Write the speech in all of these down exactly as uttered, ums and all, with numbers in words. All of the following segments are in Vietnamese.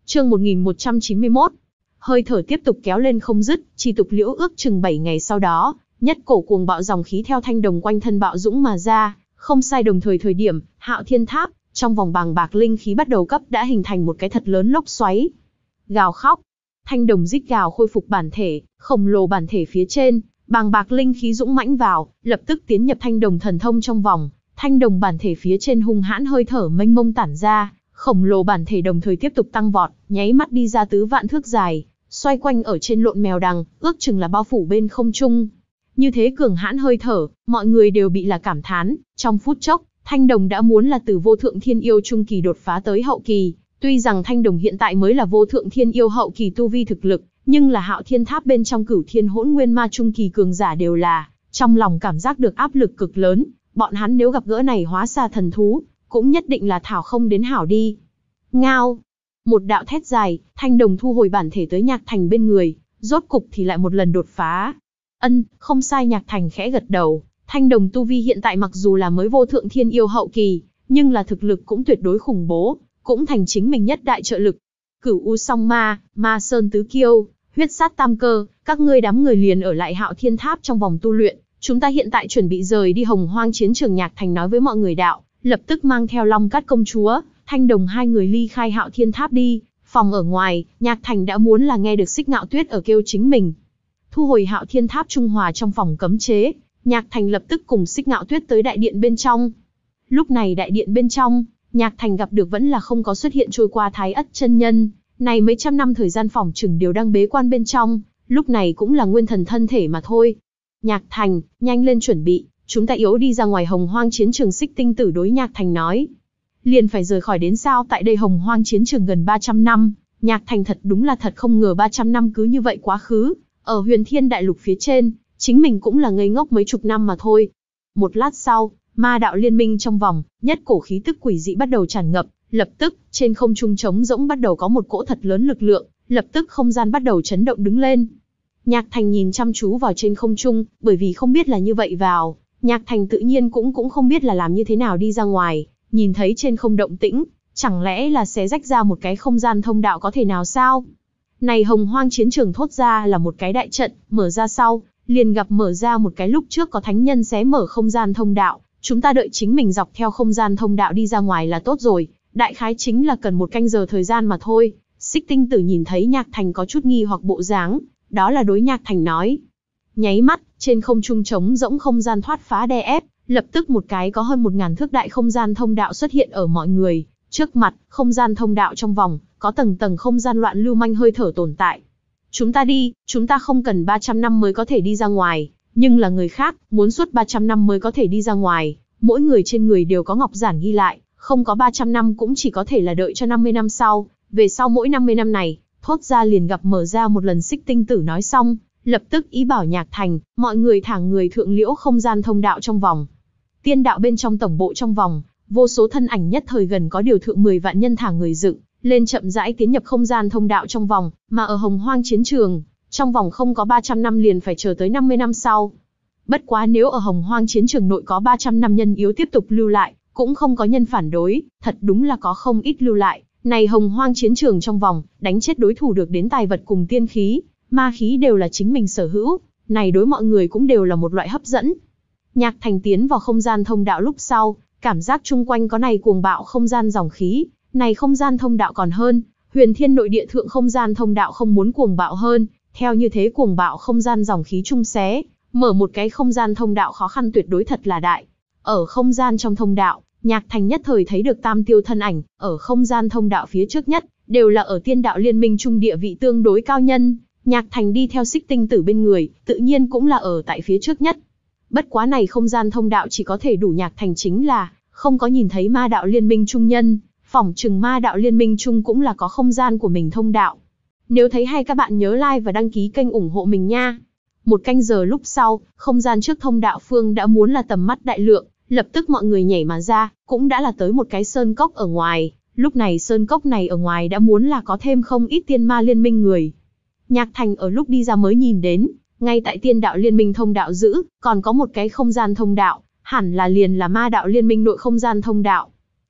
Chương một nghìn một trăm chín mươi mốt. Hơi thở tiếp tục kéo lên không dứt, chi tục liễu ước chừng bảy ngày sau đó, nhất cổ cuồng bạo dòng khí theo thanh đồng quanh thân bạo dũng mà ra, không sai đồng thời thời điểm, Hạo Thiên Tháp, trong vòng bàng bạc linh khí bắt đầu cấp đã hình thành một cái thật lớn lốc xoáy. Gào khóc, thanh đồng rít gào khôi phục bản thể, khổng lồ bản thể phía trên, bàng bạc linh khí dũng mãnh vào, lập tức tiến nhập thanh đồng thần thông trong vòng, thanh đồng bản thể phía trên hung hãn hơi thở mênh mông tản ra, khổng lồ bản thể đồng thời tiếp tục tăng vọt, nháy mắt đi ra tứ vạn thước dài, xoay quanh ở trên lộn mèo đằng, ước chừng là bao phủ bên không trung. Như thế cường hãn hơi thở, mọi người đều bị là cảm thán, trong phút chốc, thanh đồng đã muốn là từ vô thượng thiên yêu trung kỳ đột phá tới hậu kỳ, tuy rằng thanh đồng hiện tại mới là vô thượng thiên yêu hậu kỳ tu vi thực lực, nhưng là Hạo Thiên Tháp bên trong cửu thiên hỗn nguyên ma trung kỳ cường giả đều là, trong lòng cảm giác được áp lực cực lớn, bọn hắn nếu gặp gỡ này hóa xa thần thú, cũng nhất định là thảo không đến hảo đi. Ngao, một đạo thét dài, thanh đồng thu hồi bản thể tới Nhạc Thành bên người, rốt cục thì lại một lần đột phá. Ân, không sai. Nhạc Thành khẽ gật đầu, thanh đồng tu vi hiện tại mặc dù là mới vô thượng thiên yêu hậu kỳ, nhưng là thực lực cũng tuyệt đối khủng bố, cũng thành chính mình nhất đại trợ lực. Cửu U Song Ma, Ma Sơn Tứ Kiêu, Huyết Sát Tam Cơ, các ngươi đám người liền ở lại Hạo Thiên Tháp trong vòng tu luyện, chúng ta hiện tại chuẩn bị rời đi Hồng Hoang chiến trường. Nhạc Thành nói với mọi người đạo, lập tức mang theo Long Cát công chúa, thanh đồng hai người ly khai Hạo Thiên Tháp đi. Phòng ở ngoài, Nhạc Thành đã muốn là nghe được Xích Ngạo Tuyết ở kêu chính mình. Thu hồi Hạo Thiên Tháp trung hòa trong phòng cấm chế, Nhạc Thành lập tức cùng Xích Ngạo Tuyết tới đại điện bên trong. Lúc này đại điện bên trong, Nhạc Thành gặp được vẫn là không có xuất hiện trôi qua Thái Ất chân nhân, này mấy trăm năm thời gian phỏng chừng đều đang bế quan bên trong, lúc này cũng là nguyên thần thân thể mà thôi. Nhạc Thành, nhanh lên chuẩn bị, chúng ta yếu đi ra ngoài Hồng Hoang chiến trường. Xích Tinh Tử đối Nhạc Thành nói. Liền phải rời khỏi đến sao? Tại đây Hồng Hoang chiến trường gần ba trăm năm, Nhạc Thành thật đúng là thật không ngờ ba trăm năm cứ như vậy quá khứ, ở Huyền Thiên Đại Lục phía trên, chính mình cũng là ngây ngốc mấy chục năm mà thôi. Một lát sau, ma đạo liên minh trong vòng, nhất cổ khí tức quỷ dị bắt đầu tràn ngập, lập tức, trên không trung trống rỗng bắt đầu có một cỗ thật lớn lực lượng, lập tức không gian bắt đầu chấn động đứng lên. Nhạc Thành nhìn chăm chú vào trên không trung, bởi vì không biết là như vậy vào, Nhạc Thành tự nhiên cũng cũng không biết là làm như thế nào đi ra ngoài, nhìn thấy trên không động tĩnh, chẳng lẽ là xé rách ra một cái không gian thông đạo có thể nào sao? Này Hồng Hoang chiến trường thốt ra là một cái đại trận, mở ra sau, liền gặp mở ra một cái lúc trước có thánh nhân xé mở không gian thông đạo, chúng ta đợi chính mình dọc theo không gian thông đạo đi ra ngoài là tốt rồi, đại khái chính là cần một canh giờ thời gian mà thôi. Xích Tinh Tử nhìn thấy Nhạc Thành có chút nghi hoặc bộ dáng, đó là đối Nhạc Thành nói. Nháy mắt, trên không trung trống rỗng không gian thoát phá đè ép, lập tức một cái có hơn một ngàn thước đại không gian thông đạo xuất hiện ở mọi người trước mặt. Không gian thông đạo trong vòng, có tầng tầng không gian loạn lưu manh hơi thở tồn tại. Chúng ta đi, chúng ta không cần ba trăm năm mới có thể đi ra ngoài, nhưng là người khác, muốn suốt ba trăm năm mới có thể đi ra ngoài, mỗi người trên người đều có ngọc giản ghi lại, không có ba trăm năm cũng chỉ có thể là đợi cho năm mươi năm sau, về sau mỗi năm mươi năm này, thốt ra liền gặp mở ra một lần. Xích Tinh Tử nói xong, lập tức ý bảo Nhạc Thành, mọi người thả người thượng liễu không gian thông đạo trong vòng. Tiên đạo bên trong tổng bộ trong vòng, vô số thân ảnh nhất thời gần có điều thượng mười vạn nhân thả người dựng lên chậm rãi tiến nhập không gian thông đạo trong vòng, mà ở Hồng Hoang chiến trường, trong vòng không có ba trăm năm liền phải chờ tới năm mươi năm sau. Bất quá nếu ở Hồng Hoang chiến trường nội có ba trăm năm nhân yếu tiếp tục lưu lại, cũng không có nhân phản đối, thật đúng là có không ít lưu lại. Này Hồng Hoang chiến trường trong vòng, đánh chết đối thủ được đến tài vật cùng tiên khí, ma khí đều là chính mình sở hữu, này đối mọi người cũng đều là một loại hấp dẫn. Nhạc Thành tiến vào không gian thông đạo lúc sau, cảm giác chung quanh có này cuồng bạo không gian dòng khí, này không gian thông đạo còn hơn, Huyền Thiên nội địa thượng không gian thông đạo không muốn cuồng bạo hơn, theo như thế cuồng bạo không gian dòng khí chung xé, mở một cái không gian thông đạo khó khăn tuyệt đối thật là đại. Ở không gian trong thông đạo, Nhạc Thành nhất thời thấy được tam tiêu thân ảnh, ở không gian thông đạo phía trước nhất, đều là ở tiên đạo liên minh trung địa vị tương đối cao nhân, Nhạc Thành đi theo Xích Tinh Tử bên người, tự nhiên cũng là ở tại phía trước nhất. Bất quá này không gian thông đạo chỉ có thể đủ Nhạc Thành chính là, không có nhìn thấy ma đạo liên minh trung nhân, phỏng chừng ma đạo liên minh trung cũng là có không gian của mình thông đạo. Nếu thấy hay các bạn nhớ like và đăng ký kênh ủng hộ mình nha. Một canh giờ lúc sau, không gian trước thông đạo phương đã muốn là tầm mắt đại lượng, lập tức mọi người nhảy mà ra, cũng đã là tới một cái sơn cốc ở ngoài, lúc này sơn cốc này ở ngoài đã muốn là có thêm không ít tiên ma liên minh người. Nhạc Thành ở lúc đi ra mới nhìn đến, ngay tại tiên đạo liên minh thông đạo giữ, còn có một cái không gian thông đạo, hẳn là liền là ma đạo liên minh nội không gian thông đạo.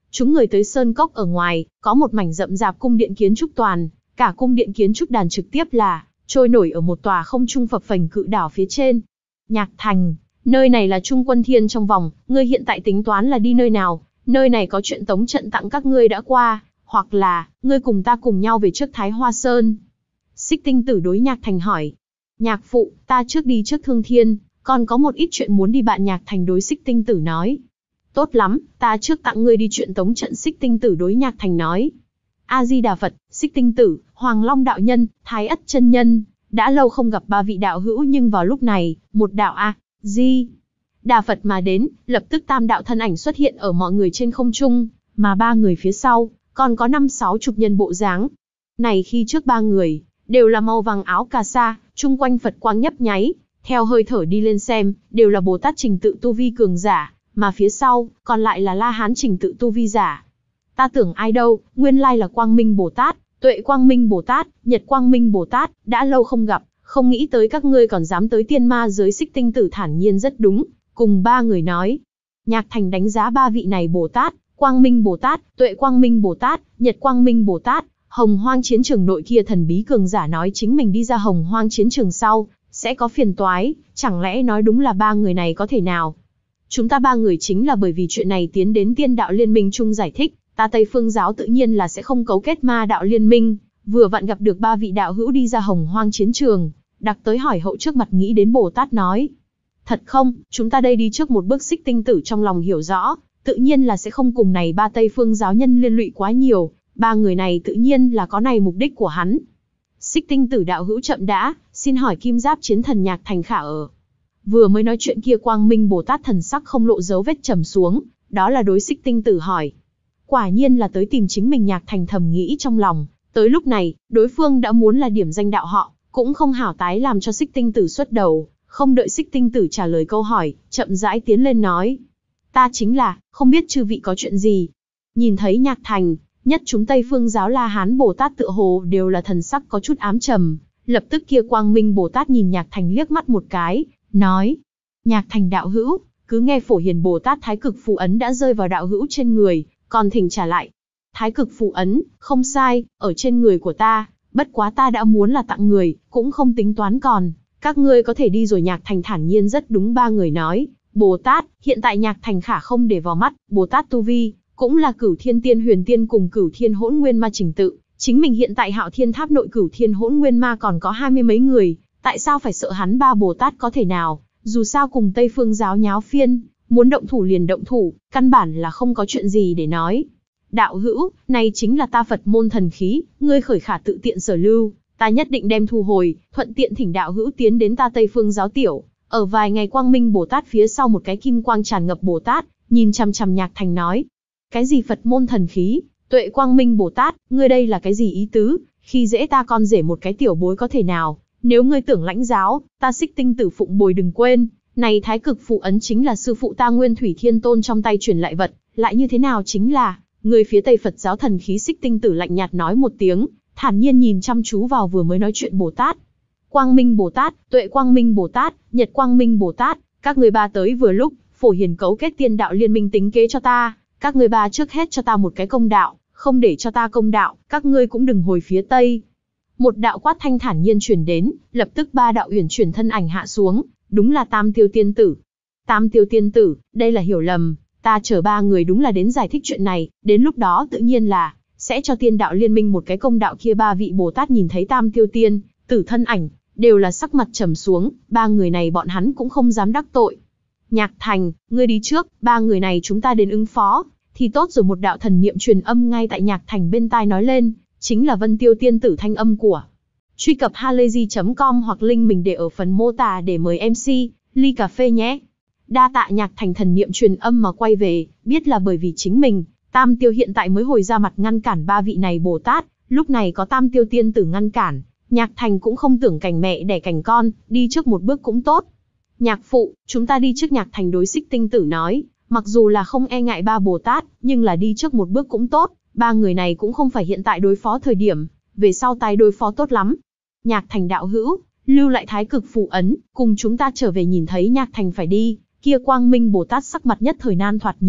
chúng người tới sơn cốc ở ngoài, có một mảnh rậm rạp cung điện kiến trúc toàn, cả cung điện kiến trúc đàn trực tiếp là trôi nổi ở một tòa không trung phập phềnh cự đảo phía trên. Nhạc Thành, nơi này là Trung Quân Thiên trong vòng, ngươi hiện tại tính toán là đi nơi nào? Nơi này có chuyện tống trận tặng các ngươi đã qua, hoặc là ngươi cùng ta cùng nhau về trước Thái Hoa Sơn. Xích Tinh Tử đối Nhạc Thành hỏi. Nhạc phụ, ta trước đi trước Thương Thiên, còn có một ít chuyện muốn đi bạn. Nhạc Thành đối Xích Tinh Tử nói. Tốt lắm, ta trước tặng ngươi đi chuyện tống trận. Xích Tinh Tử đối Nhạc Thành nói. A Di Đà Phật. Xích Tinh Tử, Hoàng Long đạo nhân, Thái Ất chân nhân, đã lâu không gặp ba vị đạo hữu, nhưng vào lúc này, một đạo A Di Đà Phật mà đến, lập tức tam đạo thân ảnh xuất hiện ở mọi người trên không trung, mà ba người phía sau còn có năm sáu chục nhân bộ dáng. Này khi trước ba người đều là màu vàng áo cà sa, chung quanh Phật quang nhấp nháy, theo hơi thở đi lên xem, đều là Bồ Tát trình tự tu vi cường giả, mà phía sau còn lại là La Hán trình tự tu vi giả. Ta tưởng ai đâu, nguyên lai là Quang Minh Bồ Tát, Tuệ Quang Minh Bồ Tát, Nhật Quang Minh Bồ Tát, đã lâu không gặp, không nghĩ tới các ngươi còn dám tới tiên ma giới. Xích Tinh Tử thản nhiên rất đúng, cùng ba người nói. Nhạc Thành đánh giá ba vị này Bồ Tát, Quang Minh Bồ Tát, Tuệ Quang Minh Bồ Tát, Nhật Quang Minh Bồ Tát, Hồng Hoang chiến trường nội kia thần bí cường giả nói chính mình đi ra Hồng Hoang chiến trường sau, sẽ có phiền toái, chẳng lẽ nói đúng là ba người này có thể nào? Chúng ta ba người chính là bởi vì chuyện này tiến đến tiên đạo liên minh chung giải thích, ta Tây Phương giáo tự nhiên là sẽ không cấu kết ma đạo liên minh, vừa vặn gặp được ba vị đạo hữu đi ra Hồng Hoang chiến trường, đặc tới hỏi hậu trước mặt nghĩ đến Bồ Tát nói. Thật không, chúng ta đây đi trước một bước. Xích Tinh Tử trong lòng hiểu rõ, tự nhiên là sẽ không cùng này ba Tây Phương giáo nhân liên lụy quá nhiều, ba người này tự nhiên là có này mục đích của hắn. Xích Tinh Tử đạo hữu chậm đã, xin hỏi Kim Giáp chiến thần Nhạc Thành khả ở? Vừa mới nói chuyện kia Quang Minh Bồ Tát thần sắc không lộ dấu vết trầm xuống, đó là đối Xích Tinh Tử hỏi. Quả nhiên là tới tìm chính mình. Nhạc Thành thầm nghĩ trong lòng, tới lúc này, đối phương đã muốn là điểm danh đạo họ, cũng không hảo tái làm cho Xích Tinh Tử xuất đầu, không đợi Xích Tinh Tử trả lời câu hỏi, chậm rãi tiến lên nói. Ta chính là, không biết chư vị có chuyện gì. Nhìn thấy Nhạc Thành, nhất chúng Tây Phương giáo La Hán Bồ Tát tựa hồ đều là thần sắc có chút ám trầm, lập tức kia Quang Minh Bồ Tát nhìn Nhạc Thành liếc mắt một cái, nói. Nhạc Thành đạo hữu, cứ nghe Phổ Hiền Bồ Tát Thái Cực Phù Ấn đã rơi vào đạo hữu trên người, còn thỉnh trả lại. Thái Cực Phù Ấn, không sai, ở trên người của ta, bất quá ta đã muốn là tặng người, cũng không tính toán còn, các ngươi có thể đi rồi. Nhạc Thành thản nhiên rất đúng ba người nói. Bồ Tát, hiện tại Nhạc Thành khả không để vào mắt, Bồ Tát tu vi, cũng là Cửu Thiên Tiên Huyền Tiên cùng Cửu Thiên Hỗn Nguyên Ma trình tự, chính mình hiện tại Hạo Thiên Tháp nội Cửu Thiên Hỗn Nguyên Ma còn có hai mươi mấy người, tại sao phải sợ hắn ba Bồ Tát có thể nào, dù sao cùng Tây Phương giáo nháo phiên, muốn động thủ liền động thủ, căn bản là không có chuyện gì để nói. Đạo hữu, này chính là ta Phật môn thần khí, ngươi khởi khả tự tiện sở lưu, ta nhất định đem thu hồi, thuận tiện thỉnh đạo hữu tiến đến ta Tây Phương giáo tiểu. Ở vài ngày Quang Minh Bồ Tát phía sau một cái kim quang tràn ngập Bồ Tát, nhìn chằm chằm Nhạc Thành nói. Cái gì Phật môn thần khí? Tuệ Quang Minh Bồ Tát, ngươi đây là cái gì ý tứ? Khi dễ ta con rể một cái tiểu bối có thể nào? Nếu ngươi tưởng lãnh giáo, ta Xích Tinh Tử phụng bồi đừng quên, này Thái Cực Phù Ấn chính là sư phụ ta Nguyên Thủy Thiên Tôn trong tay truyền lại vật, lại như thế nào chính là người phía Tây Phật giáo thần khí. Xích Tinh Tử lạnh nhạt nói một tiếng, thản nhiên nhìn chăm chú vào vừa mới nói chuyện Bồ Tát. Quang Minh Bồ Tát, Tuệ Quang Minh Bồ Tát, Nhật Quang Minh Bồ Tát, các người ba tới vừa lúc, Phổ Hiền cấu kết tiên đạo liên minh tính kế cho ta, các người ba trước hết cho ta một cái công đạo, không để cho ta công đạo, các ngươi cũng đừng hồi phía Tây. Một đạo quát thanh thản nhiên truyền đến, lập tức ba đạo uyển chuyển thân ảnh hạ xuống, đúng là Tam Tiêu Tiên Tử. Tam Tiêu Tiên Tử, đây là hiểu lầm, ta chờ ba người đúng là đến giải thích chuyện này, đến lúc đó tự nhiên là sẽ cho tiên đạo liên minh một cái công đạo. Kia ba vị Bồ Tát nhìn thấy Tam Tiêu Tiên Tử thân ảnh, đều là sắc mặt trầm xuống, ba người này bọn hắn cũng không dám đắc tội. Nhạc Thành, ngươi đi trước, ba người này chúng ta đến ứng phó, thì tốt rồi. Một đạo thần niệm truyền âm ngay tại Nhạc Thành bên tai nói lên, chính là Vân Tiêu Tiên Tử thanh âm của. Truy cập halayzi chấm com hoặc link mình để ở phần mô tả để mời em xê, ly cà phê nhé. Đa tạ. Nhạc Thành thần niệm truyền âm mà quay về, biết là bởi vì chính mình, Tam Tiêu hiện tại mới hồi ra mặt ngăn cản ba vị này Bồ Tát, lúc này có Tam Tiêu Tiên Tử ngăn cản, Nhạc Thành cũng không tưởng cảnh mẹ đẻ cảnh con, đi trước một bước cũng tốt. Nhạc phụ, chúng ta đi trước. Nhạc Thành đối Xích Tinh Tử nói, mặc dù là không e ngại ba Bồ Tát, nhưng là đi trước một bước cũng tốt, ba người này cũng không phải hiện tại đối phó thời điểm, về sau tái đối phó tốt lắm. Nhạc Thành đạo hữu, lưu lại Thái Cực Phù Ấn, cùng chúng ta trở về. Nhìn thấy Nhạc Thành phải đi, kia Quang Minh Bồ Tát sắc mặt nhất thời nan thoạt nhìn,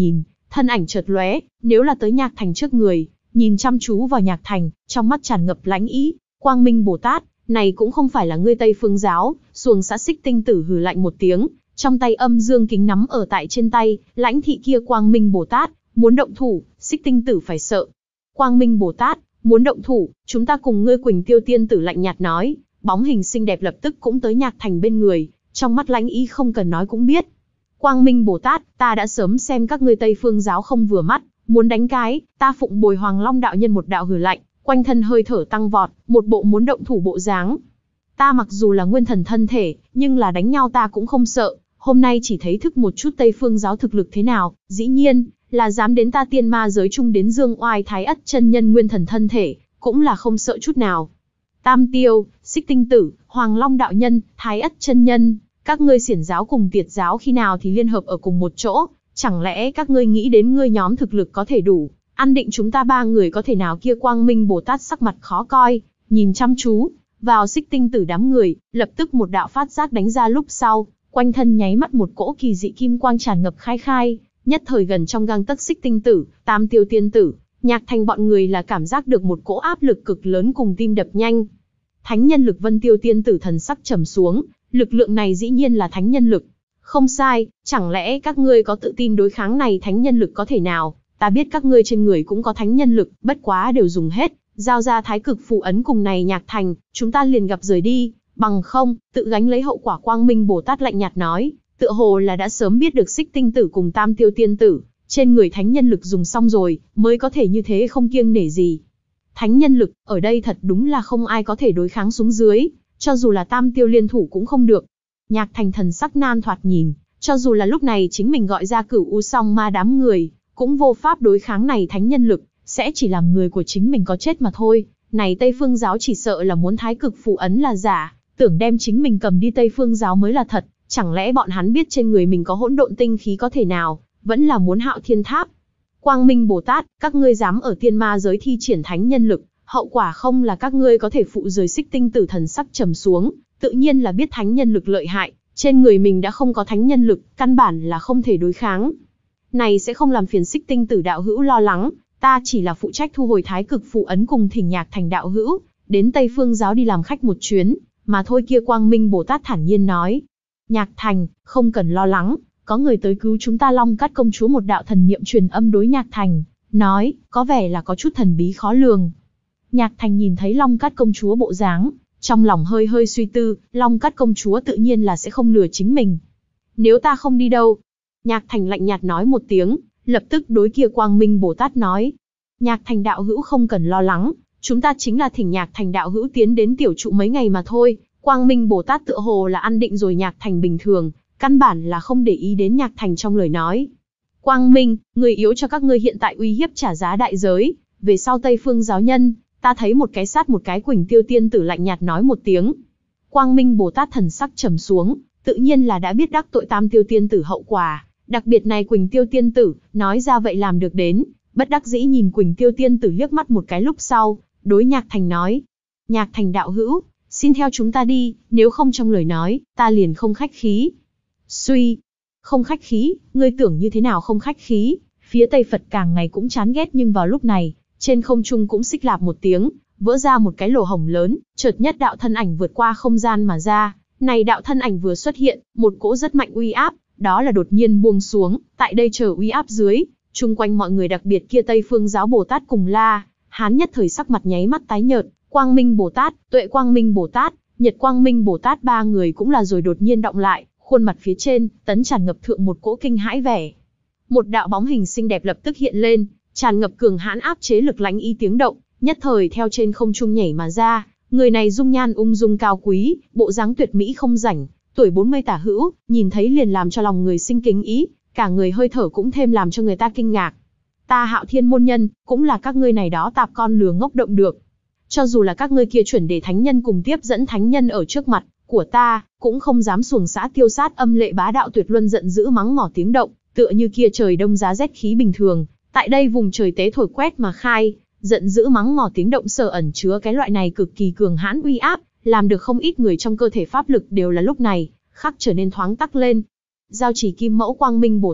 thân ảnh chợt lóe, nếu là tới Nhạc Thành trước người, nhìn chăm chú vào Nhạc Thành, trong mắt tràn ngập lãnh ý. Quang Minh Bồ Tát, này cũng không phải là ngươi Tây Phương giáo. Xuồng xã Xích Tinh Tử hừ lạnh một tiếng, trong tay âm dương kính nắm ở tại trên tay, lãnh thị kia Quang Minh Bồ Tát, muốn động thủ, Xích Tinh Tử phải sợ. Quang Minh Bồ Tát, muốn động thủ, chúng ta cùng ngươi. Quỳnh Tiêu Tiên Tử lạnh nhạt nói, bóng hình xinh đẹp lập tức cũng tới Nhạc Thành bên người, trong mắt lãnh ý không cần nói cũng biết. Quang Minh Bồ Tát, ta đã sớm xem các ngươi Tây Phương giáo không vừa mắt, muốn đánh cái, ta phụng bồi Hoàng Long đạo nhân một đạo hừ lạnh, quanh thân hơi thở tăng vọt, một bộ muốn động thủ bộ dáng. Ta mặc dù là nguyên thần thân thể, nhưng là đánh nhau ta cũng không sợ, hôm nay chỉ thấy thức một chút Tây Phương giáo thực lực thế nào, dĩ nhiên, là dám đến ta tiên ma giới chung đến Dương Oai Thái Ất chân nhân nguyên thần thân thể, cũng là không sợ chút nào. Tam Tiêu, Xích Tinh Tử, Hoàng Long đạo nhân, Thái Ất chân nhân, các ngươi Xiển giáo cùng Tiệt giáo khi nào thì liên hợp ở cùng một chỗ, chẳng lẽ các ngươi nghĩ đến ngươi nhóm thực lực có thể đủ, ăn định chúng ta ba người có thể nào? Kia Quang Minh Bồ Tát sắc mặt khó coi, nhìn chăm chú vào Xích Tinh Tử đám người, lập tức một đạo phát giác đánh ra lúc sau, quanh thân nháy mắt một cỗ kỳ dị kim quang tràn ngập khai khai, nhất thời gần trong gang tấc Xích Tinh Tử, Tam Tiêu Tiên Tử, Nhạc Thành bọn người là cảm giác được một cỗ áp lực cực lớn cùng tim đập nhanh. Thánh nhân lực. Vân Tiêu Tiên Tử thần sắc trầm xuống, lực lượng này dĩ nhiên là thánh nhân lực. Không sai, chẳng lẽ các ngươi có tự tin đối kháng này thánh nhân lực có thể nào? Ta biết các ngươi trên người cũng có thánh nhân lực, bất quá đều dùng hết, giao ra thái cực phù ấn cùng này Nhạc Thành, chúng ta liền gặp rời đi, bằng không, tự gánh lấy hậu quả. Quang Minh Bồ Tát lạnh nhạt nói, tựa hồ là đã sớm biết được Xích Tinh Tử cùng Tam Tiêu Tiên Tử, trên người thánh nhân lực dùng xong rồi, mới có thể như thế không kiêng nể gì. Thánh nhân lực, ở đây thật đúng là không ai có thể đối kháng xuống dưới, cho dù là Tam Tiêu liên thủ cũng không được. Nhạc Thành thần sắc nan thoạt nhìn, cho dù là lúc này chính mình gọi ra Cửu U Song Ma đám người, cũng vô pháp đối kháng này thánh nhân lực, sẽ chỉ làm người của chính mình có chết mà thôi. Này Tây Phương giáo chỉ sợ là muốn thái cực phù ấn là giả, tưởng đem chính mình cầm đi Tây Phương giáo mới là thật, chẳng lẽ bọn hắn biết trên người mình có hỗn độn tinh khí có thể nào, vẫn là muốn Hạo Thiên Tháp. Quang Minh Bồ Tát, các ngươi dám ở tiên ma giới thi triển thánh nhân lực, hậu quả không là các ngươi có thể phụ rời. Xích Tinh Tử thần sắc trầm xuống, tự nhiên là biết thánh nhân lực lợi hại, trên người mình đã không có thánh nhân lực, căn bản là không thể đối kháng. Này sẽ không làm phiền Xích Tinh Tử đạo hữu lo lắng, ta chỉ là phụ trách thu hồi thái cực phù ấn cùng thỉnh Nhạc Thành đạo hữu đến Tây Phương giáo đi làm khách một chuyến, mà thôi. Kia Quang Minh Bồ Tát thản nhiên nói, Nhạc Thành, không cần lo lắng, có người tới cứu chúng ta. Long Cát công chúa một đạo thần niệm truyền âm đối Nhạc Thành, nói, có vẻ là có chút thần bí khó lường. Nhạc Thành nhìn thấy Long Cát công chúa bộ dáng, trong lòng hơi hơi suy tư, Long Cát công chúa tự nhiên là sẽ không lừa chính mình. Nếu ta không đi đâu? Nhạc Thành lạnh nhạt nói một tiếng, lập tức đối kia Quang Minh Bồ Tát nói, Nhạc Thành đạo hữu không cần lo lắng, chúng ta chính là thỉnh Nhạc Thành đạo hữu tiến đến tiểu trụ mấy ngày mà thôi. Quang Minh Bồ Tát tựa hồ là ăn định rồi Nhạc Thành bình thường, căn bản là không để ý đến Nhạc Thành trong lời nói. Quang Minh, người yếu cho các ngươi hiện tại uy hiếp trả giá đại giới, về sau Tây Phương giáo nhân, ta thấy một cái sát một cái. Quỳnh Tiêu Tiên Tử lạnh nhạt nói một tiếng. Quang Minh Bồ Tát thần sắc trầm xuống, tự nhiên là đã biết đắc tội Tam Tiêu Tiên Tử hậu quả, đặc biệt này Quỳnh Tiêu Tiên Tử, nói ra vậy làm được đến, bất đắc dĩ nhìn Quỳnh Tiêu Tiên Tử liếc mắt một cái lúc sau, đối Nhạc Thành nói, Nhạc Thành đạo hữu, xin theo chúng ta đi, nếu không trong lời nói, ta liền không khách khí. Suy, không khách khí, ngươi tưởng như thế nào không khách khí? Phía Tây Phật càng ngày cũng chán ghét, nhưng vào lúc này, trên không trung cũng xích lạp một tiếng, vỡ ra một cái lỗ hổng lớn, chợt nhất đạo thân ảnh vượt qua không gian mà ra. Này đạo thân ảnh vừa xuất hiện, một cỗ rất mạnh uy áp, đó là đột nhiên buông xuống, tại đây chờ uy áp dưới, chung quanh mọi người đặc biệt kia Tây Phương giáo Bồ Tát cùng La Hán nhất thời sắc mặt nháy mắt tái nhợt. Quang Minh Bồ Tát, Tuệ Quang Minh Bồ Tát, Nhật Quang Minh Bồ Tát ba người cũng là rồi đột nhiên động lại, khuôn mặt phía trên tấn tràn ngập thượng một cỗ kinh hãi vẻ. Một đạo bóng hình xinh đẹp lập tức hiện lên, tràn ngập cường hãn áp chế lực lãnh ý tiếng động, nhất thời theo trên không trung nhảy mà ra. Người này dung nhan ung dung cao quý, bộ dáng tuyệt mỹ không rảnh, tuổi bốn mươi tả hữu, nhìn thấy liền làm cho lòng người sinh kính ý, cả người hơi thở cũng thêm làm cho người ta kinh ngạc. Ta Hạo Thiên môn nhân, cũng là các ngươi này đó tạp con lừa ngốc động được. Cho dù là các ngươi kia chuẩn đề thánh nhân cùng tiếp dẫn thánh nhân ở trước mặt của ta, cũng không dám xuồng xã tiêu sát. Âm lệ bá đạo tuyệt luân giận dữ mắng mỏ tiếng động, tựa như kia trời đông giá rét khí bình thường, tại đây vùng trời tế thổi quét mà khai, giận dữ mắng mỏ tiếng động sở ẩn chứa cái loại này cực kỳ cường hãn uy áp, làm được không ít người trong cơ thể pháp lực đều là lúc này khắc trở nên thoáng tắc lên. Giao chỉ kim mẫu Quang Minh Bồ Tát,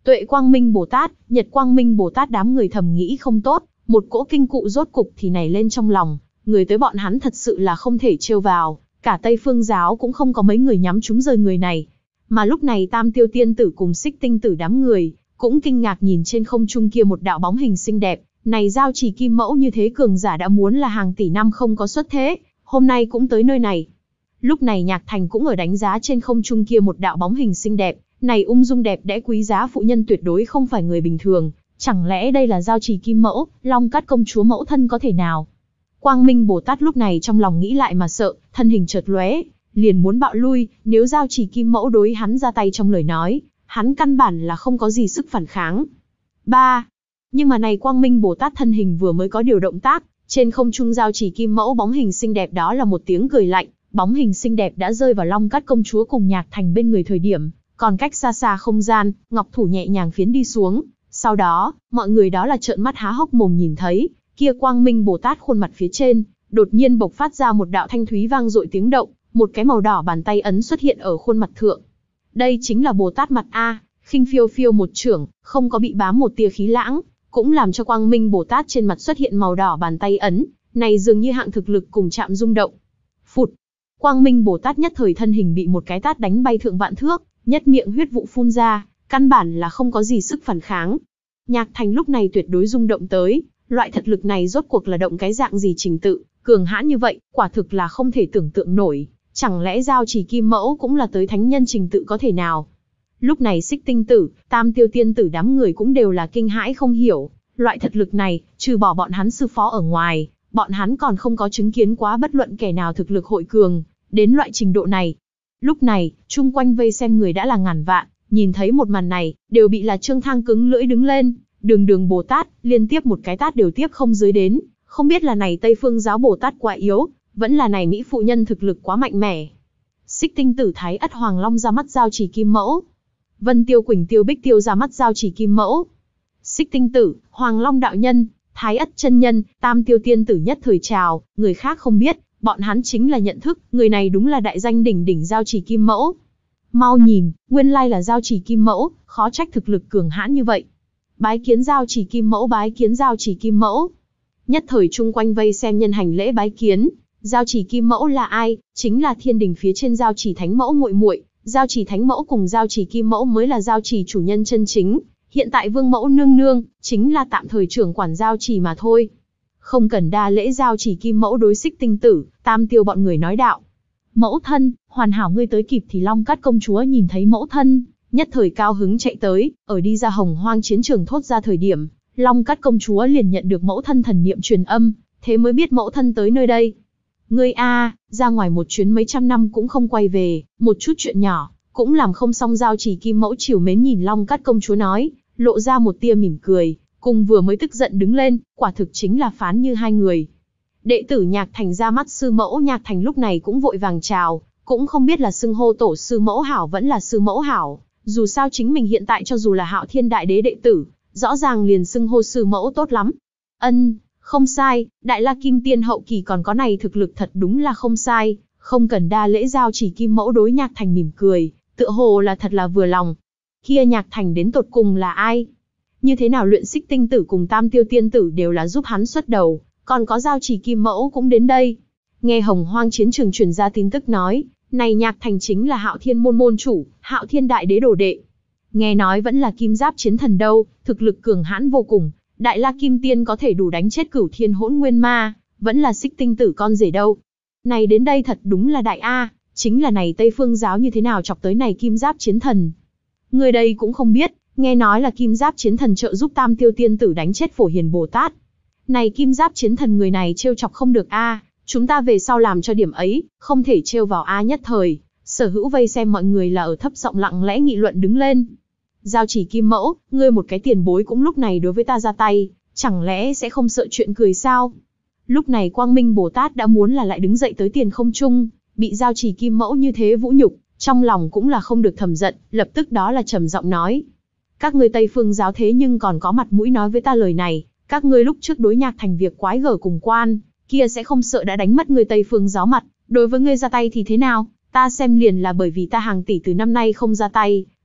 Tuệ Quang Minh Bồ Tát, Nhật Quang Minh Bồ Tát đám người thầm nghĩ không tốt, một cỗ kinh cụ rốt cục thì nảy lên trong lòng, người tới bọn hắn thật sự là không thể trêu vào, cả Tây Phương giáo cũng không có mấy người nhắm trúng rời người này. Mà lúc này Tam Tiêu Tiên Tử cùng Xích Tinh Tử đám người, cũng kinh ngạc nhìn trên không trung kia một đạo bóng hình xinh đẹp, này giao trì kim mẫu như thế cường giả đã muốn là hàng tỷ năm không có xuất thế, hôm nay cũng tới nơi này. Lúc này Nhạc Thành cũng ở đánh giá trên không trung kia một đạo bóng hình xinh đẹp, này ung dung đẹp đẽ quý giá phụ nhân tuyệt đối không phải người bình thường, chẳng lẽ đây là giao trì kim mẫu, Long Cát công chúa mẫu thân có thể nào? Quang Minh Bồ Tát lúc này trong lòng nghĩ lại mà sợ, thân hình chợt lóe, liền muốn bạo lui, nếu giao trì kim mẫu đối hắn ra tay trong lời nói, hắn căn bản là không có gì sức phản kháng. ba. Nhưng mà này Quang Minh Bồ Tát thân hình vừa mới có điều động tác, trên không trung giao trì kim mẫu bóng hình xinh đẹp đó là một tiếng cười lạnh, bóng hình xinh đẹp đã rơi vào Long Cát công chúa cùng Nhạc Thành bên người thời điểm, còn cách xa xa không gian, ngọc thủ nhẹ nhàng phiến đi xuống, sau đó, mọi người đó là trợn mắt há hốc mồm nhìn thấy, kia Quang Minh Bồ Tát khuôn mặt phía trên, đột nhiên bộc phát ra một đạo thanh thúy vang dội tiếng động, một cái màu đỏ bàn tay ấn xuất hiện ở khuôn mặt thượng. Đây chính là Bồ Tát mặt a, khinh phiêu phiêu một chưởng, không có bị bám một tia khí lãng, cũng làm cho Quang Minh Bồ Tát trên mặt xuất hiện màu đỏ bàn tay ấn, này dường như hạng thực lực cùng chạm rung động. Phụt, Quang Minh Bồ Tát nhất thời thân hình bị một cái tát đánh bay thượng vạn thước, nhất miệng huyết vụ phun ra, căn bản là không có gì sức phản kháng. Nhạc Thành lúc này tuyệt đối rung động tới, loại thực lực này rốt cuộc là động cái dạng gì trình tự, cường hãn như vậy, quả thực là không thể tưởng tượng nổi, chẳng lẽ giao trì kim mẫu cũng là tới thánh nhân trình tự có thể nào? Lúc này Xích Tinh Tử, Tam Tiêu Tiên Tử đám người cũng đều là kinh hãi không hiểu, loại thực lực này, trừ bỏ bọn hắn sư phó ở ngoài, bọn hắn còn không có chứng kiến quá bất luận kẻ nào thực lực hội cường, đến loại trình độ này. Lúc này, chung quanh vây xem người đã là ngàn vạn, nhìn thấy một màn này, đều bị là Trương Thang cứng lưỡi đứng lên, Đường Đường Bồ Tát, liên tiếp một cái tát đều tiếp không dưới đến, không biết là này Tây Phương giáo Bồ Tát quá yếu, vẫn là này Mỹ phụ nhân thực lực quá mạnh mẽ. Xích Tinh Tử Thái Ất Hoàng Long ra mắt giao trì kim mẫu. Vân Tiêu Quỳnh Tiêu Bích Tiêu ra mắt giao trì kim mẫu. Xích Tinh Tử, Hoàng Long đạo nhân, Thái Ất chân nhân, Tam Tiêu Tiên Tử nhất thời chào, người khác không biết, bọn hắn chính là nhận thức, người này đúng là đại danh đỉnh đỉnh giao trì kim mẫu. Mau nhìn, nguyên lai là giao trì kim mẫu, khó trách thực lực cường hãn như vậy. Bái kiến giao trì kim mẫu, bái kiến giao trì kim mẫu. Nhất thời chung quanh vây xem nhân hành lễ bái kiến. Giao trì kim mẫu là ai? Chính là thiên đình phía trên giao trì thánh mẫu muội muội. Giao trì thánh mẫu cùng giao trì kim mẫu mới là giao trì chủ nhân chân chính. Hiện tại vương mẫu nương nương, chính là tạm thời trưởng quản giao trì mà thôi. Không cần đa lễ, giao trì kim mẫu đối Xích Tinh Tử, Tam Tiêu bọn người nói đạo. Mẫu thân, hoàn hảo ngươi tới kịp. Thì Long Cát công chúa nhìn thấy mẫu thân, nhất thời cao hứng chạy tới, ở đi ra hồng hoang chiến trường thốt ra thời điểm, Long Cát công chúa liền nhận được mẫu thân thần niệm truyền âm, thế mới biết mẫu thân tới nơi đây. Ngươi a, ra ngoài một chuyến mấy trăm năm cũng không quay về, một chút chuyện nhỏ, cũng làm không xong. Giao trì kim mẫu trìu mến nhìn Long Cát công chúa nói, lộ ra một tia mỉm cười, cùng vừa mới tức giận đứng lên, quả thực chính là phán như hai người. Đệ tử Nhạc Thành ra mắt sư mẫu. Nhạc Thành lúc này cũng vội vàng chào, cũng không biết là xưng hô tổ sư mẫu hảo vẫn là sư mẫu hảo, dù sao chính mình hiện tại cho dù là Hạo Thiên Đại Đế đệ tử, rõ ràng liền xưng hô sư mẫu tốt lắm. Ân, không sai, Đại La Kim Tiên hậu kỳ còn có này thực lực thật đúng là không sai, không cần đa lễ. Giao trì kim mẫu đối Nhạc Thành mỉm cười, tựa hồ là thật là vừa lòng. Kia Nhạc Thành đến tột cùng là ai? Như thế nào luyện Xích Tinh Tử cùng Tam Tiêu Tiên Tử đều là giúp hắn xuất đầu, còn có giao trì kim mẫu cũng đến đây. Nghe hồng hoang chiến trường truyền ra tin tức nói, này Nhạc Thành chính là Hạo Thiên môn môn chủ, Hạo Thiên Đại Đế đồ đệ. Nghe nói vẫn là kim giáp chiến thần đâu, thực lực cường hãn vô cùng, Đại La Kim Tiên có thể đủ đánh chết Cửu Thiên Hỗn Nguyên Ma, vẫn là Xích Tinh Tử con rể đâu. Này đến đây thật đúng là đại a, chính là này Tây Phương giáo như thế nào chọc tới này kim giáp chiến thần. Người đây cũng không biết, nghe nói là kim giáp chiến thần trợ giúp Tam Tiêu Tiên Tử đánh chết Phổ Hiền Bồ Tát. Này kim giáp chiến thần người này trêu chọc không được a, chúng ta về sau làm cho điểm ấy, không thể trêu vào a. Nhất thời, sở hữu vây xem mọi người là ở thấp giọng lặng lẽ nghị luận đứng lên. Giao trì kim mẫu, ngươi một cái tiền bối cũng lúc này đối với ta ra tay, chẳng lẽ sẽ không sợ chuyện cười sao? Lúc này Quang Minh Bồ Tát đã muốn là lại đứng dậy tới tiền không trung, bị giao trì kim mẫu như thế vũ nhục, trong lòng cũng là không được thầm giận, lập tức đó là trầm giọng nói. Các ngươi Tây Phương giáo thế nhưng còn có mặt mũi nói với ta lời này, các ngươi lúc trước đối Nhạc Thành việc quái gở cùng quan, kia sẽ không sợ đã đánh mất người Tây Phương giáo mặt, đối với ngươi ra tay thì thế nào? Ta xem liền là bởi vì ta hàng tỷ từ năm nay không ra tay,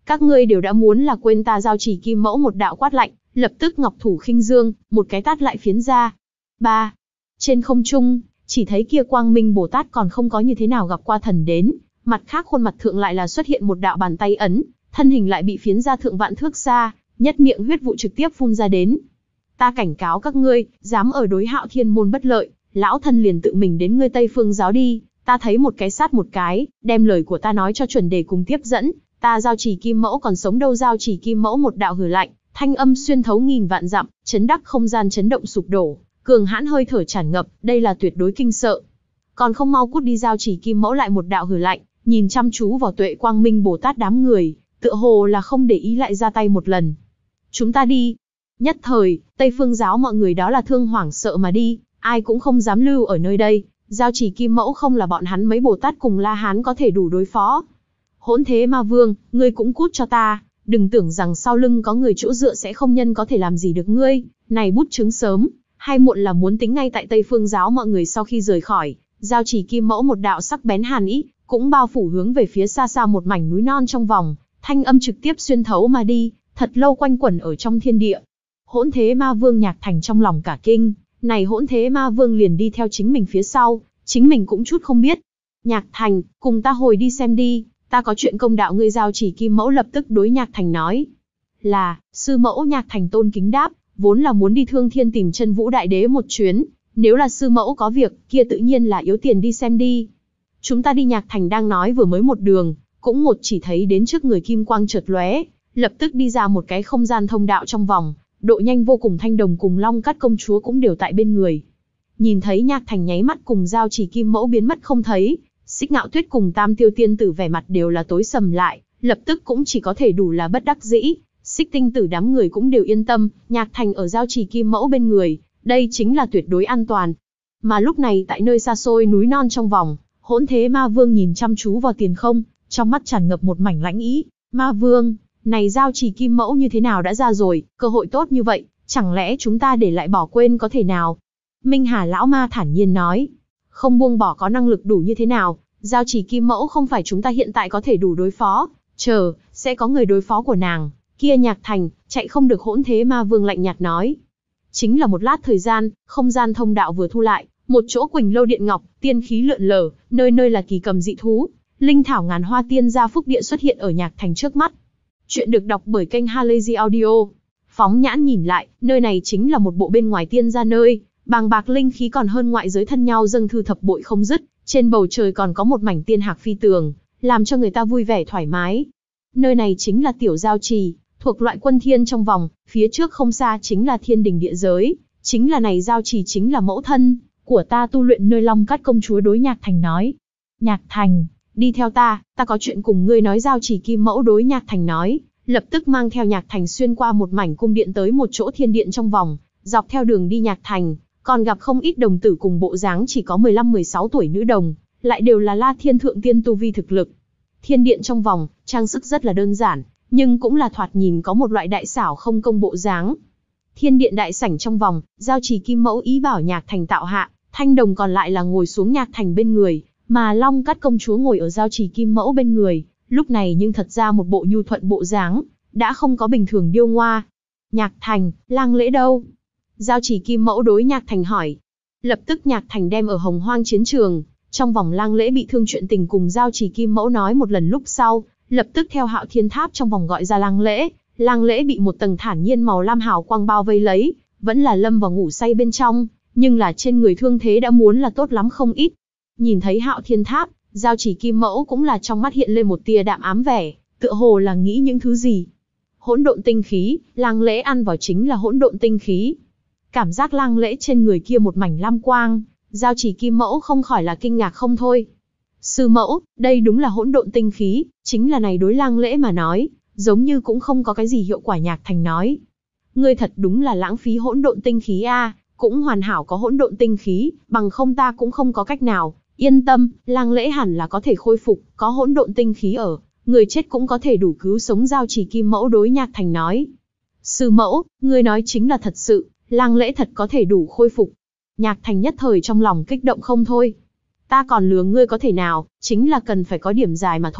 Các ngươi đều đã muốn là quên ta giao chỉ kim mẫu một đạo quát lạnh, lập tức ngọc thủ khinh dương, một cái tát lại phiến ra. Ba. Trên không trung, chỉ thấy kia Quang Minh Bồ Tát còn không có như thế nào gặp qua thần đến, mặt khác khuôn mặt thượng lại là xuất hiện một đạo bàn tay ấn, thân hình lại bị phiến ra thượng vạn thước xa, nhất miệng huyết vụ trực tiếp phun ra đến. Ta cảnh cáo các ngươi, dám ở đối Hạo Thiên môn bất lợi, lão thân liền tự mình đến ngươi Tây Phương giáo đi, ta thấy một cái sát một cái, đem lời của ta nói cho chuẩn đề cùng tiếp dẫn, ta giao chỉ kim mẫu còn sống đâu. Giao chỉ kim mẫu một đạo hừ lạnh, thanh âm xuyên thấu nghìn vạn dặm, chấn đắc không gian chấn động sụp đổ, cường hãn hơi thở tràn ngập, đây là tuyệt đối kinh sợ. Còn không mau cút đi. Giao chỉ kim mẫu lại một đạo hừ lạnh, nhìn chăm chú vào Tuệ Quang Minh Bồ Tát đám người, tựa hồ là không để ý lại ra tay một lần. Chúng ta đi. Nhất thời, Tây Phương giáo mọi người đó là thương hoảng sợ mà đi, ai cũng không dám lưu ở nơi đây. Giao chỉ kim mẫu không là bọn hắn mấy Bồ Tát cùng La Hán có thể đủ đối phó. Hỗn thế ma vương, ngươi cũng cút cho ta, đừng tưởng rằng sau lưng có người chỗ dựa sẽ không nhân có thể làm gì được ngươi. Này bút chứng sớm hay muộn là muốn tính ngay tại Tây Phương giáo mọi người sau khi rời khỏi. Giao chỉ kim mẫu một đạo sắc bén hàn ý, cũng bao phủ hướng về phía xa xa một mảnh núi non trong vòng, thanh âm trực tiếp xuyên thấu mà đi, thật lâu quanh quẩn ở trong thiên địa. Hỗn thế ma vương Nhạc Thành trong lòng cả kinh, này hỗn thế ma vương liền đi theo chính mình phía sau, chính mình cũng chút không biết. Nhạc Thành, cùng ta hồi đi xem đi, ta có chuyện công đạo ngươi. Giao chỉ kim mẫu lập tức đối Nhạc Thành nói. Là, sư mẫu. Nhạc Thành tôn kính đáp, vốn là muốn đi Thương Thiên tìm Chân Vũ Đại Đế một chuyến, nếu là sư mẫu có việc, kia tự nhiên là yếu tiền đi xem đi. Chúng ta đi. Nhạc Thành đang nói vừa mới một đường, cũng một chỉ thấy đến trước người kim quang chợt lóe, lập tức đi ra một cái không gian thông đạo trong vòng, độ nhanh vô cùng. Thanh Đồng cùng Long Cát công chúa cũng đều tại bên người. Nhìn thấy Nhạc Thành nháy mắt cùng Giao chỉ kim mẫu biến mất không thấy, Xích Ngạo Tuyết cùng Tam Tiêu tiên tử vẻ mặt đều là tối sầm lại, lập tức cũng chỉ có thể đủ là bất đắc dĩ. Xích Tinh tử đám người cũng đều yên tâm, Nhạc Thành ở Giao chỉ kim mẫu bên người, đây chính là tuyệt đối an toàn. Mà lúc này tại nơi xa xôi núi non trong vòng, Hỗn thế ma vương nhìn chăm chú vào tiền không, trong mắt tràn ngập một mảnh lãnh ý. Ma vương, này Giao chỉ kim mẫu như thế nào đã ra rồi, cơ hội tốt như vậy, chẳng lẽ chúng ta để lại bỏ quên có thể nào? Minh Hà lão ma thản nhiên nói, không buông bỏ có năng lực đủ như thế nào, Giao chỉ kim mẫu không phải chúng ta hiện tại có thể đủ đối phó, chờ, sẽ có người đối phó của nàng, kia Nhạc Thành, chạy không được. Hỗn thế ma vương lạnh nhạt nói. Chính là một lát thời gian, không gian thông đạo vừa thu lại, một chỗ Quỳnh Lâu Điện Ngọc, tiên khí lượn lờ, nơi nơi là kỳ cầm dị thú, linh thảo ngàn hoa tiên gia phúc địa xuất hiện ở Nhạc Thành trước mắt. Chuyện được đọc bởi kênh Halazy Audio. Phóng nhãn nhìn lại, nơi này chính là một bộ bên ngoài tiên gia nơi, bàng bạc linh khí còn hơn ngoại giới thân nhau dâng thư thập bội không dứt, trên bầu trời còn có một mảnh tiên hạc phi tường, làm cho người ta vui vẻ thoải mái. Nơi này chính là tiểu giao trì, thuộc loại quân thiên trong vòng, phía trước không xa chính là thiên đình địa giới, chính là này giao trì chính là mẫu thân của ta tu luyện nơi. Long Cát công chúa đối Nhạc Thành nói. Nhạc Thành, đi theo ta, ta có chuyện cùng ngươi nói. Giao chỉ kim mẫu đối Nhạc Thành nói, lập tức mang theo Nhạc Thành xuyên qua một mảnh cung điện tới một chỗ thiên điện trong vòng, dọc theo đường đi Nhạc Thành còn gặp không ít đồng tử cùng bộ dáng chỉ có mười lăm mười sáu tuổi nữ đồng, lại đều là La Thiên thượng tiên tu vi thực lực. Thiên điện trong vòng, trang sức rất là đơn giản, nhưng cũng là thoạt nhìn có một loại đại xảo không công bộ dáng. Thiên điện đại sảnh trong vòng, Giao chỉ kim mẫu ý bảo Nhạc Thành tạo hạ, Thanh Đồng còn lại là ngồi xuống Nhạc Thành bên người, mà Long Cát công chúa ngồi ở Giao chỉ kim mẫu bên người, lúc này nhưng thật ra một bộ nhu thuận bộ dáng, đã không có bình thường điêu ngoa. Nhạc Thành, lang lễ đâu? Giao chỉ kim mẫu đối Nhạc Thành hỏi. Lập tức Nhạc Thành đem ở Hồng Hoang chiến trường, trong vòng lang lễ bị thương chuyện tình cùng Giao chỉ kim mẫu nói một lần lúc sau, lập tức theo Hạo Thiên Tháp trong vòng gọi ra lang lễ. Lang lễ bị một tầng thản nhiên màu lam hào quang bao vây lấy, vẫn là lâm vào ngủ say bên trong, nhưng là trên người thương thế đã muốn là tốt lắm không ít. Nhìn thấy Hạo Thiên Tháp, Giao chỉ kim mẫu cũng là trong mắt hiện lên một tia đạm ám vẻ, tựa hồ là nghĩ những thứ gì. Hỗn độn tinh khí, lang lễ ăn vào chính là hỗn độn tinh khí. Cảm giác lang lễ trên người kia một mảnh lam quang, Giao chỉ kim mẫu không khỏi là kinh ngạc không thôi. Sư mẫu, đây đúng là hỗn độn tinh khí, chính là này đối lang lễ mà nói, giống như cũng không có cái gì hiệu quả. Nhạc Thành nói. Ngươi thật đúng là lãng phí hỗn độn tinh khí a, cũng hoàn hảo có hỗn độn tinh khí, bằng không ta cũng không có cách nào. Yên tâm, lang lễ hẳn là có thể khôi phục, có hỗn độn tinh khí ở, người chết cũng có thể đủ cứu sống. Giao chỉ kim mẫu đối Nhạc Thành nói. Sư mẫu, ngươi nói chính là thật sự, lang lễ thật có thể đủ khôi phục. Nhạc Thành nhất thời trong lòng kích động không thôi. Ta còn lừa ngươi có thể nào, chính là cần phải có điểm dài mà thôi,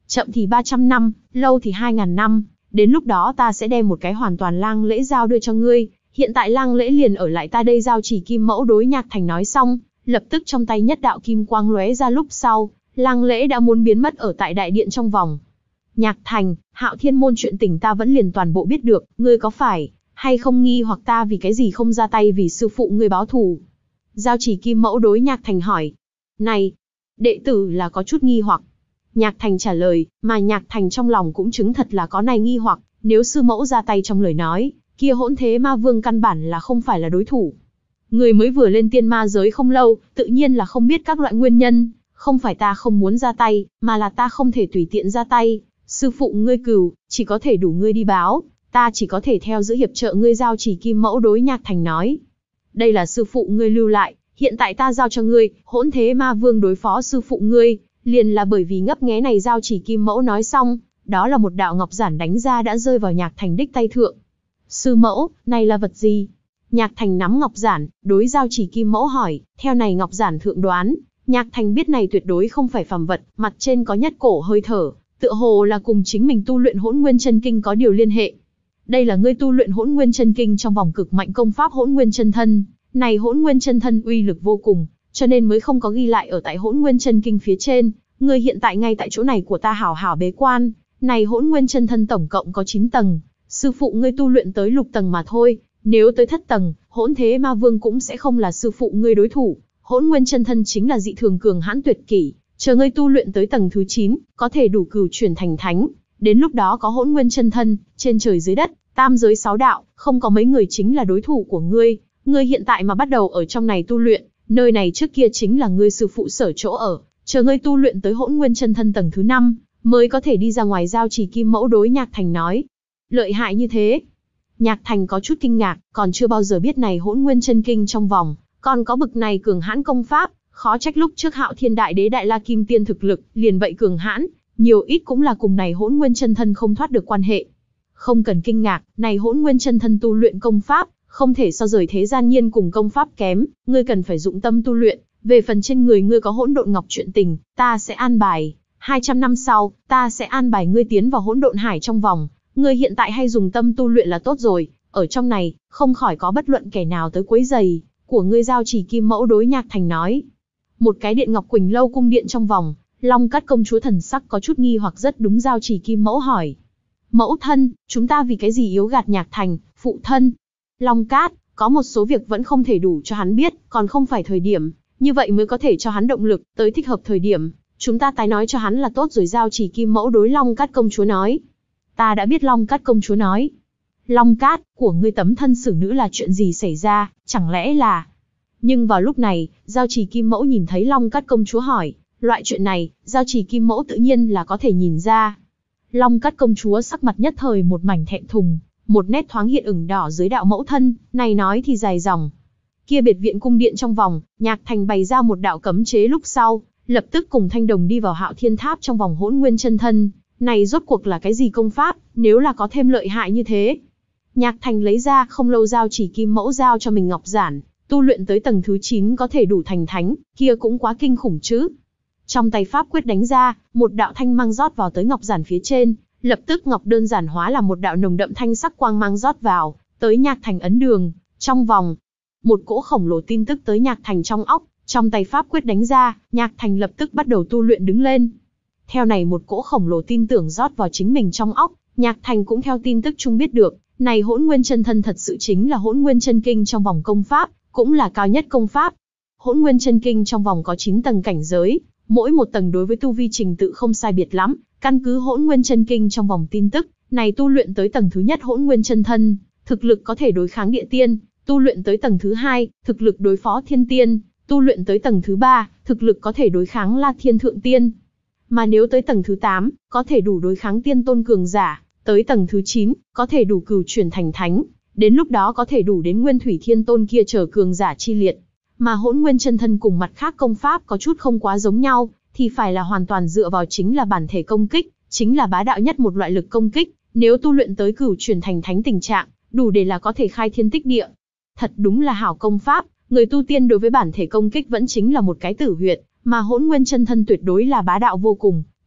Chậm thì ba trăm năm, lâu thì hai nghìn năm, đến lúc đó ta sẽ đem một cái hoàn toàn lang lễ giao đưa cho ngươi, hiện tại lang lễ liền ở lại ta đây. Giao chỉ kim mẫu đối Nhạc Thành nói xong, lập tức trong tay nhất đạo kim quang lóe ra, lúc sau, lang lễ đã muốn biến mất ở tại đại điện trong vòng. Nhạc Thành, Hạo Thiên môn chuyện tình ta vẫn liền toàn bộ biết được, ngươi có phải hay không nghi hoặc ta vì cái gì không ra tay vì sư phụ ngươi báo thù? Giao chỉ kim mẫu đối Nhạc Thành hỏi. Này, đệ tử là có chút nghi hoặc. Nhạc Thành trả lời, mà Nhạc Thành trong lòng cũng chứng thật là có này nghi hoặc, nếu sư mẫu ra tay trong lời nói, kia hỗn thế ma vương căn bản là không phải là đối thủ. Người mới vừa lên tiên ma giới không lâu, tự nhiên là không biết các loại nguyên nhân, không phải ta không muốn ra tay, mà là ta không thể tùy tiện ra tay. Sư phụ ngươi cừu, chỉ có thể đủ ngươi đi báo, ta chỉ có thể theo giữ hiệp trợ ngươi. Giao chỉ kim mẫu đối Nhạc Thành nói. Đây là sư phụ ngươi lưu lại, hiện tại ta giao cho ngươi, hỗn thế ma vương đối phó sư phụ ngươi, liền là bởi vì ngấp nghé này. Giao chỉ kim mẫu nói xong, đó là một đạo ngọc giản đánh ra đã rơi vào Nhạc Thành đích tay thượng. Sư mẫu, này là vật gì? Nhạc Thành nắm ngọc giản, đối Giao chỉ kim mẫu hỏi, theo này ngọc giản thượng đoán, Nhạc Thành biết này tuyệt đối không phải phàm vật, mặt trên có nhất cổ hơi thở, tựa hồ là cùng chính mình tu luyện Hỗn Nguyên Chân Kinh có điều liên hệ. Đây là ngươi tu luyện Hỗn Nguyên Chân Kinh trong vòng cực mạnh công pháp Hỗn Nguyên Chân Thân, này Hỗn Nguyên Chân Thân uy lực vô cùng, cho nên mới không có ghi lại ở tại Hỗn Nguyên Chân Kinh phía trên. Ngươi hiện tại ngay tại chỗ này của ta hảo hảo bế quan, này Hỗn Nguyên Chân Thân tổng cộng có chín tầng, sư phụ ngươi tu luyện tới lục tầng mà thôi, nếu tới thất tầng, hỗn thế ma vương cũng sẽ không là sư phụ ngươi đối thủ. Hỗn Nguyên Chân Thân chính là dị thường cường hãn tuyệt kỹ, chờ ngươi tu luyện tới tầng thứ chín, có thể đủ cửu chuyển thành thánh, đến lúc đó có Hỗn Nguyên Chân Thân, trên trời dưới đất, tam giới sáu đạo, không có mấy người chính là đối thủ của ngươi. Ngươi hiện tại mà bắt đầu ở trong này tu luyện, nơi này trước kia chính là ngươi sư phụ sở chỗ ở, chờ ngươi tu luyện tới Hỗn Nguyên Chân Thân tầng thứ năm, mới có thể đi ra ngoài. Giao chỉ kim mẫu đối Nhạc Thành nói. Lợi hại như thế? Nhạc Thành có chút kinh ngạc, còn chưa bao giờ biết này Hỗn Nguyên Chân Kinh trong vòng, còn có bực này cường hãn công pháp, khó trách lúc trước Hạo Thiên Đại Đế Đại La Kim Tiên thực lực, liền vậy cường hãn, nhiều ít cũng là cùng này Hỗn Nguyên Chân Thân không thoát được quan hệ. Không cần kinh ngạc, này Hỗn Nguyên Chân Thân tu luyện công pháp, không thể so rời thế gian nhiên cùng công pháp kém, ngươi cần phải dụng tâm tu luyện, về phần trên người ngươi có Hỗn Độn Ngọc chuyện tình, ta sẽ an bài, hai trăm năm sau, ta sẽ an bài ngươi tiến vào Hỗn Độn Hải trong vòng, ngươi hiện tại hay dùng tâm tu luyện là tốt rồi, ở trong này, không khỏi có bất luận kẻ nào tới quấy rầy của ngươi. Giao chỉ kim mẫu đối Nhạc Thành nói. Một cái điện Ngọc Quỳnh Lâu cung điện trong vòng, Long Cát công chúa thần sắc có chút nghi hoặc. Rất đúng, Giao chỉ kim mẫu hỏi. Mẫu thân, chúng ta vì cái gì yếu gạt Nhạc Thành? Phụ thân, Long Cát, có một số việc vẫn không thể đủ cho hắn biết, còn không phải thời điểm, như vậy mới có thể cho hắn động lực, tới thích hợp thời điểm, chúng ta tái nói cho hắn là tốt rồi. Giao chỉ kim mẫu đối Long Cát công chúa nói. Ta đã biết. Long Cát công chúa nói. Long Cát, của ngươi tấm thân xử nữ là chuyện gì xảy ra, chẳng lẽ là... Nhưng vào lúc này, Giao chỉ kim mẫu nhìn thấy Long Cát công chúa hỏi, loại chuyện này, Giao chỉ kim mẫu tự nhiên là có thể nhìn ra. Long Cát công chúa sắc mặt nhất thời một mảnh thẹn thùng, một nét thoáng hiện ửng đỏ dưới đạo mẫu thân, này nói thì dài dòng. Kia biệt viện cung điện trong vòng, Nhạc Thành bày ra một đạo cấm chế lúc sau, lập tức cùng Thanh Đồng đi vào Hạo Thiên Tháp trong vòng Hỗn Nguyên Chân Thân. Này rốt cuộc là cái gì công pháp, nếu là có thêm lợi hại như thế? Nhạc Thành lấy ra, không lâu Giao chỉ kim mẫu giao cho mình ngọc giản, tu luyện tới tầng thứ chín có thể đủ thành thánh, kia cũng quá kinh khủng chứ. Trong tay pháp quyết đánh ra, một đạo thanh mang rót vào tới ngọc giản phía trên, lập tức ngọc đơn giản hóa là một đạo nồng đậm thanh sắc quang mang rót vào, tới Nhạc Thành ấn đường, trong vòng. Một cỗ khổng lồ tin tức tới Nhạc Thành trong óc, trong tay pháp quyết đánh ra, Nhạc Thành lập tức bắt đầu tu luyện đứng lên. Theo này một cỗ khổng lồ tin tưởng rót vào chính mình trong óc, Nhạc Thành cũng theo tin tức chung biết được, này Hỗn Nguyên Chân Thân thật sự chính là Hỗn Nguyên Chân Kinh trong vòng công pháp, cũng là cao nhất công pháp. Hỗn Nguyên Chân Kinh trong vòng có chín tầng cảnh giới, mỗi một tầng đối với tu vi trình tự không sai biệt lắm, căn cứ Hỗn Nguyên Chân Kinh trong vòng tin tức, này tu luyện tới tầng thứ nhất Hỗn Nguyên Chân Thân, thực lực có thể đối kháng địa tiên, tu luyện tới tầng thứ hai, thực lực đối phó thiên tiên, tu luyện tới tầng thứ ba, thực lực có thể đối kháng La Thiên thượng tiên. Mà nếu tới tầng thứ tám, có thể đủ đối kháng tiên tôn cường giả, tới tầng thứ chín, có thể đủ cửu chuyển thành thánh, đến lúc đó có thể đủ đến Nguyên Thủy Thiên Tôn kia trở cường giả chi liệt. Mà Hỗn Nguyên Chân Thân cùng mặt khác công pháp có chút không quá giống nhau, thì phải là hoàn toàn dựa vào chính là bản thể công kích, chính là bá đạo nhất một loại lực công kích, nếu tu luyện tới cửu chuyển thành thánh tình trạng, đủ để là có thể khai thiên tích địa. Thật đúng là hảo công pháp, người tu tiên đối với bản thể công kích vẫn chính là một cái tử huyệt, mà Hỗn Nguyên Chân Thân tuyệt đối là bá đạo vô cùng,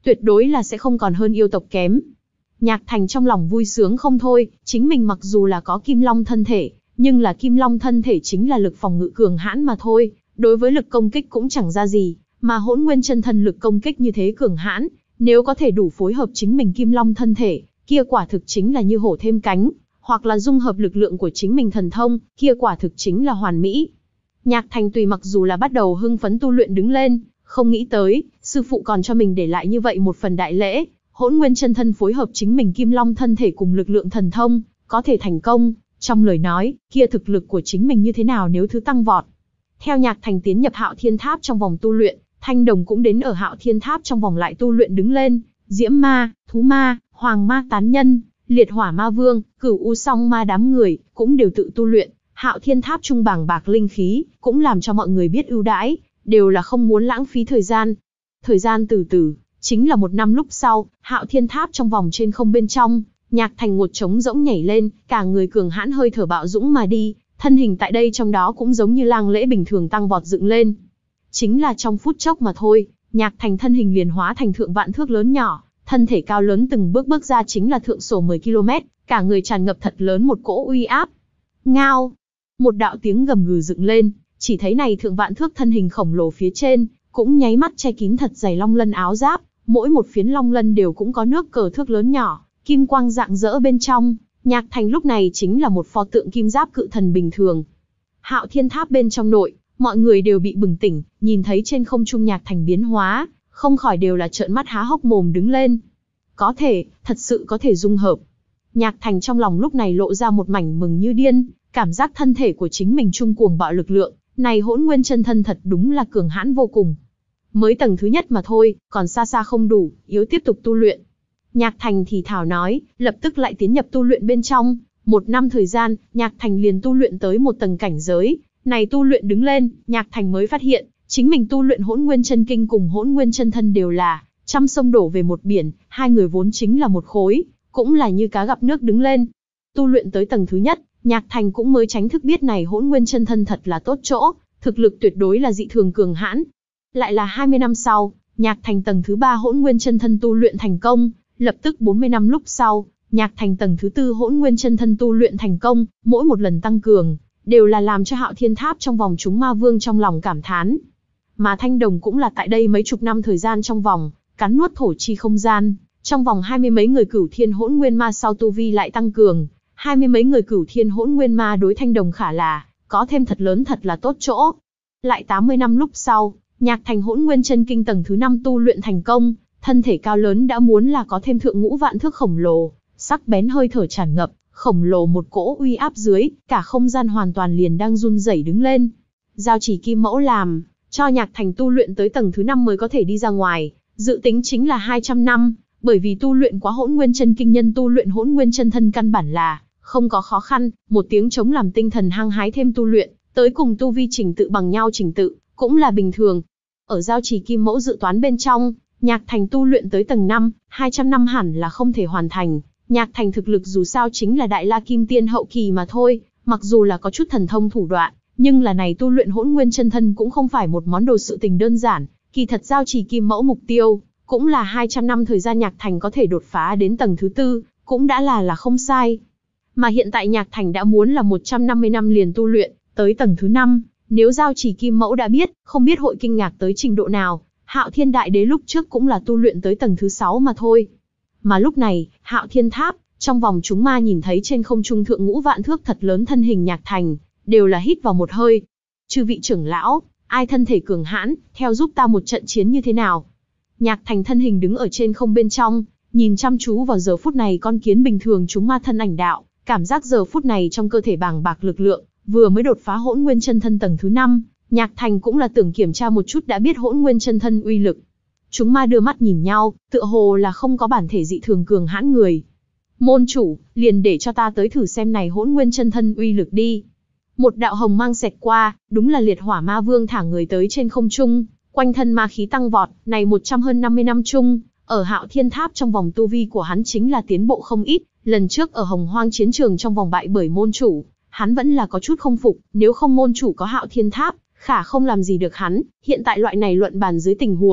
tuyệt đối là sẽ không còn hơn yêu tộc kém. Nhạc Thành trong lòng vui sướng không thôi, chính mình mặc dù là có Kim Long thân thể, nhưng là Kim Long thân thể chính là lực phòng ngự cường hãn mà thôi, đối với lực công kích cũng chẳng ra gì, mà Hỗn Nguyên chân thân lực công kích như thế cường hãn, nếu có thể đủ phối hợp chính mình Kim Long thân thể, kia quả thực chính là như hổ thêm cánh, hoặc là dung hợp lực lượng của chính mình thần thông, kia quả thực chính là hoàn mỹ. Nhạc Thành tùy mặc dù là bắt đầu hưng phấn tu luyện đứng lên, không nghĩ tới, sư phụ còn cho mình để lại như vậy một phần đại lễ, Hỗn Nguyên chân thân phối hợp chính mình Kim Long thân thể cùng lực lượng thần thông, có thể thành công, trong lời nói, kia thực lực của chính mình như thế nào nếu thứ tăng vọt. Theo Nhạc Thành tiến nhập Hạo Thiên Tháp trong vòng tu luyện, Thanh Đồng cũng đến ở Hạo Thiên Tháp trong vòng lại tu luyện đứng lên, Diễm Ma, Thú Ma, Hoàng Ma tán nhân, Liệt Hỏa Ma Vương, Cửu U Song Ma đám người, cũng đều tự tu luyện. Hạo Thiên Tháp trung bàng bạc linh khí, cũng làm cho mọi người biết ưu đãi, đều là không muốn lãng phí thời gian. Thời gian từ từ, chính là một năm lúc sau, Hạo Thiên Tháp trong vòng trên không bên trong, Nhạc Thành một trống rỗng nhảy lên, cả người cường hãn hơi thở bạo dũng mà đi, thân hình tại đây trong đó cũng giống như lang lễ bình thường tăng vọt dựng lên. Chính là trong phút chốc mà thôi, Nhạc Thành thân hình liền hóa thành thượng vạn thước lớn nhỏ, thân thể cao lớn từng bước bước ra chính là thượng sổ mười ki lô mét, cả người tràn ngập thật lớn một cỗ uy áp. Ngao! Một đạo tiếng gầm gừ dựng lên, chỉ thấy này thượng vạn thước thân hình khổng lồ phía trên, cũng nháy mắt che kín thật dày long lân áo giáp, mỗi một phiến long lân đều cũng có nước cờ thước lớn nhỏ, kim quang rạng rỡ bên trong. Nhạc Thành lúc này chính là một pho tượng kim giáp cự thần bình thường. Hạo Thiên Tháp bên trong nội, mọi người đều bị bừng tỉnh, nhìn thấy trên không trung Nhạc Thành biến hóa, không khỏi đều là trợn mắt há hốc mồm đứng lên. Có thể, thật sự có thể dung hợp. Nhạc Thành trong lòng lúc này lộ ra một mảnh mừng như điên, cảm giác thân thể của chính mình trung cuồng bạo lực lượng, này Hỗn Nguyên chân thân thật đúng là cường hãn vô cùng. Mới tầng thứ nhất mà thôi, còn xa xa không đủ, yếu tiếp tục tu luyện. Nhạc Thành thì thảo nói, lập tức lại tiến nhập tu luyện bên trong. Một năm thời gian, Nhạc Thành liền tu luyện tới một tầng cảnh giới. Này tu luyện đứng lên, Nhạc Thành mới phát hiện, chính mình tu luyện Hỗn Nguyên chân kinh cùng Hỗn Nguyên chân thân đều là trăm sông đổ về một biển, hai người vốn chính là một khối, cũng là như cá gặp nước đứng lên. Tu luyện tới tầng thứ nhất, Nhạc Thành cũng mới tránh thức biết này Hỗn Nguyên chân thân thật là tốt chỗ, thực lực tuyệt đối là dị thường cường hãn. Lại là hai mươi năm sau, Nhạc Thành tầng thứ ba Hỗn Nguyên chân thân tu luyện thành công, lập tức bốn mươi năm lúc sau, Nhạc Thành tầng thứ tư Hỗn Nguyên chân thân tu luyện thành công, mỗi một lần tăng cường, đều là làm cho Hạo Thiên Tháp trong vòng chúng ma vương trong lòng cảm thán. Mà Thanh Đồng cũng là tại đây mấy chục năm thời gian trong vòng, cắn nuốt thổ chi không gian, trong vòng hai mươi mấy người Cửu Thiên Hỗn Nguyên Ma sau tu vi lại tăng cường, hai mươi mấy người Cửu Thiên Hỗn Nguyên Ma đối Thanh Đồng khả là, có thêm thật lớn thật là tốt chỗ. Lại tám mươi năm lúc sau, Nhạc Thành Hỗn Nguyên chân kinh tầng thứ năm tu luyện thành công, thân thể cao lớn đã muốn là có thêm thượng ngũ vạn thước khổng lồ, sắc bén hơi thở tràn ngập, khổng lồ một cỗ uy áp dưới, cả không gian hoàn toàn liền đang run rẩy đứng lên. Giao chỉ kim mẫu làm, cho Nhạc Thành tu luyện tới tầng thứ năm mới có thể đi ra ngoài, dự tính chính là hai trăm năm, bởi vì tu luyện quá Hỗn Nguyên chân kinh nhân tu luyện Hỗn Nguyên chân thân căn bản là không có khó khăn, một tiếng chống làm tinh thần hăng hái thêm tu luyện, tới cùng tu vi trình tự bằng nhau trình tự, cũng là bình thường. Ở giao chỉ kim mẫu dự toán bên trong, Nhạc Thành tu luyện tới tầng năm, hai trăm năm hẳn là không thể hoàn thành. Nhạc Thành thực lực dù sao chính là Đại La Kim Tiên hậu kỳ mà thôi, mặc dù là có chút thần thông thủ đoạn, nhưng là này tu luyện Hỗn Nguyên chân thân cũng không phải một món đồ sự tình đơn giản. Kỳ thật giao chỉ kim mẫu mục tiêu, cũng là hai trăm năm thời gian Nhạc Thành có thể đột phá đến tầng thứ tư, cũng đã là là không sai. Mà hiện tại Nhạc Thành đã muốn là một trăm năm mươi năm liền tu luyện, tới tầng thứ năm, nếu giao chỉ kim mẫu đã biết, không biết hội kinh ngạc tới trình độ nào. Hạo Thiên Đại Đế lúc trước cũng là tu luyện tới tầng thứ sáu mà thôi. Mà lúc này, Hạo Thiên Tháp, trong vòng chúng ma nhìn thấy trên không trung thượng ngũ vạn thước thật lớn thân hình Nhạc Thành, đều là hít vào một hơi. Chư vị trưởng lão, ai thân thể cường hãn, theo giúp ta một trận chiến như thế nào? Nhạc Thành thân hình đứng ở trên không bên trong, nhìn chăm chú vào giờ phút này con kiến bình thường chúng ma thân ảnh đạo, cảm giác giờ phút này trong cơ thể bàng bạc lực lượng, vừa mới đột phá Hỗn Nguyên chân thân tầng thứ năm, Nhạc Thành cũng là tưởng kiểm tra một chút đã biết Hỗn Nguyên chân thân uy lực. Chúng ma đưa mắt nhìn nhau, tựa hồ là không có bản thể dị thường cường hãn người. Môn chủ, liền để cho ta tới thử xem này Hỗn Nguyên chân thân uy lực đi. Một đạo hồng mang xẹt qua, đúng là Liệt Hỏa Ma Vương thả người tới trên không trung, quanh thân ma khí tăng vọt, này một trăm hơn năm mươi năm chung, ở Hạo Thiên Tháp trong vòng tu vi của hắn chính là tiến bộ không ít, lần trước ở Hồng Hoang chiến trường trong vòng bại bởi môn chủ, hắn vẫn là có chút không phục, nếu không môn chủ có Hạo Thiên Tháp, khả không làm gì được hắn, hiện tại loại này luận bàn dưới tình huống,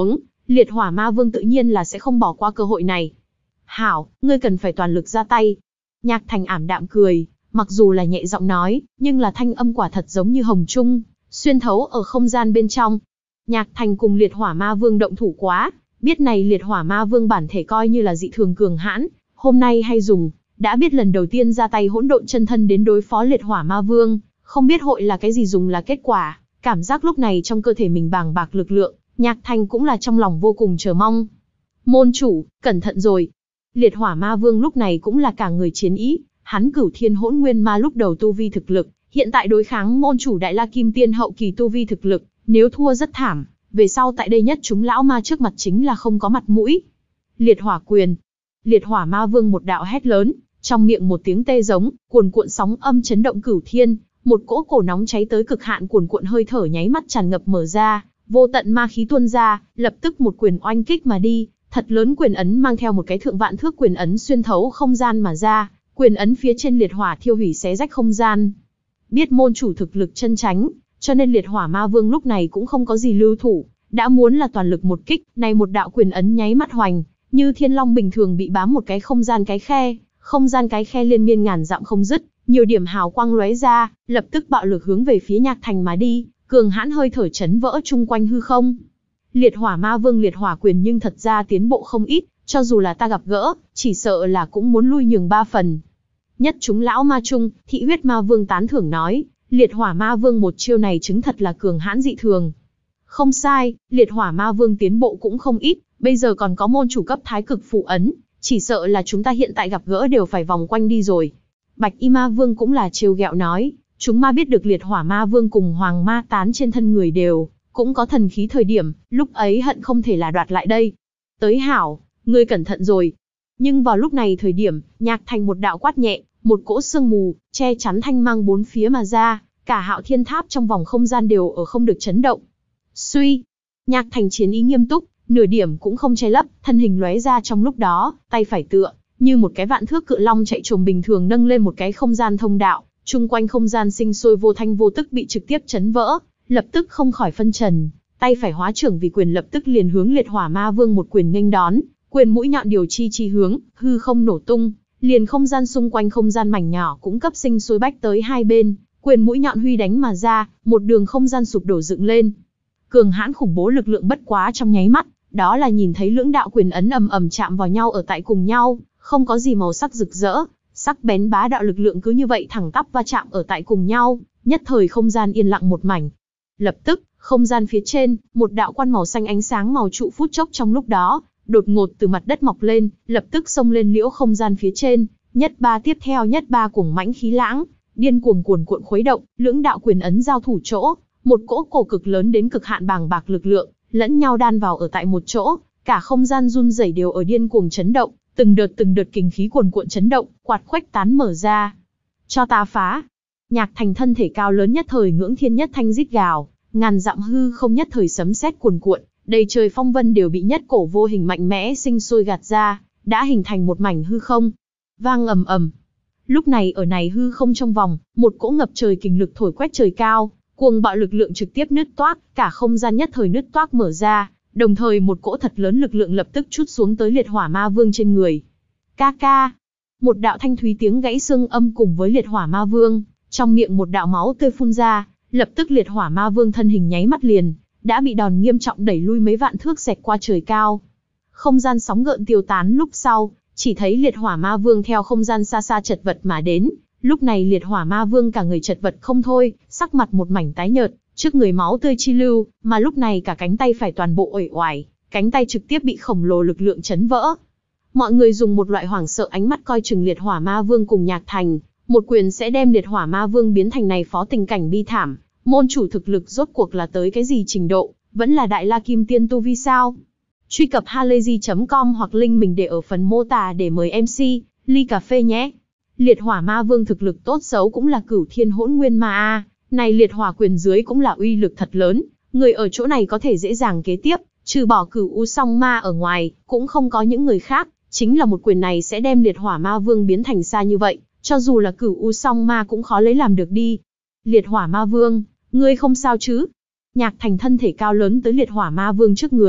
Liệt hỏa ma vương tự nhiên là sẽ không bỏ qua cơ hội này. Hảo, ngươi cần phải toàn lực ra tay. Nhạc Thành ảm đạm cười, mặc dù là nhẹ giọng nói, nhưng là thanh âm quả thật giống như hồng trung, xuyên thấu ở không gian bên trong. Nhạc Thành cùng liệt hỏa ma vương động thủ quá, biết này liệt hỏa ma vương bản thể coi như là dị thường cường hãn, hôm nay hay dùng, đã biết lần đầu tiên ra tay hỗn độn chân thân đến đối phó liệt hỏa ma vương, không biết hội là cái gì dùng là kết quả, cảm giác lúc này trong cơ thể mình bàng bạc lực lượng, Nhạc Thành cũng là trong lòng vô cùng chờ mong. Môn chủ, cẩn thận rồi. Liệt hỏa ma vương lúc này cũng là cả người chiến ý, hắn cửu thiên hỗn nguyên ma lúc đầu tu vi thực lực, hiện tại đối kháng môn chủ đại la kim tiên hậu kỳ tu vi thực lực, nếu thua rất thảm, về sau tại đây nhất chúng lão ma trước mặt chính là không có mặt mũi. Liệt hỏa quyền. Liệt hỏa ma vương một đạo hét lớn, trong miệng một tiếng tê giống, cuồn cuộn sóng âm chấn động cửu thiên, một cỗ cổ nóng cháy tới cực hạn cuồn cuộn hơi thở nháy mắt tràn ngập mở ra, vô tận ma khí tuôn ra, lập tức một quyền oanh kích mà đi, thật lớn quyền ấn mang theo một cái thượng vạn thước quyền ấn xuyên thấu không gian mà ra, quyền ấn phía trên liệt hỏa thiêu hủy xé rách không gian. Biết môn chủ thực lực chân chánh, cho nên liệt hỏa ma vương lúc này cũng không có gì lưu thủ, đã muốn là toàn lực một kích, này một đạo quyền ấn nháy mắt hoành, như thiên long bình thường bị bám một cái không gian cái khe, không gian cái khe liên miên ngàn dặm không dứt, nhiều điểm hào quang lóe ra, lập tức bạo lực hướng về phía Nhạc Thành mà đi, cường hãn hơi thở chấn vỡ chung quanh hư không. Liệt hỏa ma vương liệt hỏa quyền nhưng thật ra tiến bộ không ít, cho dù là ta gặp gỡ, chỉ sợ là cũng muốn lui nhường ba phần. Nhất chúng lão ma chung, thị huyết ma vương tán thưởng nói, liệt hỏa ma vương một chiêu này chứng thật là cường hãn dị thường. Không sai, liệt hỏa ma vương tiến bộ cũng không ít, bây giờ còn có môn chủ cấp thái cực phụ ấn, chỉ sợ là chúng ta hiện tại gặp gỡ đều phải vòng quanh đi rồi. Bạch y ma vương cũng là trêu ghẹo nói, chúng ma biết được liệt hỏa ma vương cùng hoàng ma tán trên thân người đều, cũng có thần khí thời điểm, lúc ấy hận không thể là đoạt lại đây. Tới hảo, ngươi cẩn thận rồi. Nhưng vào lúc này thời điểm, Nhạc Thành một đạo quát nhẹ, một cỗ sương mù, che chắn thanh mang bốn phía mà ra, cả hạo thiên tháp trong vòng không gian đều ở không được chấn động. Suy, Nhạc Thành chiến ý nghiêm túc, nửa điểm cũng không che lấp, thân hình lóe ra trong lúc đó, tay phải tựa, như một cái vạn thước cự long chạy trồm bình thường nâng lên một cái không gian thông đạo, chung quanh không gian sinh sôi vô thanh vô tức bị trực tiếp chấn vỡ, lập tức không khỏi phân trần, tay phải hóa trưởng vì quyền lập tức liền hướng liệt hỏa ma vương một quyền nghênh đón, quyền mũi nhọn điều chi chi hướng, hư không nổ tung, liền không gian xung quanh không gian mảnh nhỏ cũng cấp sinh sôi bách tới hai bên, quyền mũi nhọn huy đánh mà ra, một đường không gian sụp đổ dựng lên. Cường hãn khủng bố lực lượng bất quá trong nháy mắt, đó là nhìn thấy lưỡng đạo quyền ấn ầm ầm chạm vào nhau ở tại cùng nhau, không có gì màu sắc rực rỡ, sắc bén bá đạo lực lượng cứ như vậy thẳng tắp va chạm ở tại cùng nhau, nhất thời không gian yên lặng một mảnh. Lập tức, không gian phía trên, một đạo quan màu xanh ánh sáng màu trụ phút chốc trong lúc đó, đột ngột từ mặt đất mọc lên, lập tức xông lên liễu không gian phía trên, nhất ba tiếp theo nhất ba cuồng mãnh khí lãng, điên cuồng cuồn cuộn khuấy động, lưỡng đạo quyền ấn giao thủ chỗ, một cỗ cổ cực lớn đến cực hạn bàng bạc lực lượng, lẫn nhau đan vào ở tại một chỗ, cả không gian run rẩy đều ở điên cuồng chấn động, từng đợt từng đợt kình khí cuồn cuộn chấn động, quạt khuếch tán mở ra. Cho ta phá! Nhạc Thành thân thể cao lớn nhất thời ngưỡng thiên nhất thanh rít gào, ngàn dặm hư không nhất thời sấm sét cuồn cuộn, đầy trời phong vân đều bị nhất cổ vô hình mạnh mẽ sinh sôi gạt ra, đã hình thành một mảnh hư không. Vang ầm ầm. Lúc này ở này hư không trong vòng, một cỗ ngập trời kình lực thổi quét trời cao, cuồng bạo lực lượng trực tiếp nứt toác, cả không gian nhất thời nứt toác mở ra, đồng thời một cỗ thật lớn lực lượng lập tức trút xuống tới liệt hỏa ma vương trên người. Ca ca. Một đạo thanh thúy tiếng gãy xương âm cùng với liệt hỏa ma vương, trong miệng một đạo máu tươi phun ra, lập tức liệt hỏa ma vương thân hình nháy mắt liền, đã bị đòn nghiêm trọng đẩy lui mấy vạn thước xẹt qua trời cao. Không gian sóng gợn tiêu tán lúc sau, chỉ thấy liệt hỏa ma vương theo không gian xa xa chật vật mà đến, lúc này liệt hỏa ma vương cả người chật vật không thôi, sắc mặt một mảnh tái nhợt, trước người máu tươi chi lưu, mà lúc này cả cánh tay phải toàn bộ uể oải, cánh tay trực tiếp bị khổng lồ lực lượng chấn vỡ. Mọi người dùng một loại hoảng sợ ánh mắt coi chừng liệt hỏa ma vương cùng Nhạc Thành, một quyền sẽ đem liệt hỏa ma vương biến thành này phó tình cảnh bi thảm. Môn chủ thực lực rốt cuộc là tới cái gì trình độ, vẫn là đại la kim tiên tu vi sao? Truy cập halayzi chấm com hoặc link mình để ở phần mô tả để mời em xê, ly cà phê nhé. Liệt hỏa ma vương thực lực tốt xấu cũng là cửu thiên hỗn nguyên ma a, này liệt hỏa quyền dưới cũng là uy lực thật lớn, người ở chỗ này có thể dễ dàng kế tiếp, trừ bỏ cửu u song ma ở ngoài, cũng không có những người khác, chính là một quyền này sẽ đem liệt hỏa ma vương biến thành xa như vậy, cho dù là cửu u song ma cũng khó lấy làm được đi. Liệt hỏa ma vương, ngươi không sao chứ? Nhạc Thành thân thể cao lớn tới liệt hỏa ma vương trước người,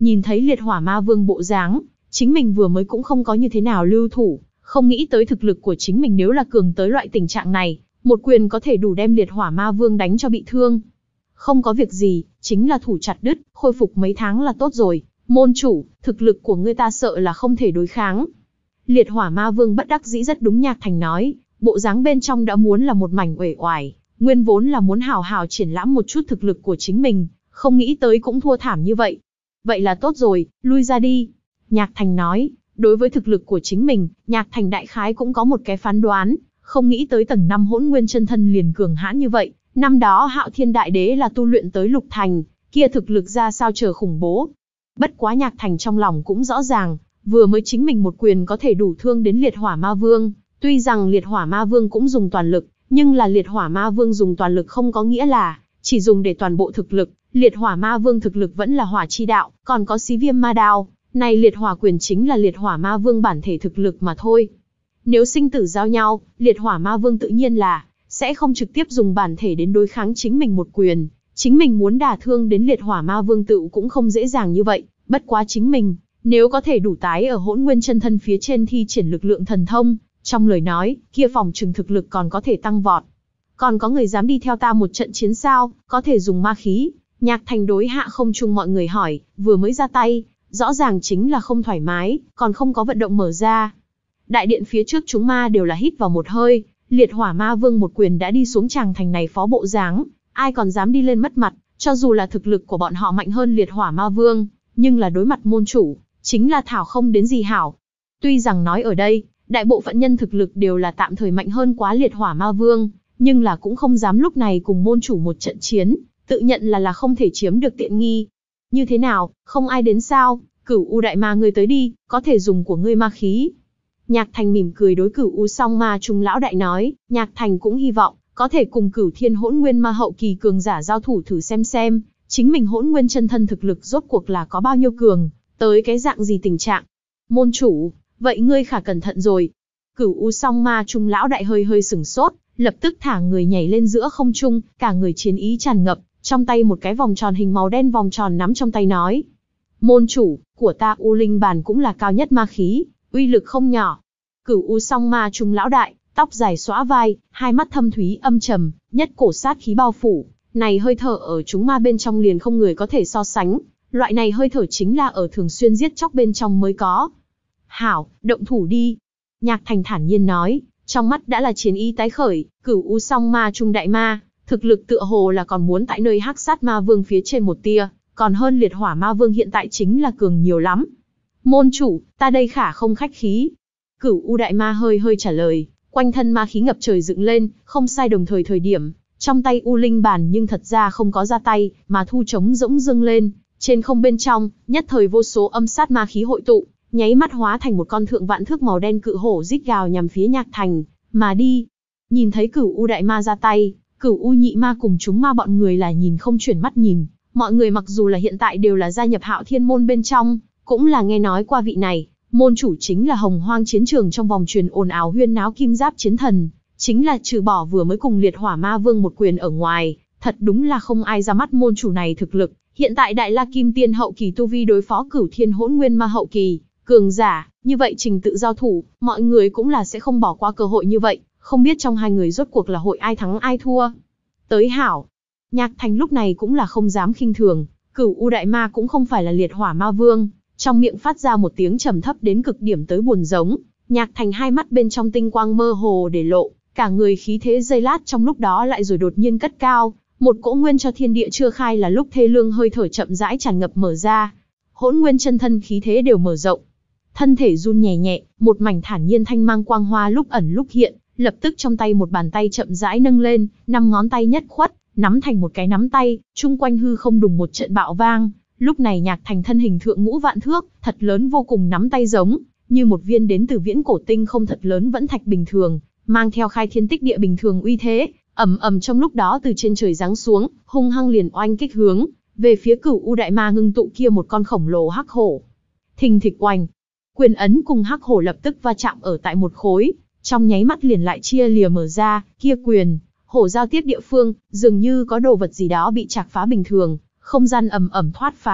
Nhìn thấy liệt hỏa ma vương bộ dáng, chính mình vừa mới cũng không có như thế nào lưu thủ, không nghĩ tới thực lực của chính mình nếu là cường tới loại tình trạng này, một quyền có thể đủ đem liệt hỏa ma vương đánh cho bị thương. Không có việc gì, chính là thủ chặt đứt, khôi phục mấy tháng là tốt rồi. Môn chủ, thực lực của ngươi ta sợ là không thể đối kháng. Liệt hỏa ma vương bất đắc dĩ rất đúng Nhạc Thành nói, bộ dáng bên trong đã muốn là một mảnh uể oải, nguyên vốn là muốn hào hào triển lãm một chút thực lực của chính mình, không nghĩ tới cũng thua thảm như vậy. Vậy là tốt rồi, lui ra đi. Nhạc Thành nói, đối với thực lực của chính mình, Nhạc Thành đại khái cũng có một cái phán đoán, không nghĩ tới tầng năm hỗn nguyên chân thân liền cường hãn như vậy. Năm đó Hạo Thiên Đại Đế là tu luyện tới lục thành, kia thực lực ra sao chờ khủng bố. Bất quá Nhạc Thành trong lòng cũng rõ ràng, vừa mới chính mình một quyền có thể đủ thương đến liệt hỏa ma vương, tuy rằng liệt hỏa ma vương cũng dùng toàn lực, nhưng là liệt hỏa ma vương dùng toàn lực không có nghĩa là chỉ dùng để toàn bộ thực lực, liệt hỏa ma vương thực lực vẫn là hỏa chi đạo, còn có xí viêm ma đao, này liệt hỏa quyền chính là liệt hỏa ma vương bản thể thực lực mà thôi. Nếu sinh tử giao nhau, liệt hỏa ma vương tự nhiên là sẽ không trực tiếp dùng bản thể đến đối kháng chính mình một quyền, chính mình muốn đả thương đến liệt hỏa ma vương tự cũng không dễ dàng như vậy, bất quá chính mình, nếu có thể đủ tái ở hỗn nguyên chân thân phía trên thi triển lực lượng thần thông, trong lời nói, kia phòng trừng thực lực còn có thể tăng vọt. Còn có người dám đi theo ta một trận chiến sao, có thể dùng ma khí? Nhạc Thành đối hạ không trung mọi người hỏi, vừa mới ra tay, rõ ràng chính là không thoải mái, còn không có vận động mở ra. Đại điện phía trước chúng ma đều là hít vào một hơi, liệt hỏa ma vương một quyền đã đi xuống tràng thành này phó bộ dáng, ai còn dám đi lên mất mặt, cho dù là thực lực của bọn họ mạnh hơn liệt hỏa ma vương, nhưng là đối mặt môn chủ, chính là thảo không đến gì hảo. Tuy rằng nói ở đây, đại bộ phận nhân thực lực đều là tạm thời mạnh hơn quá liệt hỏa ma vương, nhưng là cũng không dám lúc này cùng môn chủ một trận chiến, tự nhận là là không thể chiếm được tiện nghi. Như thế nào, không ai đến sao? Cửu U đại ma ngươi tới đi, có thể dùng của ngươi ma khí. Nhạc Thành mỉm cười đối Cửu U song ma trung lão đại nói, Nhạc Thành cũng hy vọng có thể cùng Cửu Thiên hỗn nguyên ma hậu kỳ cường giả giao thủ thử xem xem, chính mình hỗn nguyên chân thân thực lực rốt cuộc là có bao nhiêu cường, tới cái dạng gì tình trạng. Môn chủ, vậy ngươi khả cẩn thận rồi. Cửu U song ma trung lão đại hơi hơi sửng sốt, lập tức thả người nhảy lên giữa không trung, cả người chiến ý tràn ngập, trong tay một cái vòng tròn hình màu đen vòng tròn nắm trong tay nói. Môn chủ, của ta U Linh bàn cũng là cao nhất ma khí, uy lực không nhỏ. Cửu U song ma trung lão đại, tóc dài xõa vai, hai mắt thâm thúy âm trầm, nhất cổ sát khí bao phủ, này hơi thở ở chúng ma bên trong liền không người có thể so sánh, loại này hơi thở chính là ở thường xuyên giết chóc bên trong mới có. Hảo, động thủ đi. Nhạc Thành thản nhiên nói, trong mắt đã là chiến ý tái khởi, Cửu U song ma trung đại ma, thực lực tựa hồ là còn muốn tại nơi hắc sát ma vương phía trên một tia, còn hơn liệt hỏa ma vương hiện tại chính là cường nhiều lắm. Môn chủ, ta đây khả không khách khí. Cửu U đại ma hơi hơi trả lời, quanh thân ma khí ngập trời dựng lên, không sai đồng thời thời điểm, trong tay U Linh bàn nhưng thật ra không có ra tay, mà thu trống rỗng dâng lên, trên không bên trong, nhất thời vô số âm sát ma khí hội tụ, nháy mắt hóa thành một con thượng vạn thước màu đen cự hổ rít gào nhằm phía Nhạc Thành, mà đi. Nhìn thấy Cửu U đại ma ra tay, Cửu U nhị ma cùng chúng ma bọn người là nhìn không chuyển mắt nhìn, mọi người mặc dù là hiện tại đều là gia nhập Hạo Thiên môn bên trong, cũng là nghe nói qua vị này, môn chủ chính là Hồng Hoang chiến trường trong vòng truyền ồn ào huyên náo kim giáp chiến thần, chính là trừ bỏ vừa mới cùng liệt hỏa ma vương một quyền ở ngoài, thật đúng là không ai ra mắt môn chủ này thực lực. Hiện tại đại la kim tiên hậu kỳ tu vi đối phó Cửu Thiên hỗn nguyên ma hậu kỳ cường giả, như vậy trình tự giao thủ, mọi người cũng là sẽ không bỏ qua cơ hội như vậy, không biết trong hai người rốt cuộc là hội ai thắng ai thua. Tới hảo. Nhạc Thành lúc này cũng là không dám khinh thường, Cửu U đại ma cũng không phải là liệt hỏa ma vương, trong miệng phát ra một tiếng trầm thấp đến cực điểm tới buồn giống. Nhạc Thành hai mắt bên trong tinh quang mơ hồ để lộ, cả người khí thế giây lát trong lúc đó lại rồi đột nhiên cất cao, một cỗ nguyên cho thiên địa chưa khai là lúc thê lương hơi thở chậm rãi tràn ngập mở ra, hỗn nguyên chân thân khí thế đều mở rộng, thân thể run nhẹ nhẹ, một mảnh thản nhiên thanh mang quang hoa lúc ẩn lúc hiện, lập tức trong tay một bàn tay chậm rãi nâng lên, năm ngón tay nhất khuất, nắm thành một cái nắm tay, chung quanh hư không đùng một trận bạo vang. Lúc này Nhạc Thành thân hình thượng ngũ vạn thước, thật lớn vô cùng nắm tay giống như một viên đến từ viễn cổ tinh không thật lớn vẫn thạch bình thường, mang theo khai thiên tích địa bình thường uy thế, ầm ầm trong lúc đó từ trên trời giáng xuống, hung hăng liền oanh kích hướng về phía Cửu U đại ma ngưng tụ kia một con khổng lồ hắc hổ. Thình thịch oanh, quyền ấn cùng hắc hổ lập tức va chạm ở tại một khối, trong nháy mắt liền lại chia lìa mở ra, kia quyền hổ giao tiếp địa phương, dường như có đồ vật gì đó bị chạc phá bình thường, không gian ầm ầm thoát phá,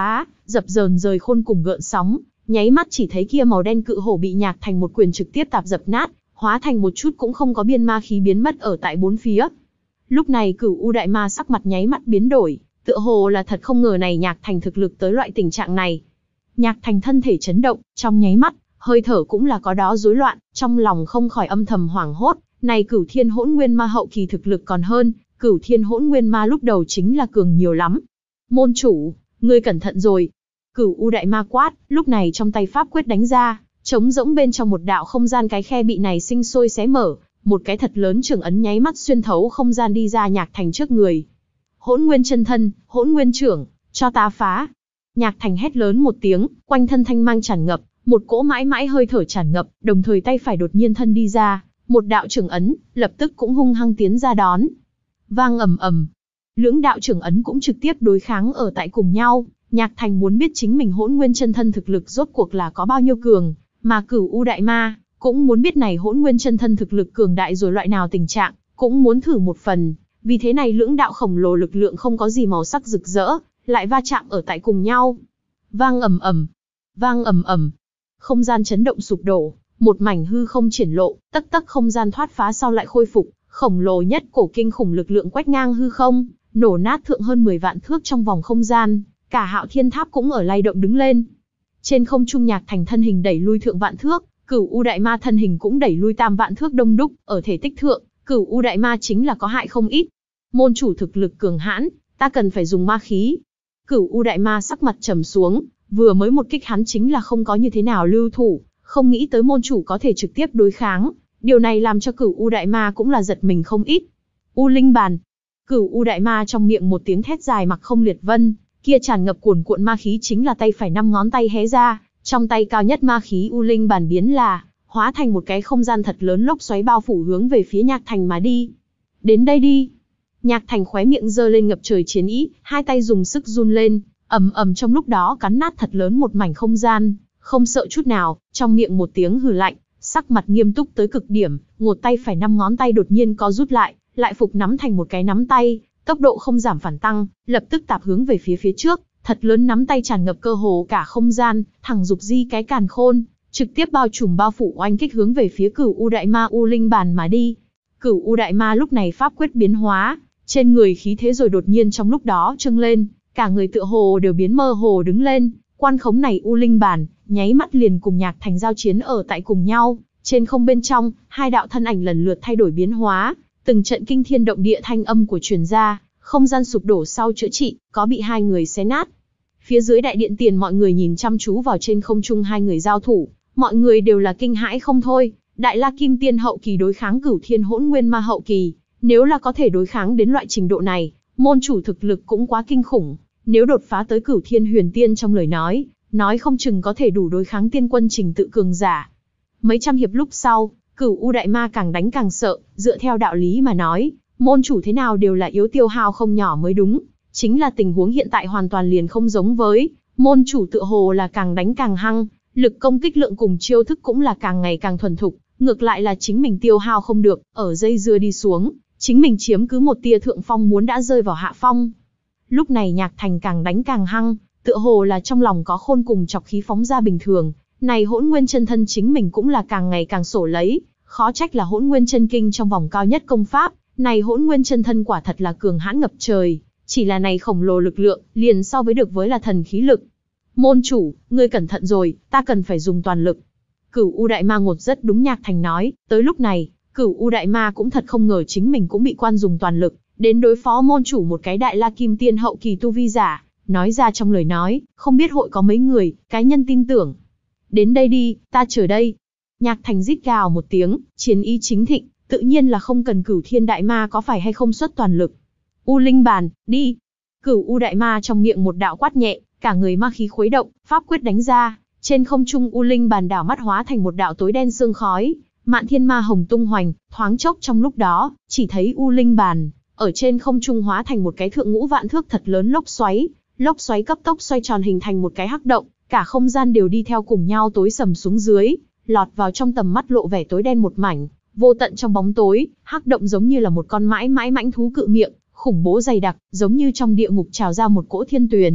dập dờn rời khôn cùng gợn sóng, nháy mắt chỉ thấy kia màu đen cự hổ bị Nhạc Thành một quyền trực tiếp tạp dập nát, hóa thành một chút cũng không có biên ma khí biến mất ở tại bốn phía. Lúc này Cửu U đại ma sắc mặt nháy mắt biến đổi, tựa hồ là thật không ngờ này Nhạc Thành thực lực tới loại tình trạng này. Nhạc Thành thân thể chấn động, trong nháy mắt, hơi thở cũng là có đó rối loạn, trong lòng không khỏi âm thầm hoảng hốt, này Cửu Thiên Hỗn Nguyên Ma hậu kỳ thực lực còn hơn, Cửu Thiên Hỗn Nguyên Ma lúc đầu chính là cường nhiều lắm. Môn chủ, ngươi cẩn thận rồi. Cửu U đại ma quát, lúc này trong tay pháp quyết đánh ra, trống rỗng bên trong một đạo không gian cái khe bị này sinh sôi xé mở, một cái thật lớn trường ấn nháy mắt xuyên thấu không gian đi ra Nhạc Thành trước người. Hỗn Nguyên chân thân, Hỗn Nguyên trưởng, cho ta phá. Nhạc Thành hét lớn một tiếng, quanh thân thanh mang tràn ngập, một cỗ mãi mãi hơi thở tràn ngập, đồng thời tay phải đột nhiên thân đi ra, một đạo trường ấn, lập tức cũng hung hăng tiến ra đón. Vang ầm ầm, lưỡng đạo trường ấn cũng trực tiếp đối kháng ở tại cùng nhau. Nhạc Thành muốn biết chính mình Hỗn Nguyên chân thân thực lực rốt cuộc là có bao nhiêu cường, mà Cửu U đại ma cũng muốn biết này Hỗn Nguyên chân thân thực lực cường đại rồi loại nào tình trạng, cũng muốn thử một phần. Vì thế này lưỡng đạo khổng lồ lực lượng không có gì màu sắc rực rỡ, lại va chạm ở tại cùng nhau. Vang ầm ầm, vang ầm ầm, không gian chấn động sụp đổ, một mảnh hư không triển lộ, tấc tấc không gian thoát phá sau lại khôi phục, khổng lồ nhất cổ kinh khủng lực lượng quét ngang hư không, nổ nát thượng hơn mười vạn thước trong vòng không gian, cả Hạo Thiên Tháp cũng ở lay động đứng lên. Trên không trung Nhạc Thành thân hình đẩy lui thượng vạn thước, Cửu U đại ma thân hình cũng đẩy lui tam vạn thước đông đúc, ở thể tích thượng, Cửu U đại ma chính là có hại không ít. Môn chủ thực lực cường hãn, ta cần phải dùng ma khí. Cửu U đại ma sắc mặt trầm xuống, vừa mới một kích hắn chính là không có như thế nào lưu thủ, không nghĩ tới môn chủ có thể trực tiếp đối kháng, điều này làm cho Cửu U đại ma cũng là giật mình không ít. U Linh Bàn. Cửu U đại ma trong miệng một tiếng thét dài mặc không liệt vân, kia tràn ngập cuồn cuộn ma khí chính là tay phải năm ngón tay hé ra, trong tay cao nhất ma khí U Linh Bàn biến là hóa thành một cái không gian thật lớn lốc xoáy bao phủ hướng về phía Nhạc Thành mà đi. Đến đây đi. Nhạc Thành khóe miệng giơ lên ngập trời chiến ý, hai tay dùng sức run lên, ầm ầm trong lúc đó cắn nát thật lớn một mảnh không gian, không sợ chút nào, trong miệng một tiếng hừ lạnh, sắc mặt nghiêm túc tới cực điểm, một tay phải năm ngón tay đột nhiên co rút lại, lại phục nắm thành một cái nắm tay, tốc độ không giảm phản tăng, lập tức tạp hướng về phía phía trước, thật lớn nắm tay tràn ngập cơ hồ cả không gian, thẳng dục di cái càn khôn, trực tiếp bao trùm bao phủ oanh kích hướng về phía Cửu U đại ma U Linh Bàn mà đi. Cửu U đại ma lúc này pháp quyết biến hóa, trên người khí thế rồi đột nhiên trong lúc đó trưng lên, cả người tựa hồ đều biến mơ hồ đứng lên, quan khống này U Linh Bàn, nháy mắt liền cùng Nhạc Thành giao chiến ở tại cùng nhau, trên không bên trong, hai đạo thân ảnh lần lượt thay đổi biến hóa, từng trận kinh thiên động địa thanh âm của truyền ra, không gian sụp đổ sau chữa trị, có bị hai người xé nát. Phía dưới đại điện tiền mọi người nhìn chăm chú vào trên không trung hai người giao thủ, mọi người đều là kinh hãi không thôi, Đại La Kim Tiên hậu kỳ đối kháng Cửu Thiên Hỗn Nguyên Ma hậu kỳ, nếu là có thể đối kháng đến loại trình độ này, môn chủ thực lực cũng quá kinh khủng, nếu đột phá tới Cửu Thiên Huyền Tiên trong lời nói, nói không chừng có thể đủ đối kháng tiên quân trình tự cường giả. Mấy trăm hiệp lúc sau, Cửu U đại ma càng đánh càng sợ, dựa theo đạo lý mà nói, môn chủ thế nào đều là yếu tiêu hao không nhỏ mới đúng, chính là tình huống hiện tại hoàn toàn liền không giống với, môn chủ tựa hồ là càng đánh càng hăng, lực công kích lượng cùng chiêu thức cũng là càng ngày càng thuần thục, ngược lại là chính mình tiêu hao không được, ở dây dưa đi xuống, chính mình chiếm cứ một tia thượng phong muốn đã rơi vào hạ phong. Lúc này Nhạc Thành càng đánh càng hăng, tựa hồ là trong lòng có khôn cùng chọc khí phóng ra bình thường, này Hỗn Nguyên chân thân chính mình cũng là càng ngày càng sổ lấy, khó trách là Hỗn Nguyên chân kinh trong vòng cao nhất công pháp, này Hỗn Nguyên chân thân quả thật là cường hãn ngập trời, chỉ là này khổng lồ lực lượng, liền so với được với là thần khí lực. Môn chủ, ngươi cẩn thận rồi, ta cần phải dùng toàn lực. Cửu U đại ma ngột rất đúng Nhạc Thành nói, tới lúc này, Cửu U đại ma cũng thật không ngờ chính mình cũng bị quan dùng toàn lực, đến đối phó môn chủ một cái Đại La Kim Tiên hậu kỳ tu vi giả, nói ra trong lời nói, không biết hội có mấy người, cá nhân tin tưởng. Đến đây đi, ta chờ đây. Nhạc Thành rít gào một tiếng, chiến ý chính thịnh, tự nhiên là không cần Cửu Thiên đại ma có phải hay không xuất toàn lực. U Linh Bàn, đi. Cửu U đại ma trong miệng một đạo quát nhẹ, cả người ma khí khuấy động, pháp quyết đánh ra, trên không trung U Linh Bàn đảo mắt hóa thành một đạo tối đen sương khói, Mạn Thiên Ma Hồng tung hoành, thoáng chốc trong lúc đó, chỉ thấy U Linh Bàn ở trên không trung hóa thành một cái thượng ngũ vạn thước thật lớn lốc xoáy, lốc xoáy cấp tốc xoay tròn hình thành một cái hắc động, cả không gian đều đi theo cùng nhau tối sầm xuống dưới, lọt vào trong tầm mắt lộ vẻ tối đen một mảnh, vô tận trong bóng tối, hắc động giống như là một con mãi mãi mãnh thú cự miệng, khủng bố dày đặc, giống như trong địa ngục trào ra một cỗ thiên tuyền.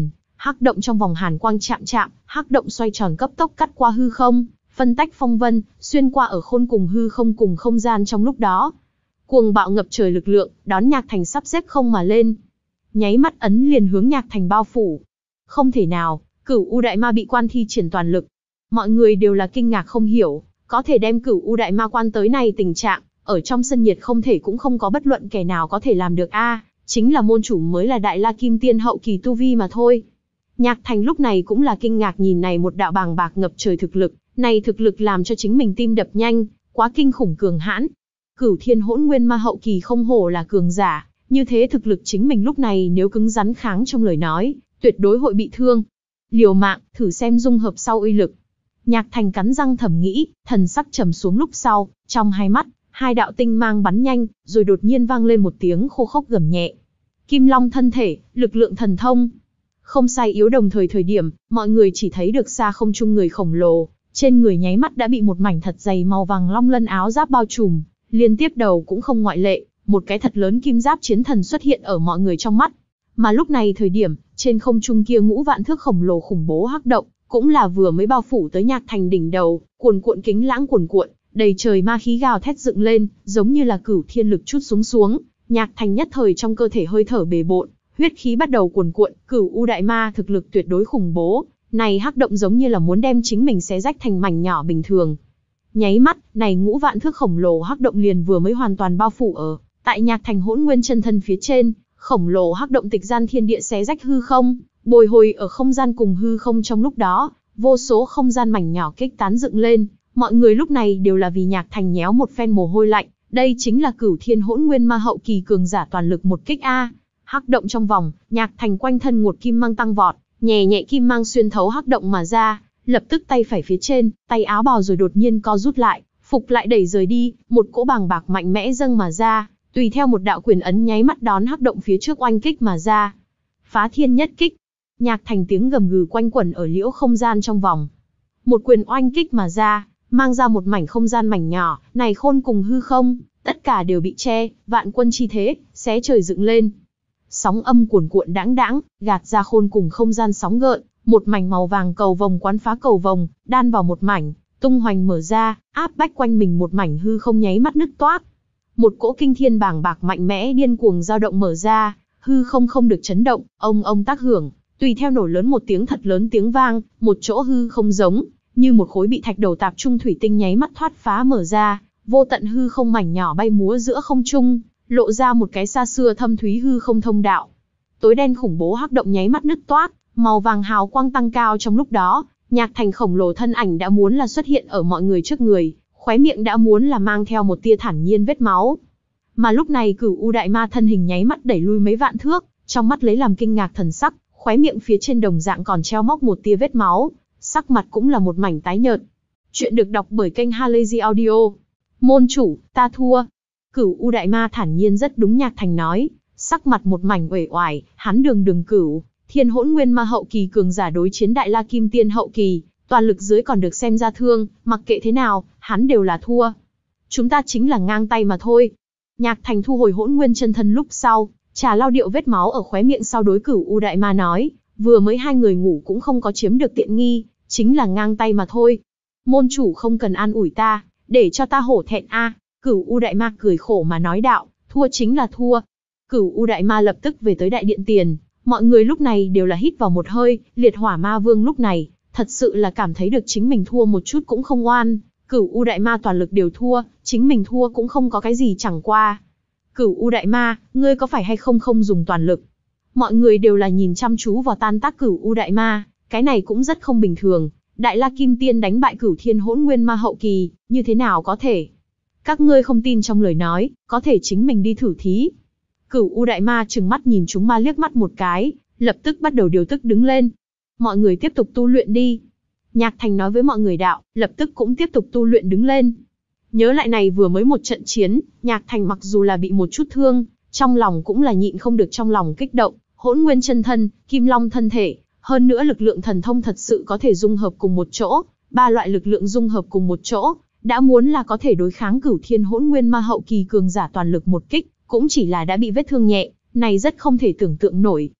Hắc động trong vòng hàn quang chạm chạm, hắc động xoay tròn cấp tốc cắt qua hư không, phân tách phong vân, xuyên qua ở khôn cùng hư không cùng không gian trong lúc đó. Cuồng bạo ngập trời lực lượng, đón Nhạc Thành sắp xếp không mà lên. Nháy mắt ấn liền hướng Nhạc Thành bao phủ. Không thể nào, Cửu U Đại Ma bị quan thi triển toàn lực. Mọi người đều là kinh ngạc không hiểu, có thể đem Cửu U Đại Ma quan tới này tình trạng, ở trong sân nhiệt không thể cũng không có bất luận kẻ nào có thể làm được a, à, chính là môn chủ mới là Đại La Kim Tiên hậu kỳ tu vi mà thôi. Nhạc Thành lúc này cũng là kinh ngạc nhìn này một đạo bàng bạc ngập trời thực lực, này thực lực làm cho chính mình tim đập nhanh, quá kinh khủng cường hãn. Cửu Thiên Hỗn Nguyên Ma hậu kỳ không hổ là cường giả, như thế thực lực chính mình lúc này nếu cứng rắn kháng trong lời nói, tuyệt đối hội bị thương. Liều mạng, thử xem dung hợp sau uy lực. Nhạc Thành cắn răng thầm nghĩ, thần sắc trầm xuống lúc sau, trong hai mắt, hai đạo tinh mang bắn nhanh, rồi đột nhiên vang lên một tiếng khô khốc gầm nhẹ. Kim Long thân thể, lực lượng thần thông. Không sai yếu đồng thời thời điểm, mọi người chỉ thấy được xa không trung người khổng lồ, trên người nháy mắt đã bị một mảnh thật dày màu vàng long lân áo giáp bao trùm, liên tiếp đầu cũng không ngoại lệ, một cái thật lớn kim giáp chiến thần xuất hiện ở mọi người trong mắt. Mà lúc này thời điểm, trên không trung kia ngũ vạn thước khổng lồ khủng bố hắc động, cũng là vừa mới bao phủ tới Nhạc Thành đỉnh đầu, cuồn cuộn kính lãng cuồn cuộn, đầy trời ma khí gào thét dựng lên, giống như là cửu thiên lực chút xuống xuống. Nhạc Thành nhất thời trong cơ thể hơi thở bề bộn, huyết khí bắt đầu cuồn cuộn, Cửu U Đại Ma thực lực tuyệt đối khủng bố, này hắc động giống như là muốn đem chính mình xé rách thành mảnh nhỏ bình thường. Nháy mắt, này ngũ vạn thước khổng lồ hắc động liền vừa mới hoàn toàn bao phủ ở tại Nhạc Thành Hỗn Nguyên chân thân phía trên, khổng lồ hắc động tịch gian thiên địa xé rách hư không, bồi hồi ở không gian cùng hư không trong lúc đó, vô số không gian mảnh nhỏ kích tán dựng lên, mọi người lúc này đều là vì Nhạc Thành nhéo một phen mồ hôi lạnh, đây chính là Cửu Thiên Hỗn Nguyên Ma hậu kỳ cường giả toàn lực một kích a. Hắc động trong vòng, Nhạc Thành quanh thân một kim mang tăng vọt, nhẹ nhẹ kim mang xuyên thấu hắc động mà ra, lập tức tay phải phía trên, tay áo bào rồi đột nhiên co rút lại, phục lại đẩy rời đi, một cỗ bàng bạc mạnh mẽ dâng mà ra, tùy theo một đạo quyền ấn nháy mắt đón hắc động phía trước oanh kích mà ra. Phá thiên nhất kích. Nhạc Thành tiếng gầm gừ quanh quẩn ở liễu không gian trong vòng. Một quyền oanh kích mà ra, mang ra một mảnh không gian mảnh nhỏ, này khôn cùng hư không, tất cả đều bị che, vạn quân chi thế, xé trời dựng lên. Sóng âm cuồn cuộn đãng đãng, gạt ra khôn cùng không gian sóng gợn, một mảnh màu vàng cầu vồng quán phá cầu vồng, đan vào một mảnh, tung hoành mở ra, áp bách quanh mình một mảnh hư không nháy mắt nứt toác. Một cỗ kinh thiên bàng bạc mạnh mẽ điên cuồng dao động mở ra, hư không không được chấn động, ông ông tác hưởng, tùy theo nổ lớn một tiếng thật lớn tiếng vang, một chỗ hư không giống như một khối bị thạch đầu tạp trung thủy tinh nháy mắt thoát phá mở ra, vô tận hư không mảnh nhỏ bay múa giữa không trung, lộ ra một cái xa xưa thâm thúy hư không thông đạo. Tối đen khủng bố hắc động nháy mắt nứt toác, màu vàng hào quang tăng cao trong lúc đó, Nhạc Thành khổng lồ thân ảnh đã muốn là xuất hiện ở mọi người trước người, khóe miệng đã muốn là mang theo một tia thản nhiên vết máu. Mà lúc này Cửu U Đại Ma thân hình nháy mắt đẩy lui mấy vạn thước, trong mắt lấy làm kinh ngạc thần sắc, khóe miệng phía trên đồng dạng còn treo móc một tia vết máu, sắc mặt cũng là một mảnh tái nhợt. Chuyện được đọc bởi kênh Halazy Audio. Môn chủ, ta thua. Cửu U Đại Ma thản nhiên rất đúng Nhạc Thành nói, sắc mặt một mảnh uể oải, hắn đường đường Cửu Thiên Hỗn Nguyên Ma hậu kỳ cường giả đối chiến Đại La Kim Tiên hậu kỳ, toàn lực dưới còn được xem ra thương, mặc kệ thế nào, hắn đều là thua. Chúng ta chính là ngang tay mà thôi. Nhạc Thành thu hồi Hỗn Nguyên chân thân lúc sau, trà lau điệu vết máu ở khóe miệng sau đối Cửu U Đại Ma nói, vừa mới hai người ngủ cũng không có chiếm được tiện nghi, chính là ngang tay mà thôi. Môn chủ không cần an ủi ta, để cho ta hổ thẹn a. À. Cửu U Đại Ma cười khổ mà nói đạo, thua chính là thua. Cửu U Đại Ma lập tức về tới đại điện tiền, mọi người lúc này đều là hít vào một hơi, Liệt Hỏa Ma Vương lúc này, thật sự là cảm thấy được chính mình thua một chút cũng không oan. Cửu U Đại Ma toàn lực đều thua, chính mình thua cũng không có cái gì chẳng qua. Cửu U Đại Ma, ngươi có phải hay không không dùng toàn lực? Mọi người đều là nhìn chăm chú vào tan tác Cửu U Đại Ma, cái này cũng rất không bình thường. Đại La Kim Tiên đánh bại Cửu Thiên Hỗn Nguyên Ma hậu kỳ, như thế nào có thể? Các ngươi không tin trong lời nói, có thể chính mình đi thử thí. Cửu U Đại Ma trừng mắt nhìn chúng ma liếc mắt một cái, lập tức bắt đầu điều tức đứng lên. Mọi người tiếp tục tu luyện đi. Nhạc Thành nói với mọi người đạo, lập tức cũng tiếp tục tu luyện đứng lên. Nhớ lại này vừa mới một trận chiến, Nhạc Thành mặc dù là bị một chút thương, trong lòng cũng là nhịn không được trong lòng kích động, Hỗn Nguyên chân thân, Kim Long thân thể, hơn nữa lực lượng thần thông thật sự có thể dung hợp cùng một chỗ, ba loại lực lượng dung hợp cùng một chỗ, đã muốn là có thể đối kháng Cửu Thiên Hỗn Nguyên Ma hậu kỳ cường giả toàn lực một kích, cũng chỉ là đã bị vết thương nhẹ, này rất không thể tưởng tượng nổi.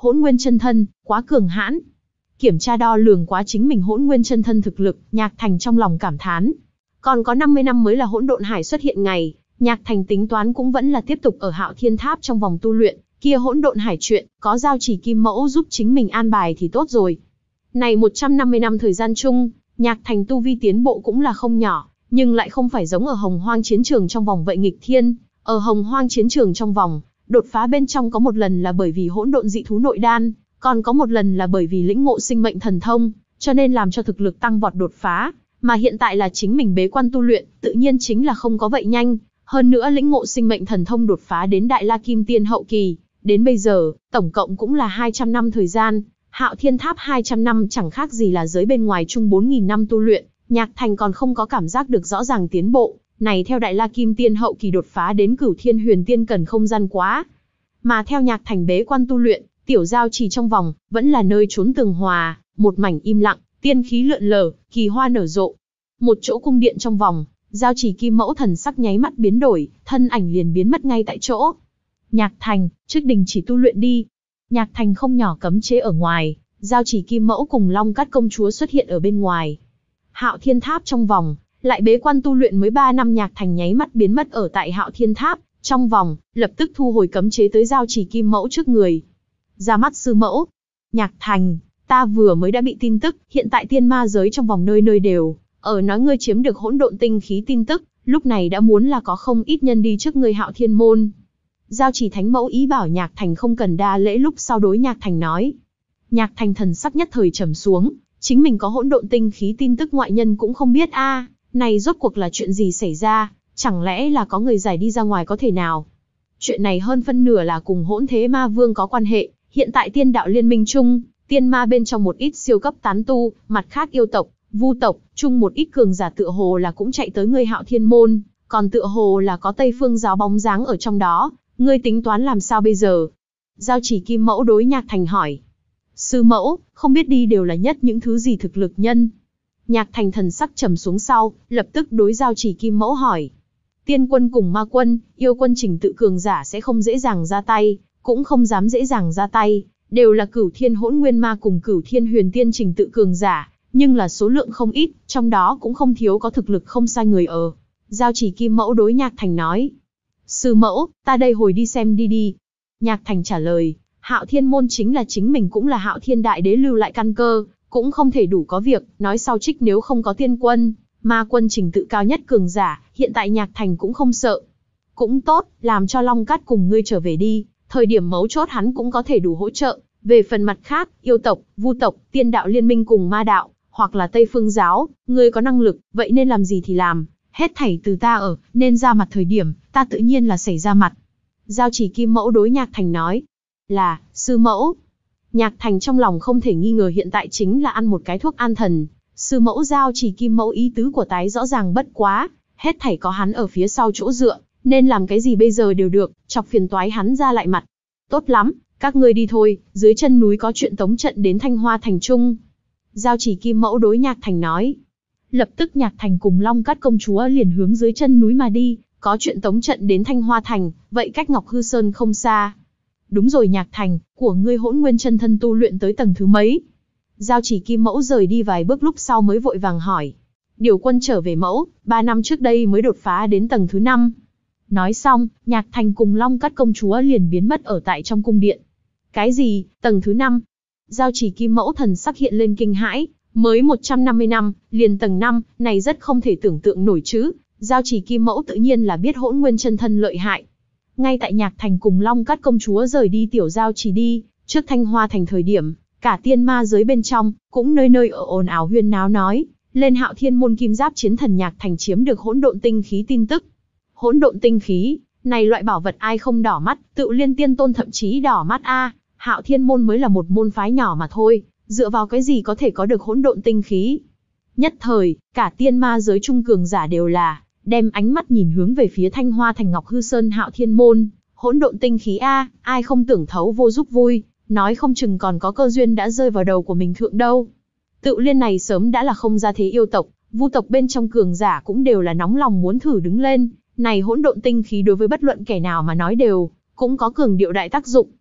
hỗn nguyên chân thân, quá cường hãn. Kiểm tra đo lường quá chính mình hỗn nguyên chân thân thực lực, Nhạc Thành trong lòng cảm thán. Còn có năm mươi năm mới là hỗn độn hải xuất hiện ngày, Nhạc Thành tính toán cũng vẫn là tiếp tục ở Hạo Thiên Tháp trong vòng tu luyện, kia hỗn độn hải chuyện, có giao chỉ kim mẫu giúp chính mình an bài thì tốt rồi. Này một trăm năm mươi năm thời gian chung, Nhạc Thành tu vi tiến bộ cũng là không nhỏ, nhưng lại không phải giống ở Hồng Hoang chiến trường trong vòng vậy nghịch thiên. Ở Hồng Hoang chiến trường trong vòng, đột phá bên trong có một lần là bởi vì hỗn độn dị thú nội đan, còn có một lần là bởi vì lĩnh ngộ sinh mệnh thần thông, cho nên làm cho thực lực tăng vọt đột phá, mà hiện tại là chính mình bế quan tu luyện, tự nhiên chính là không có vậy nhanh, hơn nữa lĩnh ngộ sinh mệnh thần thông đột phá đến Đại La Kim Tiên hậu kỳ, đến bây giờ, tổng cộng cũng là hai trăm năm thời gian, Hạo Thiên Tháp hai trăm năm chẳng khác gì là giới bên ngoài chung bốn nghìn năm tu luyện, Nhạc Thành còn không có cảm giác được rõ ràng tiến bộ, này theo Đại La Kim Tiên hậu kỳ đột phá đến Cửu Thiên Huyền Tiên cần không gian quá. Mà theo Nhạc Thành bế quan tu luyện, tiểu giao trì trong vòng, vẫn là nơi trốn tường hòa, một mảnh im lặng, tiên khí lượn lờ, kỳ hoa nở rộ. Một chỗ cung điện trong vòng, giao trì kim mẫu thần sắc nháy mắt biến đổi, thân ảnh liền biến mất ngay tại chỗ. Nhạc Thành, trước đình chỉ tu luyện đi. Nhạc Thành không nhỏ cấm chế ở ngoài, giao trì kim mẫu cùng Long Cát công chúa xuất hiện ở bên ngoài. Hạo Thiên Tháp trong vòng, lại bế quan tu luyện mới ba năm, Nhạc Thành nháy mắt biến mất ở tại Hạo Thiên Tháp trong vòng, lập tức thu hồi cấm chế tới giao trì kim mẫu trước người. Ra mắt sư mẫu. Nhạc Thành, ta vừa mới đã bị tin tức, hiện tại tiên ma giới trong vòng nơi nơi đều ở nói ngươi chiếm được hỗn độn tinh khí tin tức, lúc này đã muốn là có không ít nhân đi trước ngươi Hạo Thiên môn. Giao trì thánh mẫu ý bảo Nhạc Thành không cần đa lễ, lúc sau đối Nhạc Thành nói. Nhạc Thành thần sắc nhất thời trầm xuống, chính mình có hỗn độn tinh khí tin tức ngoại nhân cũng không biết a, à, này rốt cuộc là chuyện gì xảy ra, chẳng lẽ là có người giải đi ra ngoài có thể nào? Chuyện này hơn phân nửa là cùng hỗn thế ma vương có quan hệ, hiện tại tiên đạo liên minh chung, tiên ma bên trong một ít siêu cấp tán tu, mặt khác yêu tộc, vu tộc, chung một ít cường giả tựa hồ là cũng chạy tới ngươi Hạo Thiên môn, còn tựa hồ là có Tây Phương giáo bóng dáng ở trong đó, ngươi tính toán làm sao bây giờ? Giao chỉ kim mẫu đối Nhạc Thành hỏi. Sư mẫu, không biết đi đều là nhất những thứ gì thực lực nhân? Nhạc Thành thần sắc trầm xuống sau, lập tức đối giao chỉ kim mẫu hỏi. Tiên quân cùng ma quân, yêu quân trình tự cường giả sẽ không dễ dàng ra tay, cũng không dám dễ dàng ra tay, đều là Cửu Thiên Hỗn Nguyên Ma cùng Cửu Thiên Huyền Tiên trình tự cường giả, nhưng là số lượng không ít, trong đó cũng không thiếu có thực lực không sai người ở. Giao chỉ kim mẫu đối Nhạc Thành nói. Sư mẫu, ta đây hồi đi xem đi đi. Nhạc Thành trả lời, Hạo Thiên môn chính là chính mình cũng là Hạo Thiên đại đế lưu lại căn cơ, cũng không thể đủ có việc, nói sau trích nếu không có tiên quân, ma quân trình tự cao nhất cường giả, hiện tại Nhạc Thành cũng không sợ. Cũng tốt, làm cho Long Cát cùng ngươi trở về đi, thời điểm mấu chốt hắn cũng có thể đủ hỗ trợ. Về phần mặt khác, yêu tộc, vu tộc, tiên đạo liên minh cùng ma đạo, hoặc là Tây Phương giáo, ngươi có năng lực, vậy nên làm gì thì làm, hết thảy từ ta ở, nên ra mặt thời điểm, ta tự nhiên là xảy ra mặt. Giao chỉ kim mẫu đối Nhạc Thành nói, là, sư mẫu. Nhạc Thành trong lòng không thể nghi ngờ hiện tại chính là ăn một cái thuốc an thần, sư mẫu giao chỉ kim mẫu ý tứ của tái rõ ràng bất quá, hết thảy có hắn ở phía sau chỗ dựa, nên làm cái gì bây giờ đều được, chọc phiền toái hắn ra lại mặt. Tốt lắm, các ngươi đi thôi, dưới chân núi có chuyện tống trận đến Thanh Hoa Thành Trung. Giao chỉ kim mẫu đối Nhạc Thành nói. Lập tức Nhạc Thành cùng Long Cát công chúa liền hướng dưới chân núi mà đi, có chuyện tống trận đến Thanh Hoa Thành, vậy cách Ngọc Hư Sơn không xa. Đúng rồi Nhạc Thành, của ngươi hỗn nguyên chân thân tu luyện tới tầng thứ mấy? Giao chỉ kim mẫu rời đi vài bước lúc sau mới vội vàng hỏi. Điều quân trở về mẫu, ba năm trước đây mới đột phá đến tầng thứ năm. Nói xong, Nhạc Thành cùng Long Cát công chúa liền biến mất ở tại trong cung điện. Cái gì, tầng thứ năm? Giao chỉ kim mẫu thần sắc hiện lên kinh hãi, mới một trăm năm mươi năm, liền tầng năm, này rất không thể tưởng tượng nổi chứ. Giao chỉ kim mẫu tự nhiên là biết hỗn nguyên chân thân lợi hại. Ngay tại Nhạc Thành cùng Long Cát công chúa rời đi tiểu giao chỉ đi, trước Thanh Hoa Thành thời điểm, cả tiên ma giới bên trong, cũng nơi nơi ở ồn ào huyên náo nói, lên Hạo Thiên môn kim giáp chiến thần Nhạc Thành chiếm được hỗn độn tinh khí tin tức. Hỗn độn tinh khí, này loại bảo vật ai không đỏ mắt, Tự Liên Tiên Tôn thậm chí đỏ mắt a, Hạo Thiên môn mới là một môn phái nhỏ mà thôi, dựa vào cái gì có thể có được hỗn độn tinh khí? Nhất thời, cả tiên ma giới trung cường giả đều là đem ánh mắt nhìn hướng về phía Thanh Hoa Thành Ngọc Hư Sơn Hạo Thiên môn, hỗn độn tinh khí a, ai không tưởng thấu vô giúp vui, nói không chừng còn có cơ duyên đã rơi vào đầu của mình thượng đâu. Tự Liên này sớm đã là không ra thế yêu tộc, vu tộc bên trong cường giả cũng đều là nóng lòng muốn thử đứng lên, này hỗn độn tinh khí đối với bất luận kẻ nào mà nói đều cũng có cường điệu đại tác dụng.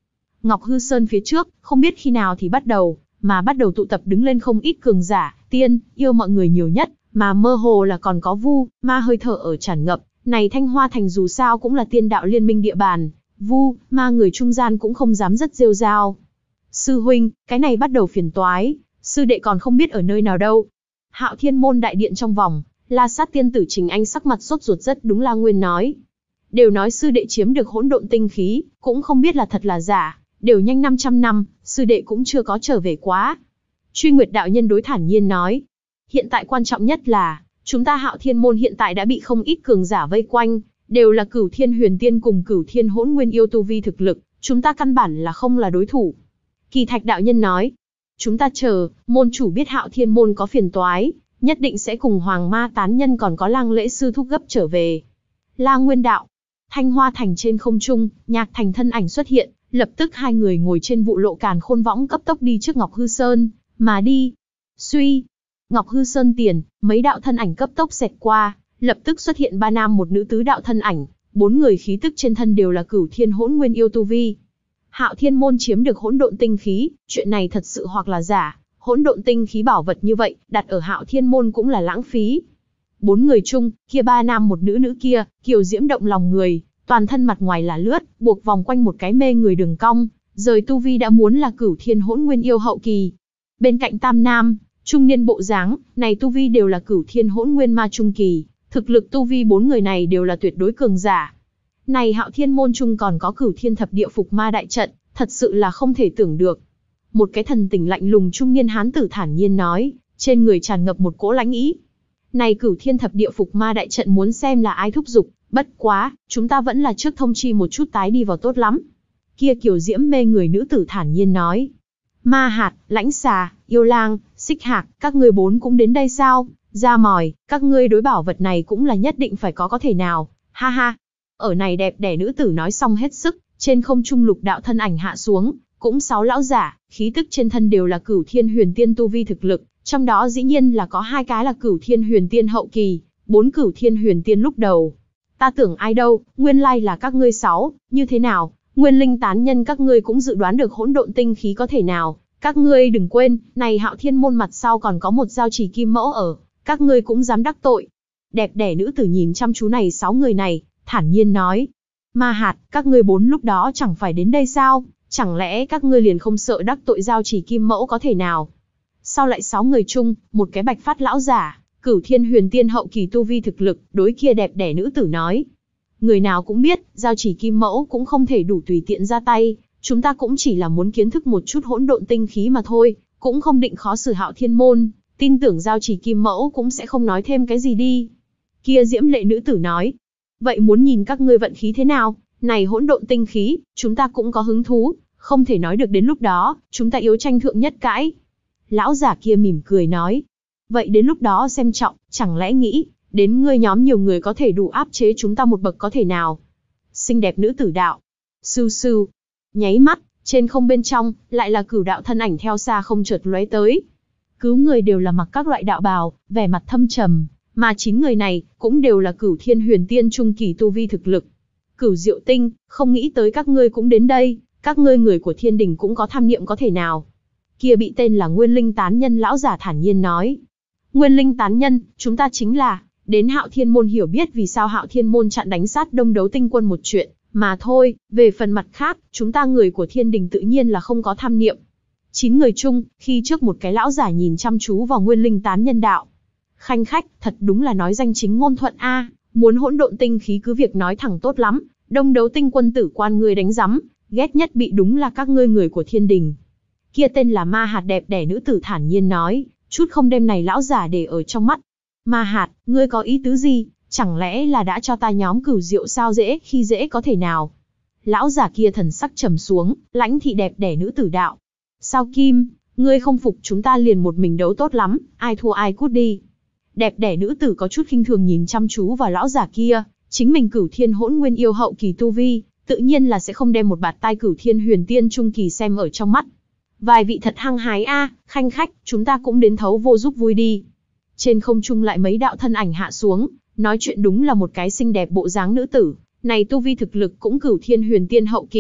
Ngọc Hư Sơn phía trước, không biết khi nào thì bắt đầu, mà bắt đầu tụ tập đứng lên không ít cường giả, tiên, yêu mọi người nhiều nhất, mà mơ hồ là còn có vu, ma hơi thở ở tràn ngập. Này Thanh Hoa Thành dù sao cũng là tiên đạo liên minh địa bàn, vu, ma người trung gian cũng không dám rất rêu rao. Sư huynh, cái này bắt đầu phiền toái, sư đệ còn không biết ở nơi nào đâu. Hạo Thiên Môn đại điện trong vòng, La Sát tiên tử Trình Anh sắc mặt sốt ruột rất đúng La Nguyên nói. Đều nói sư đệ chiếm được hỗn độn tinh khí, cũng không biết là thật là giả, đều nhanh năm trăm năm, sư đệ cũng chưa có trở về quá. Truy Nguyệt đạo nhân đối thản nhiên nói. Hiện tại quan trọng nhất là, chúng ta Hạo Thiên Môn hiện tại đã bị không ít cường giả vây quanh, đều là Cửu Thiên Huyền Tiên cùng Cửu Thiên Hỗn Nguyên yêu tu vi thực lực, chúng ta căn bản là không là đối thủ. Kỳ Thạch đạo nhân nói, chúng ta chờ, môn chủ biết Hạo Thiên Môn có phiền toái, nhất định sẽ cùng Hoàng Ma tán nhân còn có Lang Lễ sư thúc gấp trở về. La Nguyên đạo, Thanh Hoa Thành trên không trung, Nhạc Thành thân ảnh xuất hiện, lập tức hai người ngồi trên vụ lộ càn khôn võng cấp tốc đi trước Ngọc Hư Sơn, mà đi. Suy, Ngọc Hư Sơn tiền, mấy đạo thân ảnh cấp tốc xẹt qua, lập tức xuất hiện ba nam một nữ tứ đạo thân ảnh, bốn người khí tức trên thân đều là Cửu Thiên Hỗn Nguyên yêu tu vi. Hạo Thiên Môn chiếm được hỗn độn tinh khí, chuyện này thật sự hoặc là giả, hỗn độn tinh khí bảo vật như vậy, đặt ở Hạo Thiên Môn cũng là lãng phí. Bốn người chung, kia ba nam một nữ nữ kia, kiều diễm động lòng người, toàn thân mặt ngoài là lướt, buộc vòng quanh một cái mê người đường cong, rời tu vi đã muốn là Cửu Thiên Hỗn Nguyên yêu hậu kỳ. Bên cạnh tam nam, trung niên bộ dáng, này tu vi đều là Cửu Thiên Hỗn Nguyên ma trung kỳ, thực lực tu vi bốn người này đều là tuyệt đối cường giả. Này Hạo Thiên Môn chung còn có Cửu Thiên Thập Địa Phục Ma đại trận, thật sự là không thể tưởng được. Một cái thần tình lạnh lùng trung niên hán tử thản nhiên nói, trên người tràn ngập một cỗ lãnh ý. Này Cửu Thiên Thập Địa Phục Ma đại trận muốn xem là ai thúc giục, bất quá, chúng ta vẫn là trước thông chi một chút tái đi vào tốt lắm. Kia kiều diễm mê người nữ tử thản nhiên nói. Ma Hạt, Lãnh Xà, Yêu Lang, Xích Hạc, các ngươi bốn cũng đến đây sao? Ra mòi, các ngươi đối bảo vật này cũng là nhất định phải có có thể nào, ha ha. Ở này đẹp đẽ nữ tử nói xong hết sức, trên không trung lục đạo thân ảnh hạ xuống, cũng sáu lão giả, khí tức trên thân đều là Cửu Thiên Huyền Tiên tu vi thực lực, trong đó dĩ nhiên là có hai cái là Cửu Thiên Huyền Tiên hậu kỳ, bốn Cửu Thiên Huyền Tiên lúc đầu. Ta tưởng ai đâu, nguyên lai là các ngươi sáu, như thế nào? Nguyên linh tán nhân các ngươi cũng dự đoán được hỗn độn tinh khí có thể nào? Các ngươi đừng quên, này Hạo Thiên Môn mặt sau còn có một giao chỉ kim mẫu ở, các ngươi cũng dám đắc tội. Đẹp đẽ nữ tử nhìn chăm chú này sáu người này, thản nhiên nói. Ma Hạt, các ngươi bốn lúc đó chẳng phải đến đây sao? Chẳng lẽ các ngươi liền không sợ đắc tội giao chỉ kim mẫu có thể nào? Sau lại sáu người chung, một cái bạch phát lão giả, Cửu Thiên Huyền Tiên hậu kỳ tu vi thực lực, đối kia đẹp đẽ nữ tử nói. Người nào cũng biết, giao chỉ kim mẫu cũng không thể đủ tùy tiện ra tay, chúng ta cũng chỉ là muốn kiến thức một chút hỗn độn tinh khí mà thôi, cũng không định khó xử Hạo Thiên Môn, tin tưởng giao chỉ kim mẫu cũng sẽ không nói thêm cái gì đi. Kia diễm lệ nữ tử nói. Vậy muốn nhìn các ngươi vận khí thế nào, này hỗn độn tinh khí, chúng ta cũng có hứng thú, không thể nói được đến lúc đó, chúng ta yếu tranh thượng nhất cãi. Lão giả kia mỉm cười nói. Vậy đến lúc đó xem trọng, chẳng lẽ nghĩ, đến ngươi nhóm nhiều người có thể đủ áp chế chúng ta một bậc có thể nào? Xinh đẹp nữ tử đạo. Sưu sưu. Nháy mắt, trên không bên trong, lại là cửu đạo thân ảnh theo xa không chợt lóe tới. Cứu người đều là mặc các loại đạo bào, vẻ mặt thâm trầm, mà chín người này, cũng đều là Cửu Thiên Huyền Tiên trung kỳ tu vi thực lực. Cửu Diệu Tinh, không nghĩ tới các ngươi cũng đến đây, các ngươi người của thiên đình cũng có tham niệm có thể nào? Kia bị tên là Nguyên Linh Tán Nhân lão giả thản nhiên nói. Nguyên Linh Tán Nhân, chúng ta chính là, đến Hạo Thiên Môn hiểu biết vì sao Hạo Thiên Môn chặn đánh sát Đông Đấu Tinh Quân một chuyện, mà thôi, về phần mặt khác, chúng ta người của thiên đình tự nhiên là không có tham niệm. Chín người chung, khi trước một cái lão giả nhìn chăm chú vào Nguyên Linh Tán Nhân đạo. Khanh khách, thật đúng là nói danh chính ngôn thuận a, muốn hỗn độn tinh khí cứ việc nói thẳng tốt lắm, Đông Đấu Tinh Quân tử quan ngươi đánh rắm, ghét nhất bị đúng là các ngươi người của thiên đình. Kia tên là Ma Hạt đẹp đẽ nữ tử thản nhiên nói, chút không đem này lão giả để ở trong mắt. Ma Hạt, ngươi có ý tứ gì, chẳng lẽ là đã cho ta nhóm Cửu Diệu sao dễ khi dễ có thể nào? Lão giả kia thần sắc trầm xuống, lãnh thị đẹp đẽ nữ tử đạo. Sao Kim, ngươi không phục chúng ta liền một mình đấu tốt lắm, ai thua ai cút đi. Đẹp đẽ nữ tử có chút khinh thường nhìn chăm chú vào lão giả kia, chính mình Cửu Thiên Hỗn Nguyên yêu hậu kỳ tu vi, tự nhiên là sẽ không đem một bạt tai Cửu Thiên Huyền Tiên trung kỳ xem ở trong mắt. Vài vị thật hăng hái a, khanh khách, chúng ta cũng đến thấu vô giúp vui đi. Trên không trung lại mấy đạo thân ảnh hạ xuống, nói chuyện đúng là một cái xinh đẹp bộ dáng nữ tử, này tu vi thực lực cũng Cửu Thiên Huyền Tiên hậu kỳ,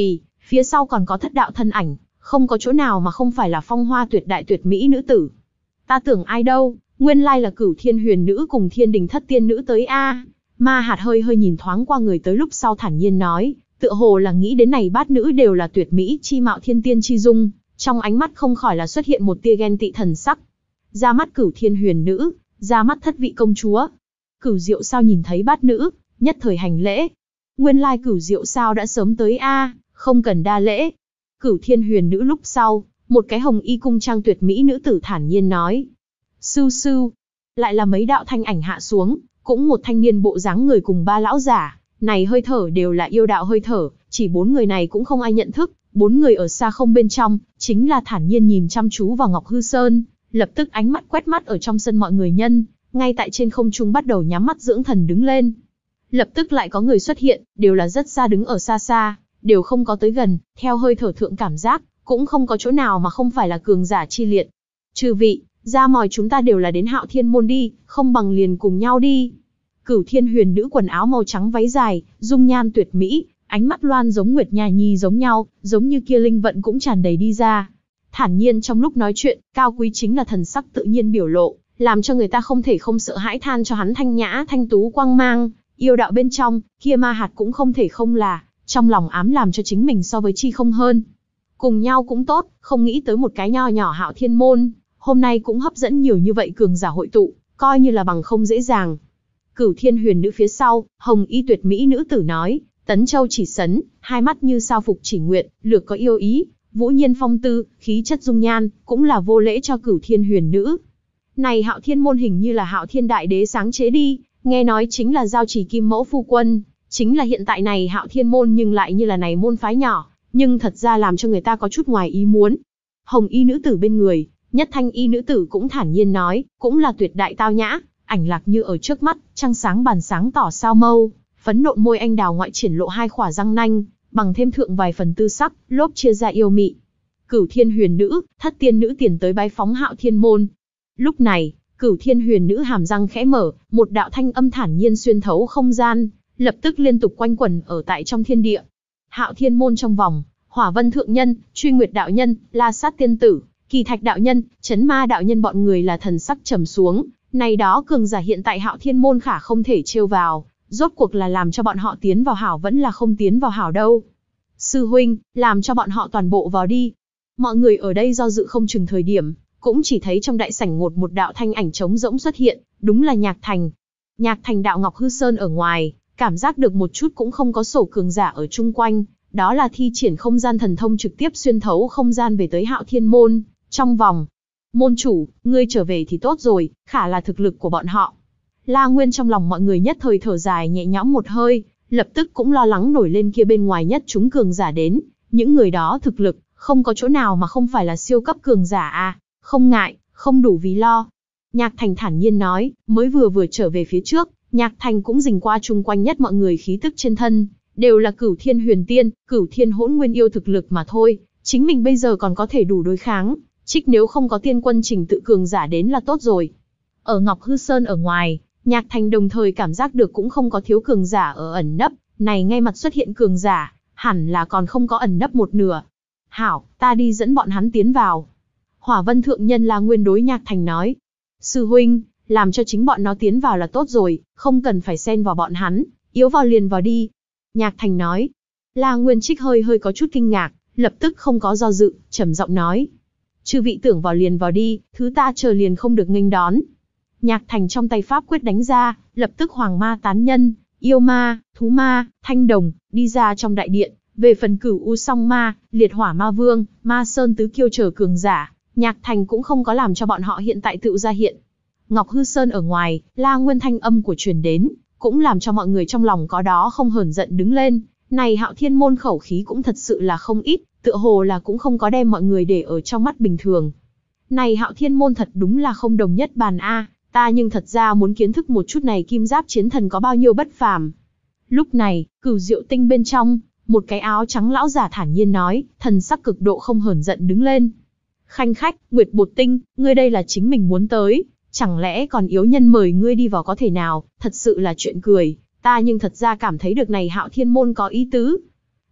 Phía sau còn có thất đạo thân ảnh, không có chỗ nào mà không phải là phong hoa tuyệt đại tuyệt mỹ nữ tử. Ta tưởng ai đâu, nguyên lai là Cửu Thiên Huyền Nữ cùng Thiên Đình Thất Tiên Nữ tới a. Ma Hạt hơi hơi nhìn thoáng qua người tới lúc sau thản nhiên nói, tựa hồ là nghĩ đến này bát nữ đều là tuyệt mỹ chi mạo thiên tiên chi dung, trong ánh mắt không khỏi là xuất hiện một tia ghen tị thần sắc. Ra mắt Cửu Thiên Huyền Nữ, ra mắt thất vị công chúa. Cửu Diệu sao nhìn thấy bát nữ, nhất thời hành lễ. Nguyên lai Cửu Diệu sao đã sớm tới a, không cần đa lễ. Cửu Thiên Huyền Nữ lúc sau, một cái hồng y cung trang tuyệt mỹ nữ tử thản nhiên nói. Sưu sưu, lại là mấy đạo thanh ảnh hạ xuống, cũng một thanh niên bộ dáng người cùng ba lão giả, này hơi thở đều là yêu đạo hơi thở, chỉ bốn người này cũng không ai nhận thức, bốn người ở xa không bên trong, chính là thản nhiên nhìn chăm chú vào Ngọc Hư Sơn, lập tức ánh mắt quét mắt ở trong sân mọi người nhân, ngay tại trên không trung bắt đầu nhắm mắt dưỡng thần đứng lên. Lập tức lại có người xuất hiện, đều là rất xa đứng ở xa xa, đều không có tới gần, theo hơi thở thượng cảm giác, cũng không có chỗ nào mà không phải là cường giả chi liệt. Chư vị, ra mòi chúng ta đều là đến Hạo Thiên môn đi, không bằng liền cùng nhau đi. Cửu Thiên Huyền Nữ quần áo màu trắng váy dài, dung nhan tuyệt mỹ, ánh mắt loan giống Nguyệt Nha Nhi giống nhau, giống như kia linh vận cũng tràn đầy đi ra. Thản nhiên trong lúc nói chuyện, cao quý chính là thần sắc tự nhiên biểu lộ, làm cho người ta không thể không sợ hãi than cho hắn thanh nhã thanh tú quang mang, yêu đạo bên trong, kia Ma Hạt cũng không thể không là, trong lòng ám làm cho chính mình so với chi không hơn. Cùng nhau cũng tốt, không nghĩ tới một cái nho nhỏ Hạo Thiên môn, hôm nay cũng hấp dẫn nhiều như vậy cường giả hội tụ, coi như là bằng không dễ dàng. Cửu Thiên Huyền Nữ phía sau, hồng y tuyệt mỹ nữ tử nói, Tấn Châu chỉ sấn, hai mắt như sao phục chỉ nguyện, lược có yêu ý, vũ nhiên phong tư, khí chất dung nhan, cũng là vô lễ cho Cửu Thiên Huyền Nữ. Này Hạo Thiên môn hình như là Hạo Thiên Đại Đế sáng chế đi, nghe nói chính là giao chỉ kim mẫu phu quân, chính là hiện tại này Hạo Thiên môn nhưng lại như là này môn phái nhỏ, nhưng thật ra làm cho người ta có chút ngoài ý muốn. Hồng y nữ tử bên người, nhất thanh y nữ tử cũng thản nhiên nói, cũng là tuyệt đại tao nhã, ảnh lạc như ở trước mắt, trăng sáng bàn sáng tỏ sao mâu, phấn nộn môi anh đào ngoại triển lộ hai khỏa răng nanh, bằng thêm thượng vài phần tư sắc, lốp chia ra yêu mị. Cửu Thiên Huyền Nữ, thất tiên nữ tiền tới bái phóng Hạo Thiên môn. Lúc này, Cửu Thiên Huyền Nữ hàm răng khẽ mở, một đạo thanh âm thản nhiên xuyên thấu không gian, lập tức liên tục quanh quẩn ở tại trong thiên địa. Hạo Thiên môn trong vòng, Hỏa Vân thượng nhân, Truy Nguyệt đạo nhân, La Sát tiên tử, Kỳ Thạch đạo nhân, Chấn Ma đạo nhân bọn người là thần sắc trầm xuống, này đó cường giả hiện tại Hạo Thiên môn khả không thể trêu vào, rốt cuộc là làm cho bọn họ tiến vào hảo vẫn là không tiến vào hảo đâu. Sư huynh, làm cho bọn họ toàn bộ vào đi. Mọi người ở đây do dự không chừng thời điểm, cũng chỉ thấy trong đại sảnh ngột một đạo thanh ảnh trống rỗng xuất hiện, đúng là Nhạc Thành. Nhạc Thành đạo Ngọc Hư Sơn ở ngoài, cảm giác được một chút cũng không có sổ cường giả ở chung quanh, đó là thi triển không gian thần thông trực tiếp xuyên thấu không gian về tới Hạo Thiên môn, trong vòng. Môn chủ, ngươi trở về thì tốt rồi, khả là thực lực của bọn họ. La Nguyên trong lòng mọi người nhất thời thở dài nhẹ nhõm một hơi, lập tức cũng lo lắng nổi lên kia bên ngoài nhất chúng cường giả đến, những người đó thực lực, không có chỗ nào mà không phải là siêu cấp cường giả à, không ngại, không đủ vì lo. Nhạc Thành thản nhiên nói, mới vừa vừa trở về phía trước, Nhạc Thành cũng dình qua chung quanh nhất mọi người khí tức trên thân, đều là Cửu Thiên Huyền Tiên, Cửu Thiên Hỗn Nguyên yêu thực lực mà thôi, chính mình bây giờ còn có thể đủ đối kháng, trích nếu không có tiên quân trình tự cường giả đến là tốt rồi. Ở Ngọc Hư Sơn ở ngoài, Nhạc Thành đồng thời cảm giác được cũng không có thiếu cường giả ở ẩn nấp, này ngay mặt xuất hiện cường giả, hẳn là còn không có ẩn nấp một nửa. Hảo, ta đi dẫn bọn hắn tiến vào. Hỏa Vân thượng nhân La Nguyên đối Nhạc Thành nói, sư huynh, làm cho chính bọn nó tiến vào là tốt rồi, không cần phải xen vào bọn hắn, yếu vào liền vào đi. Nhạc Thành nói, La Nguyên Trích hơi hơi có chút kinh ngạc, lập tức không có do dự, trầm giọng nói, chư vị tưởng vào liền vào đi, thứ ta chờ liền không được nghênh đón. Nhạc Thành trong tay pháp quyết đánh ra, lập tức hoàng ma tán nhân, yêu ma, thú ma, thanh đồng, đi ra trong đại điện. Về phần Cửu U Song Ma, Liệt Hỏa Ma Vương, Ma Sơn Tứ Kiêu chờ cường giả, Nhạc Thành cũng không có làm cho bọn họ hiện tại tự ra hiện. Ngọc Hư Sơn ở ngoài, La Nguyên thanh âm của truyền đến, cũng làm cho mọi người trong lòng có đó không hờn giận đứng lên. Này Hạo Thiên môn khẩu khí cũng thật sự là không ít, tựa hồ là cũng không có đem mọi người để ở trong mắt bình thường. Này Hạo Thiên môn thật đúng là không đồng nhất bàn a, ta nhưng thật ra muốn kiến thức một chút này kim giáp chiến thần có bao nhiêu bất phàm. Lúc này, Cửu Diệu Tinh bên trong, một cái áo trắng lão giả thản nhiên nói, thần sắc cực độ không hờn giận đứng lên. Khanh khách, Nguyệt Bột Tinh, ngươi đây là chính mình muốn tới, chẳng lẽ còn yếu nhân mời ngươi đi vào có thể nào, thật sự là chuyện cười, ta nhưng thật ra cảm thấy được này Hạo Thiên môn có ý tứ.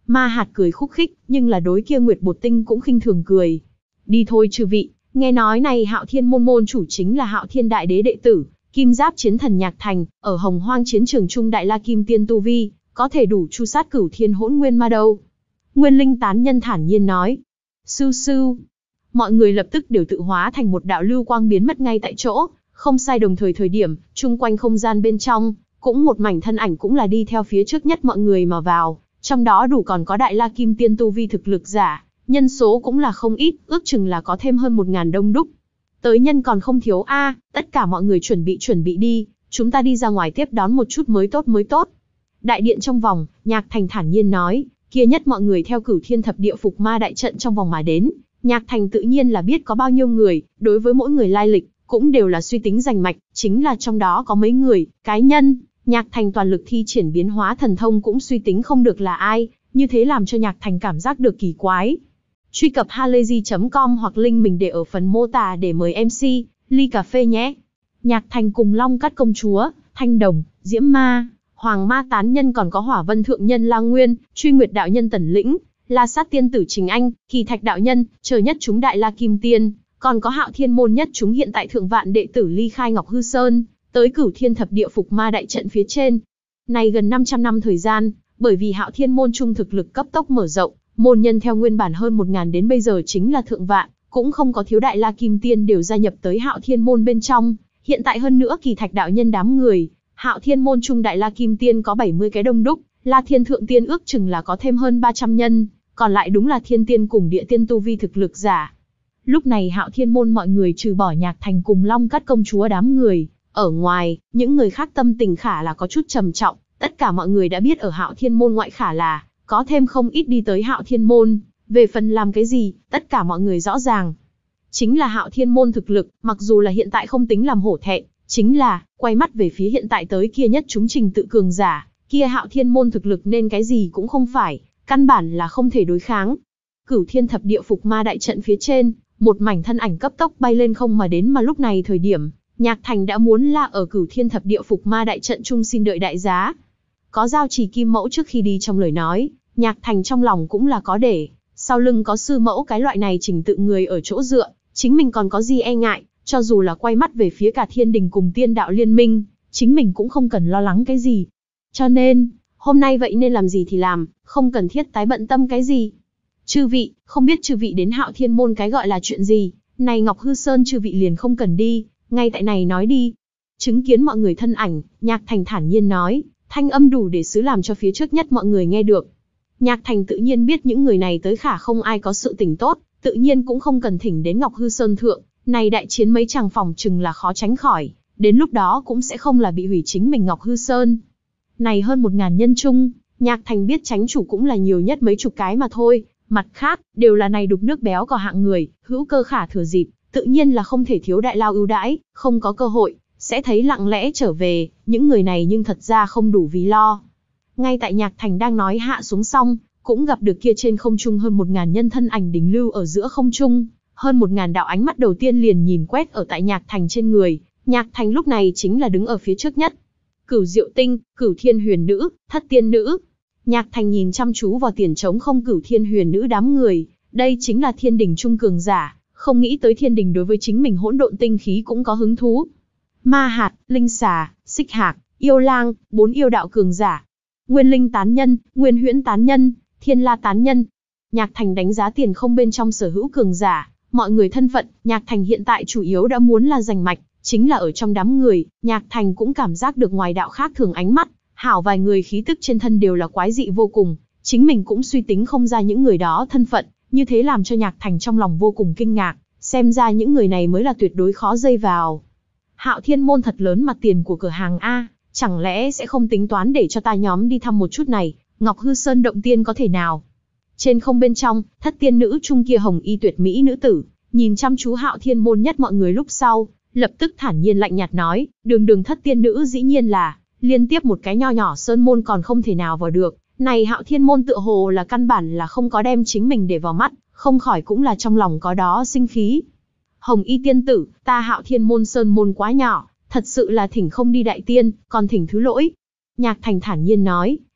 Ma Hạt cười khúc khích, nhưng là đối kia Nguyệt Bột Tinh cũng khinh thường cười. Đi thôi chư vị, nghe nói này Hạo Thiên môn môn chủ chính là Hạo Thiên đại đế đệ tử, Kim Giáp chiến thần Nhạc Thành, ở Hồng Hoang chiến trường trung đại la kim tiên tu vi, có thể đủ chu sát cửu thiên hỗn nguyên ma đâu. Nguyên Linh tán nhân thản nhiên nói. Sưu sưu. Mọi người lập tức đều tự hóa thành một đạo lưu quang biến mất ngay tại chỗ, không sai đồng thời thời điểm, chung quanh không gian bên trong, cũng một mảnh thân ảnh cũng là đi theo phía trước nhất mọi người mà vào, trong đó đủ còn có đại la kim tiên tu vi thực lực giả, nhân số cũng là không ít, ước chừng là có thêm hơn một ngàn đông đúc. Tới nhân còn không thiếu a, à, tất cả mọi người chuẩn bị chuẩn bị đi, chúng ta đi ra ngoài tiếp đón một chút mới tốt mới tốt. Đại điện trong vòng, Nhạc Thành thản nhiên nói, kia nhất mọi người theo Cửu Thiên Thập Địa Phục Ma đại trận trong vòng mà đến, Nhạc Thành tự nhiên là biết có bao nhiêu người, đối với mỗi người lai lịch, cũng đều là suy tính rành mạch, chính là trong đó có mấy người, cái nhân, Nhạc Thành toàn lực thi triển biến hóa thần thông cũng suy tính không được là ai, như thế làm cho Nhạc Thành cảm giác được kỳ quái. Truy cập halayzi chấm com hoặc link mình để ở phần mô tả để mời em xê, ly cà phê nhé. Nhạc Thành cùng Long Cát công chúa, Thanh Đồng, Diễm Ma, Hoàng Ma tán nhân còn có Hỏa Vân thượng nhân La Nguyên, Truy Nguyệt đạo nhân Tần Lĩnh, La Sát tiên tử Trình Anh, Kỳ Thạch đạo nhân, chờ nhất chúng đại la kim tiên, còn có Hạo Thiên môn nhất chúng hiện tại thượng vạn đệ tử ly khai Ngọc Hư Sơn, tới Cửu Thiên Thập Địa Phục Ma đại trận phía trên. Này gần năm trăm năm thời gian, bởi vì Hạo Thiên môn trung thực lực cấp tốc mở rộng, môn nhân theo nguyên bản hơn một ngàn đến bây giờ chính là thượng vạn, cũng không có thiếu đại la kim tiên đều gia nhập tới Hạo Thiên môn bên trong. Hiện tại hơn nữa Kỳ Thạch đạo nhân đám người, Hạo Thiên môn trung đại la kim tiên có bảy mươi cái đông đúc, La Thiên thượng tiên ước chừng là có thêm hơn ba trăm nhân, còn lại đúng là thiên tiên cùng địa tiên tu vi thực lực giả. Lúc này Hạo Thiên môn mọi người trừ bỏ Nhạc Thành cùng Long Cát công chúa đám người, ở ngoài, những người khác tâm tình khả là có chút trầm trọng, tất cả mọi người đã biết ở Hạo Thiên môn ngoại khả là có thêm không ít đi tới Hạo Thiên môn, về phần làm cái gì, tất cả mọi người rõ ràng. Chính là Hạo Thiên môn thực lực, mặc dù là hiện tại không tính làm hổ thẹn, chính là quay mắt về phía hiện tại tới kia nhất chúng trình tự cường giả, kia Hạo Thiên môn thực lực nên cái gì cũng không phải, căn bản là không thể đối kháng. Cửu Thiên Thập Địa Phục Ma đại trận phía trên, một mảnh thân ảnh cấp tốc bay lên không mà đến, mà lúc này thời điểm, Nhạc Thành đã muốn la ở Cửu Thiên Thập Địa Phục Ma đại trận chung xin đợi đại giá. Có giao trì kim mẫu trước khi đi trong lời nói, Nhạc Thành trong lòng cũng là có để, sau lưng có sư mẫu cái loại này trình tự người ở chỗ dựa, chính mình còn có gì e ngại, cho dù là quay mắt về phía cả thiên đình cùng tiên đạo liên minh, chính mình cũng không cần lo lắng cái gì. Cho nên, hôm nay vậy nên làm gì thì làm, không cần thiết tái bận tâm cái gì. Chư vị, không biết chư vị đến Hạo Thiên môn cái gọi là chuyện gì, này Ngọc Hư Sơn chư vị liền không cần đi, ngay tại này nói đi. Chứng kiến mọi người thân ảnh, Nhạc Thành thản nhiên nói, thanh âm đủ để xứ làm cho phía trước nhất mọi người nghe được. Nhạc Thành tự nhiên biết những người này tới khả không ai có sự tình tốt, tự nhiên cũng không cần thỉnh đến Ngọc Hư Sơn thượng, này đại chiến mấy chàng phòng chừng là khó tránh khỏi, đến lúc đó cũng sẽ không là bị hủy chính mình Ngọc Hư Sơn. Này hơn một ngàn nhân chung, Nhạc Thành biết chánh chủ cũng là nhiều nhất mấy chục cái mà thôi, mặt khác, đều là này đục nước béo cò hạng người, hữu cơ khả thừa dịp, tự nhiên là không thể thiếu đại lao ưu đãi, không có cơ hội, sẽ thấy lặng lẽ trở về, những người này nhưng thật ra không đủ vì lo. Ngay tại Nhạc Thành đang nói hạ xuống xong, cũng gặp được kia trên không trung hơn một ngàn nhân thân ảnh đỉnh lưu ở giữa không trung, hơn một ngàn đạo ánh mắt đầu tiên liền nhìn quét ở tại Nhạc Thành trên người, Nhạc Thành lúc này chính là đứng ở phía trước nhất. Cửu Diệu Tinh, Cửu Thiên Huyền Nữ, Thất Tiên Nữ. Nhạc Thành nhìn chăm chú vào tiền trống không Cửu Thiên Huyền Nữ đám người, đây chính là thiên đình trung cường giả, không nghĩ tới thiên đình đối với chính mình hỗn độn tinh khí cũng có hứng thú. Ma Hạt, Linh Xà, Xích Hạc, Yêu Lang, bốn yêu đạo cường giả. Nguyên Linh tán nhân, Nguyên Huyễn tán nhân, Thiên La tán nhân. Nhạc Thành đánh giá tiền không bên trong sở hữu cường giả, mọi người thân phận, Nhạc Thành hiện tại chủ yếu đã muốn là giành mạch, chính là ở trong đám người, Nhạc Thành cũng cảm giác được ngoài đạo khác thường ánh mắt, hảo vài người khí tức trên thân đều là quái dị vô cùng, chính mình cũng suy tính không ra những người đó thân phận, như thế làm cho Nhạc Thành trong lòng vô cùng kinh ngạc, xem ra những người này mới là tuyệt đối khó dây vào. Hạo Thiên môn thật lớn mặt tiền của cửa hàng A, chẳng lẽ sẽ không tính toán để cho ta nhóm đi thăm một chút này, Ngọc Hư Sơn động tiên có thể nào? Trên không bên trong, Thất Tiên Nữ trung kia hồng y tuyệt mỹ nữ tử, nhìn chăm chú Hạo Thiên môn nhất mọi người lúc sau, lập tức thản nhiên lạnh nhạt nói, đường đường Thất Tiên Nữ dĩ nhiên là, liên tiếp một cái nho nhỏ sơn môn còn không thể nào vào được, này Hạo Thiên môn tựa hồ là căn bản là không có đem chính mình để vào mắt, không khỏi cũng là trong lòng có đó sinh khí. Hồng y tiên tử, ta Hạo Thiên môn sơn môn quá nhỏ, thật sự là thỉnh không đi đại tiên, còn thỉnh thứ lỗi. Nhạc Thành thản nhiên nói,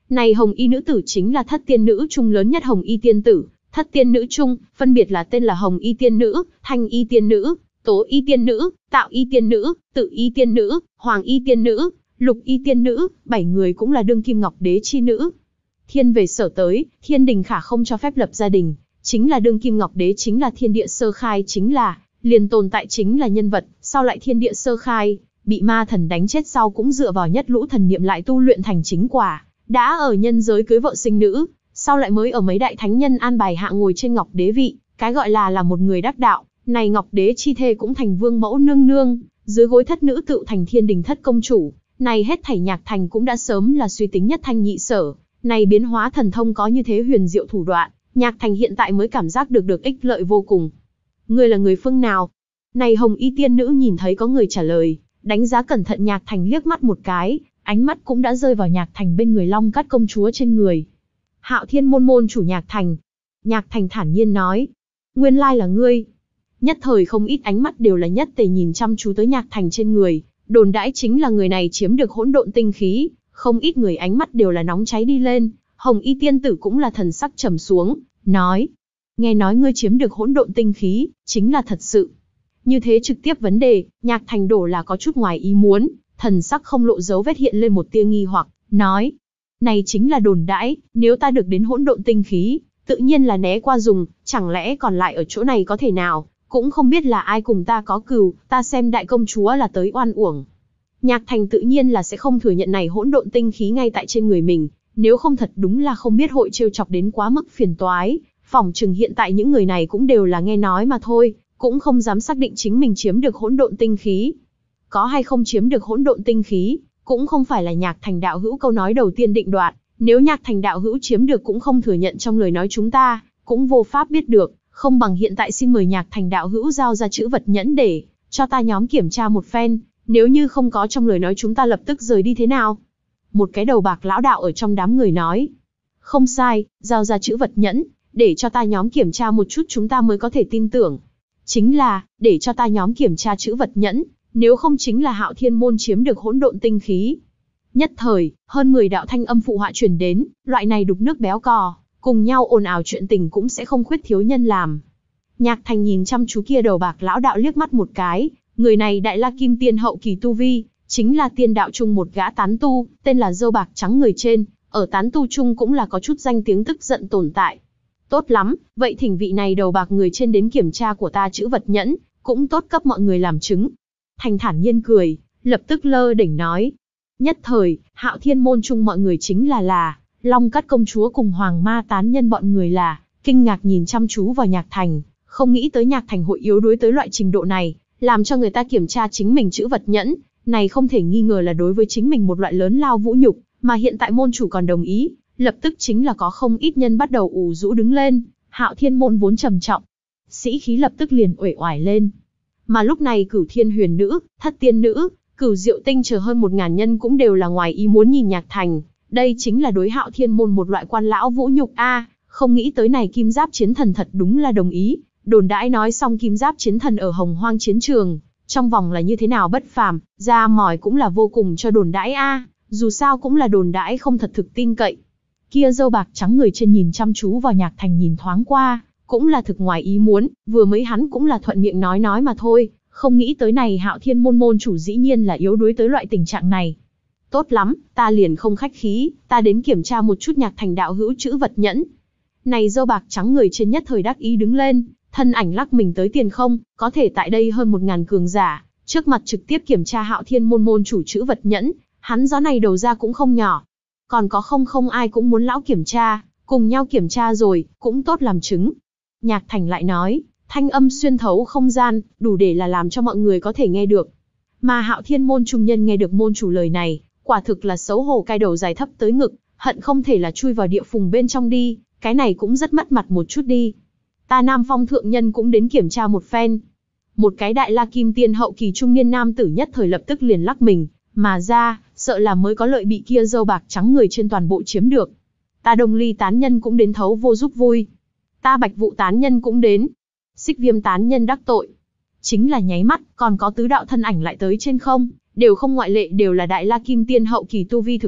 Này hồng y nữ tử chính là thất tiên nữ trung lớn nhất hồng y tiên tử, thất tiên nữ trung, phân biệt là tên là hồng y tiên nữ, thanh y tiên nữ, tố y tiên nữ, tạo y tiên nữ, tự y tiên nữ, hoàng y tiên nữ, lục y tiên nữ, bảy người cũng là đương kim ngọc đế chi nữ. Thiên về sở tới, thiên đình khả không cho phép lập gia đình, chính là đương kim ngọc đế chính là thiên địa sơ khai chính là, liền tồn tại chính là nhân vật, sau lại thiên địa sơ khai, bị ma thần đánh chết sau cũng dựa vào nhất lũ thần niệm lại tu luyện thành chính quả, đã ở nhân giới cưới vợ sinh nữ, sau lại mới ở mấy đại thánh nhân an bài hạ ngồi trên ngọc đế vị, cái gọi là là một người đắc đạo, này ngọc đế chi thê cũng thành vương mẫu nương nương, dưới gối thất nữ tự thành thiên đình thất công chủ, này hết thảy Nhạc Thành cũng đã sớm là suy tính nhất thanh nhị sở, này biến hóa thần thông có như thế huyền diệu thủ đoạn, Nhạc Thành hiện tại mới cảm giác được được ích lợi vô cùng. Ngươi là người phương nào? Này hồng y tiên nữ nhìn thấy có người trả lời, đánh giá cẩn thận Nhạc Thành liếc mắt một cái, ánh mắt cũng đã rơi vào Nhạc Thành bên người Long Cát công chúa trên người. Hạo Thiên môn môn chủ Nhạc Thành. Nhạc Thành thản nhiên nói, nguyên lai là ngươi. Nhất thời không ít ánh mắt đều là nhất tề nhìn chăm chú tới Nhạc Thành trên người, đồn đãi chính là người này chiếm được hỗn độn tinh khí, không ít người ánh mắt đều là nóng cháy đi lên. Hồng y tiên tử cũng là thần sắc trầm xuống, nói, nghe nói ngươi chiếm được hỗn độn tinh khí, chính là thật sự. Như thế trực tiếp vấn đề, Nhạc Thành đổ là có chút ngoài ý muốn, thần sắc không lộ dấu vết hiện lên một tia nghi hoặc, nói, này chính là đồn đãi, nếu ta được đến hỗn độn tinh khí, tự nhiên là né qua dùng, chẳng lẽ còn lại ở chỗ này có thể nào, cũng không biết là ai cùng ta có cừu, ta xem đại công chúa là tới oan uổng. Nhạc Thành tự nhiên là sẽ không thừa nhận này hỗn độn tinh khí ngay tại trên người mình, nếu không thật đúng là không biết hội trêu chọc đến quá mức phiền toái, phỏng chừng hiện tại những người này cũng đều là nghe nói mà thôi, cũng không dám xác định chính mình chiếm được hỗn độn tinh khí. Có hay không chiếm được hỗn độn tinh khí, cũng không phải là Nhạc Thành đạo hữu câu nói đầu tiên định đoạt, nếu Nhạc Thành đạo hữu chiếm được cũng không thừa nhận trong lời nói chúng ta, cũng vô pháp biết được, không bằng hiện tại xin mời Nhạc Thành đạo hữu giao ra chữ vật nhẫn để cho ta nhóm kiểm tra một phen, nếu như không có trong lời nói chúng ta lập tức rời đi thế nào? Một cái đầu bạc lão đạo ở trong đám người nói, không sai, giao ra chữ vật nhẫn, để cho ta nhóm kiểm tra một chút chúng ta mới có thể tin tưởng. Chính là, để cho ta nhóm kiểm tra chữ vật nhẫn, nếu không chính là Hạo Thiên môn chiếm được hỗn độn tinh khí. Nhất thời, hơn mười đạo thanh âm phụ họa truyền đến, loại này đục nước béo cò, cùng nhau ồn ào chuyện tình cũng sẽ không khuyết thiếu nhân làm. Nhạc Thành nhìn chăm chú kia đầu bạc lão đạo liếc mắt một cái, người này đại la kim tiên hậu kỳ tu vi, chính là tiên đạo chung một gã tán tu, tên là dâu bạc trắng người trên, ở tán tu chung cũng là có chút danh tiếng tức giận tồn tại. Tốt lắm, vậy thỉnh vị này đầu bạc người trên đến kiểm tra của ta chữ vật nhẫn, cũng tốt cấp mọi người làm chứng. Thành thản nhiên cười, lập tức lơ đỉnh nói. Nhất thời, Hạo Thiên môn chung mọi người chính là là, Long Cát công chúa cùng Hoàng Ma tán nhân bọn người là, kinh ngạc nhìn chăm chú vào Nhạc Thành, không nghĩ tới Nhạc Thành hội yếu đuối tới loại trình độ này, làm cho người ta kiểm tra chính mình chữ vật nhẫn, này không thể nghi ngờ là đối với chính mình một loại lớn lao vũ nhục, mà hiện tại môn chủ còn đồng ý, lập tức chính là có không ít nhân bắt đầu ủ rũ đứng lên, Hạo Thiên môn vốn trầm trọng, sĩ khí lập tức liền uể oải lên. Mà lúc này Cửu Thiên Huyền Nữ, Thất Tiên Nữ, Cửu Diệu Tinh chờ hơn một ngàn nhân cũng đều là ngoài ý muốn nhìn Nhạc Thành, đây chính là đối Hạo Thiên môn một loại quan lão vũ nhục a, không nghĩ tới này Kim Giáp Chiến Thần thật đúng là đồng ý, đồn đãi nói xong Kim Giáp Chiến Thần ở Hồng Hoang chiến trường, trong vòng là như thế nào bất phàm, ra mỏi cũng là vô cùng cho đồn đãi a, dù sao cũng là đồn đãi không thật thực tin cậy. Kia dâu bạc trắng người trên nhìn chăm chú vào Nhạc Thành nhìn thoáng qua, cũng là thực ngoài ý muốn, vừa mới hắn cũng là thuận miệng nói nói mà thôi, không nghĩ tới này Hạo Thiên môn môn chủ dĩ nhiên là yếu đuối tới loại tình trạng này. Tốt lắm, ta liền không khách khí, ta đến kiểm tra một chút Nhạc Thành đạo hữu chữ vật nhẫn. Này dâu bạc trắng người trên nhất thời đắc ý đứng lên, thân ảnh lắc mình tới tiền không, có thể tại đây hơn một ngàn cường giả, trước mặt trực tiếp kiểm tra Hạo Thiên môn môn chủ chữ vật nhẫn, hắn gió này đầu ra cũng không nhỏ. Còn có không không ai cũng muốn lão kiểm tra, cùng nhau kiểm tra rồi, cũng tốt làm chứng. Nhạc Thành lại nói, thanh âm xuyên thấu không gian, đủ để là làm cho mọi người có thể nghe được. Mà Hạo Thiên môn trung nhân nghe được môn chủ lời này, quả thực là xấu hổ cai đầu dài thấp tới ngực, hận không thể là chui vào địa phùng bên trong đi, cái này cũng rất mất mặt một chút đi. Ta Nam Phong thượng nhân cũng đến kiểm tra một phen. Một cái đại la kim tiên hậu kỳ trung niên nam tử nhất thời lập tức liền lắc mình, mà ra, sợ là mới có lợi bị kia dâu bạc trắng người trên toàn bộ chiếm được. Ta Đông Ly tán nhân cũng đến thấu vô giúp vui. Ta Bạch Vụ tán nhân cũng đến. Xích Viêm tán nhân đắc tội. Chính là nháy mắt, còn có tứ đạo thân ảnh lại tới trên không, đều không ngoại lệ đều là đại la kim tiên hậu kỳ tu vi thực lực,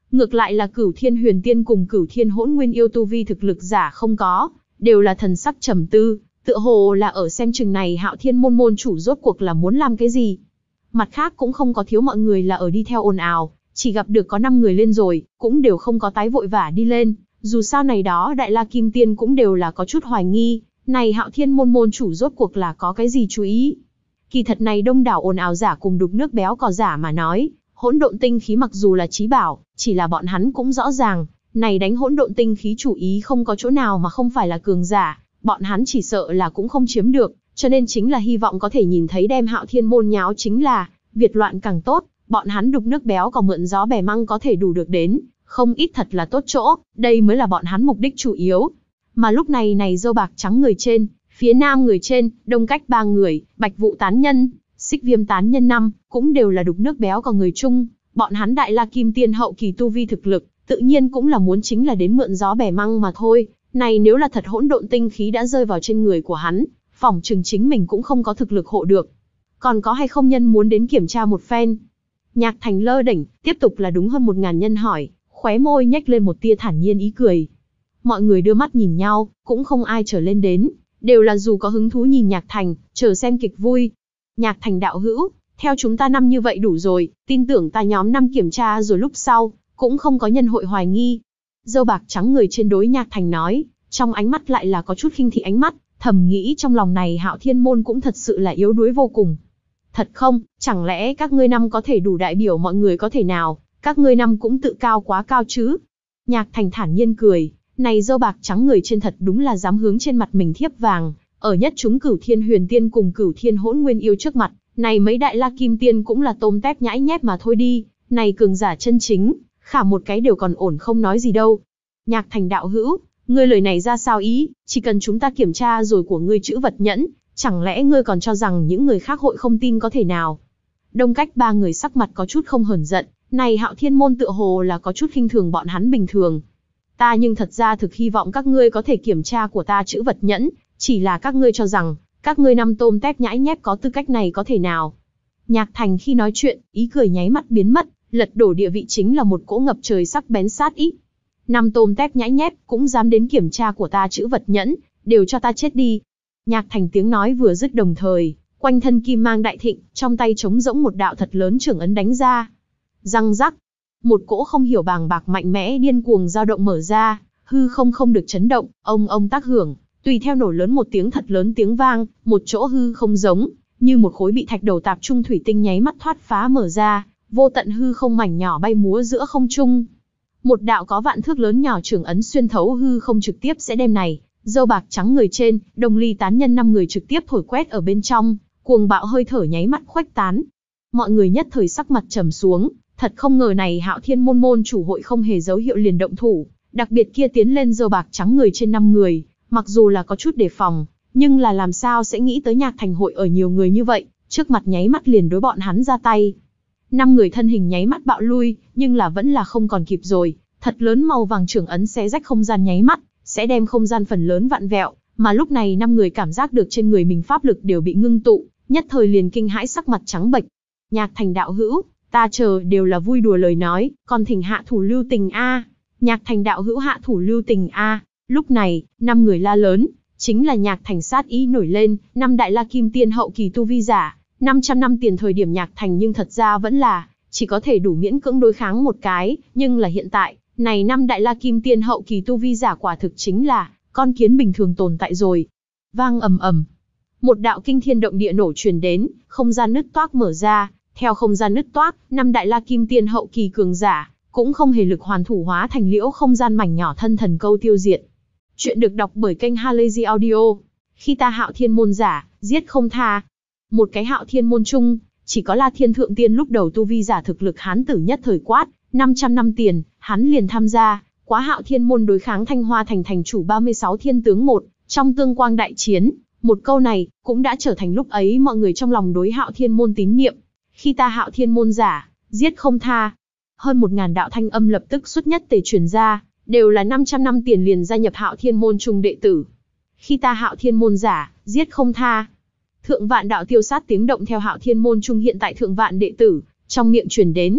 Ngược lại là Cửu Thiên Huyền Tiên cùng Cửu Thiên Hỗn Nguyên Yêu tu vi thực lực giả không có, đều là thần sắc trầm tư, tựa hồ là ở xem chừng này Hạo Thiên môn môn chủ rốt cuộc là muốn làm cái gì. Mặt khác cũng không có thiếu mọi người là ở đi theo ồn ào, chỉ gặp được có năm người lên rồi, cũng đều không có tái vội vã đi lên, dù sao này đó Đại La Kim Tiên cũng đều là có chút hoài nghi, này Hạo Thiên môn môn chủ rốt cuộc là có cái gì chú ý. Kỳ thật này đông đảo ồn ào giả cùng đục nước béo cò giả mà nói, hỗn độn tinh khí mặc dù là chí bảo, chỉ là bọn hắn cũng rõ ràng, này đánh hỗn độn tinh khí chủ ý không có chỗ nào mà không phải là cường giả, bọn hắn chỉ sợ là cũng không chiếm được, cho nên chính là hy vọng có thể nhìn thấy đem Hạo Thiên môn nháo chính là, Việt loạn càng tốt, bọn hắn đục nước béo còn mượn gió bẻ măng có thể đủ được đến, không ít thật là tốt chỗ, đây mới là bọn hắn mục đích chủ yếu. Mà lúc này này dâu bạc trắng người trên, phía nam người trên, đông cách ba người, bạch vụ tán nhân, xích viêm tán nhân năm, cũng đều là đục nước béo còn người chung, bọn hắn Đại La Kim Tiên hậu kỳ tu vi thực lực, tự nhiên cũng là muốn chính là đến mượn gió bẻ măng mà thôi. Này nếu là thật hỗn độn tinh khí đã rơi vào trên người của hắn, phỏng chừng chính mình cũng không có thực lực hộ được. Còn có hay không nhân muốn đến kiểm tra một phen? Nhạc Thành lơ đỉnh, tiếp tục là đúng hơn một ngàn nhân hỏi, khóe môi nhếch lên một tia thản nhiên ý cười. Mọi người đưa mắt nhìn nhau, cũng không ai trở lên đến, đều là dù có hứng thú nhìn Nhạc Thành, chờ xem kịch vui. Nhạc Thành đạo hữu, theo chúng ta năm như vậy đủ rồi, tin tưởng ta nhóm năm kiểm tra rồi lúc sau, cũng không có nhân hội hoài nghi. Dâu bạc trắng người trên đối Nhạc Thành nói, trong ánh mắt lại là có chút khinh thị ánh mắt, thầm nghĩ trong lòng này Hạo Thiên môn cũng thật sự là yếu đuối vô cùng. Thật không, chẳng lẽ các ngươi năm có thể đủ đại biểu mọi người có thể nào, các ngươi năm cũng tự cao quá cao chứ? Nhạc Thành thản nhiên cười, này dâu bạc trắng người trên thật đúng là dám hướng trên mặt mình thiếp vàng, ở nhất chúng Cửu Thiên Huyền Tiên cùng Cửu Thiên Hỗn Nguyên Yêu trước mặt, này mấy Đại La Kim Tiên cũng là tôm tép nhãi nhép mà thôi đi, này cường giả chân chính, khả một cái đều còn ổn không nói gì đâu. Nhạc Thành đạo hữu, ngươi lời này ra sao ý, chỉ cần chúng ta kiểm tra rồi của ngươi chữ vật nhẫn, chẳng lẽ ngươi còn cho rằng những người khác hội không tin có thể nào? Đông cách ba người sắc mặt có chút không hờn giận, này Hạo Thiên môn tựa hồ là có chút khinh thường bọn hắn bình thường. Ta nhưng thật ra thực hy vọng các ngươi có thể kiểm tra của ta chữ vật nhẫn, chỉ là các ngươi cho rằng, các ngươi năm tôm tép nhãi nhép có tư cách này có thể nào? Nhạc Thành khi nói chuyện, ý cười nháy mắt biến mất, lật đổ địa vị chính là một cỗ ngập trời sắc bén sát ý. Năm tôm tép nhãi nhép cũng dám đến kiểm tra của ta chữ vật nhẫn, đều cho ta chết đi. Nhạc Thành tiếng nói vừa dứt đồng thời, quanh thân kim mang đại thịnh, trong tay trống rỗng một đạo thật lớn trưởng ấn đánh ra. Răng rắc, một cỗ không hiểu bàng bạc mạnh mẽ điên cuồng dao động mở ra, hư không không được chấn động, ông ông tác hưởng, tùy theo nổ lớn một tiếng thật lớn tiếng vang, một chỗ hư không giống như một khối bị thạch đầu tạp trung thủy tinh nháy mắt thoát phá mở ra, vô tận hư không mảnh nhỏ bay múa giữa không trung. Một đạo có vạn thước lớn nhỏ trưởng ấn xuyên thấu hư không trực tiếp sẽ đem này dâu bạc trắng người trên, đồng ly tán nhân năm người trực tiếp thổi quét ở bên trong, cuồng bạo hơi thở nháy mắt khuếch tán. Mọi người nhất thời sắc mặt trầm xuống, thật không ngờ này Hạo Thiên môn môn chủ hội không hề dấu hiệu liền động thủ, đặc biệt kia tiến lên dâu bạc trắng người trên năm người, mặc dù là có chút đề phòng, nhưng là làm sao sẽ nghĩ tới Nhạc Thành hội ở nhiều người như vậy, trước mặt nháy mắt liền đối bọn hắn ra tay. Năm người thân hình nháy mắt bạo lui, nhưng là vẫn là không còn kịp rồi, thật lớn màu vàng trưởng ấn xé rách không gian nháy mắt, sẽ đem không gian phần lớn vặn vẹo, mà lúc này năm người cảm giác được trên người mình pháp lực đều bị ngưng tụ, nhất thời liền kinh hãi sắc mặt trắng bệch. Nhạc Thành đạo hữu, ta chờ đều là vui đùa lời nói, còn thỉnh hạ thủ lưu tình a. Nhạc Thành đạo hữu hạ thủ lưu tình a. Lúc này, năm người la lớn, chính là Nhạc Thành sát ý nổi lên, năm Đại La Kim Tiên hậu kỳ tu vi giả, năm trăm năm tiền thời điểm Nhạc Thành nhưng thật ra vẫn là chỉ có thể đủ miễn cưỡng đối kháng một cái, nhưng là hiện tại, này năm Đại La Kim Tiên hậu kỳ tu vi giả quả thực chính là con kiến bình thường tồn tại rồi. Vang ầm ầm, một đạo kinh thiên động địa nổ truyền đến, không gian nứt toác mở ra, theo không gian nứt toác, năm Đại La Kim Tiên hậu kỳ cường giả cũng không hề lực hoàn thủ hóa thành liễu không gian mảnh nhỏ thân thần câu tiêu diệt. Chuyện được đọc bởi kênh Halazy Audio. Khi ta Hạo Thiên môn giả, giết không tha. Một cái Hạo Thiên môn chung, chỉ có La Thiên Thượng Tiên lúc đầu tu vi giả thực lực hán tử nhất thời quát, năm trăm năm tiền, hắn liền tham gia, quá Hạo Thiên môn đối kháng Thanh Hoa thành thành chủ ba mươi sáu thiên tướng một, trong tương quang đại chiến, một câu này, cũng đã trở thành lúc ấy mọi người trong lòng đối Hạo Thiên môn tín niệm. Khi ta Hạo Thiên môn giả, giết không tha. Hơn một ngàn đạo thanh âm lập tức xuất nhất tề truyền ra, đều là năm trăm năm tiền liền gia nhập Hạo Thiên môn trung đệ tử. Khi ta Hạo Thiên môn giả, giết không tha. Thượng vạn đạo tiêu sát tiếng động theo Hạo Thiên môn trung hiện tại thượng vạn đệ tử, trong miệng truyền đến.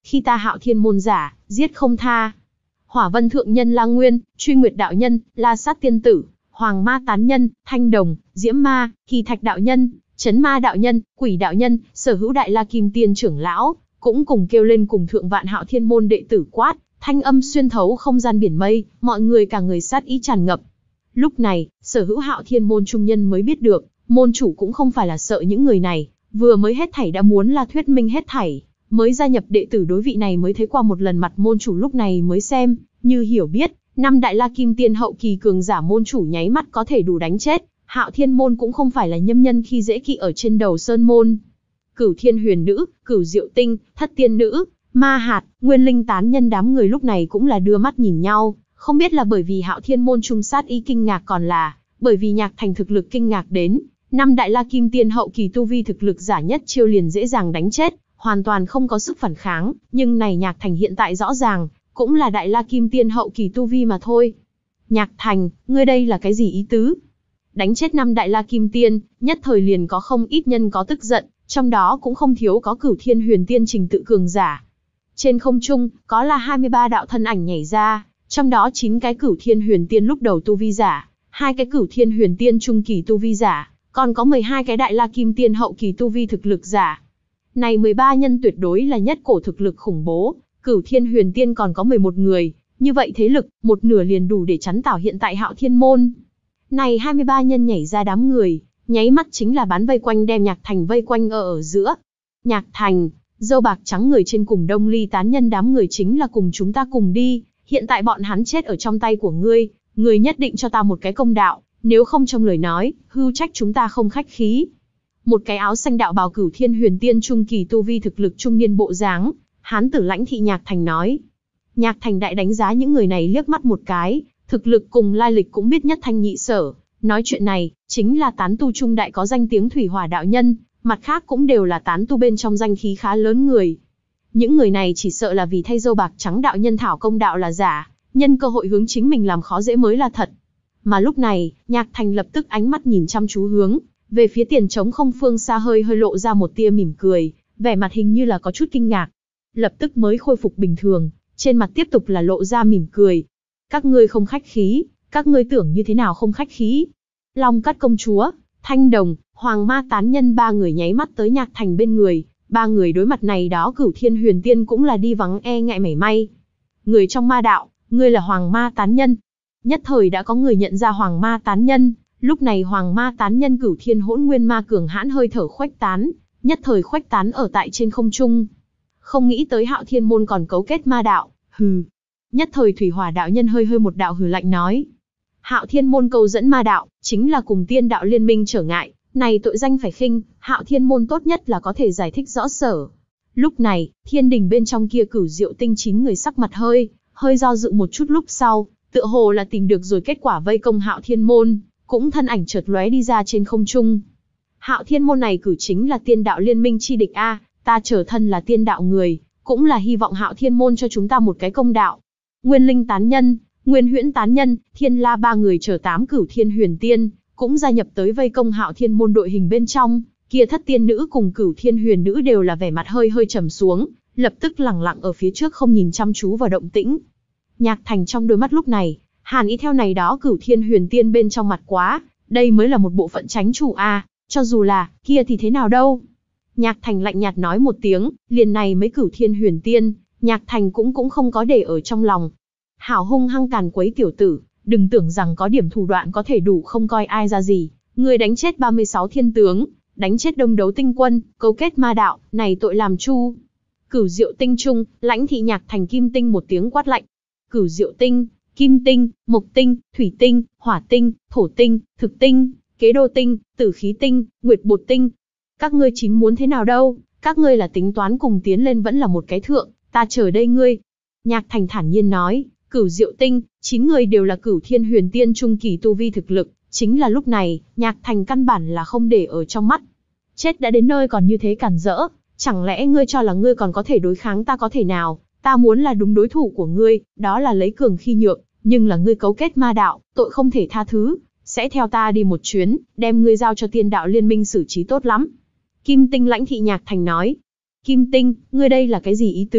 Khi ta Hạo Thiên môn giả, giết không tha. Hỏa Vân thượng nhân La Nguyên, Truy Nguyệt đạo nhân, La Sát tiên tử, Hoàng Ma tán nhân, Thanh Đồng, Diễm Ma, Kỳ Thạch đạo nhân, Chấn Ma đạo nhân, Quỷ đạo nhân, sở hữu Đại La Kim Tiên trưởng lão, cũng cùng kêu lên cùng thượng vạn Hạo Thiên môn đệ tử quát, thanh âm xuyên thấu không gian biển mây, mọi người cả người sát ý tràn ngập. Lúc này, sở hữu Hạo Thiên môn trung nhân mới biết được, môn chủ cũng không phải là sợ những người này, vừa mới hết thảy đã muốn là thuyết minh hết thảy, mới gia nhập đệ tử đối vị này mới thấy qua một lần mặt môn chủ lúc này mới xem, như hiểu biết, năm Đại La Kim Tiên hậu kỳ cường giả môn chủ nháy mắt có thể đủ đánh chết, Hạo Thiên môn cũng không phải là nhâm nhân khi dễ kỵ ở trên đầu sơn môn. Cửu Thiên Huyền Nữ, Cửu Diệu Tinh, Thất Tiên Nữ, Ma Hạt, Nguyên Linh tán nhân đám người lúc này cũng là đưa mắt nhìn nhau, không biết là bởi vì Hạo Thiên môn trung sát ý kinh ngạc còn là bởi vì Nhạc Thành thực lực kinh ngạc đến, năm Đại La Kim Tiên hậu kỳ tu vi thực lực giả nhất chiêu liền dễ dàng đánh chết, hoàn toàn không có sức phản kháng, nhưng này Nhạc Thành hiện tại rõ ràng, cũng là Đại La Kim Tiên hậu kỳ tu vi mà thôi. Nhạc Thành, ngươi đây là cái gì ý tứ? Đánh chết năm Đại La Kim Tiên, nhất thời liền có không ít nhân có tức giận, trong đó cũng không thiếu có Cửu Thiên Huyền Tiên trình tự cường giả. Trên không trung, có là hai mươi ba đạo thân ảnh nhảy ra, trong đó chín cái Cửu Thiên Huyền Tiên lúc đầu tu vi giả, hai cái Cửu Thiên Huyền Tiên trung kỳ tu vi giả, còn có mười hai cái Đại La Kim Tiên hậu kỳ tu vi thực lực giả. Này mười ba nhân tuyệt đối là nhất cổ thực lực khủng bố, Cửu Thiên Huyền Tiên còn có mười một người, như vậy thế lực, một nửa liền đủ để chắn tảo hiện tại Hạo Thiên môn. Này hai mươi ba nhân nhảy ra đám người, nháy mắt chính là bán vây quanh đem Nhạc Thành vây quanh ở ở giữa. Nhạc Thành, dâu bạc trắng người trên cùng Đông Ly tán nhân đám người chính là cùng chúng ta cùng đi, hiện tại bọn hắn chết ở trong tay của ngươi, ngươi nhất định cho ta một cái công đạo, nếu không trong lời nói, hưu trách chúng ta không khách khí. Một cái áo xanh đạo bào Cửu Thiên Huyền Tiên trung kỳ tu vi thực lực trung niên bộ dáng, hán tử lãnh thị Nhạc Thành nói. Nhạc Thành đại đánh giá những người này liếc mắt một cái, thực lực cùng lai lịch cũng biết nhất thanh nhị sở, nói chuyện này, chính là tán tu trung đại có danh tiếng Thủy Hỏa đạo nhân, mặt khác cũng đều là tán tu bên trong danh khí khá lớn người. Những người này chỉ sợ là vì thay dâu bạc trắng đạo nhân thảo công đạo là giả, nhân cơ hội hướng chính mình làm khó dễ mới là thật. Mà lúc này, Nhạc Thành lập tức ánh mắt nhìn chăm chú hướng về phía tiền trống không phương xa, hơi hơi lộ ra một tia mỉm cười, vẻ mặt hình như là có chút kinh ngạc. Lập tức mới khôi phục bình thường, trên mặt tiếp tục là lộ ra mỉm cười. Các ngươi không khách khí, các ngươi tưởng như thế nào không khách khí? Long Cát công chúa, Thanh Đồng, Hoàng Ma tán nhân ba người nháy mắt tới Nhạc Thành bên người, ba người đối mặt này đó Cửu Thiên Huyền Tiên cũng là đi vắng e ngại mảy may. Người trong ma đạo, ngươi là Hoàng Ma tán nhân. Nhất thời đã có người nhận ra Hoàng Ma tán nhân, lúc này Hoàng Ma tán nhân Cửu Thiên Hỗn Nguyên Ma cường hãn hơi thở khuếch tán, nhất thời khuếch tán ở tại trên không trung. Không nghĩ tới Hạo Thiên môn còn cấu kết ma đạo, hừ. Nhất thời Thủy Hỏa đạo nhân hơi hơi một đạo hừ lạnh nói. Hạo Thiên môn câu dẫn ma đạo, chính là cùng tiên đạo liên minh trở ngại, này tội danh phải khinh, Hạo Thiên môn tốt nhất là có thể giải thích rõ sở. Lúc này, thiên đình bên trong kia Cửu Diệu Tinh chín người sắc mặt hơi, hơi do dự một chút lúc sau, tựa hồ là tìm được rồi kết quả vây công Hạo Thiên môn, cũng thân ảnh chợt lóe đi ra trên không trung. Hạo Thiên môn này cử chính là tiên đạo liên minh chi địch a, ta trở thân là tiên đạo người, cũng là hy vọng Hạo Thiên môn cho chúng ta một cái công đạo. Nguyên Linh tán nhân, Nguyên Huyễn tán nhân, Thiên La ba người chờ tám Cửu Thiên Huyền Tiên, cũng gia nhập tới vây công Hạo Thiên môn đội hình bên trong, kia Thất Tiên nữ cùng Cửu Thiên Huyền nữ đều là vẻ mặt hơi hơi trầm xuống, lập tức lẳng lặng ở phía trước không nhìn chăm chú vào động tĩnh. Nhạc Thành trong đôi mắt lúc này, hàn ý theo này đó Cửu Thiên Huyền Tiên bên trong mặt quá, đây mới là một bộ phận chánh chủ a, à, cho dù là, kia thì thế nào đâu. Nhạc Thành lạnh nhạt nói một tiếng, liền này mấy Cửu Thiên Huyền Tiên, Nhạc Thành cũng cũng không có để ở trong lòng. Hảo hung hăng càn quấy tiểu tử, đừng tưởng rằng có điểm thủ đoạn có thể đủ không coi ai ra gì. Người đánh chết ba mươi sáu thiên tướng, đánh chết đông đấu tinh quân, cấu kết ma đạo, này tội làm chu. Cửu Diệu Tinh trung, lãnh thị Nhạc Thành Kim Tinh một tiếng quát lạnh. Cửu Diệu Tinh, Kim Tinh, Mộc Tinh, Thủy Tinh, Hỏa Tinh, Thổ Tinh, Thực Tinh, Kế Đô Tinh, Tử Khí Tinh, Nguyệt Bột Tinh. Các ngươi chính muốn thế nào đâu, các ngươi là tính toán cùng tiến lên vẫn là một cái thượng, ta chờ đây ngươi. Nhạc Thành thản nhiên nói, Cửu Diệu Tinh, chín người đều là Cửu Thiên Huyền Tiên trung kỳ tu vi thực lực, chính là lúc này, Nhạc Thành căn bản là không để ở trong mắt. Chết đã đến nơi còn như thế cản rỡ, chẳng lẽ ngươi cho là ngươi còn có thể đối kháng ta có thể nào? Ta muốn là đúng đối thủ của ngươi, đó là lấy cường khi nhược, nhưng là ngươi cấu kết ma đạo, tội không thể tha thứ, sẽ theo ta đi một chuyến, đem ngươi giao cho tiên đạo liên minh xử trí tốt lắm. Kim Tinh lãnh thị Nhạc Thành nói. Kim Tinh, ngươi đây là cái gì ý tứ?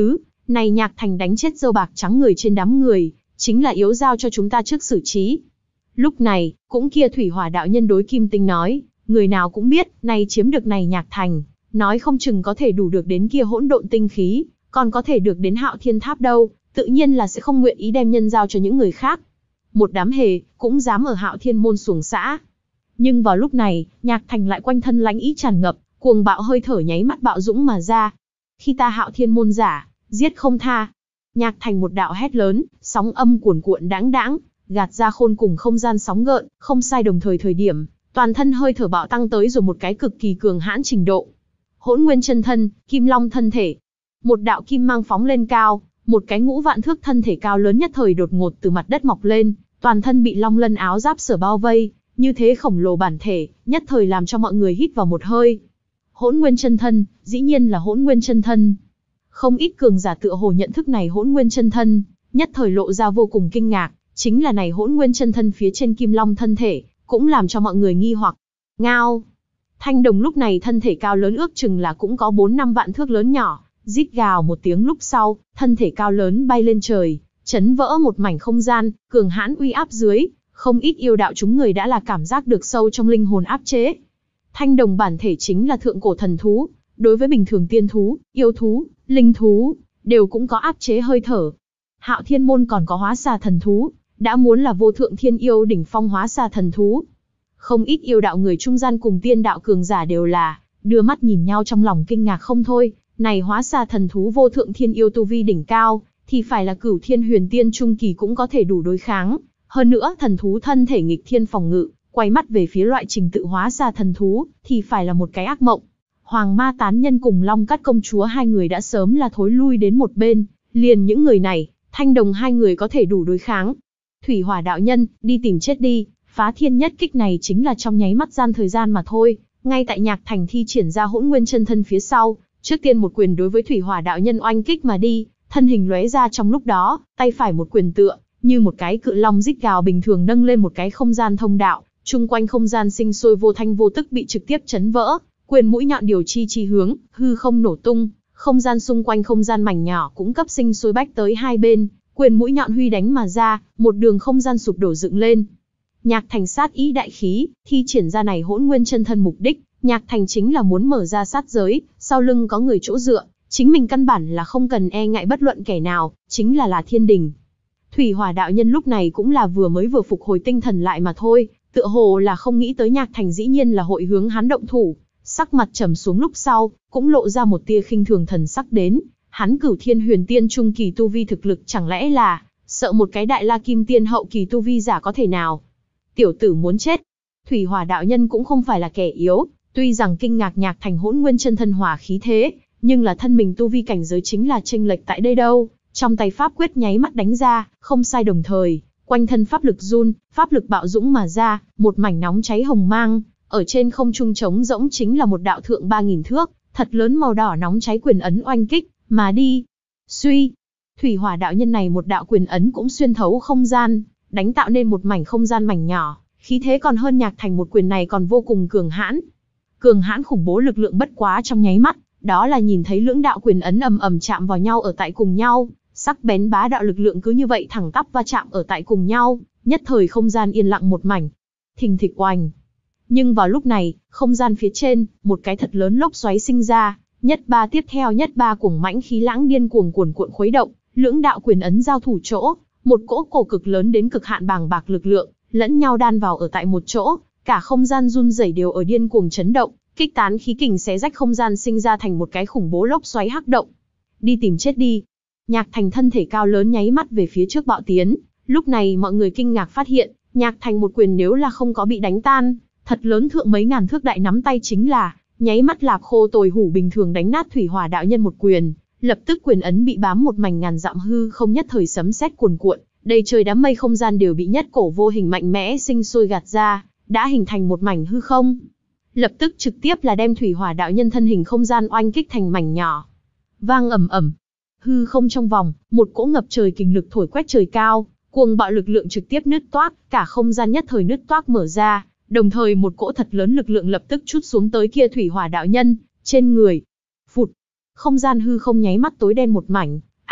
Này Nhạc Thành đánh chết dâu bạc trắng người trên đám người, chính là yếu giao cho chúng ta trước xử trí. Lúc này, cũng kia thủy hỏa đạo nhân đối Kim Tinh nói, người nào cũng biết, này chiếm được này Nhạc Thành, nói không chừng có thể đủ được đến kia hỗn độn tinh khí, còn có thể được đến Hạo Thiên Tháp đâu, tự nhiên là sẽ không nguyện ý đem nhân giao cho những người khác. Một đám hề, cũng dám ở Hạo Thiên môn xuồng xã. Nhưng vào lúc này, Nhạc Thành lại quanh thân lãnh ý tràn ngập, cuồng bạo hơi thở nháy mắt bạo dũng mà ra. Khi ta Hạo Thiên môn giả, giết không tha. Nhạc Thành một đạo hét lớn, sóng âm cuồn cuộn đãng đãng, gạt ra khôn cùng không gian sóng gợn, không sai đồng thời thời điểm, toàn thân hơi thở bạo tăng tới rồi một cái cực kỳ cường hãn trình độ. Hỗn Nguyên chân thân, Kim Long thân thể. Một đạo kim mang phóng lên cao, một cái ngũ vạn thước thân thể cao lớn nhất thời đột ngột từ mặt đất mọc lên, toàn thân bị long lân áo giáp sở bao vây, như thế khổng lồ bản thể, nhất thời làm cho mọi người hít vào một hơi. Hỗn Nguyên chân thân, dĩ nhiên là Hỗn Nguyên chân thân. Không ít cường giả tựa hồ nhận thức này Hỗn Nguyên chân thân, nhất thời lộ ra vô cùng kinh ngạc, chính là này Hỗn Nguyên chân thân phía trên Kim Long thân thể, cũng làm cho mọi người nghi hoặc. Ngao. Thanh đồng lúc này thân thể cao lớn ước chừng là cũng có bốn năm vạn thước lớn nhỏ, rít gào một tiếng lúc sau, thân thể cao lớn bay lên trời, chấn vỡ một mảnh không gian, cường hãn uy áp dưới, không ít yêu đạo chúng người đã là cảm giác được sâu trong linh hồn áp chế. Thanh đồng bản thể chính là thượng cổ thần thú, đối với bình thường tiên thú, yêu thú, linh thú, đều cũng có áp chế hơi thở. Hạo Thiên môn còn có hóa xà thần thú, đã muốn là vô thượng thiên yêu đỉnh phong hóa xà thần thú. Không ít yêu đạo người trung gian cùng tiên đạo cường giả đều là, đưa mắt nhìn nhau trong lòng kinh ngạc không thôi, này hóa xà thần thú vô thượng thiên yêu tu vi đỉnh cao, thì phải là cửu thiên huyền tiên trung kỳ cũng có thể đủ đối kháng. Hơn nữa thần thú thân thể nghịch thiên phòng ngự, quay mắt về phía loại trình tự hóa xà thần thú, thì phải là một cái ác mộng. Hoàng Ma tán nhân cùng Long Cát công chúa hai người đã sớm là thối lui đến một bên, liền những người này, thanh đồng hai người có thể đủ đối kháng. Thủy hỏa đạo nhân, đi tìm chết đi, phá thiên nhất kích này chính là trong nháy mắt gian thời gian mà thôi. Ngay tại Nhạc Thành thi triển ra Hỗn Nguyên chân thân phía sau, trước tiên một quyền đối với thủy hỏa đạo nhân oanh kích mà đi, thân hình lóe ra trong lúc đó, tay phải một quyền tựa, như một cái cự long rít gào bình thường nâng lên một cái không gian thông đạo, chung quanh không gian sinh sôi vô thanh vô tức bị trực tiếp chấn vỡ, quyền mũi nhọn điều chi chi hướng, hư không nổ tung, không gian xung quanh không gian mảnh nhỏ cũng cấp sinh sôi bách tới hai bên, quyền mũi nhọn huy đánh mà ra, một đường không gian sụp đổ dựng lên. Nhạc Thành sát ý đại khí, thi triển ra này Hỗn Nguyên chân thân mục đích, Nhạc Thành chính là muốn mở ra sát giới, sau lưng có người chỗ dựa, chính mình căn bản là không cần e ngại bất luận kẻ nào, chính là là thiên đình. Thủy hỏa đạo nhân lúc này cũng là vừa mới vừa phục hồi tinh thần lại mà thôi, tựa hồ là không nghĩ tới Nhạc Thành dĩ nhiên là hội hướng hắn động thủ, sắc mặt trầm xuống lúc sau, cũng lộ ra một tia khinh thường thần sắc đến, hắn cửu thiên huyền tiên trung kỳ tu vi thực lực chẳng lẽ là, sợ một cái đại la kim tiên hậu kỳ tu vi giả có thể nào. Tiểu tử muốn chết. Thủy hỏa đạo nhân cũng không phải là kẻ yếu, tuy rằng kinh ngạc Nhạc Thành Hỗn Nguyên chân thân hỏa khí thế, nhưng là thân mình tu vi cảnh giới chính là chênh lệch tại đây đâu, trong tay pháp quyết nháy mắt đánh ra, không sai đồng thời, quanh thân pháp lực run, pháp lực bạo dũng mà ra, một mảnh nóng cháy hồng mang, ở trên không trung trống rỗng chính là một đạo thượng ba nghìn thước, thật lớn màu đỏ nóng cháy quyền ấn oanh kích, mà đi. Suy, thủy hỏa đạo nhân này một đạo quyền ấn cũng xuyên thấu không gian, đánh tạo nên một mảnh không gian mảnh nhỏ, khí thế còn hơn Nhạc Thành một quyền này còn vô cùng cường hãn. Cường hãn khủng bố lực lượng bất quá trong nháy mắt, đó là nhìn thấy lưỡng đạo quyền ấn ầm ầm chạm vào nhau ở tại cùng nhau, sắc bén bá đạo lực lượng cứ như vậy thẳng tắp va chạm ở tại cùng nhau, nhất thời không gian yên lặng một mảnh. Thình thịch oành. Nhưng vào lúc này, không gian phía trên, một cái thật lớn lốc xoáy sinh ra, nhất ba tiếp theo nhất ba cuồng mãnh khí lãng điên cuồng cuồn cuộn khuấy động, lưỡng đạo quyền ấn giao thủ chỗ, một cỗ cổ cực lớn đến cực hạn bàng bạc lực lượng, lẫn nhau đan vào ở tại một chỗ, cả không gian run rẩy đều ở điên cuồng chấn động, kích tán khí kình xé rách không gian sinh ra thành một cái khủng bố lốc xoáy hắc động. Đi tìm chết đi. Nhạc Thành thân thể cao lớn nháy mắt về phía trước bạo tiến, lúc này mọi người kinh ngạc phát hiện, Nhạc Thành một quyền nếu là không có bị đánh tan, thật lớn thượng mấy ngàn thước đại nắm tay chính là, nháy mắt lạp khô tồi hủ bình thường đánh nát thủy hỏa đạo nhân một quyền, lập tức quyền ấn bị bám một mảnh ngàn dặm hư không nhất thời sấm sét cuồn cuộn, đầy trời đám mây không gian đều bị nhất cổ vô hình mạnh mẽ sinh sôi gạt ra, đã hình thành một mảnh hư không. Lập tức trực tiếp là đem thủy hỏa đạo nhân thân hình không gian oanh kích thành mảnh nhỏ. Vang ầm ầm, hư không trong vòng, một cỗ ngập trời kình lực thổi quét trời cao, cuồng bạo lực lượng trực tiếp nứt toác, cả không gian nhất thời nứt toác mở ra, đồng thời một cỗ thật lớn lực lượng lập tức trút xuống tới kia thủy hỏa đạo nhân trên người. Phụt, không gian hư không nháy mắt tối đen một mảnh,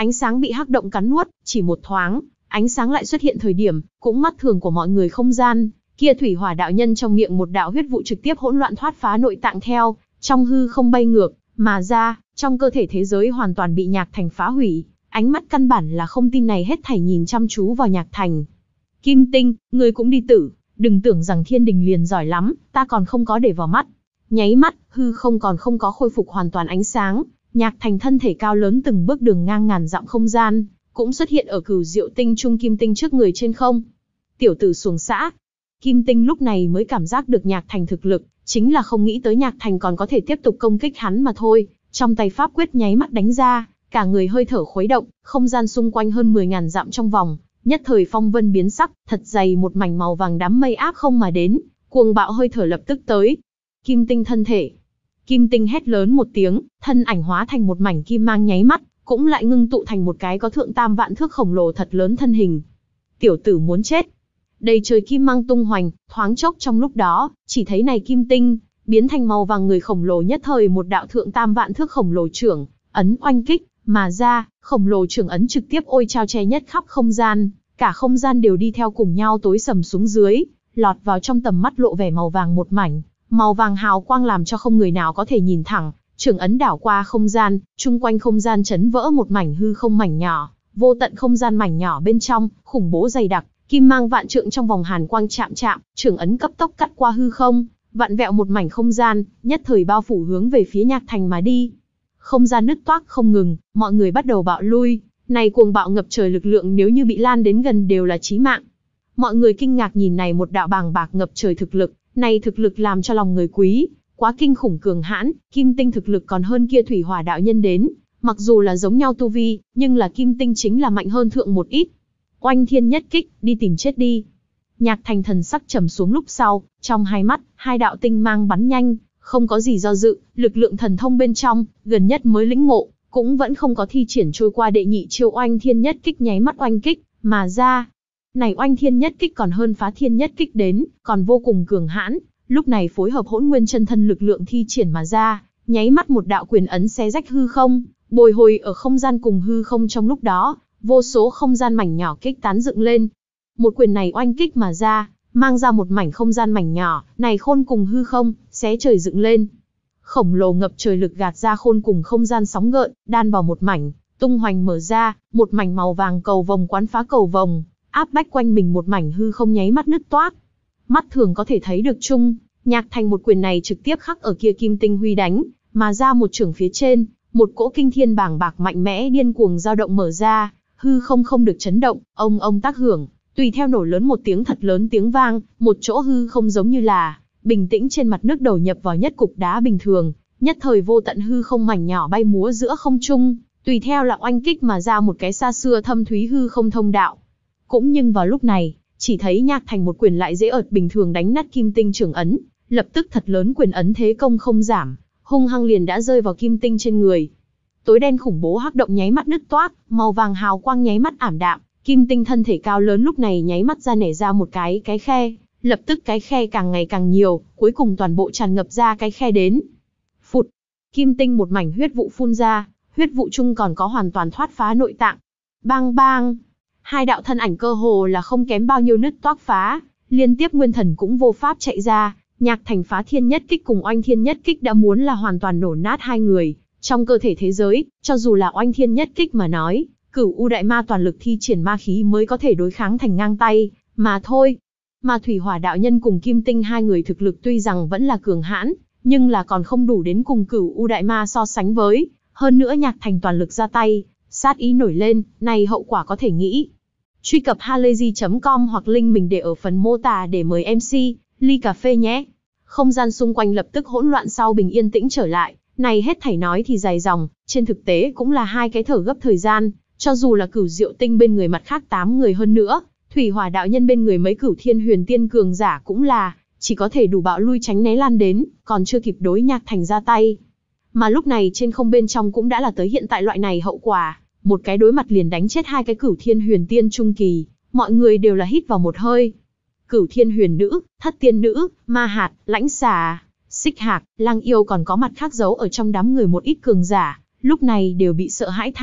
Ánh sáng bị hắc động cắn nuốt, chỉ một thoáng, ánh sáng lại xuất hiện thời điểm, cũng mắt thường của mọi người không gian, kia thủy hỏa đạo nhân trong miệng một đạo huyết vụ trực tiếp hỗn loạn thoát phá nội tạng theo, trong hư không bay ngược, mà ra, trong cơ thể thế giới hoàn toàn bị Nhạc Thành phá hủy, ánh mắt căn bản là không tin này hết thảy nhìn chăm chú vào Nhạc Thành. Kim Tinh, ngươi cũng đi tử, đừng tưởng rằng thiên đình liền giỏi lắm, ta còn không có để vào mắt. Nháy mắt, hư không còn không có khôi phục hoàn toàn ánh sáng, Nhạc Thành thân thể cao lớn từng bước đường ngang ngàn dặm không gian, cũng xuất hiện ở Cửu Diệu Tinh trung Kim Tinh trước người trên không. Tiểu tử xuồng xã. Kim Tinh lúc này mới cảm giác được Nhạc Thành thực lực, chính là không nghĩ tới Nhạc Thành còn có thể tiếp tục công kích hắn mà thôi, trong tay pháp quyết nháy mắt đánh ra, cả người hơi thở khuấy động, không gian xung quanh hơn mười ngàn dặm trong vòng, nhất thời phong vân biến sắc, thật dày một mảnh màu vàng đám mây áp không mà đến, cuồng bạo hơi thở lập tức tới. Kim Tinh thân thể. Kim Tinh hét lớn một tiếng, thân ảnh hóa thành một mảnh kim mang nháy mắt, cũng lại ngưng tụ thành một cái có thượng tam vạn thước khổng lồ thật lớn thân hình. Tiểu tử muốn chết. Đầy trời kim mang tung hoành, thoáng chốc trong lúc đó, chỉ thấy này Kim Tinh biến thành màu vàng người khổng lồ, nhất thời một đạo thượng tam vạn thước khổng lồ trưởng ấn oanh kích mà ra, khổng lồ trưởng ấn trực tiếp ôi trao che nhất khắp không gian, cả không gian đều đi theo cùng nhau tối sầm xuống dưới, lọt vào trong tầm mắt lộ vẻ màu vàng một mảnh, màu vàng hào quang làm cho không người nào có thể nhìn thẳng, trưởng ấn đảo qua không gian, chung quanh không gian chấn vỡ một mảnh hư không mảnh nhỏ, vô tận không gian mảnh nhỏ bên trong, khủng bố dày đặc, kim mang vạn trượng trong vòng hàn quang chạm chạm, trưởng ấn cấp tốc cắt qua hư không, vặn vẹo một mảnh không gian, nhất thời bao phủ hướng về phía Nhạc Thành mà đi. Không gian nứt toác không ngừng, mọi người bắt đầu bạo lui, này cuồng bạo ngập trời lực lượng nếu như bị lan đến gần đều là chí mạng. Mọi người kinh ngạc nhìn này một đạo bàng bạc ngập trời thực lực, này thực lực làm cho lòng người quý, quá kinh khủng cường hãn, Kim Tinh thực lực còn hơn kia thủy hỏa đạo nhân đến, mặc dù là giống nhau tu vi, nhưng là Kim Tinh chính là mạnh hơn thượng một ít. Oanh thiên nhất kích, đi tìm chết đi. Nhạc Thành thần sắc trầm xuống lúc sau, trong hai mắt, hai đạo tinh mang bắn nhanh, không có gì do dự, lực lượng thần thông bên trong, gần nhất mới lĩnh ngộ, cũng vẫn không có thi triển trôi qua đệ nhị chiêu oanh thiên nhất kích nháy mắt oanh kích, mà ra. Này oanh thiên nhất kích còn hơn phá thiên nhất kích đến, còn vô cùng cường hãn, lúc này phối hợp hỗn nguyên chân thân lực lượng thi triển mà ra, nháy mắt một đạo quyền ấn xé rách hư không, bồi hồi ở không gian cùng hư không trong lúc đó, vô số không gian mảnh nhỏ kích tán dựng lên. Một quyền này oanh kích mà ra, mang ra một mảnh không gian mảnh nhỏ, này khôn cùng hư không, xé trời dựng lên. Khổng lồ ngập trời lực gạt ra khôn cùng không gian sóng gợn, đan vào một mảnh, tung hoành mở ra, một mảnh màu vàng cầu vồng quán phá cầu vồng, áp bách quanh mình một mảnh hư không nháy mắt nứt toác. Mắt thường có thể thấy được chung, Nhạc Thành một quyền này trực tiếp khắc ở kia Kim Tinh huy đánh, mà ra một chưởng phía trên, một cỗ kinh thiên bàng bạc mạnh mẽ điên cuồng dao động mở ra, hư không không được chấn động, ông ông tác hưởng, tùy theo nổ lớn một tiếng thật lớn tiếng vang, một chỗ hư không giống như là bình tĩnh trên mặt nước đầu nhập vào nhất cục đá bình thường, nhất thời vô tận hư không mảnh nhỏ bay múa giữa không trung, tùy theo là oanh kích mà ra một cái xa xưa thâm thúy hư không thông đạo. Cũng nhưng vào lúc này, chỉ thấy Nhạc Thành một quyền lại dễ ợt bình thường đánh nát Kim Tinh trưởng ấn, lập tức thật lớn quyền ấn thế công không giảm, hung hăng liền đã rơi vào Kim Tinh trên người. Tối đen khủng bố hắc động nháy mắt nứt toác, màu vàng hào quang nháy mắt ảm đạm, Kim Tinh thân thể cao lớn lúc này nháy mắt ra nẻ ra một cái cái khe, lập tức cái khe càng ngày càng nhiều, cuối cùng toàn bộ tràn ngập ra cái khe đến. Phụt, Kim Tinh một mảnh huyết vụ phun ra, huyết vụ chung còn có hoàn toàn thoát phá nội tạng. Bang bang, hai đạo thân ảnh cơ hồ là không kém bao nhiêu nứt toác phá, liên tiếp nguyên thần cũng vô pháp chạy ra, Nhạc Thành phá thiên nhất kích cùng oanh thiên nhất kích đã muốn là hoàn toàn nổ nát hai người. Trong cơ thể thế giới, cho dù là oanh thiên nhất kích mà nói, Cửu U Đại Ma toàn lực thi triển ma khí mới có thể đối kháng thành ngang tay, mà thôi. Mà Thủy Hỏa đạo nhân cùng Kim Tinh hai người thực lực tuy rằng vẫn là cường hãn, nhưng là còn không đủ đến cùng Cửu U Đại Ma so sánh với, hơn nữa Nhạc Thành toàn lực ra tay, sát ý nổi lên, này hậu quả có thể nghĩ. Truy cập halayzi chấm com hoặc link mình để ở phần mô tả để mời em xê, ly cà phê nhé. Không gian xung quanh lập tức hỗn loạn sau bình yên tĩnh trở lại, này hết thảy nói thì dài dòng, trên thực tế cũng là hai cái thở gấp thời gian, cho dù là Cửu Diệu Tinh bên người mặt khác tám người hơn nữa, Thủy Hỏa đạo nhân bên người mấy Cửu Thiên Huyền Tiên cường giả cũng là, chỉ có thể đủ bạo lui tránh né lan đến, còn chưa kịp đối Nhạc Thành ra tay. Mà lúc này trên không bên trong cũng đã là tới hiện tại loại này hậu quả, một cái đối mặt liền đánh chết hai cái Cửu Thiên Huyền Tiên trung kỳ, mọi người đều là hít vào một hơi. Cửu Thiên Huyền Nữ, Thất Tiên Nữ, Ma Hạt, Lãnh Xà, Xích Hạc, Lang Yêu còn có mặt khác giấu ở trong đám người một ít cường giả, lúc này đều bị sợ hãi than,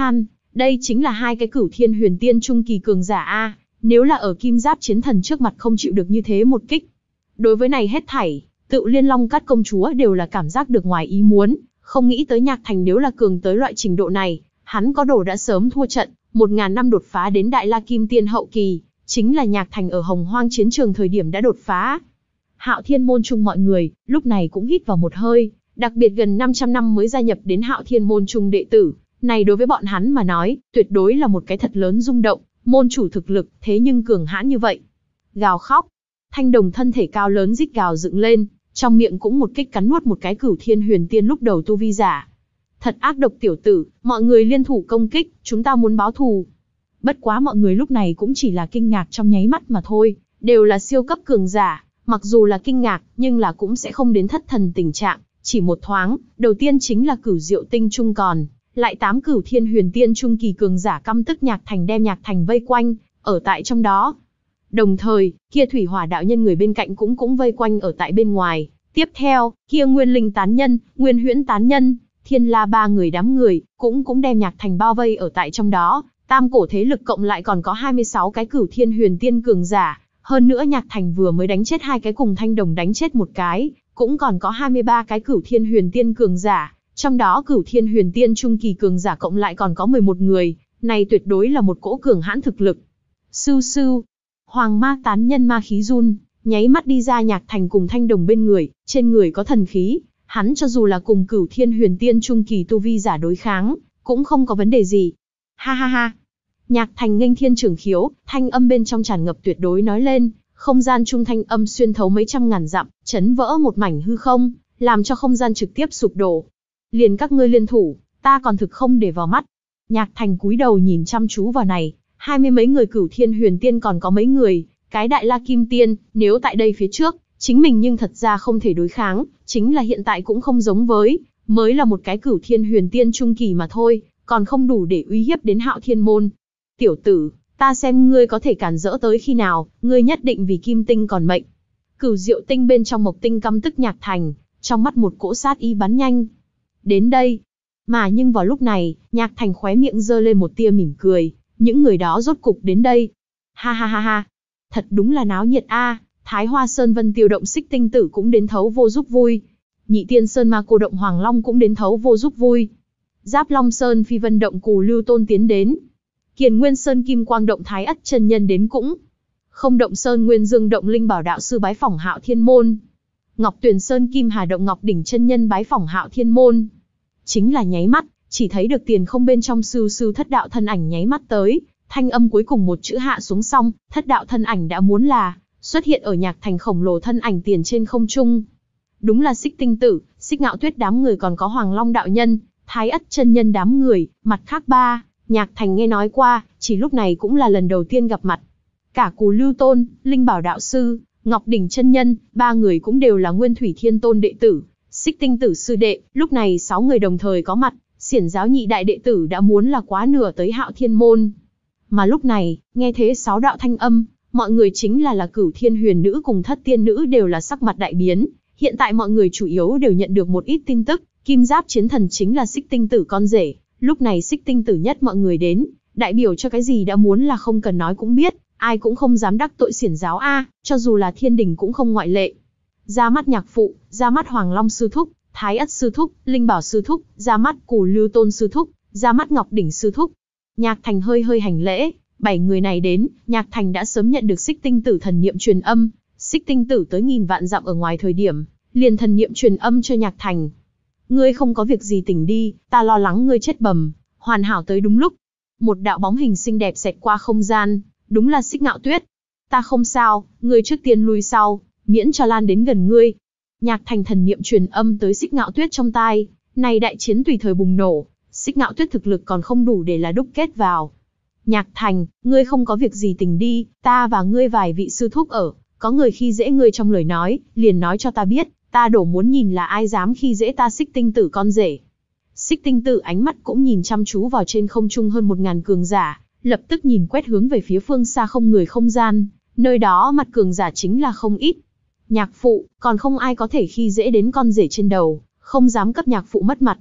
Đây chính là hai cái Cửu Thiên Huyền Tiên trung kỳ cường giả a, nếu là ở Kim Giáp Chiến Thần trước mặt không chịu được như thế một kích. Đối với này hết thảy, Tự Liên Long Cát công chúa đều là cảm giác được ngoài ý muốn, không nghĩ tới Nhạc Thành nếu là cường tới loại trình độ này, hắn có đồ đã sớm thua trận, một ngàn năm đột phá đến Đại La Kim Tiên hậu kỳ, chính là Nhạc Thành ở Hồng Hoang chiến trường thời điểm đã đột phá. Hạo Thiên môn trung mọi người, lúc này cũng hít vào một hơi, đặc biệt gần năm trăm năm mới gia nhập đến Hạo Thiên môn trung đệ tử, này đối với bọn hắn mà nói, tuyệt đối là một cái thật lớn rung động, môn chủ thực lực, thế nhưng cường hãn như vậy. Gào khóc, Thanh Đồng thân thể cao lớn rít gào dựng lên, trong miệng cũng một kích cắn nuốt một cái Cửu Thiên Huyền Tiên lúc đầu tu vi giả. Thật ác độc tiểu tử, mọi người liên thủ công kích, chúng ta muốn báo thù. Bất quá mọi người lúc này cũng chỉ là kinh ngạc trong nháy mắt mà thôi, đều là siêu cấp cường giả, mặc dù là kinh ngạc, nhưng là cũng sẽ không đến thất thần tình trạng, chỉ một thoáng, đầu tiên chính là Cửu Diệu Tinh trung còn, lại tám Cửu Thiên Huyền Tiên trung kỳ cường giả căm tức Nhạc Thành đem Nhạc Thành vây quanh, ở tại trong đó. Đồng thời, kia Thủy Hỏa đạo nhân người bên cạnh cũng cũng vây quanh ở tại bên ngoài, tiếp theo, kia Nguyên Linh tán nhân, Nguyên Huyễn tán nhân, Thiên La ba người đám người, cũng cũng đem Nhạc Thành bao vây ở tại trong đó, tam cổ thế lực cộng lại còn có hai mươi sáu cái Cửu Thiên Huyền Tiên cường giả, hơn nữa Nhạc Thành vừa mới đánh chết hai cái cùng Thanh Đồng đánh chết một cái, cũng còn có hai mươi ba cái Cửu Thiên Huyền Tiên cường giả, trong đó Cửu Thiên Huyền Tiên trung kỳ cường giả cộng lại còn có mười một người, này tuyệt đối là một cỗ cường hãn thực lực. Sưu sưu, Hoàng Ma tán nhân ma khí run, nháy mắt đi ra Nhạc Thành cùng Thanh Đồng bên người, trên người có thần khí, hắn cho dù là cùng Cửu Thiên Huyền Tiên trung kỳ tu vi giả đối kháng, cũng không có vấn đề gì. Ha ha ha. Nhạc Thành nghênh thiên trưởng khiếu, thanh âm bên trong tràn ngập tuyệt đối nói lên, không gian trung thanh âm xuyên thấu mấy trăm ngàn dặm, chấn vỡ một mảnh hư không, làm cho không gian trực tiếp sụp đổ. Liền các ngươi liên thủ, ta còn thực không để vào mắt. Nhạc Thành cúi đầu nhìn chăm chú vào này, hai mươi mấy người Cửu Thiên Huyền Tiên còn có mấy người, cái Đại La Kim Tiên, nếu tại đây phía trước, chính mình nhưng thật ra không thể đối kháng, chính là hiện tại cũng không giống với, mới là một cái Cửu Thiên Huyền Tiên trung kỳ mà thôi, còn không đủ để uy hiếp đến Hạo Thiên môn. Tiểu tử, ta xem ngươi có thể cản rỡ tới khi nào, ngươi nhất định vì Kim Tinh còn mệnh. Cửu Diệu Tinh bên trong Mộc Tinh căm tức Nhạc Thành, trong mắt một cỗ sát ý bắn nhanh. Đến đây. Mà nhưng vào lúc này, Nhạc Thành khóe miệng giơ lên một tia mỉm cười, những người đó rốt cục đến đây. Ha ha ha ha. Thật đúng là náo nhiệt a, Thái Hoa Sơn Vân Tiêu Động Xích Tinh Tử cũng đến thấu vô giúp vui. Nhị Tiên Sơn Ma Cô Động Hoàng Long cũng đến thấu vô giúp vui. Giáp Long Sơn Phi Vân Động Cù Lưu Tôn tiến đến. Kiền Nguyên Sơn Kim Quang Động Thái Ất chân nhân đến cũng. Không Động Sơn Nguyên Dương Động Linh Bảo đạo sư bái phỏng Hạo Thiên môn. Ngọc Tuyền Sơn Kim Hà Động Ngọc Đỉnh chân nhân bái phỏng Hạo Thiên môn. Chính là nháy mắt, chỉ thấy được tiền không bên trong sưu sưu thất đạo thân ảnh nháy mắt tới, thanh âm cuối cùng một chữ hạ xuống xong, thất đạo thân ảnh đã muốn là xuất hiện ở Nhạc Thành khổng lồ thân ảnh tiền trên không trung. Đúng là Xích Tinh Tử, Xích Ngạo Tuyết đám người còn có Hoàng Long đạo nhân, Thái Ất chân nhân đám người, mặt khác ba, Nhạc Thành nghe nói qua, chỉ lúc này cũng là lần đầu tiên gặp mặt. Cả Cù Lưu Tôn, Linh Bảo đạo sư, Ngọc Đỉnh chân nhân, ba người cũng đều là Nguyên Thủy Thiên Tôn đệ tử, Xích Tinh Tử sư đệ, lúc này sáu người đồng thời có mặt, Xiển giáo nhị đại đệ tử đã muốn là quá nửa tới Hạo Thiên môn. Mà lúc này, nghe thế sáu đạo thanh âm, mọi người chính là là Cửu Thiên Huyền nữ cùng Thất Tiên nữ đều là sắc mặt đại biến, hiện tại mọi người chủ yếu đều nhận được một ít tin tức, Kim Giáp Chiến Thần chính là Xích Tinh Tử con rể, lúc này Xích Tinh Tử nhất mọi người đến, đại biểu cho cái gì đã muốn là không cần nói cũng biết, ai cũng không dám đắc tội Xiển giáo a, cho dù là Thiên Đình cũng không ngoại lệ. Ra mắt nhạc phụ, ra mắt Hoàng Long sư thúc, Thái Ất sư thúc, Linh Bảo sư thúc, ra mắt Cù Lưu Tôn sư thúc, ra mắt Ngọc Đỉnh sư thúc. Nhạc Thành hơi hơi hành lễ, bảy người này đến, Nhạc Thành đã sớm nhận được Xích Tinh Tử thần niệm truyền âm, Xích Tinh Tử tới nghìn vạn dặm ở ngoài thời điểm, liền thần niệm truyền âm cho Nhạc Thành. Ngươi không có việc gì tỉnh đi, ta lo lắng ngươi chết bầm, hoàn hảo tới đúng lúc. Một đạo bóng hình xinh đẹp xẹt qua không gian, đúng là Xích Ngạo Tuyết. Ta không sao, ngươi trước tiên lui sau, miễn cho lan đến gần ngươi. Nhạc Thành thần niệm truyền âm tới Xích Ngạo Tuyết trong tai, này đại chiến tùy thời bùng nổ, Xích Ngạo Tuyết thực lực còn không đủ để là đúc kết vào. Nhạc Thành, ngươi không có việc gì tỉnh đi, ta và ngươi vài vị sư thúc ở, có người khi dễ ngươi trong lời nói, liền nói cho ta biết, ta đổ muốn nhìn là ai dám khi dễ ta Xích Tinh Tử con rể. Xích Tinh Tử ánh mắt cũng nhìn chăm chú vào trên không trung hơn một ngàn cường giả, lập tức nhìn quét hướng về phía phương xa không người không gian, nơi đó mặt cường giả chính là không ít. Nhạc phụ, còn không ai có thể khi dễ đến con rể trên đầu, không dám cấp nhạc phụ mất mặt.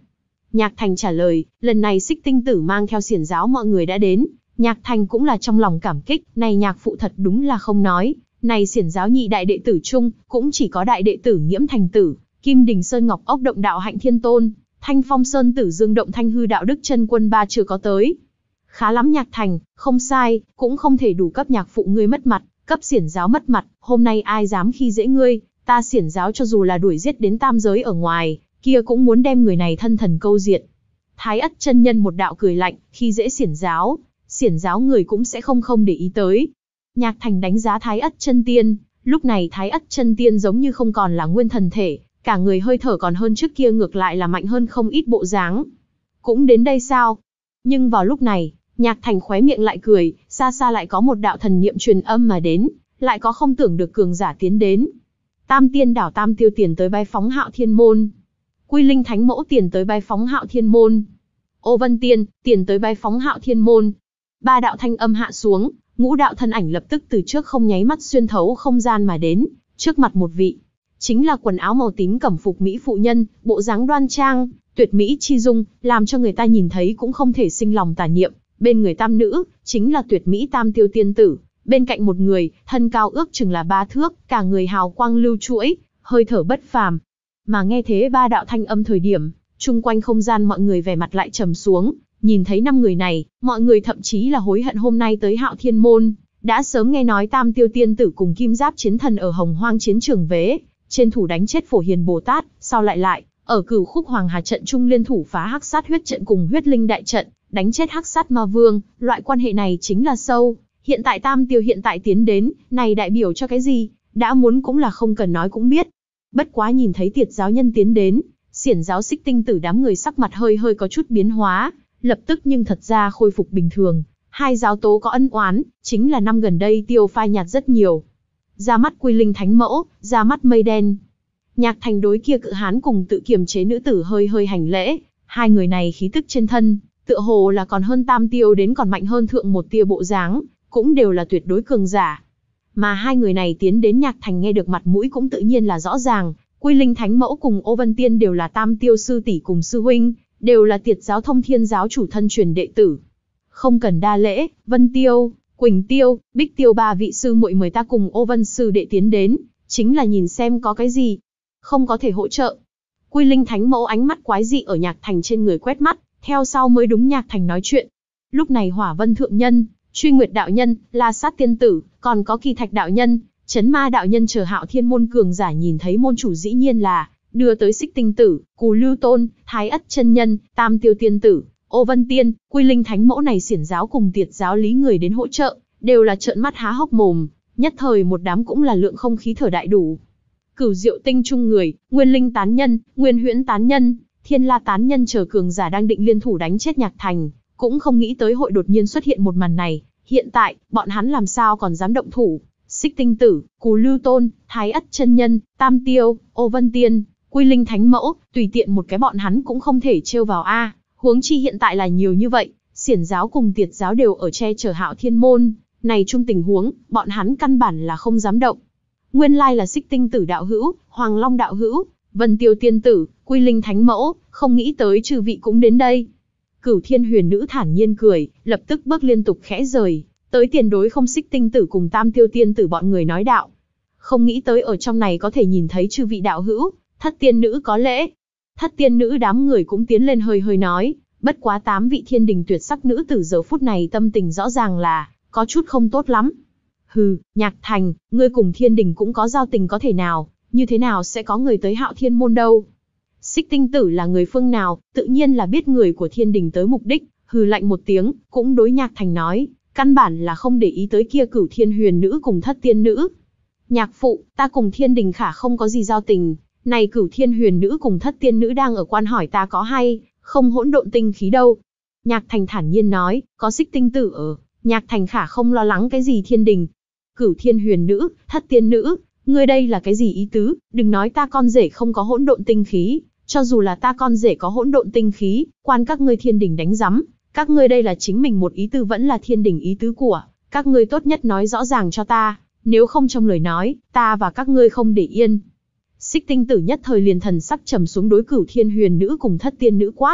Nhạc Thành trả lời, lần này Xích Tinh Tử mang theo xiển giáo mọi người đã đến. Nhạc Thành cũng là trong lòng cảm kích, này nhạc phụ thật đúng là không nói. Này xiển giáo nhị đại đệ tử chung, cũng chỉ có đại đệ tử Nghiễm Thành Tử, Kim Đình Sơn Ngọc Ốc Động Đạo Hạnh Thiên Tôn, Thanh Phong Sơn Tử Dương Động Thanh Hư Đạo Đức Chân Quân ba chưa có tới. Khá lắm Nhạc Thành, không sai, cũng không thể đủ cấp nhạc phụ ngươi mất mặt, cấp xiển giáo mất mặt, hôm nay ai dám khi dễ ngươi, ta xiển giáo cho dù là đuổi giết đến tam giới ở ngoài, kia cũng muốn đem người này thân thần câu diệt. Thái Ất chân nhân một đạo cười lạnh, khi dễ xiển giáo, xiển giáo người cũng sẽ không không để ý tới. Nhạc Thành đánh giá Thái Ất chân tiên, lúc này Thái Ất chân tiên giống như không còn là nguyên thần thể, cả người hơi thở còn hơn trước kia, ngược lại là mạnh hơn không ít bộ dáng. Cũng đến đây sao? Nhưng vào lúc này, Nhạc Thành khóe miệng lại cười, xa xa lại có một đạo thần niệm truyền âm mà đến, lại có không tưởng được cường giả tiến đến. Tam tiên đảo Tam Tiêu tiền tới bái phóng Hạo Thiên môn. Quy Linh Thánh Mẫu tiền tới bái phóng Hạo Thiên môn. Ô Vân Tiên tiền tới bái phóng Hạo Thiên môn. Ba đạo thanh âm hạ xuống, ngũ đạo thân ảnh lập tức từ trước không nháy mắt xuyên thấu không gian mà đến, trước mặt một vị, chính là quần áo màu tím cẩm phục mỹ phụ nhân, bộ dáng đoan trang, tuyệt mỹ chi dung, làm cho người ta nhìn thấy cũng không thể sinh lòng tà niệm. Bên người tam nữ, chính là tuyệt mỹ Tam Tiêu tiên tử, bên cạnh một người, thân cao ước chừng là ba thước, cả người hào quang lưu chuỗi, hơi thở bất phàm. Mà nghe thế ba đạo thanh âm thời điểm, chung quanh không gian mọi người vẻ mặt lại trầm xuống, nhìn thấy năm người này, mọi người thậm chí là hối hận hôm nay tới Hạo Thiên môn, đã sớm nghe nói Tam Tiêu tiên tử cùng Kim Giáp chiến thần ở Hồng Hoang chiến trường vế, trên thủ đánh chết Phổ Hiền Bồ Tát, sau lại lại ở Cửu Khúc Hoàng Hà trận trung liên thủ phá Hắc Sát huyết trận cùng Huyết Linh đại trận, đánh chết Hắc Sát Ma Vương, loại quan hệ này chính là sâu. Hiện tại Tam Tiêu hiện tại tiến đến, này đại biểu cho cái gì? Đã muốn cũng là không cần nói cũng biết. Bất quá nhìn thấy Tiệt giáo nhân tiến đến, xiển giáo Xích Tinh Tử đám người sắc mặt hơi hơi có chút biến hóa, lập tức nhưng thật ra khôi phục bình thường. Hai giáo tố có ân oán, chính là năm gần đây tiêu phai nhạt rất nhiều. Ra mắt Quy Linh Thánh Mẫu, ra mắt mây đen. Nhạc Thành đối kia cự hán cùng tự kiềm chế nữ tử hơi hơi hành lễ, hai người này khí tức trên thân, tựa hồ là còn hơn Tam Tiêu đến còn mạnh hơn thượng một tia bộ dáng, cũng đều là tuyệt đối cường giả. Mà hai người này tiến đến Nhạc Thành nghe được mặt mũi cũng tự nhiên là rõ ràng, Quy Linh Thánh Mẫu cùng Ô Vân Tiên đều là Tam Tiêu sư tỷ cùng sư huynh, đều là Tiệt giáo Thông Thiên giáo chủ thân truyền đệ tử. Không cần đa lễ, Vân Tiêu, Quỳnh Tiêu, Bích Tiêu ba vị sư muội mời ta cùng Ô Vân sư đệ tiến đến, chính là nhìn xem có cái gì không có thể hỗ trợ. Quy Linh Thánh Mẫu ánh mắt quái dị ở Nhạc Thành trên người quét mắt, theo sau mới đúng Nhạc Thành nói chuyện. Lúc này Hỏa Vân thượng nhân, Truy Nguyệt đạo nhân, La Sát tiên tử, còn có Kỳ Thạch đạo nhân, Chấn Ma đạo nhân chờ Hạo Thiên môn cường giả nhìn thấy môn chủ dĩ nhiên là đưa tới Xích Tinh Tử, Cù Lưu Tôn, Thái Ất chân nhân, Tam Tiêu tiên tử, Ô Vân Tiên, Quy Linh Thánh Mẫu này xiển giáo cùng Tiệt giáo lý người đến hỗ trợ, đều là trợn mắt há hốc mồm, nhất thời một đám cũng là lượng không khí thở đại đủ. Cửu Diệu tinh trung người, Nguyên Linh tán nhân, Nguyên Huyễn tán nhân, Thiên La tán nhân chờ cường giả đang định liên thủ đánh chết Nhạc Thành, cũng không nghĩ tới hội đột nhiên xuất hiện một màn này. Hiện tại, bọn hắn làm sao còn dám động thủ? Xích Tinh Tử, Cù Lưu Tôn, Thái Ất chân nhân, Tam Tiêu, Ô Vân Tiên, Quy Linh Thánh Mẫu, tùy tiện một cái bọn hắn cũng không thể trêu vào a. Huống chi hiện tại là nhiều như vậy, xiển giáo cùng Tiệt giáo đều ở che chở Hạo Thiên môn, này chung tình huống, bọn hắn căn bản là không dám động. Nguyên lai là Xích Tinh Tử đạo hữu, Hoàng Long đạo hữu, Vân Tiêu tiên tử, Quy Linh Thánh Mẫu, không nghĩ tới chư vị cũng đến đây. Cửu Thiên Huyền Nữ thản nhiên cười, lập tức bước liên tục khẽ rời, tới tiền đối không Xích Tinh Tử cùng Tam Tiêu tiên tử bọn người nói đạo. Không nghĩ tới ở trong này có thể nhìn thấy chư vị đạo hữu, Thất tiên nữ có lễ. Thất tiên nữ đám người cũng tiến lên hơi hơi nói, bất quá tám vị thiên đình tuyệt sắc nữ tử giờ phút này tâm tình rõ ràng là có chút không tốt lắm. Hừ, Nhạc Thành, ngươi cùng thiên đình cũng có giao tình có thể nào, như thế nào sẽ có người tới Hạo Thiên môn đâu? Xích Tinh Tử là người phương nào, tự nhiên là biết người của thiên đình tới mục đích, hừ lạnh một tiếng, cũng đối Nhạc Thành nói, căn bản là không để ý tới kia Cửu Thiên Huyền Nữ cùng Thất tiên nữ. Nhạc phụ, ta cùng thiên đình khả không có gì giao tình, này Cửu Thiên Huyền Nữ cùng Thất tiên nữ đang ở quan hỏi ta có hay không hỗn độn tinh khí đâu. Nhạc Thành thản nhiên nói, có Xích Tinh Tử ở, Nhạc Thành khả không lo lắng cái gì thiên đình. Cửu Thiên Huyền Nữ, Thất tiên nữ, ngươi đây là cái gì ý tứ? Đừng nói ta con rể không có hỗn độn tinh khí, cho dù là ta con rể có hỗn độn tinh khí, quan các ngươi thiên đình đánh rắm, các ngươi đây là chính mình một ý tứ vẫn là thiên đình ý tứ của, các ngươi tốt nhất nói rõ ràng cho ta, nếu không trong lời nói, ta và các ngươi không để yên. Xích Tinh Tử nhất thời liền thần sắc trầm xuống đối Cửu Thiên Huyền Nữ cùng Thất tiên nữ quát,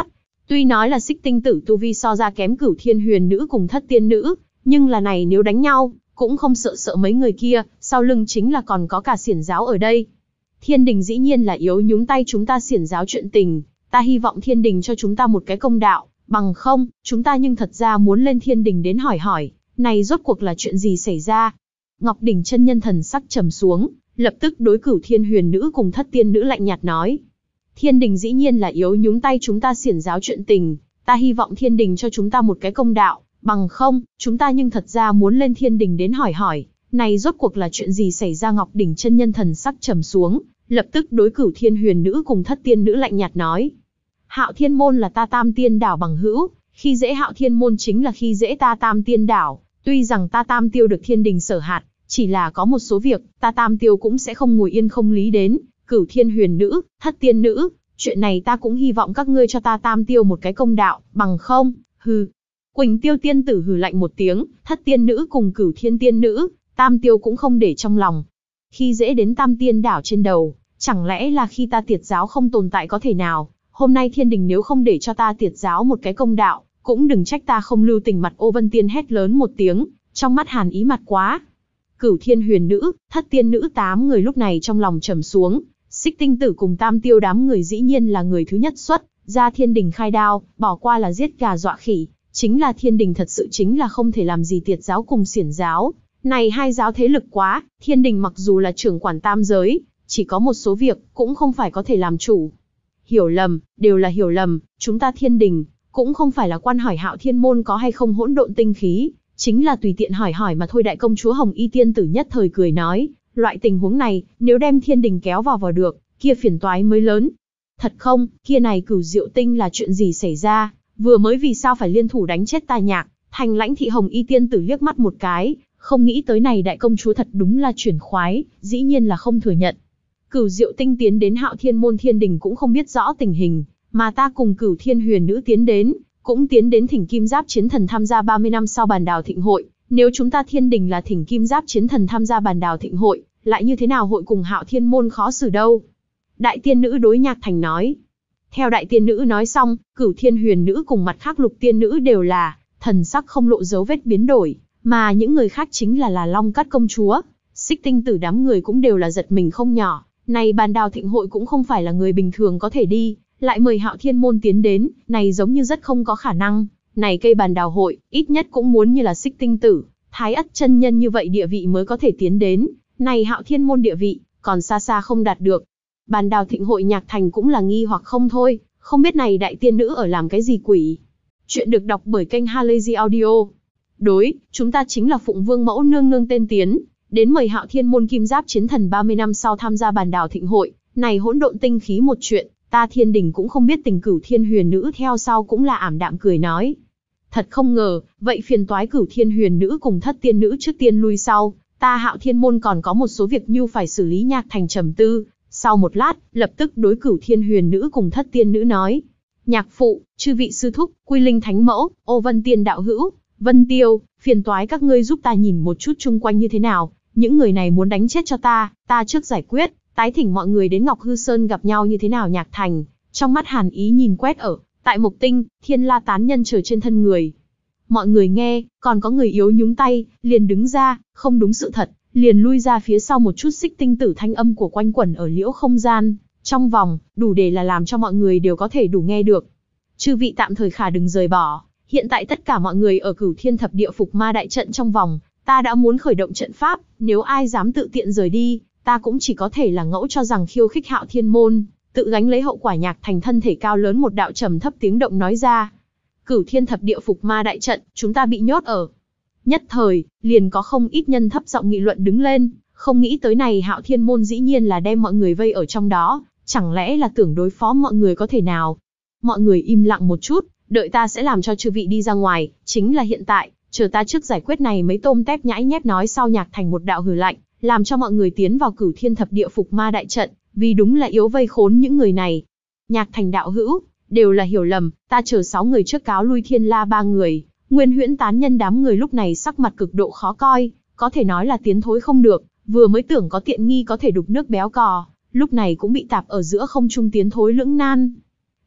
Tuy nói là Xích Tinh Tử tu vi so ra kém Cửu Thiên Huyền Nữ cùng Thất Tiên Nữ, nhưng là này nếu đánh nhau, cũng không sợ sợ mấy người kia, sau lưng chính là còn có cả Xiển giáo ở đây. Thiên đình dĩ nhiên là yếu nhúng tay chúng ta Xiển giáo chuyện tình, ta hy vọng Thiên đình cho chúng ta một cái công đạo, bằng không, chúng ta nhưng thật ra muốn lên Thiên đình đến hỏi hỏi, này rốt cuộc là chuyện gì xảy ra. Ngọc Đỉnh chân nhân thần sắc trầm xuống, lập tức đối Cửu Thiên Huyền Nữ cùng Thất Tiên Nữ lạnh nhạt nói. Thiên đình dĩ nhiên là yếu nhúng tay chúng ta Xiển giáo chuyện tình, ta hy vọng Thiên đình cho chúng ta một cái công đạo, bằng không, chúng ta nhưng thật ra muốn lên Thiên đình đến hỏi hỏi, này rốt cuộc là chuyện gì xảy ra. Ngọc Đỉnh chân nhân thần sắc trầm xuống, lập tức đối Cửu Thiên Huyền Nữ cùng Thất Tiên Nữ lạnh nhạt nói. Hạo Thiên môn là ta Tam Tiên đảo bằng hữu, khi dễ Hạo Thiên môn chính là khi dễ ta Tam Tiên đảo, tuy rằng ta Tam Tiêu được Thiên đình sở hạt, chỉ là có một số việc, ta Tam Tiêu cũng sẽ không ngồi yên không lý đến. Cửu Thiên Huyền Nữ, Thất Tiên Nữ, chuyện này ta cũng hy vọng các ngươi cho ta Tam Tiêu một cái công đạo, bằng không, hừ. Quỳnh Tiêu tiên tử hừ lạnh một tiếng, Thất Tiên Nữ cùng Cửu Thiên Tiên Nữ, Tam Tiêu cũng không để trong lòng. Khi dễ đến Tam Tiên đảo trên đầu, chẳng lẽ là khi ta Tiệt giáo không tồn tại có thể nào, hôm nay Thiên đình nếu không để cho ta Tiệt giáo một cái công đạo, cũng đừng trách ta không lưu tình. Mặt Ô Vân Tiên hét lớn một tiếng, trong mắt hàn ý mặt quá. Cửu Thiên Huyền Nữ, Thất Tiên Nữ tám người lúc này trong lòng trầm xuống, Xích Tinh Tử cùng Tam Tiêu đám người dĩ nhiên là người thứ nhất xuất ra Thiên đình khai đao, bỏ qua là giết gà dọa khỉ, chính là Thiên đình thật sự chính là không thể làm gì Tiệt giáo cùng Xiển giáo. Này hai giáo thế lực quá, Thiên đình mặc dù là trưởng quản tam giới, chỉ có một số việc cũng không phải có thể làm chủ. Hiểu lầm, đều là hiểu lầm, chúng ta Thiên đình cũng không phải là quan hỏi Hạo Thiên môn có hay không hỗn độn tinh khí, chính là tùy tiện hỏi hỏi mà thôi. Đại công chúa Hồng Y tiên tử nhất thời cười nói, loại tình huống này, nếu đem Thiên đình kéo vào vào được, kia phiền toái mới lớn. Thật không, kia này Cửu Diệu tinh là chuyện gì xảy ra, vừa mới vì sao phải liên thủ đánh chết ta Nhạc Thành. Lãnh thị Hồng Y tiên tử liếc mắt một cái, không nghĩ tới này đại công chúa thật đúng là chuyển khoái, dĩ nhiên là không thừa nhận. Cửu Diệu tinh tiến đến Hạo Thiên môn Thiên đình cũng không biết rõ tình hình, mà ta cùng Cửu Thiên Huyền Nữ tiến đến, cũng tiến đến thỉnh Kim Giáp Chiến Thần tham gia ba mươi năm sau Bàn Đào Thịnh hội. Nếu chúng ta Thiên đình là thỉnh Kim Giáp Chiến Thần tham gia Bàn Đào Thịnh hội, lại như thế nào hội cùng Hạo Thiên môn khó xử đâu? Đại tiên nữ đối Nhạc Thành nói. Theo đại tiên nữ nói xong, Cửu Thiên Huyền Nữ cùng mặt khác lục tiên nữ đều là thần sắc không lộ dấu vết biến đổi, mà những người khác chính là là Long Cát công chúa, Xích Tinh Tử đám người cũng đều là giật mình không nhỏ. Này Bàn Đào Thịnh hội cũng không phải là người bình thường có thể đi, lại mời Hạo Thiên môn tiến đến, này giống như rất không có khả năng. Này cây Bàn Đào hội, ít nhất cũng muốn như là Xích Tinh Tử, Thái Ất chân nhân như vậy địa vị mới có thể tiến đến, này Hạo Thiên môn địa vị, còn xa xa không đạt được. Bàn Đào Thịnh hội Nhạc Thành cũng là nghi hoặc không thôi, không biết này đại tiên nữ ở làm cái gì quỷ. Chuyện được đọc bởi kênh Halazy Audio. Đối, chúng ta chính là Phụng Vương mẫu nương nương tên Tiến, đến mời Hạo Thiên môn Kim Giáp Chiến Thần ba mươi năm sau tham gia Bàn Đào Thịnh hội, này hỗn độn tinh khí một chuyện, ta Thiên đình cũng không biết tình. Cửu Thiên Huyền Nữ theo sau cũng là ảm đạm cười nói. Thật không ngờ, vậy phiền toái Cửu Thiên Huyền Nữ cùng Thất Tiên Nữ trước tiên lui sau, ta Hạo Thiên môn còn có một số việc như phải xử lý. Nhạc Thành trầm tư, sau một lát, lập tức đối Cửu Thiên Huyền Nữ cùng Thất Tiên Nữ nói. Nhạc phụ, chư vị sư thúc, Quy Linh Thánh Mẫu, Ô Vân Tiên đạo hữu, Vân Tiêu, phiền toái các ngươi giúp ta nhìn một chút chung quanh như thế nào, những người này muốn đánh chết cho ta, ta trước giải quyết, tái thỉnh mọi người đến Ngọc Hư Sơn gặp nhau như thế nào. Nhạc Thành, trong mắt hàn ý nhìn quét ở, tại Mộc Tinh, Thiên La tán nhân chờ trên thân người. Mọi người nghe, còn có người yếu nhúng tay, liền đứng ra, không đúng sự thật, liền lui ra phía sau một chút. Xích Tinh Tử thanh âm của quanh quẩn ở liễu không gian, trong vòng, đủ để là làm cho mọi người đều có thể đủ nghe được. Chư vị tạm thời khả đừng rời bỏ, hiện tại tất cả mọi người ở Cửu Thiên Thập Địa Phục Ma đại trận trong vòng, ta đã muốn khởi động trận pháp, nếu ai dám tự tiện rời đi, ta cũng chỉ có thể là ngẫu cho rằng khiêu khích Hạo Thiên môn, tự gánh lấy hậu quả. Nhạc Thành thân thể cao lớn một đạo trầm thấp tiếng động nói ra. Cửu Thiên Thập Địa Phục Ma đại trận, chúng ta bị nhốt ở. Nhất thời, liền có không ít nhân thấp giọng nghị luận đứng lên, không nghĩ tới này Hạo Thiên môn dĩ nhiên là đem mọi người vây ở trong đó, chẳng lẽ là tưởng đối phó mọi người có thể nào. Mọi người im lặng một chút, đợi ta sẽ làm cho chư vị đi ra ngoài, chính là hiện tại, chờ ta trước giải quyết này mấy tôm tép nhãi nhép. Nói sau Nhạc Thành một đạo hừ lạnh, làm cho mọi người tiến vào Cửu Thiên Thập Địa Phục Ma đại trận, vì đúng là yếu vây khốn những người này. Nhạc Thành đạo hữu, đều là hiểu lầm, ta chờ sáu người trước cáo lui Thiên La ba người. Nguyên Huyễn tán nhân đám người lúc này sắc mặt cực độ khó coi, có thể nói là tiến thối không được, vừa mới tưởng có tiện nghi có thể đục nước béo cò, lúc này cũng bị tạp ở giữa không trung tiến thối lưỡng nan.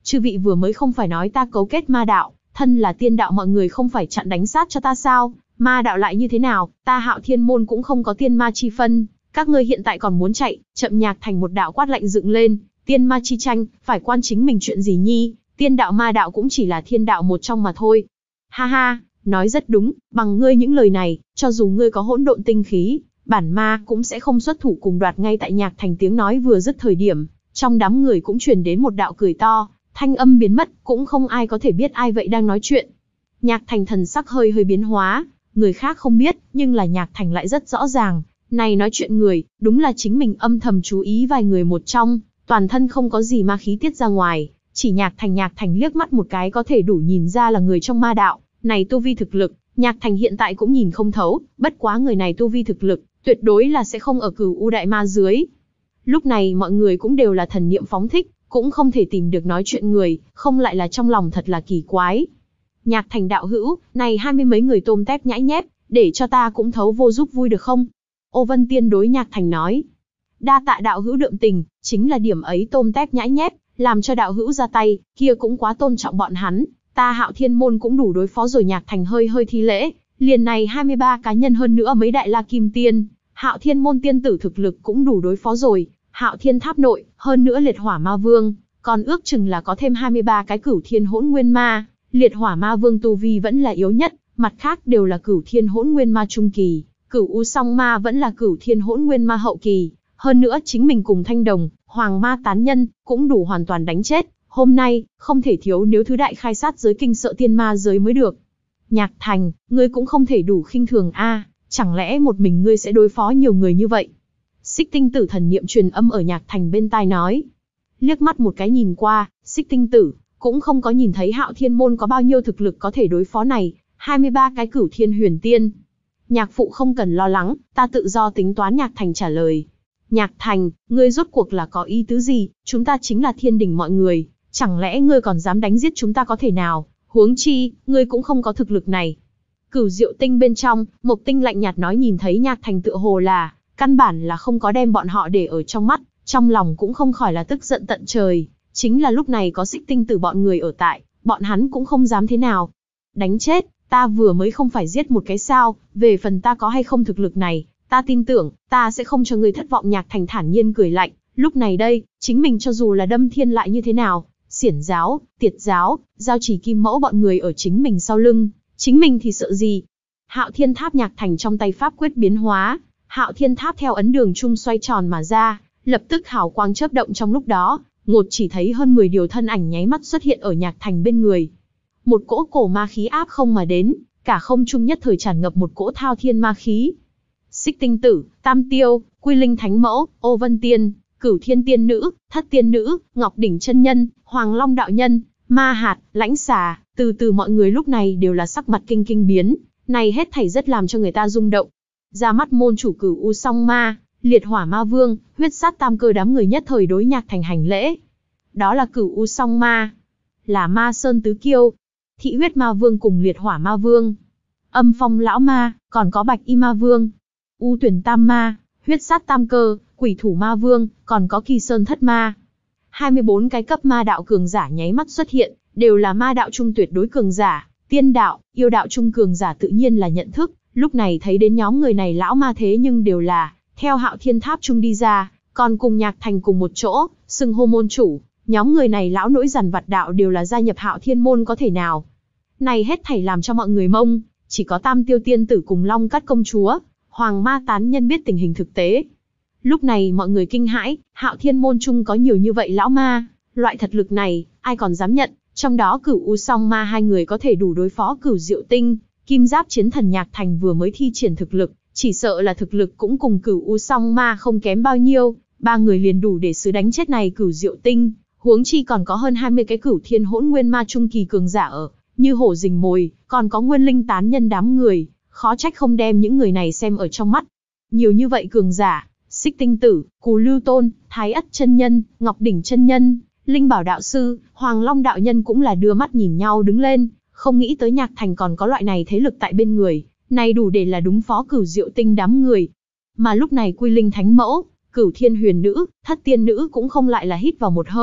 Chư vị vừa mới không phải nói ta cấu kết ma đạo, thân là tiên đạo mọi người không phải chặn đánh sát cho ta sao? Ma đạo lại như thế nào, ta Hạo Thiên môn cũng không có tiên ma chi phân, các ngươi hiện tại còn muốn chạy, chậm Nhạc Thành một đạo quát lạnh dựng lên, tiên ma chi tranh, phải quan chính mình chuyện gì nhi, tiên đạo ma đạo cũng chỉ là thiên đạo một trong mà thôi. Ha ha, nói rất đúng, bằng ngươi những lời này, cho dù ngươi có hỗn độn tinh khí, bản ma cũng sẽ không xuất thủ cùng đoạt. Ngay tại Nhạc Thành tiếng nói vừa dứt thời điểm, trong đám người cũng truyền đến một đạo cười to, thanh âm biến mất, cũng không ai có thể biết ai vậy đang nói chuyện. Nhạc Thành thần sắc hơi hơi biến hóa, người khác không biết, nhưng là Nhạc Thành lại rất rõ ràng, này nói chuyện người, đúng là chính mình âm thầm chú ý vài người một trong, toàn thân không có gì ma khí tiết ra ngoài, chỉ Nhạc Thành Nhạc Thành liếc mắt một cái có thể đủ nhìn ra là người trong ma đạo, này tu vi thực lực, Nhạc Thành hiện tại cũng nhìn không thấu, bất quá người này tu vi thực lực, tuyệt đối là sẽ không ở Cửu U đại ma dưới. Lúc này mọi người cũng đều là thần niệm phóng thích, cũng không thể tìm được nói chuyện người, không lại là trong lòng thật là kỳ quái. Nhạc Thành đạo hữu, này hai mươi mấy người tôm tép nhãi nhép, để cho ta cũng thấu vô giúp vui được không? Ô Vân Tiên đối Nhạc Thành nói. Đa tạ đạo hữu đượm tình, chính là điểm ấy tôm tép nhãi nhép, làm cho đạo hữu ra tay, kia cũng quá tôn trọng bọn hắn, ta Hạo Thiên môn cũng đủ đối phó rồi. Nhạc Thành hơi hơi thi lễ, liền này hai mươi ba cá nhân hơn nữa mấy đại la kim tiên, Hạo Thiên môn tiên tử thực lực cũng đủ đối phó rồi. Hạo Thiên tháp nội, hơn nữa liệt hỏa ma vương, còn ước chừng là có thêm hai mươi ba cái cửu thiên hỗn nguyên ma, liệt hỏa ma vương tu vi vẫn là yếu nhất, mặt khác đều là cửu thiên hỗn nguyên ma trung kỳ, cửu u song ma vẫn là cửu thiên hỗn nguyên ma hậu kỳ, hơn nữa chính mình cùng Thanh Đồng, Hoàng ma tán nhân, cũng đủ hoàn toàn đánh chết, hôm nay, không thể thiếu nếu thứ đại khai sát giới kinh sợ tiên ma giới mới được. Nhạc Thành, ngươi cũng không thể đủ khinh thường a, chẳng lẽ một mình ngươi sẽ đối phó nhiều người như vậy? Xích Tinh Tử thần niệm truyền âm ở Nhạc Thành bên tai nói. Liếc mắt một cái nhìn qua, Xích Tinh Tử cũng không có nhìn thấy Hạo Thiên môn có bao nhiêu thực lực có thể đối phó này, hai mươi ba cái cửu thiên huyền tiên. Nhạc phụ không cần lo lắng, ta tự do tính toán. Nhạc Thành trả lời. Nhạc Thành, ngươi rốt cuộc là có ý tứ gì? Chúng ta chính là thiên đình mọi người, chẳng lẽ ngươi còn dám đánh giết chúng ta có thể nào? Huống chi, ngươi cũng không có thực lực này. Cửu Diệu Tinh bên trong, Mộc Tinh lạnh nhạt nói. Nhìn thấy Nhạc Thành tựa hồ là căn bản là không có đem bọn họ để ở trong mắt, trong lòng cũng không khỏi là tức giận tận trời. Chính là lúc này có Xích Tinh Tử bọn người ở tại, bọn hắn cũng không dám thế nào. Đánh chết, ta vừa mới không phải giết một cái sao, về phần ta có hay không thực lực này, ta tin tưởng, ta sẽ không cho ngươi thất vọng. Nhạc Thành thản nhiên cười lạnh, lúc này đây, chính mình cho dù là đâm thiên lại như thế nào, xiển giáo, tiệt giáo, giao chỉ kim mẫu bọn người ở chính mình sau lưng, chính mình thì sợ gì. Hạo Thiên Tháp. Nhạc Thành trong tay pháp quyết biến hóa, Hạo Thiên Tháp theo ấn đường trung xoay tròn mà ra, lập tức hào quang chớp động. Trong lúc đó, ngột chỉ thấy hơn mười điều thân ảnh nháy mắt xuất hiện ở Nhạc Thành bên người. Một cỗ cổ ma khí áp không mà đến, cả không trung nhất thời tràn ngập một cỗ thao thiên ma khí. Xích Tinh Tử, Tam Tiêu, Quy Linh Thánh Mẫu, Ô Vân Tiên, Cửu Thiên Tiên Nữ, Thất Tiên Nữ, Ngọc Đỉnh Chân Nhân, Hoàng Long Đạo Nhân, Ma Hạt, Lãnh Xà, từ từ mọi người lúc này đều là sắc mặt kinh kinh biến, này hết thảy rất làm cho người ta rung động. Ra mắt môn chủ Cửu U Song Ma, Liệt Hỏa Ma Vương, Huyết Sát Tam Cơ đám người nhất thời đối Nhạc Thành hành lễ. Đó là Cửu U Song Ma, là Ma Sơn Tứ Kiêu, Thị Huyết Ma Vương cùng Liệt Hỏa Ma Vương, Âm Phong Lão Ma, còn có Bạch Y Ma Vương, U Tuyển Tam Ma, Huyết Sát Tam Cơ, Quỷ Thủ Ma Vương, còn có Kỳ Sơn Thất Ma. hai mươi bốn cái cấp ma đạo cường giả nháy mắt xuất hiện, đều là ma đạo trung tuyệt đối cường giả, tiên đạo, yêu đạo trung cường giả tự nhiên là nhận thức, lúc này thấy đến nhóm người này lão ma thế nhưng đều là theo Hạo Thiên Tháp trung đi ra, còn cùng Nhạc Thành cùng một chỗ, xưng hô môn chủ, nhóm người này lão nỗi dằn vặt đạo đều là gia nhập Hạo Thiên môn có thể nào. Này hết thảy làm cho mọi người mông, chỉ có Tam Tiêu Tiên Tử cùng Long Cát công chúa, Hoàng ma tán nhân biết tình hình thực tế. Lúc này mọi người kinh hãi, Hạo Thiên môn trung có nhiều như vậy lão ma, loại thật lực này, ai còn dám nhận, trong đó Cửu U Song Ma hai người có thể đủ đối phó Cửu Diệu Tinh, Kim Giáp Chiến Thần. Nhạc Thành vừa mới thi triển thực lực, chỉ sợ là thực lực cũng cùng Cửu U Song Ma không kém bao nhiêu, ba người liền đủ để xứ đánh chết này Cửu Diệu Tinh, huống chi còn có hơn hai mươi cái Cửu Thiên Hỗn Nguyên Ma trung kỳ cường giả ở, như hổ rình mồi, còn có Nguyên Linh tán nhân đám người, khó trách không đem những người này xem ở trong mắt. Nhiều như vậy cường giả, Xích Tinh Tử, Cù Lưu Tôn, Thái Ất chân nhân, Ngọc Đỉnh chân nhân, Linh Bảo đạo sư, Hoàng Long đạo nhân cũng là đưa mắt nhìn nhau đứng lên, không nghĩ tới Nhạc Thành còn có loại này thế lực tại bên người, này đủ để là đúng phó Cửu Diệu Tinh đám người. Mà lúc này Quy Linh Thánh Mẫu, Cửu Thiên Huyền Nữ, Thất Tiên Nữ cũng không lại là hít vào một hơi,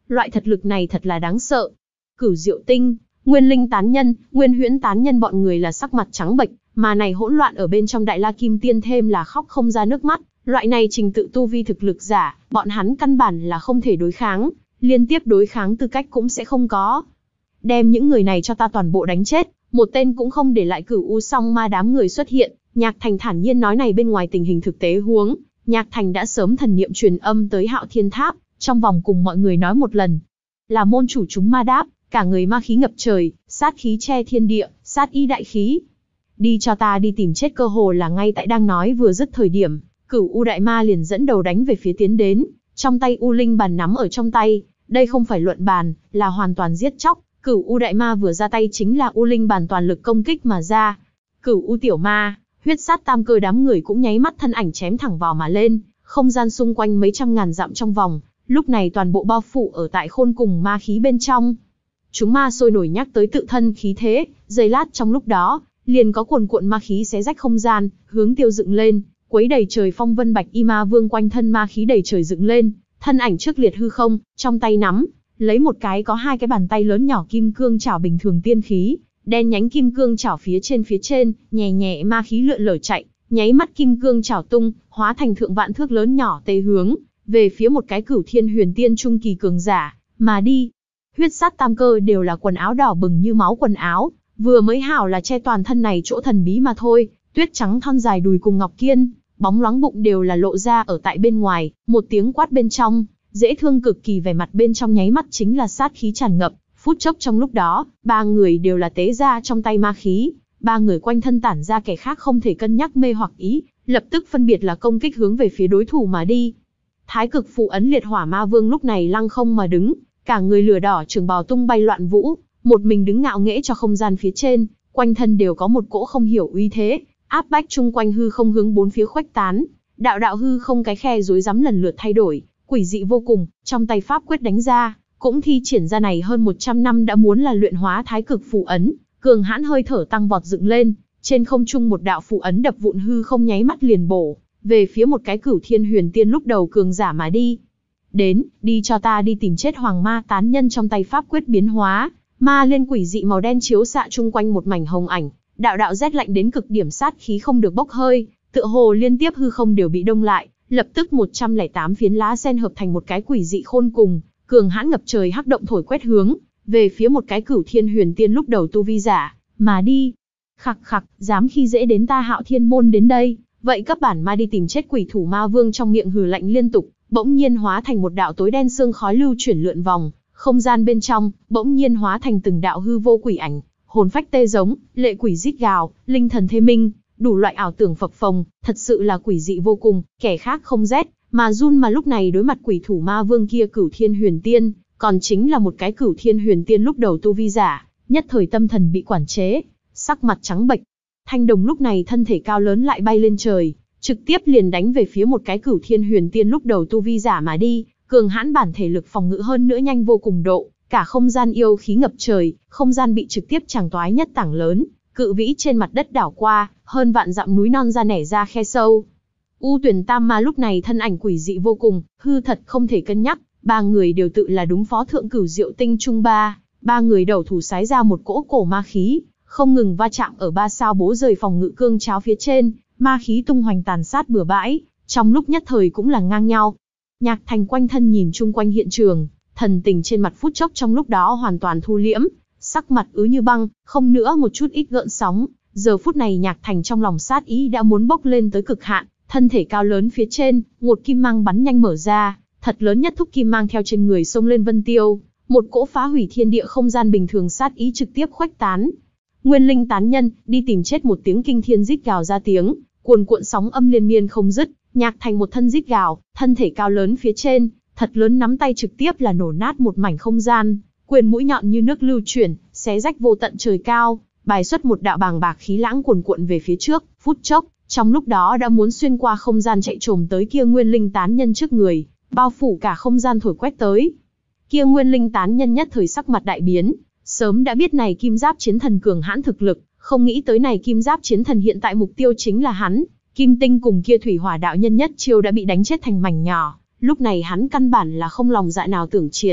Loại thật lực này thật là đáng sợ. Cửu Diệu Tinh, Nguyên Linh tán nhân, Nguyên Huyễn tán nhân bọn người là sắc mặt trắng bệch, mà này hỗn loạn ở bên trong Đại La Kim Tiên thêm là khóc không ra nước mắt. Loại này trình tự tu vi thực lực giả, bọn hắn căn bản là không thể đối kháng, liên tiếp đối kháng tư cách cũng sẽ không có. Đem những người này cho ta toàn bộ đánh chết, một tên cũng không để lại. Cửu U Song Ma đám người xuất hiện, Nhạc Thành thản nhiên nói này bên ngoài tình hình thực tế huống, Nhạc Thành đã sớm thần niệm truyền âm tới Hạo Thiên Tháp, trong vòng cùng mọi người nói một lần. Là môn chủ chúng ma đáp, cả người ma khí ngập trời, sát khí che thiên địa, sát ý đại khí. Đi cho ta đi tìm chết. Cơ hồ là ngay tại đang nói vừa dứt thời điểm, Cửu U Đại Ma liền dẫn đầu đánh về phía tiến đến, trong tay U Linh bàn nắm ở trong tay, đây không phải luận bàn, là hoàn toàn giết chóc. Cửu U Đại Ma vừa ra tay chính là U Linh bàn toàn lực công kích mà ra. Cửu U Tiểu Ma, Huyết Sát Tam Cơ đám người cũng nháy mắt thân ảnh chém thẳng vào mà lên, không gian xung quanh mấy trăm ngàn dặm trong vòng, lúc này toàn bộ bao phủ ở tại khôn cùng ma khí bên trong. Chúng ma sôi nổi nhắc tới tự thân khí thế, giây lát trong lúc đó, liền có cuồn cuộn ma khí xé rách không gian, hướng tiêu dựng lên, quấy đầy trời phong vân. Bạch Y Ma Vương quanh thân ma khí đầy trời dựng lên, thân ảnh trước liệt hư không, trong tay nắm lấy một cái có hai cái bàn tay lớn nhỏ kim cương chảo bình thường tiên khí, đen nhánh kim cương chảo phía trên phía trên, nhẹ nhẹ ma khí lượn lờ chạy, nháy mắt kim cương chảo tung, hóa thành thượng vạn thước lớn nhỏ tê hướng về phía một cái Cửu Thiên Huyền Tiên trung kỳ cường giả mà đi. Huyết Sát Tam Cơ đều là quần áo đỏ bừng như máu quần áo, vừa mới hảo là che toàn thân này chỗ thần bí mà thôi, tuyết trắng thon dài đùi cùng ngọc kiên, bóng loáng bụng đều là lộ ra ở tại bên ngoài, một tiếng quát bên trong, dễ thương cực kỳ. Vẻ mặt bên trong nháy mắt chính là sát khí tràn ngập, phút chốc trong lúc đó, ba người đều là tế ra trong tay ma khí, ba người quanh thân tản ra kẻ khác không thể cân nhắc mê hoặc ý, lập tức phân biệt là công kích hướng về phía đối thủ mà đi. Thái Cực Phù Ấn Liệt Hỏa Ma Vương lúc này lăng không mà đứng, cả người lửa đỏ trường bào tung bay loạn vũ, một mình đứng ngạo nghễ cho không gian phía trên, quanh thân đều có một cỗ không hiểu uy thế, áp bách chung quanh hư không hướng bốn phía khuếch tán. Đạo đạo hư không cái khe rối rắm lần lượt thay đổi, quỷ dị vô cùng, trong tay pháp quyết đánh ra, cũng thi triển ra này hơn một trăm năm đã muốn là luyện hóa Thái Cực Phù Ấn, cường hãn hơi thở tăng vọt dựng lên, trên không trung một đạo phù ấn đập vụn hư không nháy mắt liền bổ về phía một cái Cửu Thiên Huyền Tiên lúc đầu cường giả mà đi. Đến, đi cho ta đi tìm chết. Hoàng Ma tán nhân trong tay pháp quyết biến hóa, ma lên quỷ dị màu đen chiếu xạ chung quanh một mảnh hồng ảnh, đạo đạo rét lạnh đến cực điểm sát khí không được bốc hơi, tựa hồ liên tiếp hư không đều bị đông lại, lập tức một trăm lẻ tám phiến lá sen hợp thành một cái quỷ dị khôn cùng, cường hãn ngập trời hắc động thổi quét hướng về phía một cái Cửu Thiên Huyền Tiên lúc đầu tu vi giả mà đi. Khặc khặc, dám khi dễ đến ta Hạo Thiên môn đến đây, vậy cấp bản ma đi tìm chết. Quỷ thủ ma vương trong miệng hừ lạnh liên tục, bỗng nhiên hóa thành một đạo tối đen sương khói lưu chuyển lượn vòng, không gian bên trong bỗng nhiên hóa thành từng đạo hư vô quỷ ảnh, hồn phách tê giống, lệ quỷ rít gào, linh thần thê minh, đủ loại ảo tưởng phập phồng, thật sự là quỷ dị vô cùng, kẻ khác không rét mà run. Mà lúc này đối mặt quỷ thủ ma vương kia Cửu Thiên Huyền Tiên, còn chính là một cái Cửu Thiên Huyền Tiên lúc đầu tu vi giả, nhất thời tâm thần bị quản chế, sắc mặt trắng bệch. Thanh Đồng lúc này thân thể cao lớn lại bay lên trời, trực tiếp liền đánh về phía một cái Cửu Thiên Huyền Tiên lúc đầu tu vi giả mà đi, cường hãn bản thể lực phòng ngự hơn nữa nhanh vô cùng độ, cả không gian yêu khí ngập trời, không gian bị trực tiếp tràng toái nhất tảng lớn, cự vĩ trên mặt đất đảo qua, hơn vạn dặm núi non ra nẻ ra khe sâu. U Tuyển Tam Ma lúc này thân ảnh quỷ dị vô cùng, hư thật không thể cân nhắc, ba người đều tự là đúng phó thượng Cửu Diệu Tinh trung ba, ba người đầu thủ sái ra một cỗ cổ ma khí, không ngừng va chạm ở ba sao bố rời phòng ngự cương cháo phía trên, ma khí tung hoành tàn sát bừa bãi, trong lúc nhất thời cũng là ngang nhau. Nhạc Thành quanh thân nhìn chung quanh hiện trường, thần tình trên mặt phút chốc trong lúc đó hoàn toàn thu liễm, sắc mặt ứ như băng, không nữa một chút ít gợn sóng. Giờ phút này Nhạc Thành trong lòng sát ý đã muốn bốc lên tới cực hạn, thân thể cao lớn phía trên, một kim mang bắn nhanh mở ra, thật lớn nhất thúc kim mang theo trên người xông lên vân tiêu, một cỗ phá hủy thiên địa không gian bình thường sát ý trực tiếp khuếch tán. Nguyên Linh tán nhân, đi tìm chết. Một tiếng kinh thiên rít gào ra tiếng, cuồn cuộn sóng âm liên miên không dứt, Nhạc Thành một thân rít gào, thân thể cao lớn phía trên, thật lớn nắm tay trực tiếp là nổ nát một mảnh không gian, quyền mũi nhọn như nước lưu chuyển, xé rách vô tận trời cao, bài xuất một đạo bàng bạc khí lãng cuồn cuộn về phía trước, phút chốc, trong lúc đó đã muốn xuyên qua không gian chạy trồm tới kia Nguyên Linh tán nhân trước người, bao phủ cả không gian thổi quét tới. Kia Nguyên Linh tán nhân nhất thời sắc mặt đại biến, sớm đã biết này Kim Giáp Chiến Thần cường hãn thực lực, không nghĩ tới này Kim Giáp Chiến Thần hiện tại mục tiêu chính là hắn. Kim Tinh cùng kia Thủy Hỏa đạo nhân nhất chiêu đã bị đánh chết thành mảnh nhỏ, lúc này hắn căn bản là không lòng dạ nào tưởng chiến,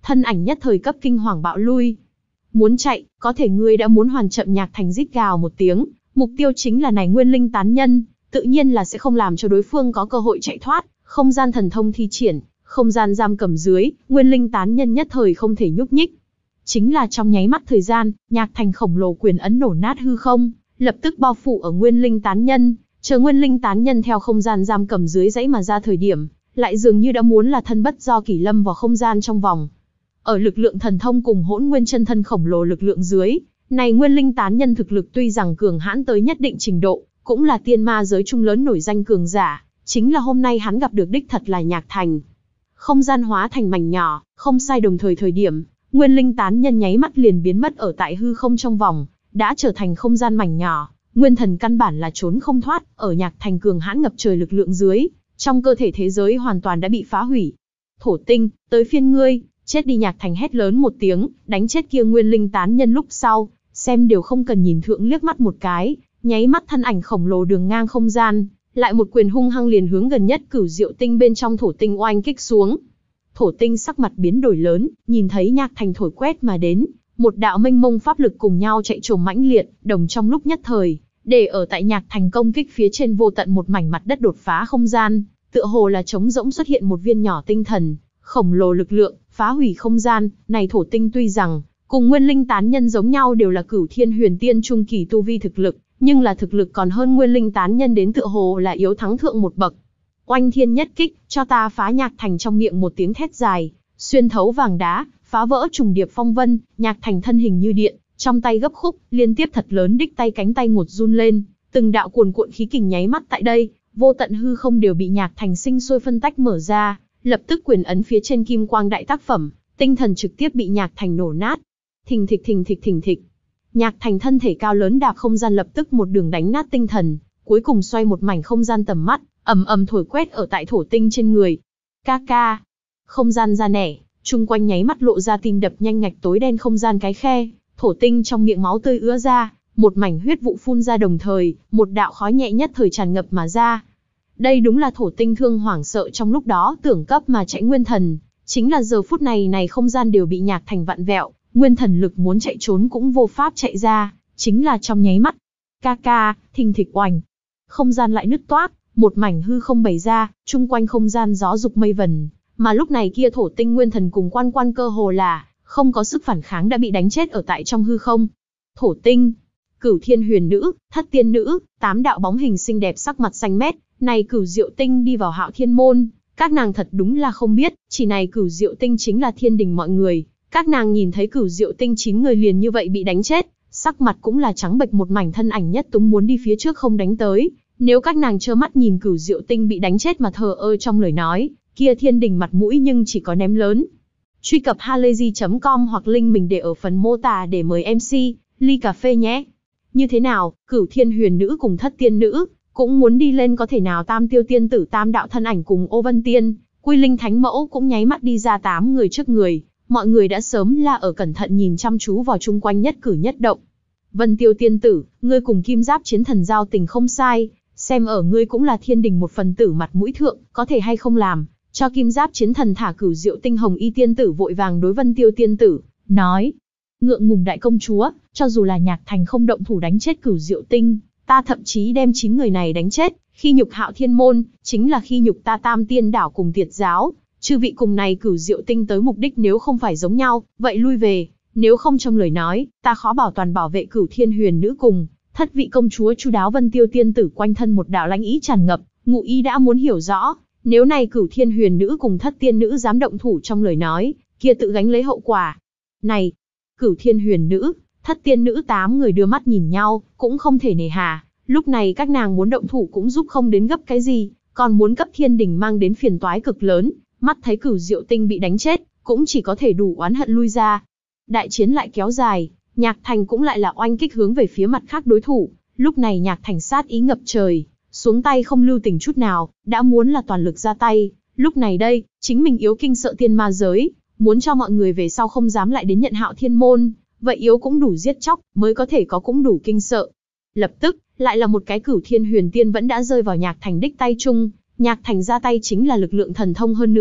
thân ảnh nhất thời cấp kinh hoàng bạo lui. Muốn chạy, có thể ngươi đã muốn hoàn chậm. Nhạc Thành rít gào một tiếng, mục tiêu chính là này nguyên linh tán nhân, tự nhiên là sẽ không làm cho đối phương có cơ hội chạy thoát. Không gian thần thông thi triển, không gian giam cầm dưới, nguyên linh tán nhân nhất thời không thể nhúc nhích. Chính là trong nháy mắt thời gian, Nhạc Thành khổng lồ quyền ấn nổ nát hư không, lập tức bao phủ ở nguyên linh tán nhân, chờ nguyên linh tán nhân theo không gian giam cầm dưới dãy mà ra thời điểm, lại dường như đã muốn là thân bất do kỷ lâm vào không gian trong vòng. Ở lực lượng thần thông cùng hỗn nguyên chân thân khổng lồ lực lượng dưới, này nguyên linh tán nhân thực lực tuy rằng cường hãn tới nhất định trình độ, cũng là tiên ma giới trung lớn nổi danh cường giả, chính là hôm nay hắn gặp được đích thật là Nhạc Thành. Không gian hóa thành mảnh nhỏ, không sai đồng thời thời điểm, nguyên linh tán nhân nháy mắt liền biến mất ở tại hư không trong vòng, đã trở thành không gian mảnh nhỏ, nguyên thần căn bản là trốn không thoát, ở Nhạc Thành cường hãn ngập trời lực lượng dưới, trong cơ thể thế giới hoàn toàn đã bị phá hủy. Thổ tinh, tới phiên ngươi, chết đi. Nhạc Thành hét lớn một tiếng, đánh chết kia nguyên linh tán nhân lúc sau, xem đều không cần nhìn thượng liếc mắt một cái, nháy mắt thân ảnh khổng lồ đường ngang không gian, lại một quyền hung hăng liền hướng gần nhất cửu diệu tinh bên trong thổ tinh oanh kích xuống. Thổ tinh sắc mặt biến đổi lớn, nhìn thấy Nhạc Thành thổi quét mà đến, một đạo mênh mông pháp lực cùng nhau chạy trồm mãnh liệt, đồng trong lúc nhất thời, để ở tại Nhạc Thành công kích phía trên vô tận một mảnh mặt đất đột phá không gian, tựa hồ là trống rỗng xuất hiện một viên nhỏ tinh thần, khổng lồ lực lượng, phá hủy không gian. Này thổ tinh tuy rằng cùng nguyên linh tán nhân giống nhau đều là cửu thiên huyền tiên trung kỳ tu vi thực lực, nhưng là thực lực còn hơn nguyên linh tán nhân đến tựa hồ là yếu thắng thượng một bậc. Oanh thiên nhất kích, cho ta phá. Nhạc Thành trong miệng một tiếng thét dài, xuyên thấu vàng đá, phá vỡ trùng điệp phong vân. Nhạc Thành thân hình như điện, trong tay gấp khúc, liên tiếp thật lớn đích tay cánh tay một run lên, từng đạo cuồn cuộn khí kình nháy mắt tại đây, vô tận hư không đều bị Nhạc Thành sinh sôi phân tách mở ra, lập tức quyền ấn phía trên kim quang đại tác phẩm, tinh thần trực tiếp bị Nhạc Thành nổ nát. Thình thịch thình thịch thình thịch. Nhạc Thành thân thể cao lớn đạp không gian lập tức một đường đánh nát tinh thần, cuối cùng xoay một mảnh không gian tầm mắt, ầm ầm thổi quét ở tại thổ tinh trên người. Ca ca. Không gian ra nẻ, chung quanh nháy mắt lộ ra tim đập nhanh ngạch tối đen không gian cái khe, thổ tinh trong miệng máu tươi ứa ra, một mảnh huyết vụ phun ra đồng thời, một đạo khói nhẹ nhất thời tràn ngập mà ra. Đây đúng là thổ tinh thương hoảng sợ trong lúc đó tưởng cấp mà chạy nguyên thần, chính là giờ phút này này không gian đều bị Nhạc Thành vặn vẹo, nguyên thần lực muốn chạy trốn cũng vô pháp chạy ra, chính là trong nháy mắt. Ca ca, thình thịch oành. Không gian lại nứt toác, một mảnh hư không bày ra, chung quanh không gian gió dục mây vần, mà lúc này kia thổ tinh nguyên thần cùng quan quan cơ hồ là không có sức phản kháng đã bị đánh chết ở tại trong hư không. Thổ tinh, cửu thiên huyền nữ, thất tiên nữ, tám đạo bóng hình xinh đẹp sắc mặt xanh mét, này cửu diệu tinh đi vào Hạo Thiên môn, các nàng thật đúng là không biết, chỉ này cửu diệu tinh chính là thiên đình mọi người. Các nàng nhìn thấy cửu diệu tinh chín người liền như vậy bị đánh chết, sắc mặt cũng là trắng bệch, một mảnh thân ảnh nhất túng muốn đi phía trước không đánh tới. Nếu các nàng trơ mắt nhìn cửu diệu tinh bị đánh chết mà thờ ơ trong lời nói, kia thiên đình mặt mũi nhưng chỉ có ném lớn. Truy cập halayzi chấm com hoặc link mình để ở phần mô tả để mời em xê, ly cà phê nhé. Như thế nào, cửu thiên huyền nữ cùng thất tiên nữ, cũng muốn đi lên có thể nào? Tam tiêu tiên tử tam đạo thân ảnh cùng ô vân tiên, quy linh thánh mẫu cũng nháy mắt đi ra tám người trước người. Mọi người đã sớm là ở cẩn thận nhìn chăm chú vào chung quanh nhất cử nhất động. Vân Tiêu tiên tử, ngươi cùng Kim Giáp chiến thần giao tình không sai, xem ở ngươi cũng là thiên đình một phần tử mặt mũi thượng, có thể hay không làm cho Kim Giáp chiến thần thả cửu diệu tinh. Hồng Y tiên tử vội vàng đối Vân Tiêu tiên tử nói, ngượng ngùng đại công chúa, cho dù là Nhạc Thành không động thủ đánh chết cửu diệu tinh, ta thậm chí đem chín người này đánh chết, khi nhục Hạo Thiên môn, chính là khi nhục ta Tam Tiên đảo cùng Tiệt giáo. Chư vị cùng này cửu diệu tinh tới mục đích nếu không phải giống nhau, vậy lui về, nếu không trong lời nói, ta khó bảo toàn bảo vệ cửu thiên huyền nữ cùng thất vị công chúa chu đáo. Vân Tiêu tiên tử quanh thân một đạo lãnh ý tràn ngập, ngụ ý đã muốn hiểu rõ, nếu này cửu thiên huyền nữ cùng thất tiên nữ dám động thủ trong lời nói, kia tự gánh lấy hậu quả. Này, cửu thiên huyền nữ, thất tiên nữ tám người đưa mắt nhìn nhau, cũng không thể nề hà, lúc này các nàng muốn động thủ cũng giúp không đến gấp cái gì, còn muốn cấp thiên đình mang đến phiền toái cực lớn. Mắt thấy cửu diệu tinh bị đánh chết, cũng chỉ có thể đủ oán hận lui ra. Đại chiến lại kéo dài, Nhạc Thành cũng lại là oanh kích hướng về phía mặt khác đối thủ. Lúc này Nhạc Thành sát ý ngập trời, xuống tay không lưu tình chút nào, đã muốn là toàn lực ra tay. Lúc này đây, chính mình yếu kinh sợ tiên ma giới, muốn cho mọi người về sau không dám lại đến nhận Hạo Thiên môn, vậy yếu cũng đủ giết chóc, mới có thể có cũng đủ kinh sợ. Lập tức, lại là một cái cửu thiên huyền tiên vẫn đã rơi vào Nhạc Thành đích tay chung. Nhạc Thành ra tay chính là lực lượng thần thông hơn nữa,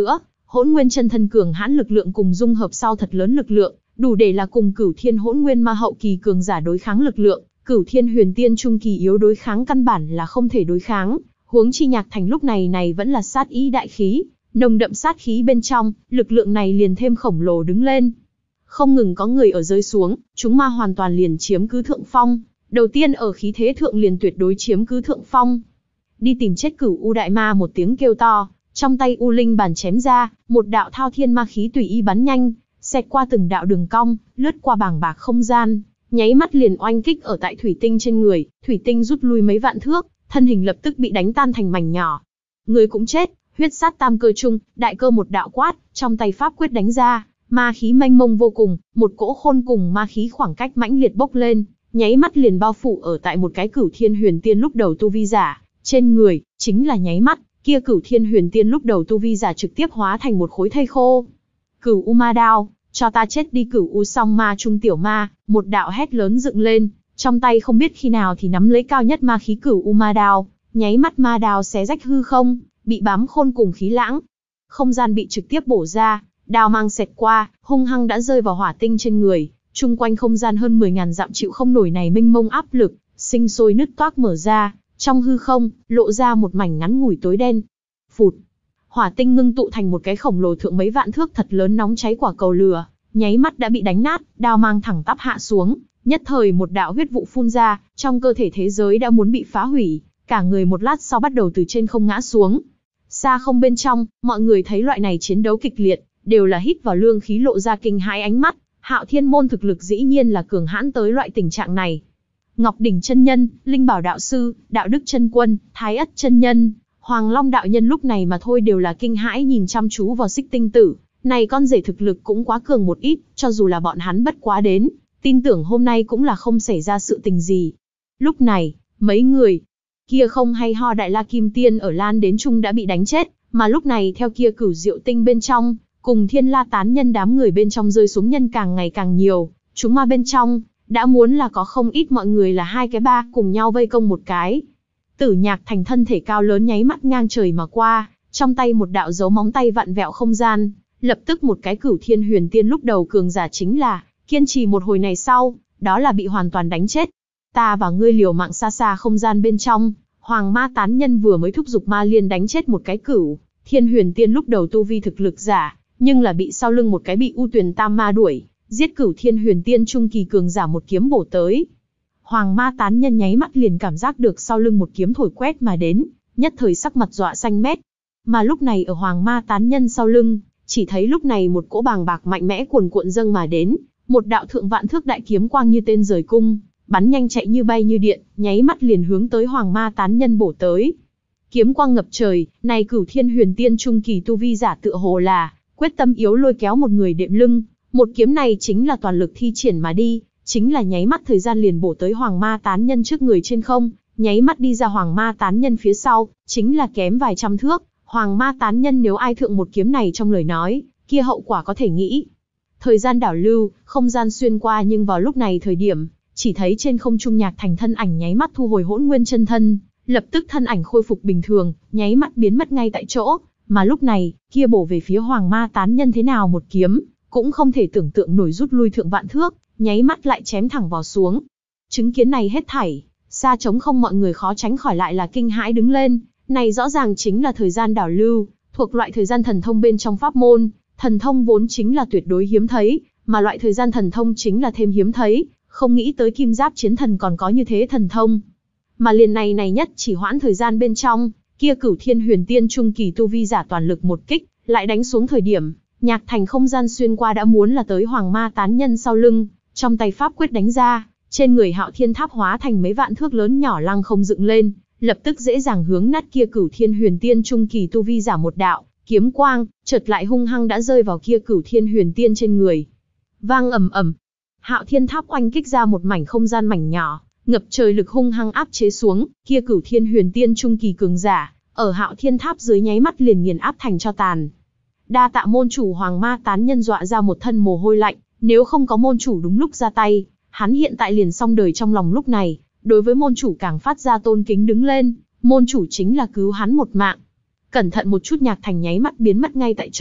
Hỗn Nguyên chân thân cường hãn lực lượng cùng dung hợp sau thật lớn lực lượng, đủ để là cùng Cửu Thiên Hỗn Nguyên ma hậu kỳ cường giả đối kháng lực lượng, Cửu Thiên Huyền Tiên trung kỳ yếu đối kháng căn bản là không thể đối kháng, huống chi Nhạc Thành lúc này này vẫn là sát ý đại khí, nồng đậm sát khí bên trong, lực lượng này liền thêm khổng lồ đứng lên. Không ngừng có người ở rơi xuống, chúng ma hoàn toàn liền chiếm cứ thượng phong, đầu tiên ở khí thế thượng liền tuyệt đối chiếm cứ thượng phong. Đi tìm chết Cửu U đại ma một tiếng kêu to, trong tay U Linh bàn chém ra, một đạo thao thiên ma khí tùy ý bắn nhanh, xẹt qua từng đạo đường cong, lướt qua bàng bạc không gian, nháy mắt liền oanh kích ở tại thủy tinh trên người, thủy tinh rút lui mấy vạn thước, thân hình lập tức bị đánh tan thành mảnh nhỏ. Người cũng chết, huyết sát tam cơ trung, đại cơ một đạo quát, trong tay pháp quyết đánh ra, ma khí mênh mông vô cùng, một cỗ khôn cùng ma khí khoảng cách mãnh liệt bốc lên, nháy mắt liền bao phủ ở tại một cái Cửu Thiên Huyền Tiên lúc đầu tu vi giả, trên người, chính là nháy mắt, kia Cửu Thiên Huyền Tiên lúc đầu tu vi giả trực tiếp hóa thành một khối thây khô. Cửu U ma đao, cho ta chết đi Cửu U song ma trung tiểu ma, một đạo hét lớn dựng lên, trong tay không biết khi nào thì nắm lấy cao nhất ma khí Cửu U ma đao, nháy mắt ma đao xé rách hư không, bị bám khôn cùng khí lãng. Không gian bị trực tiếp bổ ra, đao mang xẹt qua, hung hăng đã rơi vào hỏa tinh trên người, chung quanh không gian hơn mười ngàn dặm chịu không nổi này mênh mông áp lực, sinh sôi nứt toác mở ra, trong hư không, lộ ra một mảnh ngắn ngủi tối đen. Phụt! Hỏa tinh ngưng tụ thành một cái khổng lồ thượng mấy vạn thước thật lớn nóng cháy quả cầu lửa, nháy mắt đã bị đánh nát, đao mang thẳng tắp hạ xuống, nhất thời một đạo huyết vụ phun ra, trong cơ thể thế giới đã muốn bị phá hủy, cả người một lát sau bắt đầu từ trên không ngã xuống. Xa không bên trong, mọi người thấy loại này chiến đấu kịch liệt, đều là hít vào lương khí lộ ra kinh hãi ánh mắt, Hạo Thiên môn thực lực dĩ nhiên là cường hãn tới loại tình trạng này. Ngọc Đỉnh chân nhân, Linh Bảo đạo sư, Đạo Đức chân quân, Thái Ất chân nhân, Hoàng Long đạo nhân lúc này mà thôi đều là kinh hãi nhìn chăm chú vào Xích Tinh Tử, này con rể thực lực cũng quá cường một ít, cho dù là bọn hắn bất quá đến, tin tưởng hôm nay cũng là không xảy ra sự tình gì. Lúc này, mấy người kia không hay ho Đại La Kim Tiên ở Lan đến Trung đã bị đánh chết, mà lúc này theo kia Cửu Diệu Tinh bên trong, cùng Thiên La tán nhân đám người bên trong rơi xuống nhân càng ngày càng nhiều, chúng ma bên trong, đã muốn là có không ít mọi người là hai cái ba cùng nhau vây công một cái. Tử Nhạc Thành thân thể cao lớn nháy mắt ngang trời mà qua, trong tay một đạo dấu móng tay vặn vẹo không gian, lập tức một cái Cửu Thiên Huyền Tiên lúc đầu cường giả chính là, kiên trì một hồi này sau, đó là bị hoàn toàn đánh chết. Ta và ngươi liều mạng xa xa không gian bên trong, Hoàng Ma tán nhân vừa mới thúc giục ma liên đánh chết một cái Cửu Thiên Huyền Tiên lúc đầu tu vi thực lực giả, nhưng là bị sau lưng một cái bị U Tuyền Tam Ma đuổi, giết Cửu Thiên Huyền Tiên trung kỳ cường giả một kiếm bổ tới. Hoàng Ma tán nhân nháy mắt liền cảm giác được sau lưng một kiếm thổi quét mà đến, nhất thời sắc mặt dọa xanh mét. Mà lúc này ở Hoàng Ma tán nhân sau lưng, chỉ thấy lúc này một cỗ bàng bạc mạnh mẽ cuồn cuộn dâng mà đến, một đạo thượng vạn thước đại kiếm quang như tên rời cung, bắn nhanh chạy như bay như điện, nháy mắt liền hướng tới Hoàng Ma tán nhân bổ tới. Kiếm quang ngập trời, này Cửu Thiên Huyền Tiên trung kỳ tu vi giả tựa hồ là quyết tâm yếu lôi kéo một người đệm lưng, một kiếm này chính là toàn lực thi triển mà đi, chính là nháy mắt thời gian liền bổ tới Hoàng Ma tán nhân trước người trên không, nháy mắt đi ra Hoàng Ma tán nhân phía sau, chính là kém vài trăm thước. Hoàng Ma tán nhân nếu ai thượng một kiếm này trong lời nói, kia hậu quả có thể nghĩ. Thời gian đảo lưu, không gian xuyên qua, nhưng vào lúc này thời điểm, chỉ thấy trên không trung Nhạc Thành thân ảnh nháy mắt thu hồi Hỗn Nguyên chân thân, lập tức thân ảnh khôi phục bình thường, nháy mắt biến mất ngay tại chỗ, mà lúc này, kia bổ về phía Hoàng Ma tán nhân thế nào một kiếm, cũng không thể tưởng tượng nổi rút lui thượng vạn thước, nháy mắt lại chém thẳng vào xuống. Chứng kiến này hết thảy, xa trống không mọi người khó tránh khỏi lại là kinh hãi đứng lên. Này rõ ràng chính là thời gian đảo lưu, thuộc loại thời gian thần thông bên trong pháp môn, thần thông vốn chính là tuyệt đối hiếm thấy, mà loại thời gian thần thông chính là thêm hiếm thấy, không nghĩ tới Kim Giáp Chiến Thần còn có như thế thần thông. Mà liền này này nhất chỉ hoãn thời gian bên trong, kia Cửu Thiên Huyền Tiên trung kỳ tu vi giả toàn lực một kích, lại đánh xuống thời điểm, Nhạc Thành không gian xuyên qua đã muốn là tới Hoàng Ma tán nhân sau lưng, trong tay pháp quyết đánh ra, trên người Hạo Thiên Tháp hóa thành mấy vạn thước lớn nhỏ lăng không dựng lên, lập tức dễ dàng hướng nát kia Cửu Thiên Huyền Tiên trung kỳ tu vi giả một đạo, kiếm quang, chợt lại hung hăng đã rơi vào kia Cửu Thiên Huyền Tiên trên người. Vang ầm ầm, Hạo Thiên Tháp oanh kích ra một mảnh không gian mảnh nhỏ, ngập trời lực hung hăng áp chế xuống, kia Cửu Thiên Huyền Tiên trung kỳ cường giả, ở Hạo Thiên Tháp dưới nháy mắt liền nghiền áp thành cho tàn. Đa tạ môn chủ. Hoàng Ma tán nhân dọa ra một thân mồ hôi lạnh, nếu không có môn chủ đúng lúc ra tay, hắn hiện tại liền xong đời. Trong lòng lúc này, đối với môn chủ càng phát ra tôn kính đứng lên, môn chủ chính là cứu hắn một mạng. Cẩn thận một chút, Nhạc Thành nháy mắt biến mất ngay tại chỗ,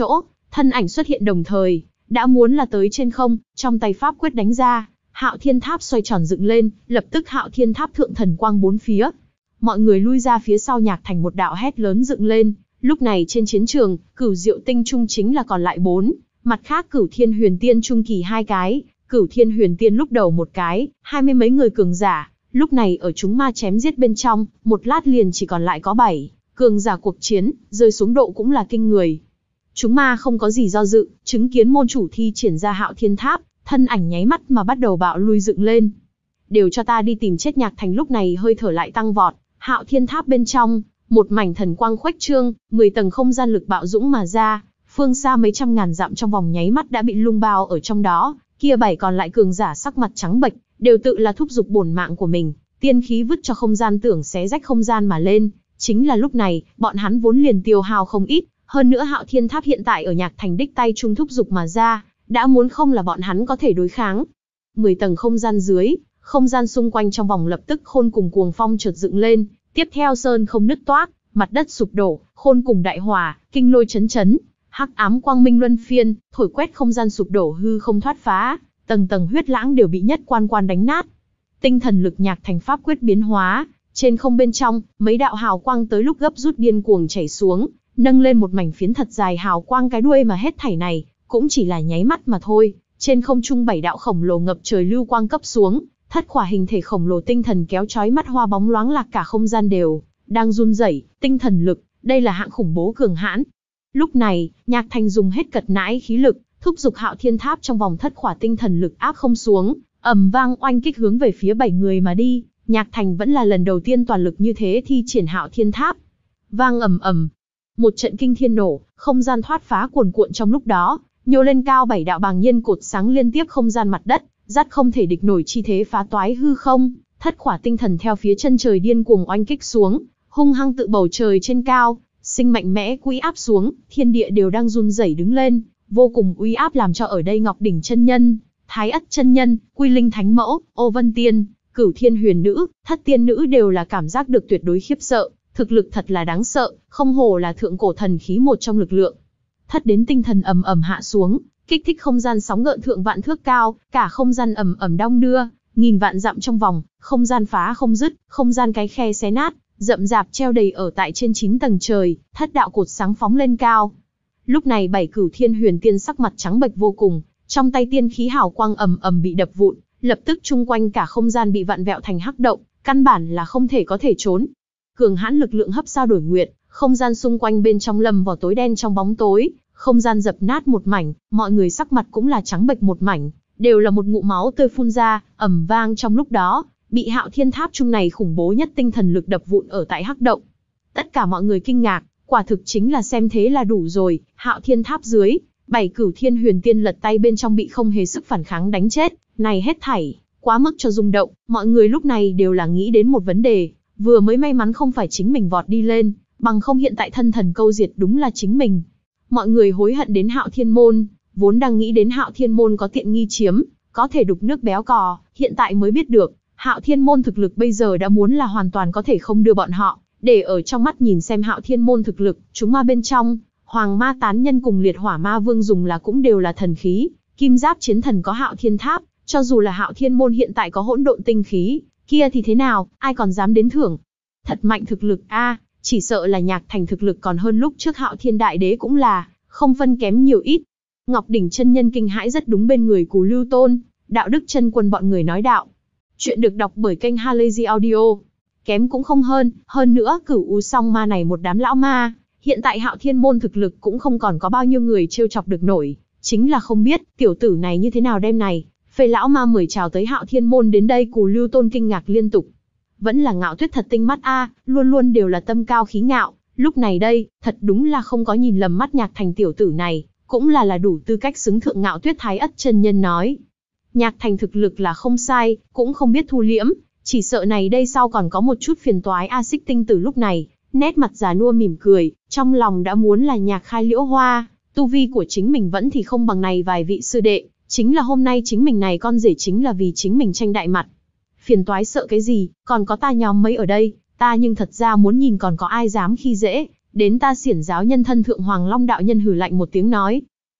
thân ảnh xuất hiện đồng thời, đã muốn là tới trên không, trong tay pháp quyết đánh ra, Hạo Thiên Tháp xoay tròn dựng lên, lập tức Hạo Thiên Tháp thượng thần quang bốn phía. Mọi người lui ra phía sau Nhạc Thành, một đạo hét lớn dựng lên. Lúc này trên chiến trường, Cửu Diệu Tinh Trung chính là còn lại bốn, mặt khác Cửu Thiên Huyền Tiên Trung kỳ hai cái, Cửu Thiên Huyền Tiên lúc đầu một cái, hai mươi mấy người cường giả, lúc này ở chúng ma chém giết bên trong, một lát liền chỉ còn lại có bảy cường giả cuộc chiến, rơi xuống độ cũng là kinh người. Chúng ma không có gì do dự, chứng kiến môn chủ thi triển ra Hạo Thiên Tháp, thân ảnh nháy mắt mà bắt đầu bạo lui dựng lên. Đều cho ta đi tìm chết. Nhạc Thành lúc này hơi thở lại tăng vọt, Hạo Thiên Tháp bên trong, một mảnh thần quang khuếch trương, mười tầng không gian lực bạo dũng mà ra, phương xa mấy trăm ngàn dặm trong vòng nháy mắt đã bị lung bao ở trong đó. Kia bảy còn lại cường giả sắc mặt trắng bệch, đều tự là thúc giục bổn mạng của mình, tiên khí vứt cho không gian, tưởng xé rách không gian mà lên. Chính là lúc này, bọn hắn vốn liền tiêu hao không ít, hơn nữa Hạo Thiên Tháp hiện tại ở Nhạc Thành đích tay trung thúc giục mà ra, đã muốn không là bọn hắn có thể đối kháng. mười tầng không gian dưới, không gian xung quanh trong vòng lập tức khôn cùng cuồng phong chợt dựng lên, tiếp theo sơn không nứt toác, mặt đất sụp đổ, khôn cùng đại hỏa, kinh lôi chấn chấn, hắc ám quang minh luân phiên, thổi quét không gian sụp đổ, hư không thoát phá, tầng tầng huyết lãng đều bị nhất quan quan đánh nát. Tinh thần lực Nhạc Thành pháp quyết biến hóa, trên không bên trong, mấy đạo hào quang tới lúc gấp rút điên cuồng chảy xuống, nâng lên một mảnh phiến thật dài hào quang cái đuôi, mà hết thảy này cũng chỉ là nháy mắt mà thôi. Trên không trung bảy đạo khổng lồ ngập trời lưu quang cấp xuống, thất khỏa hình thể khổng lồ tinh thần kéo chói mắt hoa bóng loáng lạc, cả không gian đều đang run rẩy. Tinh thần lực, đây là hạng khủng bố cường hãn. Lúc này, Nhạc Thành dùng hết cật nãi khí lực, thúc giục Hạo Thiên Tháp trong vòng thất khỏa tinh thần lực áp không xuống, ầm vang oanh kích hướng về phía bảy người mà đi. Nhạc Thành vẫn là lần đầu tiên toàn lực như thế thi triển Hạo Thiên Tháp. Vang ầm ầm, một trận kinh thiên nổ, không gian thoát phá cuồn cuộn trong lúc đó, nhô lên cao bảy đạo bàng nhiên cột sáng liên tiếp không gian mặt đất, dắt không thể địch nổi chi thế phá toái hư không. Thất khỏa tinh thần theo phía chân trời điên cuồng oanh kích xuống, hung hăng tự bầu trời trên cao, sinh mạnh mẽ uy áp xuống, thiên địa đều đang run rẩy đứng lên, vô cùng uy áp làm cho ở đây Ngọc Đỉnh chân nhân, Thái Ất chân nhân, Quy Linh Thánh Mẫu, Ô Vân Tiên, Cửu Thiên Huyền Nữ, Thất Tiên Nữ đều là cảm giác được tuyệt đối khiếp sợ, thực lực thật là đáng sợ, không hổ là thượng cổ thần khí một trong lực lượng. Thất đến tinh thần ầm ầm hạ xuống, kích thích không gian sóng gợn thượng vạn thước cao, cả không gian ầm ầm đong đưa, nghìn vạn dặm trong vòng, không gian phá không dứt, không gian cái khe xé nát, rậm rạp treo đầy ở tại trên chín tầng trời, thất đạo cột sáng phóng lên cao. Lúc này bảy Cửu Thiên Huyền Tiên sắc mặt trắng bệch vô cùng, trong tay tiên khí hào quang ầm ầm bị đập vụn, lập tức chung quanh cả không gian bị vặn vẹo thành hắc động, căn bản là không thể có thể trốn. Cường hãn lực lượng hấp sao đổi nguyện, không gian xung quanh bên trong lâm vào tối đen trong bóng tối, không gian dập nát một mảnh, mọi người sắc mặt cũng là trắng bệch một mảnh, đều là một ngụm máu tươi phun ra, ầm vang trong lúc đó, bị Hạo Thiên Tháp chung này khủng bố nhất tinh thần lực đập vụn ở tại hắc động. Tất cả mọi người kinh ngạc, quả thực chính là xem thế là đủ rồi, Hạo Thiên Tháp dưới, bảy Cửu Thiên Huyền Tiên lật tay bên trong bị không hề sức phản kháng đánh chết, này hết thảy, quá mức cho rung động, mọi người lúc này đều là nghĩ đến một vấn đề, vừa mới may mắn không phải chính mình vọt đi lên, bằng không hiện tại thân thần câu diệt đúng là chính mình. Mọi người hối hận đến Hạo Thiên Môn, vốn đang nghĩ đến Hạo Thiên Môn có tiện nghi chiếm, có thể đục nước béo cò, hiện tại mới biết được, Hạo Thiên Môn thực lực bây giờ đã muốn là hoàn toàn có thể không đưa bọn họ, để ở trong mắt nhìn xem Hạo Thiên Môn thực lực, chúng ma bên trong, Hoàng Ma Tán Nhân cùng Liệt Hỏa Ma Vương dùng là cũng đều là thần khí, Kim Giáp Chiến Thần có Hạo Thiên Tháp, cho dù là Hạo Thiên Môn hiện tại có hỗn độn tinh khí, kia thì thế nào, ai còn dám đến thưởng. Thật mạnh thực lực a, à, chỉ sợ là Nhạc Thành thực lực còn hơn lúc trước Hạo Thiên Đại Đế cũng là, không phân kém nhiều ít. Ngọc Đỉnh chân nhân kinh hãi rất đúng bên người Cù Lưu Tôn, Đạo Đức chân quân bọn người nói đạo. Chuyện được đọc bởi kênh Halazy Audio. Kém cũng không hơn, hơn nữa Cửu U Song Ma này một đám lão ma, hiện tại Hạo Thiên Môn thực lực cũng không còn có bao nhiêu người trêu chọc được nổi, chính là không biết tiểu tử này như thế nào đêm này. Phê lão ma mời chào tới Hạo Thiên Môn đến đây, Cù Lưu Tôn kinh ngạc liên tục. Vẫn là Ngạo Tuyết thật tinh mắt a, à, luôn luôn đều là tâm cao khí ngạo, lúc này đây, thật đúng là không có nhìn lầm mắt Nhạc Thành tiểu tử này, cũng là là đủ tư cách xứng thượng Ngạo Tuyết Thái Ất chân nhân nói. Nhạc Thành thực lực là không sai, cũng không biết thu liễm, chỉ sợ này đây sau còn có một chút phiền toái. A Xích Tinh Tử lúc này, nét mặt già nua mỉm cười, trong lòng đã muốn là nhạc khai liễu hoa, tu vi của chính mình vẫn thì không bằng này vài vị sư đệ, chính là hôm nay chính mình này con rể chính là vì chính mình tranh đại mặt. Phiền toái sợ cái gì, còn có ta nhóm mấy ở đây, ta nhưng thật ra muốn nhìn còn có ai dám khi dễ, đến ta xiển giáo nhân thân thượng Hoàng Long đạo nhân hừ lạnh một tiếng nói.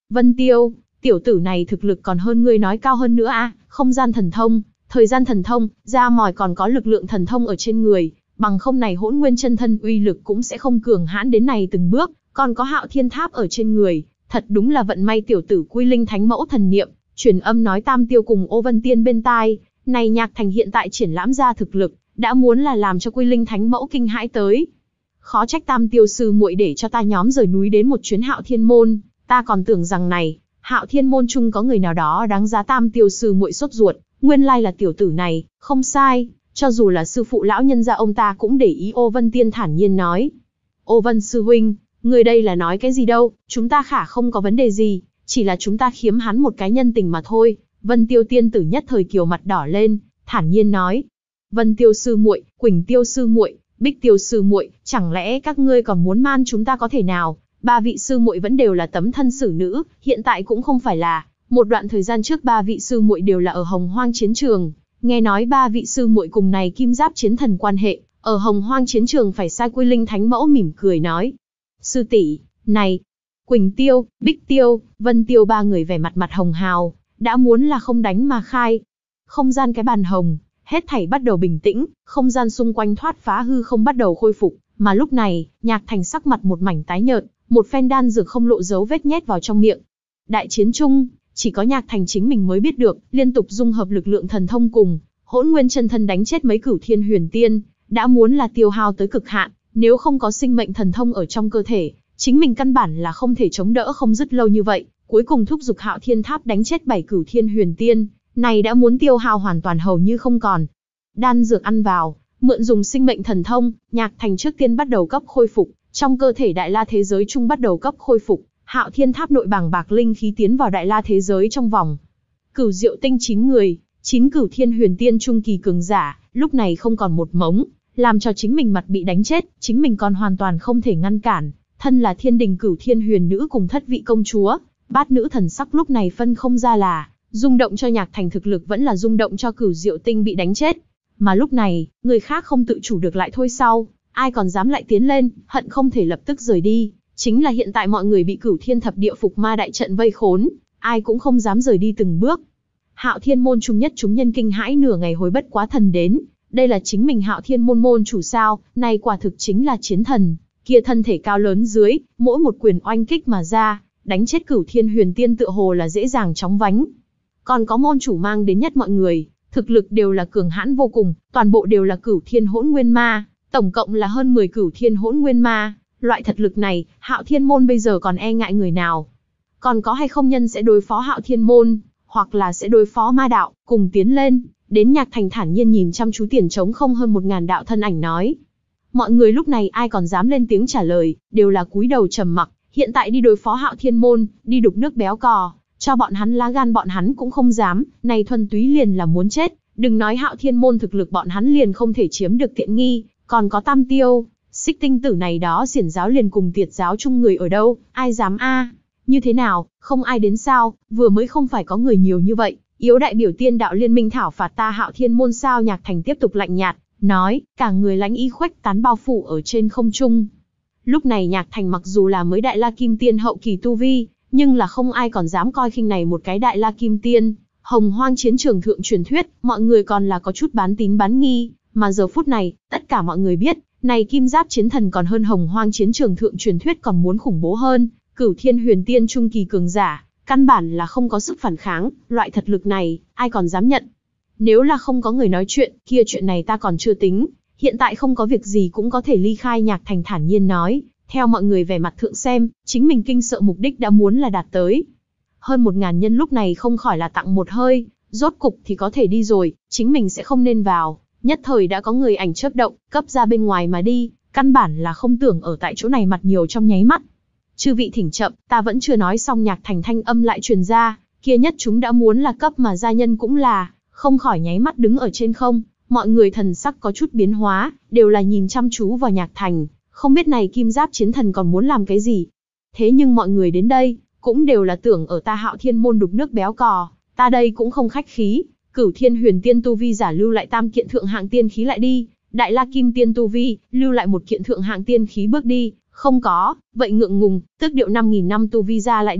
Vân Tiêu, tiểu tử này thực lực còn hơn ngươi nói cao hơn nữa a, không gian thần thông, thời gian thần thông, ra mòi còn có lực lượng thần thông ở trên người, bằng không này hỗn nguyên chân thân uy lực cũng sẽ không cường hãn đến này từng bước, còn có hạo thiên tháp ở trên người, thật đúng là vận may tiểu tử quy linh thánh mẫu thần niệm, truyền âm nói Tam Tiêu cùng Ô Vân Tiên bên tai, này Nhạc Thành hiện tại triển lãm ra thực lực, đã muốn là làm cho quy linh thánh mẫu kinh hãi tới. Khó trách Tam Tiêu sư muội để cho ta nhóm rời núi đến một chuyến Hạo Thiên môn, ta còn tưởng rằng này, Hạo Thiên môn chung có người nào đó đáng giá Tam Tiêu sư muội sốt ruột, nguyên lai là tiểu tử này, không sai, cho dù là sư phụ lão nhân gia ông ta cũng để ý. Ô Vân Tiên thản nhiên nói. Ô Vân sư huynh, người đây là nói cái gì đâu, chúng ta khả không có vấn đề gì, chỉ là chúng ta khiếm hắn một cái nhân tình mà thôi. Vân Tiêu tiên tử nhất thời kiều mặt đỏ lên, thản nhiên nói. Vân Tiêu sư muội, Quỳnh Tiêu sư muội, Bích Tiêu sư muội, chẳng lẽ các ngươi còn muốn man chúng ta có thể nào? Ba vị sư muội vẫn đều là tấm thân xử nữ, hiện tại cũng không phải là. Một đoạn thời gian trước ba vị sư muội đều là ở Hồng Hoang chiến trường, nghe nói ba vị sư muội cùng này Kim Giáp chiến thần quan hệ, ở Hồng Hoang chiến trường phải sai quy linh thánh mẫu mỉm cười nói. Sư tỷ, này, Quỳnh Tiêu, Bích Tiêu, Vân Tiêu ba người vẻ mặt mặt hồng hào, đã muốn là không đánh mà khai. Không gian cái bàn hồng, hết thảy bắt đầu bình tĩnh, không gian xung quanh thoát phá hư không bắt đầu khôi phục, mà lúc này, Nhạc Thành sắc mặt một mảnh tái nhợt, một phen đan dược không lộ dấu vết nhét vào trong miệng. Đại chiến chung, chỉ có Nhạc Thành chính mình mới biết được, liên tục dung hợp lực lượng thần thông cùng hỗn nguyên chân thân đánh chết mấy cửu thiên huyền tiên, đã muốn là tiêu hao tới cực hạn, nếu không có sinh mệnh thần thông ở trong cơ thể, chính mình căn bản là không thể chống đỡ không dứt lâu như vậy, cuối cùng thúc giục Hạo Thiên Tháp đánh chết bảy cửu thiên huyền tiên, này đã muốn tiêu hao hoàn toàn hầu như không còn. Đan dược ăn vào, mượn dùng sinh mệnh thần thông, Nhạc Thành trước tiên bắt đầu cấp khôi phục, trong cơ thể Đại La thế giới chung bắt đầu cấp khôi phục, Hạo Thiên Tháp nội bàng bạc linh khí tiến vào Đại La thế giới trong vòng. Cửu Diệu Tinh chín người, chín cửu thiên huyền tiên trung kỳ cường giả, lúc này không còn một mống, làm cho chính mình mặt bị đánh chết, chính mình còn hoàn toàn không thể ngăn cản. Thân là thiên đình cửu thiên huyền nữ cùng thất vị công chúa, bát nữ thần sắc lúc này phân không ra là rung động cho Nhạc Thành thực lực vẫn là rung động cho Cửu Diệu Tinh bị đánh chết. Mà lúc này, người khác không tự chủ được lại thôi sau, ai còn dám lại tiến lên, hận không thể lập tức rời đi. Chính là hiện tại mọi người bị Cửu Thiên Thập Địa Phục Ma đại trận vây khốn, ai cũng không dám rời đi từng bước. Hạo Thiên môn trung nhất chúng nhân kinh hãi nửa ngày hối bất quá thần đến, đây là chính mình Hạo Thiên môn môn chủ sao? Này quả thực chính là chiến thần. Kia thân thể cao lớn dưới, mỗi một quyền oanh kích mà ra, đánh chết cửu thiên huyền tiên tựa hồ là dễ dàng chóng vánh. Còn có môn chủ mang đến nhất mọi người, thực lực đều là cường hãn vô cùng, toàn bộ đều là cửu thiên hỗn nguyên ma, tổng cộng là hơn mười cửu thiên hỗn nguyên ma. Loại thật lực này, Hạo Thiên môn bây giờ còn e ngại người nào? Còn có hay không nhân sẽ đối phó Hạo Thiên môn, hoặc là sẽ đối phó ma đạo, cùng tiến lên? Đến Nhạc Thành thản nhiên nhìn chăm chú tiền trống không hơn một ngàn đạo thân ảnh nói. Mọi người lúc này ai còn dám lên tiếng trả lời, đều là cúi đầu trầm mặc. Hiện tại đi đối phó Hạo Thiên môn, đi đục nước béo cò, cho bọn hắn lá gan bọn hắn cũng không dám, này thuần túy liền là muốn chết. Đừng nói Hạo Thiên môn thực lực bọn hắn liền không thể chiếm được tiện nghi, còn có Tam Tiêu, Xích Tinh tử này đó xiển giáo liền cùng Tiệt giáo chung người ở đâu, ai dám a? Như thế nào, không ai đến sao? Vừa mới không phải có người nhiều như vậy, yếu đại biểu tiên đạo liên minh thảo phạt ta Hạo Thiên môn sao? Nhạc Thành tiếp tục lạnh nhạt nói, cả người lãnh ý khuếch tán bao phủ ở trên không trung. Lúc này Nhạc Thành mặc dù là mới Đại La Kim Tiên hậu kỳ tu vi, nhưng là không ai còn dám coi khinh này một cái Đại La Kim Tiên. Hồng Hoang chiến trường thượng truyền thuyết, mọi người còn là có chút bán tín bán nghi, mà giờ phút này, tất cả mọi người biết, này Kim Giáp chiến thần còn hơn Hồng Hoang chiến trường thượng truyền thuyết còn muốn khủng bố hơn, cửu thiên huyền tiên trung kỳ cường giả, căn bản là không có sức phản kháng, loại thật lực này, ai còn dám nhận. Nếu là không có người nói chuyện, kia chuyện này ta còn chưa tính, hiện tại không có việc gì cũng có thể ly khai. Nhạc Thành thản nhiên nói, theo mọi người vẻ mặt thượng xem, chính mình kinh sợ mục đích đã muốn là đạt tới. Hơn một ngàn nhân lúc này không khỏi là tặng một hơi, rốt cục thì có thể đi rồi, chính mình sẽ không nên vào. Nhất thời đã có người ảnh chớp động, cấp ra bên ngoài mà đi, căn bản là không tưởng ở tại chỗ này mặt nhiều trong nháy mắt. Chư vị thỉnh chậm, ta vẫn chưa nói xong. Nhạc Thành thanh âm lại truyền ra, kia nhất chúng đã muốn là cấp mà gia nhân cũng là, không khỏi nháy mắt đứng ở trên không, mọi người thần sắc có chút biến hóa, đều là nhìn chăm chú vào Nhạc Thành, không biết này Kim Giáp chiến thần còn muốn làm cái gì. Thế nhưng mọi người đến đây, cũng đều là tưởng ở ta Hạo Thiên môn đục nước béo cò, ta đây cũng không khách khí, cửu thiên huyền tiên tu vi giả lưu lại tam kiện thượng hạng tiên khí lại đi, Đại La Kim Tiên tu vi, lưu lại một kiện thượng hạng tiên khí bước đi, không có, vậy ngượng ngùng, tước điệu năm nghìn năm tu vi ra lại đi,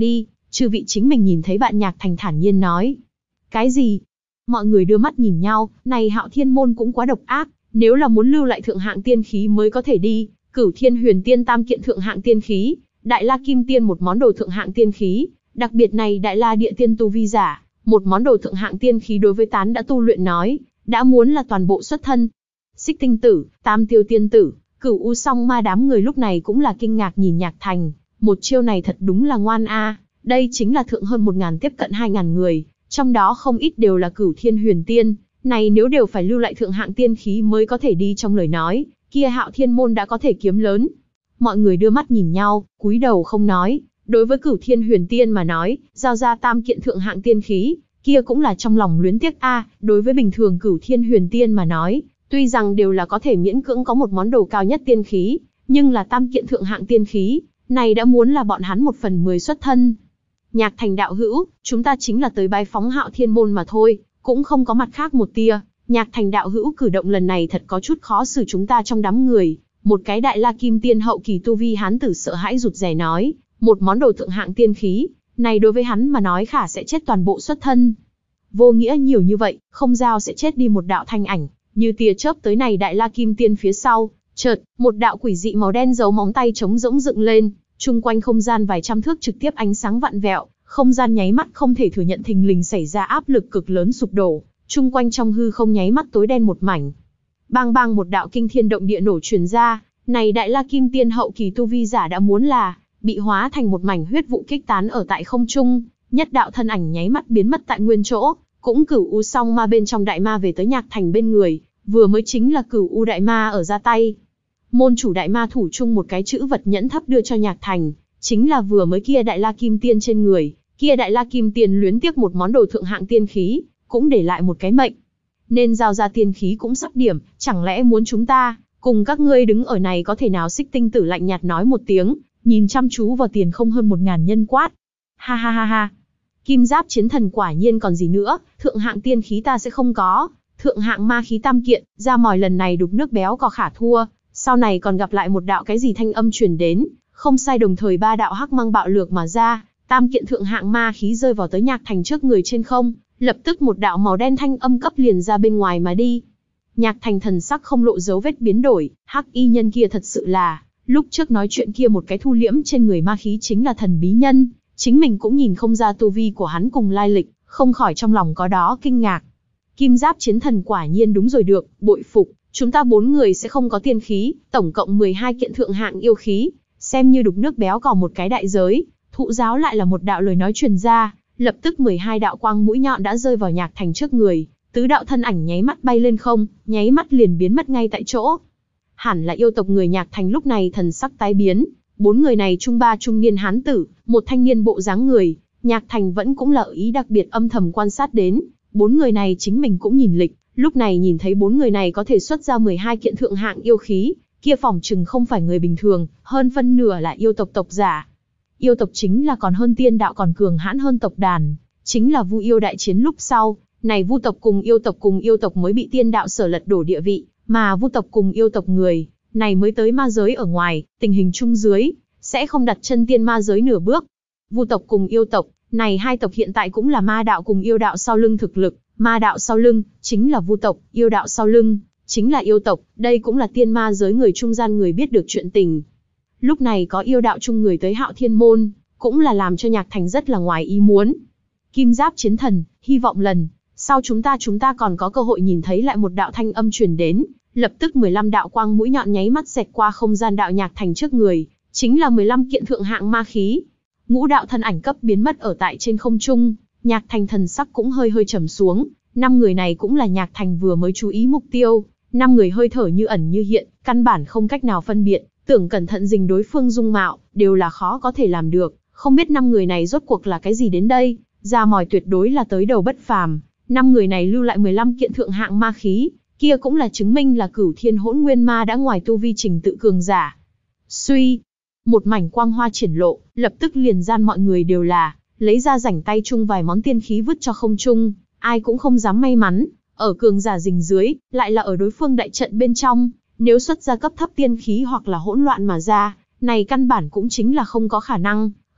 Chư vị chính mình nhìn thấy bạn. Nhạc Thành thản nhiên nói. Cái gì? Mọi người đưa mắt nhìn nhau, này Hạo Thiên môn cũng quá độc ác, nếu là muốn lưu lại thượng hạng tiên khí mới có thể đi, Cửu Thiên Huyền Tiên tam kiện thượng hạng tiên khí, Đại La Kim Tiên một món đồ thượng hạng tiên khí, đặc biệt này Đại La Địa Tiên tu vi giả, một món đồ thượng hạng tiên khí đối với tán đã tu luyện nói, đã muốn là toàn bộ xuất thân. Xích Tinh Tử, Tam Tiêu Tiên Tử, Cửu U Song Ma đám người lúc này cũng là kinh ngạc nhìn Nhạc Thành, một chiêu này thật đúng là ngoan a, đây chính là thượng hơn một ngàn tiếp cận hai ngàn người, trong đó không ít đều là Cửu Thiên Huyền Tiên, này nếu đều phải lưu lại thượng hạng tiên khí mới có thể đi trong lời nói, kia Hạo Thiên môn đã có thể kiếm lớn. Mọi người đưa mắt nhìn nhau, cúi đầu không nói, đối với Cửu Thiên Huyền Tiên mà nói, giao ra tam kiện thượng hạng tiên khí, kia cũng là trong lòng luyến tiếc a, đối với bình thường Cửu Thiên Huyền Tiên mà nói, tuy rằng đều là có thể miễn cưỡng có một món đồ cao nhất tiên khí, nhưng là tam kiện thượng hạng tiên khí, này đã muốn là bọn hắn một phần mười xuất thân. Nhạc Thành đạo hữu, chúng ta chính là tới bái phóng Hạo Thiên môn mà thôi, cũng không có mặt khác một tia. Nhạc Thành đạo hữu cử động lần này thật có chút khó xử chúng ta trong đám người. Một cái Đại La Kim Tiên hậu kỳ tu vi hán tử sợ hãi rụt rè nói, một món đồ thượng hạng tiên khí, này đối với hắn mà nói khả sẽ chết toàn bộ xuất thân. Vô nghĩa nhiều như vậy, không giao sẽ chết đi một đạo thanh ảnh, như tia chớp tới này Đại La Kim Tiên phía sau, chợt, một đạo quỷ dị màu đen giấu móng tay trống rỗng dựng lên, chung quanh không gian vài trăm thước trực tiếp ánh sáng vặn vẹo, không gian nháy mắt không thể thừa nhận thình lình xảy ra áp lực cực lớn sụp đổ, chung quanh trong hư không nháy mắt tối đen một mảnh. Bang bang một đạo kinh thiên động địa nổ truyền ra, này Đại La Kim Tiên hậu kỳ tu vi giả đã muốn là bị hóa thành một mảnh huyết vụ kích tán ở tại không trung, nhất đạo thân ảnh nháy mắt biến mất tại nguyên chỗ, cũng Cửu U Song Ma bên trong đại ma về tới Nhạc Thành bên người, vừa mới chính là Cửu U đại ma ở ra tay. Môn chủ đại ma thủ chung một cái chữ vật nhẫn thấp đưa cho Nhạc Thành, chính là vừa mới kia Đại La Kim Tiên trên người, kia Đại La Kim Tiên luyến tiếc một món đồ thượng hạng tiên khí, cũng để lại một cái mệnh. Nên giao ra tiên khí cũng sắp điểm, chẳng lẽ muốn chúng ta cùng các ngươi đứng ở này có thể nào? Xích Tinh Tử lạnh nhạt nói một tiếng, nhìn chăm chú vào tiền không hơn một ngàn nhân quát. Ha ha ha ha. Kim Giáp Chiến Thần quả nhiên còn gì nữa, thượng hạng tiên khí ta sẽ không có, thượng hạng ma khí tam kiện, ra mòi lần này đục nước béo có khả thua, sau này còn gặp lại một đạo cái gì thanh âm truyền đến, không sai đồng thời ba đạo hắc mang bạo lược mà ra, tam kiện thượng hạng ma khí rơi vào tới Nhạc Thành trước người trên không, lập tức một đạo màu đen thanh âm cấp liền ra bên ngoài mà đi. Nhạc Thành thần sắc không lộ dấu vết biến đổi, hắc y nhân kia thật sự là, lúc trước nói chuyện kia một cái thu liễm trên người ma khí chính là thần bí nhân, chính mình cũng nhìn không ra tu vi của hắn cùng lai lịch, không khỏi trong lòng có đó kinh ngạc. Kim Giáp Chiến Thần quả nhiên đúng rồi được, bội phục, chúng ta bốn người sẽ không có tiên khí, tổng cộng mười hai kiện thượng hạng yêu khí, xem như đục nước béo còn một cái đại giới. Thụ giáo lại là một đạo lời nói truyền ra, lập tức mười hai đạo quang mũi nhọn đã rơi vào Nhạc Thành trước người, tứ đạo thân ảnh nháy mắt bay lên không, nháy mắt liền biến mất ngay tại chỗ. Hẳn là yêu tộc người. Nhạc Thành lúc này thần sắc tái biến, bốn người này trung ba trung niên hán tử, một thanh niên bộ dáng người, Nhạc Thành vẫn cũng là ý đặc biệt âm thầm quan sát đến, bốn người này chính mình cũng nhìn lịch, lúc này nhìn thấy bốn người này có thể xuất ra mười hai kiện thượng hạng yêu khí, kia phỏng chừng không phải người bình thường, hơn phân nửa là yêu tộc tộc giả. Yêu tộc chính là còn hơn tiên đạo còn cường hãn hơn tộc đàn, chính là Vu Yêu đại chiến lúc sau, này Vu tộc cùng yêu tộc cùng yêu tộc mới bị tiên đạo sở lật đổ địa vị, mà Vu tộc cùng yêu tộc người này mới tới ma giới ở ngoài, tình hình chung dưới sẽ không đặt chân tiên ma giới nửa bước. Vu tộc cùng yêu tộc này hai tộc hiện tại cũng là ma đạo cùng yêu đạo sau lưng thực lực, ma đạo sau lưng chính là Vu tộc, yêu đạo sau lưng chính là yêu tộc, đây cũng là tiên ma giới người trung gian người biết được chuyện tình. Lúc này có yêu đạo chung người tới Hạo Thiên môn, cũng là làm cho Nhạc Thành rất là ngoài ý muốn. Kim Giáp Chiến Thần, hy vọng lần sau chúng ta chúng ta còn có cơ hội nhìn thấy lại một đạo thanh âm truyền đến, lập tức mười lăm đạo quang mũi nhọn nháy mắt xẹt qua không gian đạo Nhạc Thành trước người, chính là mười lăm kiện thượng hạng ma khí. Ngũ đạo thân ảnh cấp biến mất ở tại trên không trung, Nhạc Thành thần sắc cũng hơi hơi trầm xuống, năm người này cũng là Nhạc Thành vừa mới chú ý mục tiêu, năm người hơi thở như ẩn như hiện, căn bản không cách nào phân biệt, tưởng cẩn thận dình đối phương dung mạo, đều là khó có thể làm được, không biết năm người này rốt cuộc là cái gì đến đây, ra mòi tuyệt đối là tới đầu bất phàm, năm người này lưu lại mười lăm kiện thượng hạng ma khí, kia cũng là chứng minh là Cửu Thiên Hỗn Nguyên Ma đã ngoài tu vi trình tự cường giả. Suy, một mảnh quang hoa triển lộ, lập tức liền gian mọi người đều là lấy ra rảnh tay chung vài món tiên khí vứt cho không trung, ai cũng không dám may mắn, ở cường giả rình dưới, lại là ở đối phương đại trận bên trong, nếu xuất ra cấp thấp tiên khí hoặc là hỗn loạn mà ra, này căn bản cũng chính là không có khả năng,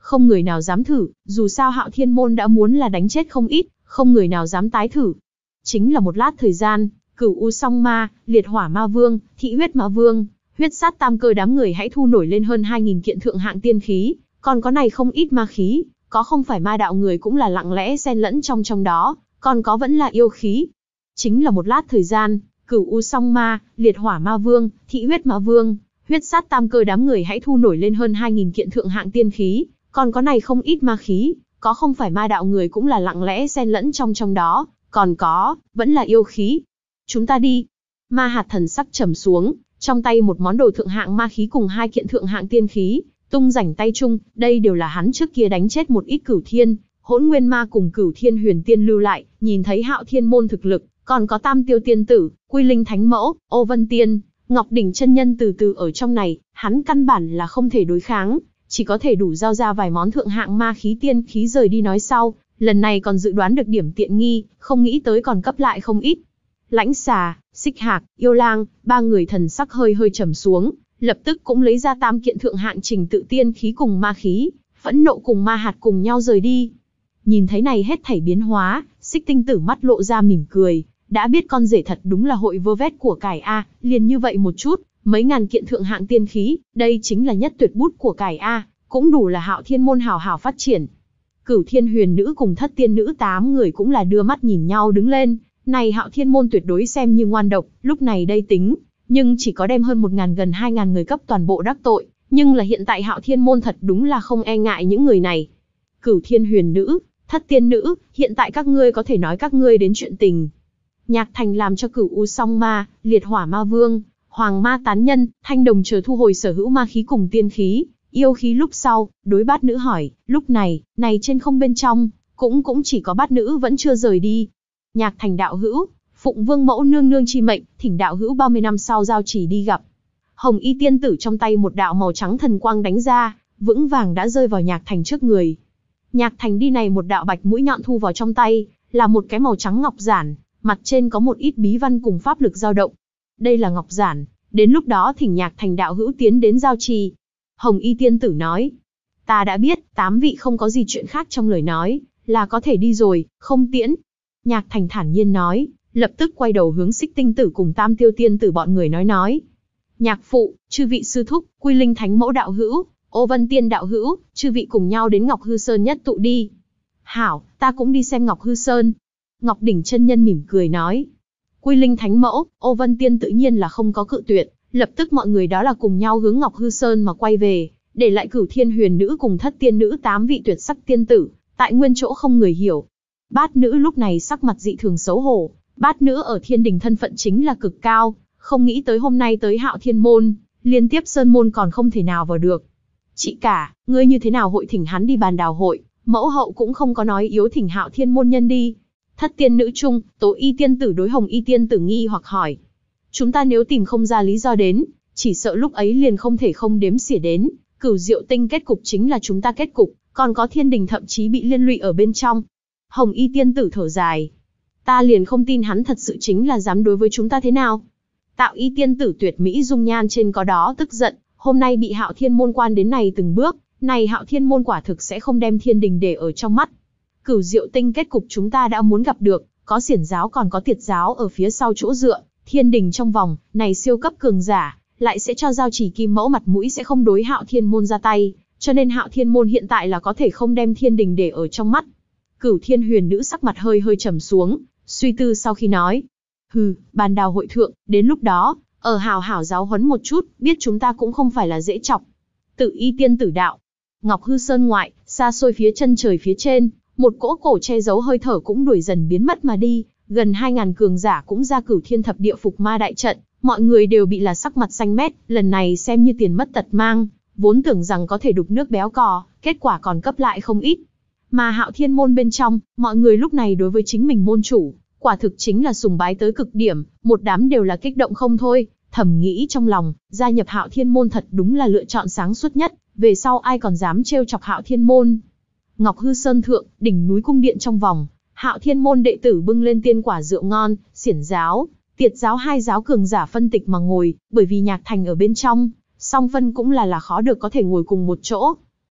không người nào dám thử, dù sao Hạo Thiên môn đã muốn là đánh chết không ít, không người nào dám tái thử. Chính là một lát thời gian, Cửu U Song Ma, Liệt Hỏa Ma Vương, Thị Huyết Ma Vương, Huyết Sát Tam Cơ đám người hãy thu nổi lên hơn hai nghìn kiện thượng hạng tiên khí, còn có này không ít ma khí, có không phải ma đạo người cũng là lặng lẽ xen lẫn trong trong đó, còn có vẫn là yêu khí. Chính là một lát thời gian, Cửu U Song Ma, Liệt Hỏa Ma Vương, Thị Huyết Ma Vương, Huyết Sát Tam Cơ đám người hãy thu nổi lên hơn hai nghìn kiện thượng hạng tiên khí, còn có này không ít ma khí, có không phải ma đạo người cũng là lặng lẽ xen lẫn trong trong đó, còn có, vẫn là yêu khí. Chúng ta đi. Ma Hạt thần sắc trầm xuống, trong tay một món đồ thượng hạng ma khí cùng hai kiện thượng hạng tiên khí, tung rảnh tay chung, đây đều là hắn trước kia đánh chết một ít Cửu Thiên, Hỗn Nguyên Ma cùng Cửu Thiên Huyền Tiên lưu lại, nhìn thấy Hạo Thiên môn thực lực, còn có Tam Tiêu Tiên Tử, Quy Linh Thánh Mẫu, Ô Vân Tiên, Ngọc Đỉnh chân nhân từ từ ở trong này, hắn căn bản là không thể đối kháng, chỉ có thể đủ giao ra vài món thượng hạng ma khí tiên khí rời đi nói sau, lần này còn dự đoán được điểm tiện nghi, không nghĩ tới còn cấp lại không ít. Lãnh Xà, Xích Hạc, Yêu Lang, ba người thần sắc hơi hơi trầm xuống, lập tức cũng lấy ra tam kiện thượng hạng trình tự tiên khí cùng ma khí, Phẫn Nộ cùng Ma Hạt cùng nhau rời đi. Nhìn thấy này hết thảy biến hóa, Xích Tinh Tử mắt lộ ra mỉm cười, đã biết con rể thật đúng là hội vơ vét của cải a, liền như vậy một chút, mấy ngàn kiện thượng hạng tiên khí, đây chính là nhất tuyệt bút của cải a, cũng đủ là Hạo Thiên môn hào hào phát triển. Cửu Thiên Huyền Nữ cùng Thất Tiên Nữ tám người cũng là đưa mắt nhìn nhau đứng lên, này Hạo Thiên môn tuyệt đối xem như ngoan độc, lúc này đây tính, nhưng chỉ có đem hơn một ngàn gần hai ngàn người cấp toàn bộ đắc tội, nhưng là hiện tại Hạo Thiên môn thật đúng là không e ngại những người này. Cửu Thiên Huyền Nữ, Thất Tiên Nữ, hiện tại các ngươi có thể nói các ngươi đến chuyện tình. Nhạc Thành làm cho Cửu U Song Ma, Liệt Hỏa Ma Vương, Hoàng Ma Tán Nhân, Thanh Đồng chờ thu hồi sở hữu ma khí cùng tiên khí, yêu khí lúc sau, đối Bát Nữ hỏi, lúc này, này trên không bên trong, cũng cũng chỉ có Bát Nữ vẫn chưa rời đi. Nhạc Thành đạo hữu, phụng Vương mẫu nương nương chi mệnh, thỉnh đạo hữu ba mươi năm sau giao chỉ đi gặp. Hồng Y tiên tử trong tay một đạo màu trắng thần quang đánh ra, vững vàng đã rơi vào Nhạc Thành trước người. Nhạc Thành đi này một đạo bạch mũi nhọn thu vào trong tay, là một cái màu trắng ngọc giản, mặt trên có một ít bí văn cùng pháp lực dao động. Đây là ngọc giản, đến lúc đó thỉnh Nhạc Thành đạo hữu tiến đến giao trì. Hồng Y tiên tử nói, ta đã biết, tám vị không có gì chuyện khác trong lời nói, là có thể đi rồi, không tiễn. Nhạc Thành thản nhiên nói, lập tức quay đầu hướng Xích Tinh Tử cùng Tam Tiêu Tiên Tử bọn người nói nói. Nhạc phụ, chư vị sư thúc, Quy Linh Thánh Mẫu đạo hữu, Ô Vân Tiên đạo hữu, chư vị cùng nhau đến Ngọc Hư Sơn nhất tụ đi. Hảo, ta cũng đi xem Ngọc Hư Sơn. Ngọc Đỉnh chân nhân mỉm cười nói. Quy Linh Thánh Mẫu, Ô Vân Tiên tự nhiên là không có cự tuyệt, lập tức mọi người đó là cùng nhau hướng Ngọc Hư Sơn mà quay về, để lại Cửu Thiên Huyền Nữ cùng Thất Tiên Nữ tám vị tuyệt sắc tiên tử, tại nguyên chỗ không người hiểu. Bát Nữ lúc này sắc mặt dị thường xấu hổ, Bát Nữ ở Thiên Đình thân phận chính là cực cao, không nghĩ tới hôm nay tới Hạo Thiên môn, liên tiếp Sơn môn còn không thể nào vào được. Chị cả, ngươi như thế nào hội thỉnh hắn đi bàn đào hội, mẫu hậu cũng không có nói yếu thỉnh Hạo Thiên môn nhân đi. Thất Tiên Nữ chung, Tố Y tiên tử đối Hồng Y tiên tử nghi hoặc hỏi. Chúng ta nếu tìm không ra lý do đến, chỉ sợ lúc ấy liền không thể không đếm xỉa đến, Cửu Diệu Tinh kết cục chính là chúng ta kết cục, còn có Thiên Đình thậm chí bị liên lụy ở bên trong. Hồng Y tiên tử thở dài. Ta liền không tin hắn thật sự chính là dám đối với chúng ta thế nào. Tạo Y tiên tử tuyệt mỹ dung nhan trên có đó tức giận, hôm nay bị Hạo Thiên môn quan đến này từng bước, này Hạo Thiên môn quả thực sẽ không đem Thiên Đình để ở trong mắt. Cửu Diệu Tinh kết cục chúng ta đã muốn gặp được, có xiển giáo còn có tiệt giáo ở phía sau chỗ dựa, Thiên Đình trong vòng, này siêu cấp cường giả, lại sẽ cho giao chỉ Kim Mẫu mặt mũi sẽ không đối Hạo Thiên môn ra tay, cho nên Hạo Thiên môn hiện tại là có thể không đem Thiên Đình để ở trong mắt. Cửu Thiên Huyền Nữ sắc mặt hơi hơi trầm xuống, suy tư sau khi nói, hừ, bàn đào hội thượng, đến lúc đó, ở hào hảo giáo huấn một chút, biết chúng ta cũng không phải là dễ chọc. Tự Y tiên tử đạo, Ngọc Hư Sơn ngoại, xa xôi phía chân trời phía trên, một cỗ cổ che giấu hơi thở cũng đuổi dần biến mất mà đi, gần hai ngàn cường giả cũng ra Cửu Thiên thập địa phục ma đại trận, mọi người đều bị là sắc mặt xanh mét, lần này xem như tiền mất tật mang, vốn tưởng rằng có thể đục nước béo cò, kết quả còn cấp lại không ít. Mà Hạo Thiên môn bên trong, mọi người lúc này đối với chính mình môn chủ, quả thực chính là sùng bái tới cực điểm, một đám đều là kích động không thôi, thầm nghĩ trong lòng, gia nhập Hạo Thiên môn thật đúng là lựa chọn sáng suốt nhất, về sau ai còn dám trêu chọc Hạo Thiên môn. Ngọc Hư Sơn thượng, đỉnh núi cung điện trong vòng, Hạo Thiên môn đệ tử bưng lên tiên quả rượu ngon, xiển giáo, tiệt giáo hai giáo cường giả phân tịch mà ngồi, bởi vì Nhạc Thành ở bên trong, song phân cũng là là khó được có thể ngồi cùng một chỗ.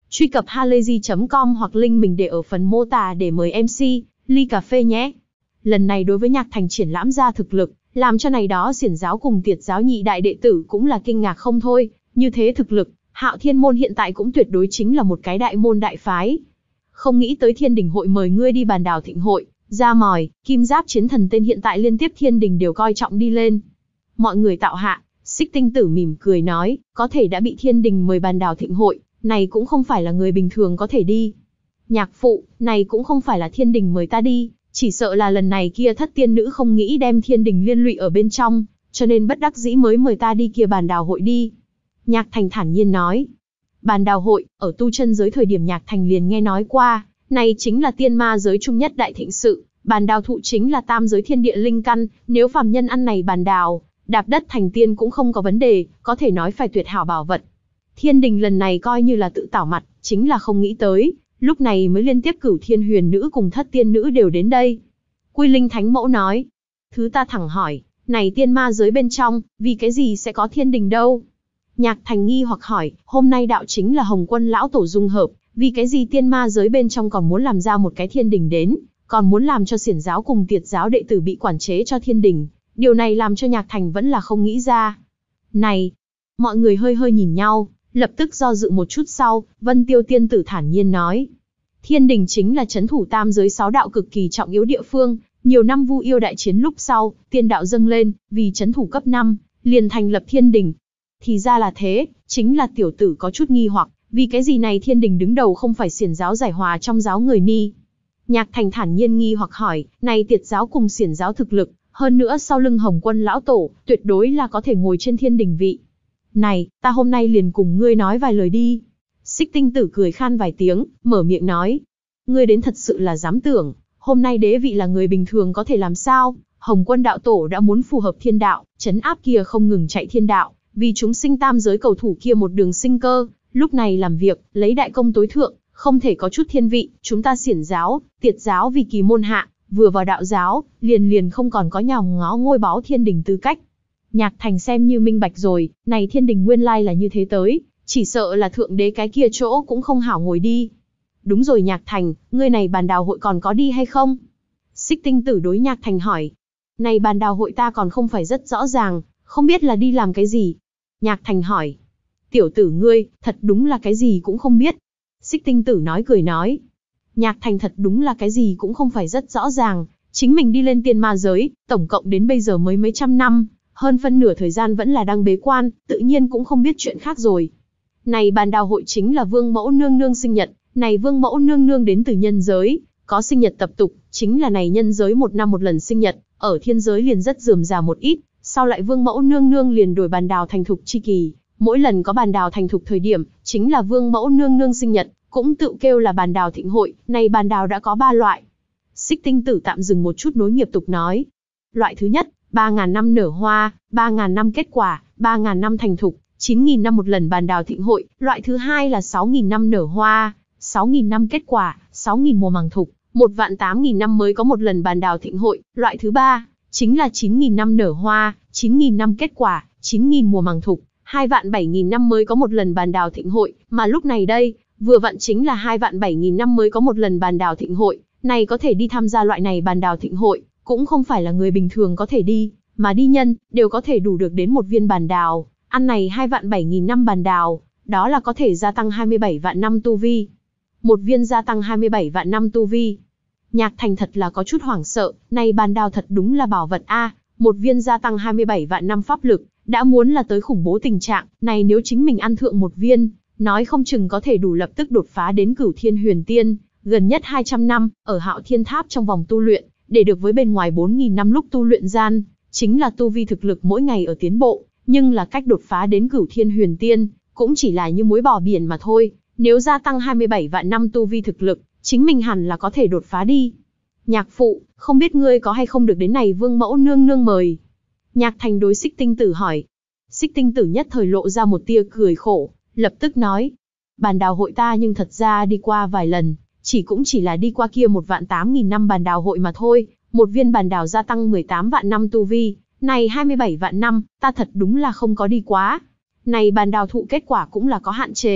Truy cập halayzi chấm com hoặc link mình để ở phần mô tả để mời em xê, ly cà phê nhé. Lần này đối với Nhạc Thành triển lãm ra thực lực, làm cho này đó xiển giáo cùng Tiệt giáo nhị đại đệ tử cũng là kinh ngạc không thôi, như thế thực lực, Hạo Thiên môn hiện tại cũng tuyệt đối chính là một cái đại môn đại phái. Không nghĩ tới Thiên Đình hội mời ngươi đi bàn đào thịnh hội, ra mòi, Kim Giáp chiến thần tên hiện tại liên tiếp Thiên Đình đều coi trọng đi lên. Mọi người tạo hạ, Xích Tinh Tử mỉm cười nói, có thể đã bị Thiên Đình mời bàn đào thịnh hội, này cũng không phải là người bình thường có thể đi. Nhạc phụ, này cũng không phải là Thiên Đình mời ta đi, chỉ sợ là lần này kia thất tiên nữ không nghĩ đem Thiên Đình liên lụy ở bên trong, cho nên bất đắc dĩ mới mời ta đi kia bàn đào hội đi. Nhạc Thành thản nhiên nói. Bàn đào hội, ở tu chân giới thời điểm Nhạc Thành liền nghe nói qua, này chính là tiên ma giới chung nhất đại thịnh sự, bàn đào thụ chính là tam giới thiên địa linh căn, nếu phàm nhân ăn này bàn đào, đạp đất thành tiên cũng không có vấn đề, có thể nói phải tuyệt hảo bảo vật. Thiên Đình lần này coi như là tự tảo mặt, chính là không nghĩ tới, lúc này mới liên tiếp cửu thiên huyền nữ cùng thất tiên nữ đều đến đây. Quy Linh Thánh Mẫu nói, thứ ta thẳng hỏi, này tiên ma giới bên trong, vì cái gì sẽ có Thiên Đình đâu? Nhạc Thành nghi hoặc hỏi, hôm nay đạo chính là Hồng Quân lão tổ dung hợp, vì cái gì tiên ma giới bên trong còn muốn làm ra một cái Thiên Đình đến, còn muốn làm cho xiển giáo cùng Tiệt giáo đệ tử bị quản chế cho Thiên Đình, điều này làm cho Nhạc Thành vẫn là không nghĩ ra. Này, mọi người hơi hơi nhìn nhau, lập tức do dự một chút sau, Vân Tiêu tiên tử thản nhiên nói. Thiên Đình chính là trấn thủ tam giới sáu đạo cực kỳ trọng yếu địa phương, nhiều năm Vu Yêu đại chiến lúc sau, tiên đạo dâng lên, vì trấn thủ cấp năm, liền thành lập Thiên Đình. Thì ra là thế, chính là tiểu tử có chút nghi hoặc, vì cái gì này Thiên Đình đứng đầu không phải xiển giáo giải hòa trong giáo người ni. Nhạc Thành thản nhiên nghi hoặc hỏi, này Tiệt giáo cùng xiển giáo thực lực, hơn nữa sau lưng Hồng Quân lão tổ, tuyệt đối là có thể ngồi trên Thiên Đình vị. Này, ta hôm nay liền cùng ngươi nói vài lời đi. Xích Tinh Tử cười khan vài tiếng, mở miệng nói. Ngươi đến thật sự là dám tưởng, hôm nay đế vị là người bình thường có thể làm sao? Hồng Quân đạo tổ đã muốn phù hợp thiên đạo, trấn áp kia không ngừng chạy thiên đạo, vì chúng sinh tam giới cầu thủ kia một đường sinh cơ, lúc này làm việc, lấy đại công tối thượng, không thể có chút thiên vị, chúng ta xiển giáo, Tiệt giáo vì kỳ môn hạ, vừa vào đạo giáo, liền liền không còn có nhòm ngó ngôi báu Thiên Đình tư cách. Nhạc Thành xem như minh bạch rồi, này Thiên Đình nguyên lai là như thế tới, chỉ sợ là thượng đế cái kia chỗ cũng không hảo ngồi đi. Đúng rồi Nhạc Thành, ngươi này bàn đào hội còn có đi hay không? Xích Tinh Tử đối Nhạc Thành hỏi. Này bàn đào hội ta còn không phải rất rõ ràng, không biết là đi làm cái gì? Nhạc Thành hỏi. Tiểu tử ngươi, thật đúng là cái gì cũng không biết. Xích Tinh Tử nói cười nói. Nhạc Thành thật đúng là cái gì cũng không phải rất rõ ràng, chính mình đi lên tiên ma giới, tổng cộng đến bây giờ mới mấy trăm năm, hơn phân nửa thời gian vẫn là đang bế quan, tự nhiên cũng không biết chuyện khác rồi. Này bàn đào hội chính là Vương Mẫu Nương Nương sinh nhật, này Vương Mẫu Nương Nương đến từ nhân giới, có sinh nhật tập tục, chính là này nhân giới một năm một lần sinh nhật, ở thiên giới liền rất rườm rà một ít, sau lại Vương Mẫu Nương Nương liền đổi bàn đào thành thục chi kỳ, mỗi lần có bàn đào thành thục thời điểm, chính là Vương Mẫu Nương Nương sinh nhật, cũng tự kêu là bàn đào thịnh hội, này bàn đào đã có ba loại. Xích Tinh Tử tạm dừng một chút nối nghiệp tục nói. Loại thứ nhất, ba ngàn năm nở hoa, ba ngàn năm kết quả, ba ngàn năm thành thục, chín nghìn năm một lần bàn đào thịnh hội. Loại thứ hai là sáu nghìn năm nở hoa, sáu nghìn năm kết quả, sáu nghìn mùa màng thục, một vạn tám nghìn năm mới có một lần bàn đào thịnh hội. Loại thứ ba, chính là chín nghìn năm nở hoa, chín nghìn năm kết quả, chín nghìn mùa màng thục, hai vạn bảy nghìn năm mới có một lần bàn đào thịnh hội. Mà lúc này đây, vừa vặn chính là hai vạn bảy nghìn năm mới có một lần bàn đào thịnh hội. Này có thể đi tham gia loại này bàn đào thịnh hội, cũng không phải là người bình thường có thể đi, mà đi nhân, đều có thể đủ được đến một viên bàn đào, ăn này hai vạn bảy nghìn năm bàn đào, đó là có thể gia tăng hai mươi bảy vạn năm tu vi. Một viên gia tăng hai mươi bảy vạn năm tu vi. Nhạc Thành thật là có chút hoảng sợ, này bàn đào thật đúng là bảo vật a, một viên gia tăng hai mươi bảy vạn năm pháp lực, đã muốn là tới khủng bố tình trạng, này nếu chính mình ăn thượng một viên, nói không chừng có thể đủ lập tức đột phá đến cửu thiên huyền tiên, gần nhất hai trăm năm, ở Hạo Thiên Tháp trong vòng tu luyện, để được với bên ngoài bốn nghìn năm lúc tu luyện gian, chính là tu vi thực lực mỗi ngày ở tiến bộ, nhưng là cách đột phá đến cửu thiên huyền tiên, cũng chỉ là như muối bỏ biển mà thôi, nếu gia tăng hai mươi bảy vạn năm tu vi thực lực, chính mình hẳn là có thể đột phá đi. Nhạc phụ, không biết ngươi có hay không được đến này Vương Mẫu Nương Nương mời? Nhạc Thành đối Xích Tinh Tử hỏi. Xích Tinh Tử nhất thời lộ ra một tia cười khổ, lập tức nói, bàn đào hội ta nhưng thật ra đi qua vài lần, chỉ cũng chỉ là đi qua kia một vạn tám nghìn năm bàn đào hội mà thôi, một viên bàn đào gia tăng mười tám vạn năm tu vi, này hai mươi bảy vạn năm, ta thật đúng là không có đi quá. Này bàn đào thụ kết quả cũng là có hạn chế,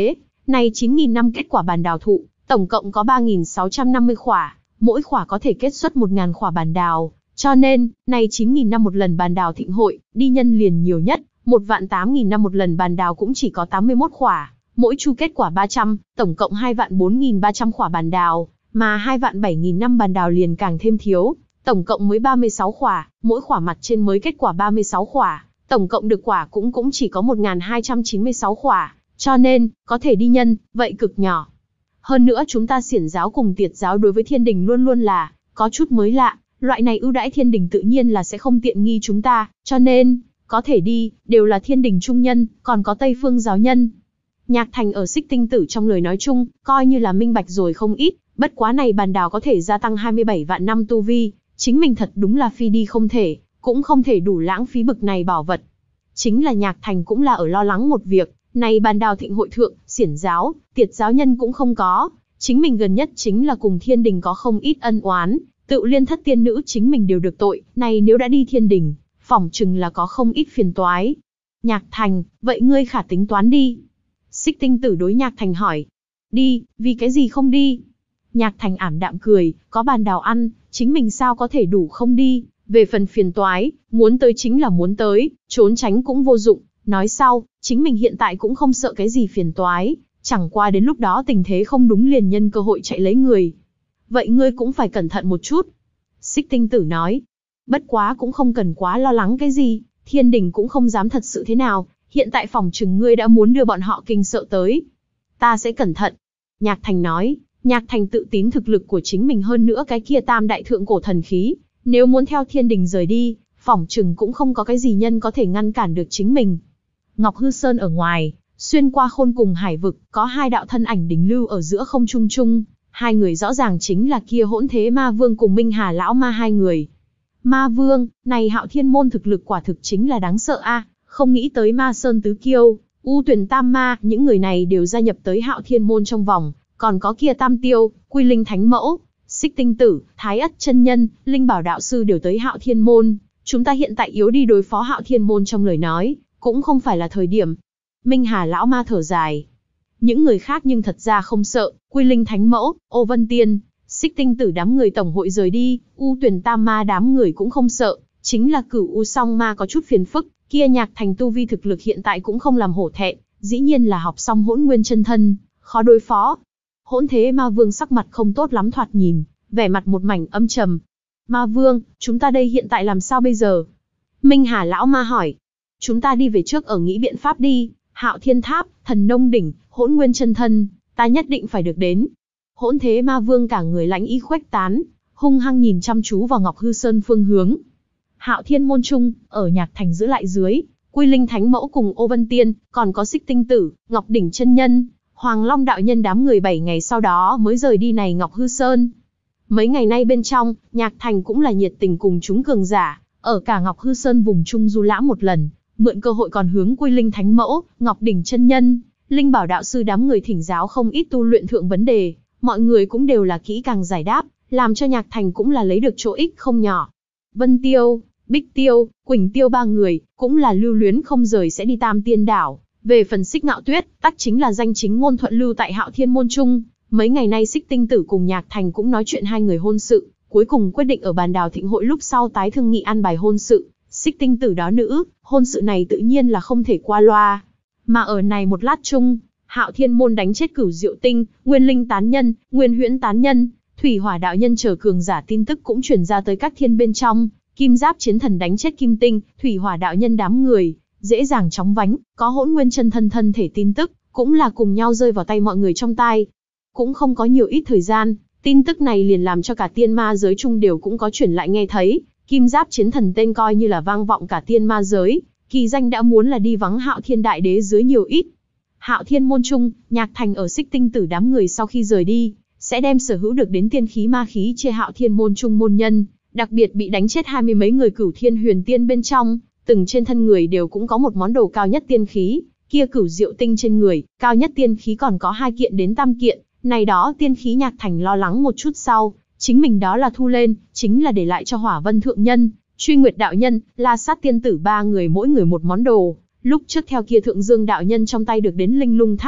Này chín nghìn năm kết quả bàn đào thụ, tổng cộng có ba nghìn sáu trăm năm mươi khỏa, mỗi khỏa có thể kết xuất một nghìn khỏa bàn đào, cho nên, này chín nghìn năm một lần bàn đào thịnh hội, đi nhân liền nhiều nhất, một vạn tám nghìn năm một lần bàn đào cũng chỉ có tám mươi mốt khỏa, mỗi chu kết quả ba trăm, tổng cộng hai vạn bốn nghìn ba trăm khỏa bàn đào, mà hai vạn bảy nghìn năm bàn đào liền càng thêm thiếu, tổng cộng mới ba mươi sáu khỏa, mỗi khỏa mặt trên mới kết quả ba mươi sáu khỏa, tổng cộng được quả cũng cũng chỉ có một nghìn hai trăm chín mươi sáu khỏa, cho nên, có thể đi nhân, vậy cực nhỏ. Hơn nữa chúng ta xiển giáo cùng tiệt giáo đối với thiên đình luôn luôn là, có chút mới lạ, loại này ưu đãi thiên đình tự nhiên là sẽ không tiện nghi chúng ta, cho nên, có thể đi, đều là thiên đình trung nhân, còn có Tây Phương giáo nhân. Nhạc Thành ở Xích Tinh Tử trong lời nói chung, coi như là minh bạch rồi không ít, bất quá này bàn đào có thể gia tăng hai mươi bảy vạn năm tu vi, chính mình thật đúng là phi đi không thể, cũng không thể đủ lãng phí bực này bảo vật. Chính là Nhạc Thành cũng là ở lo lắng một việc, này bàn đào thịnh hội thượng, xiển giáo, tiệt giáo nhân cũng không có, chính mình gần nhất chính là cùng thiên đình có không ít ân oán, tự liên thất tiên nữ chính mình đều được tội, này nếu đã đi thiên đình, phỏng chừng là có không ít phiền toái. Nhạc Thành, vậy ngươi khả tính toán đi. Xích Tinh Tử đối Nhạc Thành hỏi. Đi, vì cái gì không đi? Nhạc Thành ảm đạm cười, có bàn đào ăn, chính mình sao có thể đủ không đi, về phần phiền toái, muốn tới chính là muốn tới, trốn tránh cũng vô dụng, nói sau, chính mình hiện tại cũng không sợ cái gì phiền toái, chẳng qua đến lúc đó tình thế không đúng liền nhân cơ hội chạy lấy người. Vậy ngươi cũng phải cẩn thận một chút. Xích Tinh Tử nói, bất quá cũng không cần quá lo lắng cái gì, thiên đình cũng không dám thật sự thế nào, hiện tại phòng chừng ngươi đã muốn đưa bọn họ kinh sợ tới. Ta sẽ cẩn thận. Nhạc Thành nói, Nhạc Thành tự tín thực lực của chính mình hơn nữa cái kia tam đại thượng cổ thần khí, nếu muốn theo thiên đình rời đi, phỏng chừng cũng không có cái gì nhân có thể ngăn cản được chính mình. Ngọc Hư Sơn ở ngoài, xuyên qua khôn cùng hải vực, có hai đạo thân ảnh đỉnh lưu ở giữa không trung trung, hai người rõ ràng chính là kia Hỗn Thế Ma Vương cùng Minh Hà Lão Ma hai người. Ma Vương, này Hạo Thiên môn thực lực quả thực chính là đáng sợ a, không nghĩ tới Ma Sơn Tứ Kiêu, U Tuyển Tam Ma, những người này đều gia nhập tới Hạo Thiên môn trong vòng, còn có kia Tam Tiêu, Quy Linh Thánh Mẫu, Xích Tinh Tử, Thái Ất chân nhân, Linh Bảo đạo sư đều tới Hạo Thiên môn, chúng ta hiện tại yếu đi đối phó Hạo Thiên môn trong lời nói, cũng không phải là thời điểm. Minh Hà Lão Ma thở dài. Những người khác nhưng thật ra không sợ, Quy Linh Thánh Mẫu, Ô Vân Tiên, Xích Tinh Tử đám người tổng hội rời đi, U Tuyển Tam Ma đám người cũng không sợ, chính là Cửu U Song Ma có chút phiền phức, kia Nhạc Thành tu vi thực lực hiện tại cũng không làm hổ thẹn, dĩ nhiên là học xong Hỗn Nguyên chân thân, khó đối phó. Hỗn Thế Ma Vương sắc mặt không tốt lắm thoạt nhìn, vẻ mặt một mảnh âm trầm. Ma Vương, chúng ta đây hiện tại làm sao bây giờ? Minh Hà Lão Ma hỏi. Chúng ta đi về trước ở nghĩ biện pháp đi, Hạo Thiên Tháp, Thần Nông Đỉnh, Hỗn Nguyên chân thân, ta nhất định phải được đến. Hỗn Thế Ma Vương cả người lãnh ý khuếch tán, hung hăng nhìn chăm chú vào Ngọc Hư Sơn phương hướng. Hạo Thiên môn trung, ở Nhạc Thành giữ lại dưới, Quy Linh Thánh Mẫu cùng Ô Vân Tiên, còn có Xích Tinh Tử, Ngọc Đỉnh chân nhân, Hoàng Long đạo nhân đám người bảy ngày sau đó mới rời đi này Ngọc Hư Sơn. Mấy ngày nay bên trong, Nhạc Thành cũng là nhiệt tình cùng chúng cường giả, ở cả Ngọc Hư Sơn vùng trung du lãm một lần, mượn cơ hội còn hướng Quy Linh Thánh Mẫu, Ngọc Đỉnh chân nhân, Linh Bảo đạo sư đám người thỉnh giáo không ít tu luyện thượng vấn đề, mọi người cũng đều là kỹ càng giải đáp, làm cho Nhạc Thành cũng là lấy được chỗ ích không nhỏ. Vân Tiêu, Bích Tiêu, Quỳnh Tiêu ba người, cũng là lưu luyến không rời sẽ đi Tam Tiên Đảo. Về phần Xích Ngạo Tuyết, tắc chính là danh chính ngôn thuận lưu tại Hạo Thiên môn trung. Mấy ngày nay Xích Tinh Tử cùng Nhạc Thành cũng nói chuyện hai người hôn sự, cuối cùng quyết định ở bàn đào thịnh hội lúc sau tái thương nghị an bài hôn sự. Xích Tinh Tử đó nữ, hôn sự này tự nhiên là không thể qua loa. Mà ở này một lát chung, Hạo Thiên môn đánh chết Cửu Diệu Tinh, Nguyên Linh tán nhân, Nguyên Huyễn tán nhân, Thủy Hỏa đạo nhân chờ cường giả tin tức cũng truyền ra tới các thiên bên trong. Kim Giáp chiến thần đánh chết Kim Tinh, Thủy Hỏa đạo nhân đám người, dễ dàng chóng vánh, có Hỗn Nguyên chân thân thân thể tin tức, cũng là cùng nhau rơi vào tay mọi người trong tai. Cũng không có nhiều ít thời gian, tin tức này liền làm cho cả tiên ma giới chung đều cũng có chuyển lại nghe thấy, Kim Giáp chiến thần tên coi như là vang vọng cả tiên ma giới, kỳ danh đã muốn là đi vắng Hạo Thiên đại đế dưới nhiều ít. Hạo Thiên môn chung, Nhạc Thành ở Xích Tinh Tử đám người sau khi rời đi, sẽ đem sở hữu được đến tiên khí ma khí chia Hạo Thiên môn chung môn nhân, đặc biệt bị đánh chết hai mươi mấy người Cửu Thiên Huyền Tiên bên trong, từng trên thân người đều cũng có một món đồ cao nhất tiên khí, kia Cửu Diệu Tinh trên người, cao nhất tiên khí còn có hai kiện đến tam kiện, này đó tiên khí Nhạc Thành lo lắng một chút sau, chính mình đó là thu lên, chính là để lại cho Hỏa Vân thượng nhân, Truy Nguyệt đạo nhân, La Sát tiên tử ba người mỗi người một món đồ. Lúc trước theo kia Thượng Dương đạo nhân trong tay được đến Linh Lung Tháp,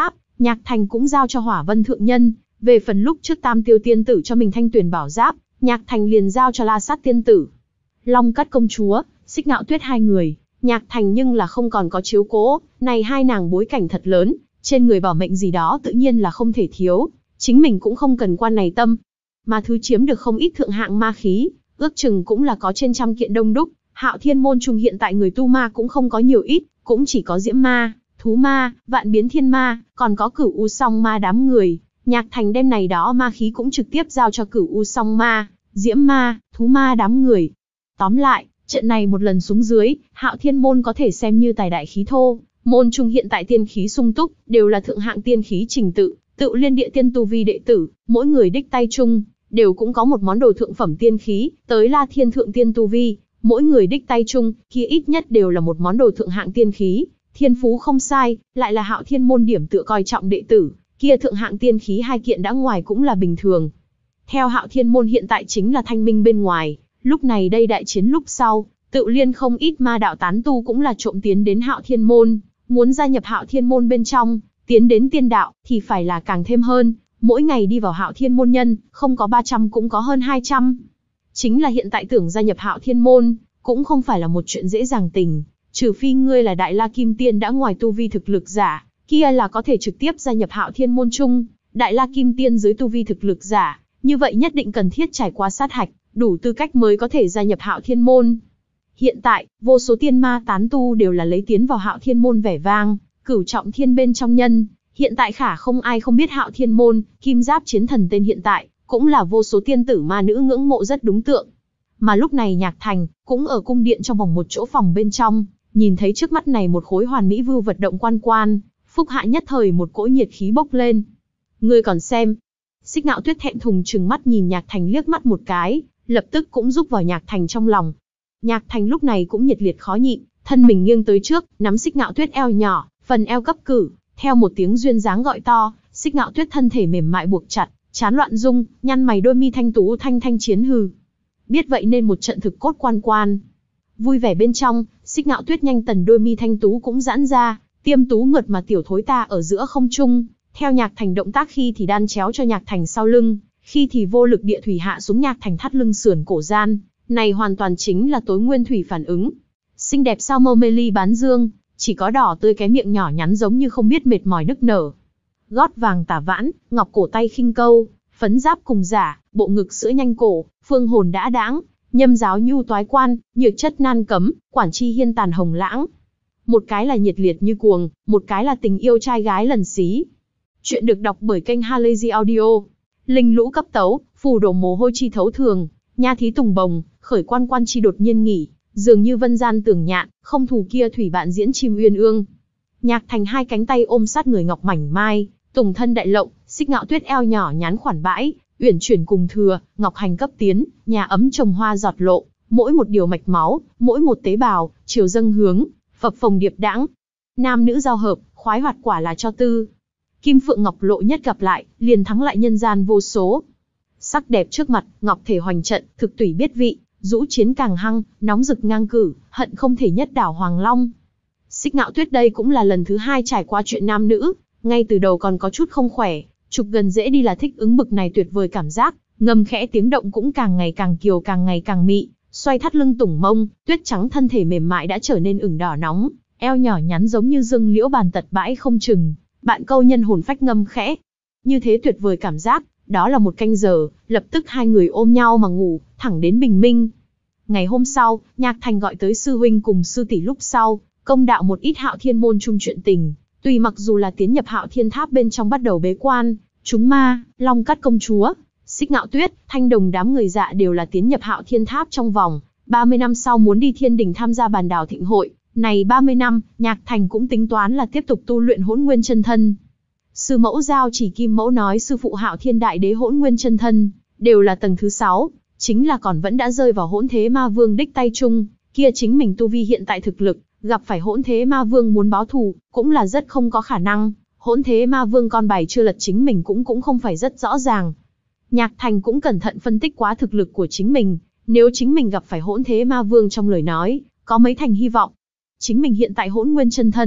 Nhạc Thành cũng giao cho Hỏa Vân Thượng Nhân. Về phần lúc trước Tam Tiêu Tiên Tử cho mình Thanh Tuyền Bảo Giáp, Nhạc Thành liền giao cho La Sát Tiên Tử. Long Cát Công Chúa, Xích Ngạo Tuyết hai người, Nhạc Thành nhưng là không còn có chiếu cố, này hai nàng bối cảnh thật lớn, trên người bảo mệnh gì đó tự nhiên là không thể thiếu, chính mình cũng không cần quan này tâm. Mà thứ chiếm được không ít thượng hạng ma khí, ước chừng cũng là có trên trăm kiện đông đúc. Hạo Thiên môn trung hiện tại người tu ma cũng không có nhiều ít, cũng chỉ có Diễm Ma, Thú Ma, Vạn Biến Thiên Ma, còn có Cửu U Song Ma đám người. Nhạc Thành đem này đó ma khí cũng trực tiếp giao cho Cửu U Song Ma, Diễm Ma, Thú Ma đám người. Tóm lại, trận này một lần xuống dưới, Hạo Thiên môn có thể xem như tài đại khí thô, môn trung hiện tại tiên khí sung túc, đều là thượng hạng tiên khí trình tự, tự liên địa tiên tu vi đệ tử, mỗi người đích tay chung đều cũng có một món đồ thượng phẩm tiên khí, tới La Thiên thượng tiên tu vi, mỗi người đích tay chung kia ít nhất đều là một món đồ thượng hạng tiên khí, thiên phú không sai, lại là Hạo Thiên môn điểm tựa coi trọng đệ tử, kia thượng hạng tiên khí hai kiện đã ngoài cũng là bình thường. Theo Hạo Thiên môn hiện tại chính là thanh minh bên ngoài, lúc này đây đại chiến lúc sau, tự liên không ít ma đạo tán tu cũng là trộm tiến đến Hạo Thiên môn, muốn gia nhập Hạo Thiên môn bên trong, tiến đến tiên đạo thì phải là càng thêm hơn, mỗi ngày đi vào Hạo Thiên môn nhân, không có ba trăm cũng có hơn hai trăm. Chính là hiện tại tưởng gia nhập Hạo Thiên môn, cũng không phải là một chuyện dễ dàng tình, trừ phi ngươi là Đại La Kim Tiên đã ngoài tu vi thực lực giả, kia là có thể trực tiếp gia nhập Hạo Thiên môn chung, Đại La Kim Tiên dưới tu vi thực lực giả, như vậy nhất định cần thiết trải qua sát hạch, đủ tư cách mới có thể gia nhập Hạo Thiên môn. Hiện tại, vô số tiên ma tán tu đều là lấy tiến vào Hạo Thiên môn vẻ vang, cửu trọng thiên bên trong nhân, hiện tại khả không ai không biết Hạo Thiên môn, Kim Giáp chiến thần tên hiện tại, cũng là vô số tiên tử ma nữ ngưỡng mộ rất đúng tượng. Mà lúc này Nhạc Thành, cũng ở cung điện trong vòng một chỗ phòng bên trong, nhìn thấy trước mắt này một khối hoàn mỹ vưu vật động quan quan, phúc hạ nhất thời một cỗ nhiệt khí bốc lên. Ngươi còn xem. Xích Ngạo Tuyết thẹn thùng trừng mắt nhìn Nhạc Thành liếc mắt một cái, lập tức cũng rúc vào Nhạc Thành trong lòng. Nhạc Thành lúc này cũng nhiệt liệt khó nhịn, thân mình nghiêng tới trước, nắm Xích Ngạo Tuyết eo nhỏ, phần eo cấp cử, theo một tiếng duyên dáng gọi to, Xích Ngạo Tuyết thân thể mềm mại buộc chặt, chán loạn rung, nhăn mày đôi mi thanh tú thanh thanh chiến hừ. Biết vậy nên một trận thực cốt quan quan. Vui vẻ bên trong, Xích Ngạo Tuyết nhanh tần đôi mi thanh tú cũng giãn ra, tiêm tú mượt mà tiểu thối ta ở giữa không trung, theo Nhạc Thành động tác khi thì đan chéo cho Nhạc Thành sau lưng, khi thì vô lực địa thủy hạ xuống Nhạc Thành thắt lưng sườn cổ gian, này hoàn toàn chính là tối nguyên thủy phản ứng. Xinh đẹp sao mơ mê ly bán dương, chỉ có đỏ tươi cái miệng nhỏ nhắn giống như không biết mệt mỏi nức nở. Gót vàng tả vãn, ngọc cổ tay khinh câu, phấn giáp cùng giả, bộ ngực sữa nhanh cổ, phương hồn đã đãng, nhâm giáo nhu toái quan, nhược chất nan cấm, quản chi hiên tàn hồng lãng. Một cái là nhiệt liệt như cuồng, một cái là tình yêu trai gái lần xí. Chuyện được đọc bởi kênh Halazy Audio. Linh lũ cấp tấu, phù đổ mồ hôi chi thấu thường, nha thí tùng bồng, khởi quan quan chi đột nhiên nghỉ, dường như vân gian tưởng nhạn, không thù kia thủy bạn diễn chim uyên ương. Nhạc Thành hai cánh tay ôm sát người ngọc mảnh mai, tùng thân đại lộng, Xích Ngạo Tuyết eo nhỏ nhắn khoản bãi, uyển chuyển cùng thừa, ngọc hành cấp tiến, nhà ấm trồng hoa giọt lộ, mỗi một điều mạch máu, mỗi một tế bào, chiều dâng hướng, phập phồng điệp đãng. Nam nữ giao hợp, khoái hoạt quả là cho tư. Kim phượng ngọc lộ nhất gặp lại, liền thắng lại nhân gian vô số. Sắc đẹp trước mặt, ngọc thể hoành trận, thực tùy biết vị, dũ chiến càng hăng, nóng rực ngang cử, hận không thể nhất đảo Hoàng Long. Xích Ngạo Tuyết đây cũng là lần thứ hai trải qua chuyện nam nữ, ngay từ đầu còn có chút không khỏe, chụp gần dễ đi là thích ứng bực này tuyệt vời cảm giác, ngầm khẽ tiếng động cũng càng ngày càng kiều càng ngày càng mị, xoay thắt lưng tủng mông, tuyết trắng thân thể mềm mại đã trở nên ửng đỏ nóng, eo nhỏ nhắn giống như dương liễu bàn tật bãi không chừng, bạn câu nhân hồn phách ngâm khẽ. Như thế tuyệt vời cảm giác, đó là một canh giờ, lập tức hai người ôm nhau mà ngủ, thẳng đến bình minh. Ngày hôm sau, Nhạc Thành gọi tới sư huynh cùng sư tỷ lúc sau, công đạo một ít Hạo Thiên môn chung chuyện tình, tùy mặc dù là tiến nhập Hạo Thiên tháp bên trong bắt đầu bế quan, chúng ma, Long Cát công chúa, Xích Ngạo Tuyết, Thanh Đồng đám người dạ đều là tiến nhập Hạo Thiên tháp trong vòng ba mươi năm sau muốn đi Thiên Đình tham gia bàn đào thịnh hội. Này ba mươi năm, Nhạc Thành cũng tính toán là tiếp tục tu luyện Hỗn Nguyên chân thân. Sư mẫu giao chỉ Kim mẫu nói sư phụ Hạo Thiên đại đế Hỗn Nguyên chân thân đều là tầng thứ sáu, chính là còn vẫn đã rơi vào Hỗn Thế Ma Vương đích tay chung, kia chính mình tu vi hiện tại thực lực, gặp phải Hỗn Thế Ma Vương muốn báo thù, cũng là rất không có khả năng. Hỗn Thế Ma Vương con bài chưa lật chính mình cũng cũng không phải rất rõ ràng. Nhạc Thành cũng cẩn thận phân tích quá thực lực của chính mình, nếu chính mình gặp phải Hỗn Thế Ma Vương trong lời nói, có mấy thành hy vọng. Chính mình hiện tại Hỗn Nguyên chân thân,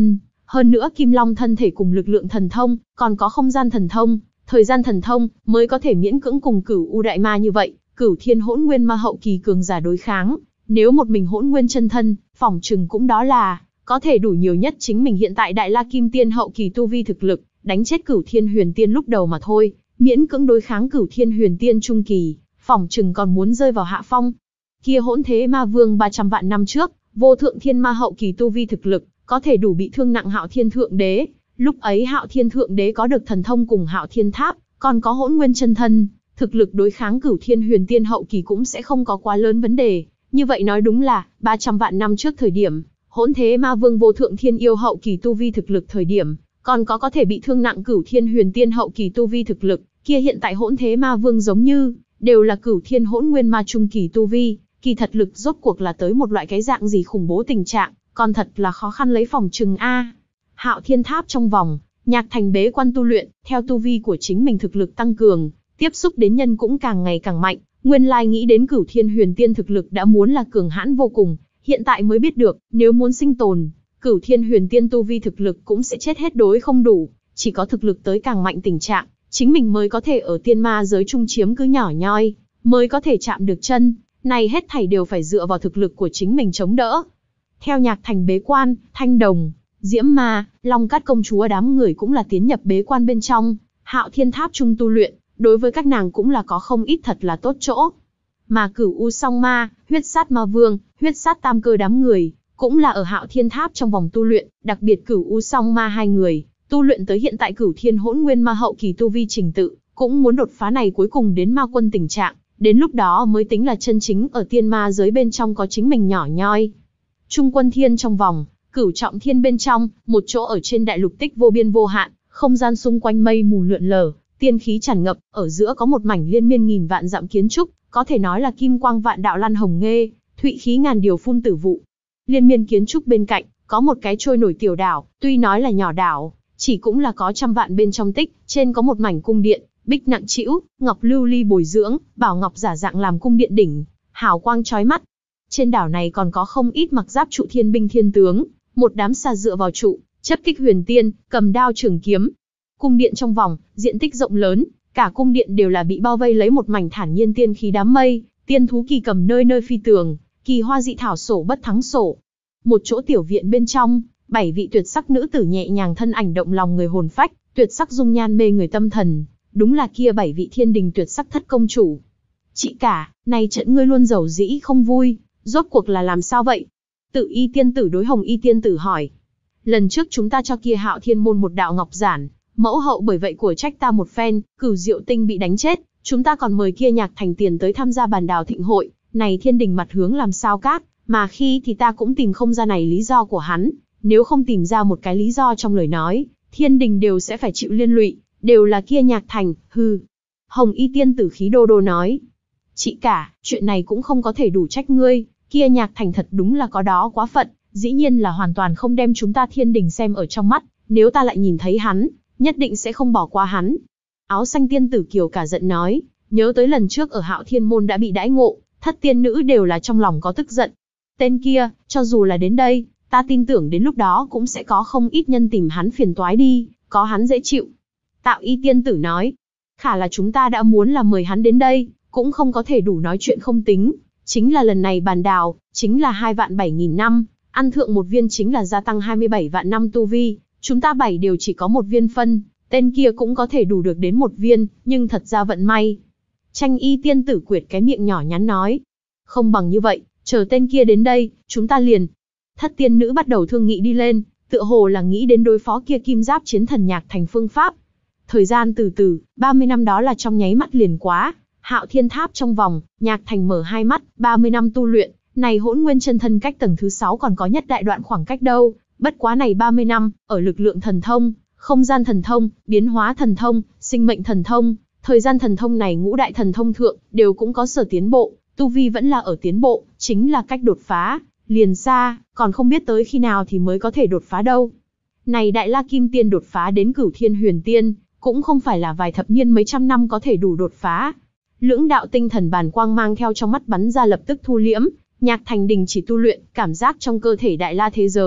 Hơn nữa Kim Long thân thể cùng lực lượng thần thông, còn có không gian thần thông, thời gian thần thông, mới có thể miễn cưỡng cùng Cửu U Đại Ma như vậy, Cửu Thiên Hỗn Nguyên Ma hậu kỳ cường giả đối kháng. Nếu một mình Hỗn Nguyên chân thân, phỏng chừng cũng đó là có thể đủ nhiều nhất chính mình hiện tại Đại La Kim Tiên hậu kỳ tu vi thực lực, đánh chết Cửu Thiên Huyền Tiên lúc đầu mà thôi, miễn cưỡng đối kháng Cửu Thiên Huyền Tiên trung kỳ, phỏng chừng còn muốn rơi vào hạ phong. Kia Hỗn Thế Ma Vương ba trăm vạn năm trước, Vô Thượng Thiên Ma hậu kỳ tu vi thực lực, có thể đủ bị thương nặng Hạo Thiên Thượng Đế. Lúc ấy Hạo Thiên Thượng Đế có được thần thông cùng Hạo Thiên Tháp, còn có Hỗn Nguyên chân thân, thực lực đối kháng Cửu Thiên Huyền Tiên hậu kỳ cũng sẽ không có quá lớn vấn đề. Như vậy nói đúng là, ba trăm vạn năm trước thời điểm, Hỗn Thế Ma Vương Vô Thượng Thiên Yêu hậu kỳ tu vi thực lực thời điểm, còn có có thể bị thương nặng Cửu Thiên Huyền Tiên hậu kỳ tu vi thực lực, kia hiện tại Hỗn Thế Ma Vương giống như đều là Cửu Thiên Hỗn Nguyên Ma trung kỳ tu vi, kỳ thật lực rốt cuộc là tới một loại cái dạng gì khủng bố tình trạng, còn thật là khó khăn lấy phòng trừng a. Hạo Thiên Tháp trong vòng, Nhạc Thành bế quan tu luyện, theo tu vi của chính mình thực lực tăng cường, tiếp xúc đến nhân cũng càng ngày càng mạnh, nguyên lai nghĩ đến Cửu Thiên Huyền Tiên thực lực đã muốn là cường hãn vô cùng, hiện tại mới biết được, nếu muốn sinh tồn, Cửu Thiên Huyền Tiên tu vi thực lực cũng sẽ chết hết đối không đủ, chỉ có thực lực tới càng mạnh tình trạng, chính mình mới có thể ở tiên ma giới trung chiếm cứ nhỏ nhoi, mới có thể chạm được chân, này hết thảy đều phải dựa vào thực lực của chính mình chống đỡ. Theo Nhạc Thành bế quan, Thanh Đồng, Diễm Ma, Long Cát công chúa đám người cũng là tiến nhập bế quan bên trong, Hạo Thiên Tháp trung tu luyện, đối với các nàng cũng là có không ít thật là tốt chỗ. Mà Cửu U Song Ma, Huyết Sát Ma Vương, Huyết Sát Tam Cơ đám người, cũng là ở Hạo Thiên Tháp trong vòng tu luyện, đặc biệt Cửu U Song Ma hai người, tu luyện tới hiện tại Cửu Thiên Hỗn Nguyên Ma hậu kỳ tu vi trình tự, cũng muốn đột phá này cuối cùng đến ma quân tình trạng, đến lúc đó mới tính là chân chính ở tiên ma giới bên trong có chính mình nhỏ nhoi. Trung Quân Thiên trong vòng, Cửu Trọng Thiên bên trong, một chỗ ở trên đại lục tích vô biên vô hạn, không gian xung quanh mây mù lượn lờ, tiên khí tràn ngập, ở giữa có một mảnh liên miên nghìn vạn dặm kiến trúc, có thể nói là kim quang vạn đạo lan hồng nghê, thụy khí ngàn điều phun tử vụ. Liên miên kiến trúc bên cạnh, có một cái trôi nổi tiểu đảo, tuy nói là nhỏ đảo, chỉ cũng là có trăm vạn bên trong tích, trên có một mảnh cung điện, bích nặng trĩu, ngọc lưu ly bồi dưỡng, bảo ngọc giả dạng làm cung điện đỉnh, hào quang chói mắt. Trên đảo này còn có không ít mặc giáp trụ thiên binh thiên tướng, một đám xà dựa vào trụ, chấp kích huyền tiên, cầm đao trường kiếm. Cung điện trong vòng, diện tích rộng lớn, cả cung điện đều là bị bao vây lấy một mảnh thản nhiên tiên khí đám mây, tiên thú kỳ cầm nơi nơi phi tường, kỳ hoa dị thảo sổ bất thắng sổ. Một chỗ tiểu viện bên trong, bảy vị tuyệt sắc nữ tử nhẹ nhàng thân ảnh động lòng người hồn phách, tuyệt sắc dung nhan mê người tâm thần, đúng là kia bảy vị thiên đình tuyệt sắc thất công chủ. Chị cả, này trận ngươi luôn giàu dĩ không vui, rốt cuộc là làm sao vậy? Tự Y tiên tử đối Hồng Y tiên tử hỏi. Lần trước chúng ta cho kia Hạo Thiên môn một đạo ngọc giản, mẫu hậu bởi vậy của trách ta một phen, Cửu Diệu Tinh bị đánh chết, chúng ta còn mời kia Nhạc Thành tiền tới tham gia bàn đào thịnh hội, này thiên đình mặt hướng làm sao cát, mà khi thì ta cũng tìm không ra này lý do của hắn, nếu không tìm ra một cái lý do trong lời nói, thiên đình đều sẽ phải chịu liên lụy, đều là kia Nhạc Thành, hừ. Hồng Y tiên tử khí đô đô nói. Chị cả, chuyện này cũng không có thể đủ trách ngươi, kia Nhạc Thành thật đúng là có đó quá phận, dĩ nhiên là hoàn toàn không đem chúng ta thiên đình xem ở trong mắt, nếu ta lại nhìn thấy hắn, nhất định sẽ không bỏ qua hắn. Áo xanh tiên tử Kiều cả giận nói, nhớ tới lần trước ở Hạo Thiên môn đã bị đãi ngộ, thất tiên nữ đều là trong lòng có tức giận. Tên kia, cho dù là đến đây, ta tin tưởng đến lúc đó cũng sẽ có không ít nhân tìm hắn phiền toái đi, có hắn dễ chịu. Tạo Y tiên tử nói, khả là chúng ta đã muốn là mời hắn đến đây, cũng không có thể đủ nói chuyện không tính, chính là lần này bàn đào, chính là hai vạn bảy nghìn năm, ăn thượng một viên chính là gia tăng hai mươi bảy vạn năm tu vi, chúng ta bảy đều chỉ có một viên phân, tên kia cũng có thể đủ được đến một viên, nhưng thật ra vận may. Tranh Y tiên tử quyệt cái miệng nhỏ nhắn nói, không bằng như vậy, chờ tên kia đến đây, chúng ta liền. Thất tiên nữ bắt đầu thương nghị đi lên, tựa hồ là nghĩ đến đối phó kia kim giáp chiến thần Nhạc Thành phương pháp. Thời gian từ từ, ba mươi năm đó là trong nháy mắt liền quá. Hạo Thiên Tháp trong vòng, Nhạc Thành mở hai mắt, ba mươi năm tu luyện, này Hỗn Nguyên chân thân cách tầng thứ sáu còn có nhất đại đoạn khoảng cách đâu, bất quá này ba mươi năm, ở lực lượng thần thông, không gian thần thông, biến hóa thần thông, sinh mệnh thần thông, thời gian thần thông này ngũ đại thần thông thượng, đều cũng có sở tiến bộ, tu vi vẫn là ở tiến bộ, chính là cách đột phá, liền xa, còn không biết tới khi nào thì mới có thể đột phá đâu. Này Đại La Kim Tiên đột phá đến Cửu Thiên Huyền Tiên, cũng không phải là vài thập niên mấy trăm năm có thể đủ đột phá. Lưỡng đạo tinh thần bàn quang mang theo trong mắt bắn ra lập tức thu liễm, Nhạc Thành đình chỉ tu luyện, cảm giác trong cơ thể Đại La thế giới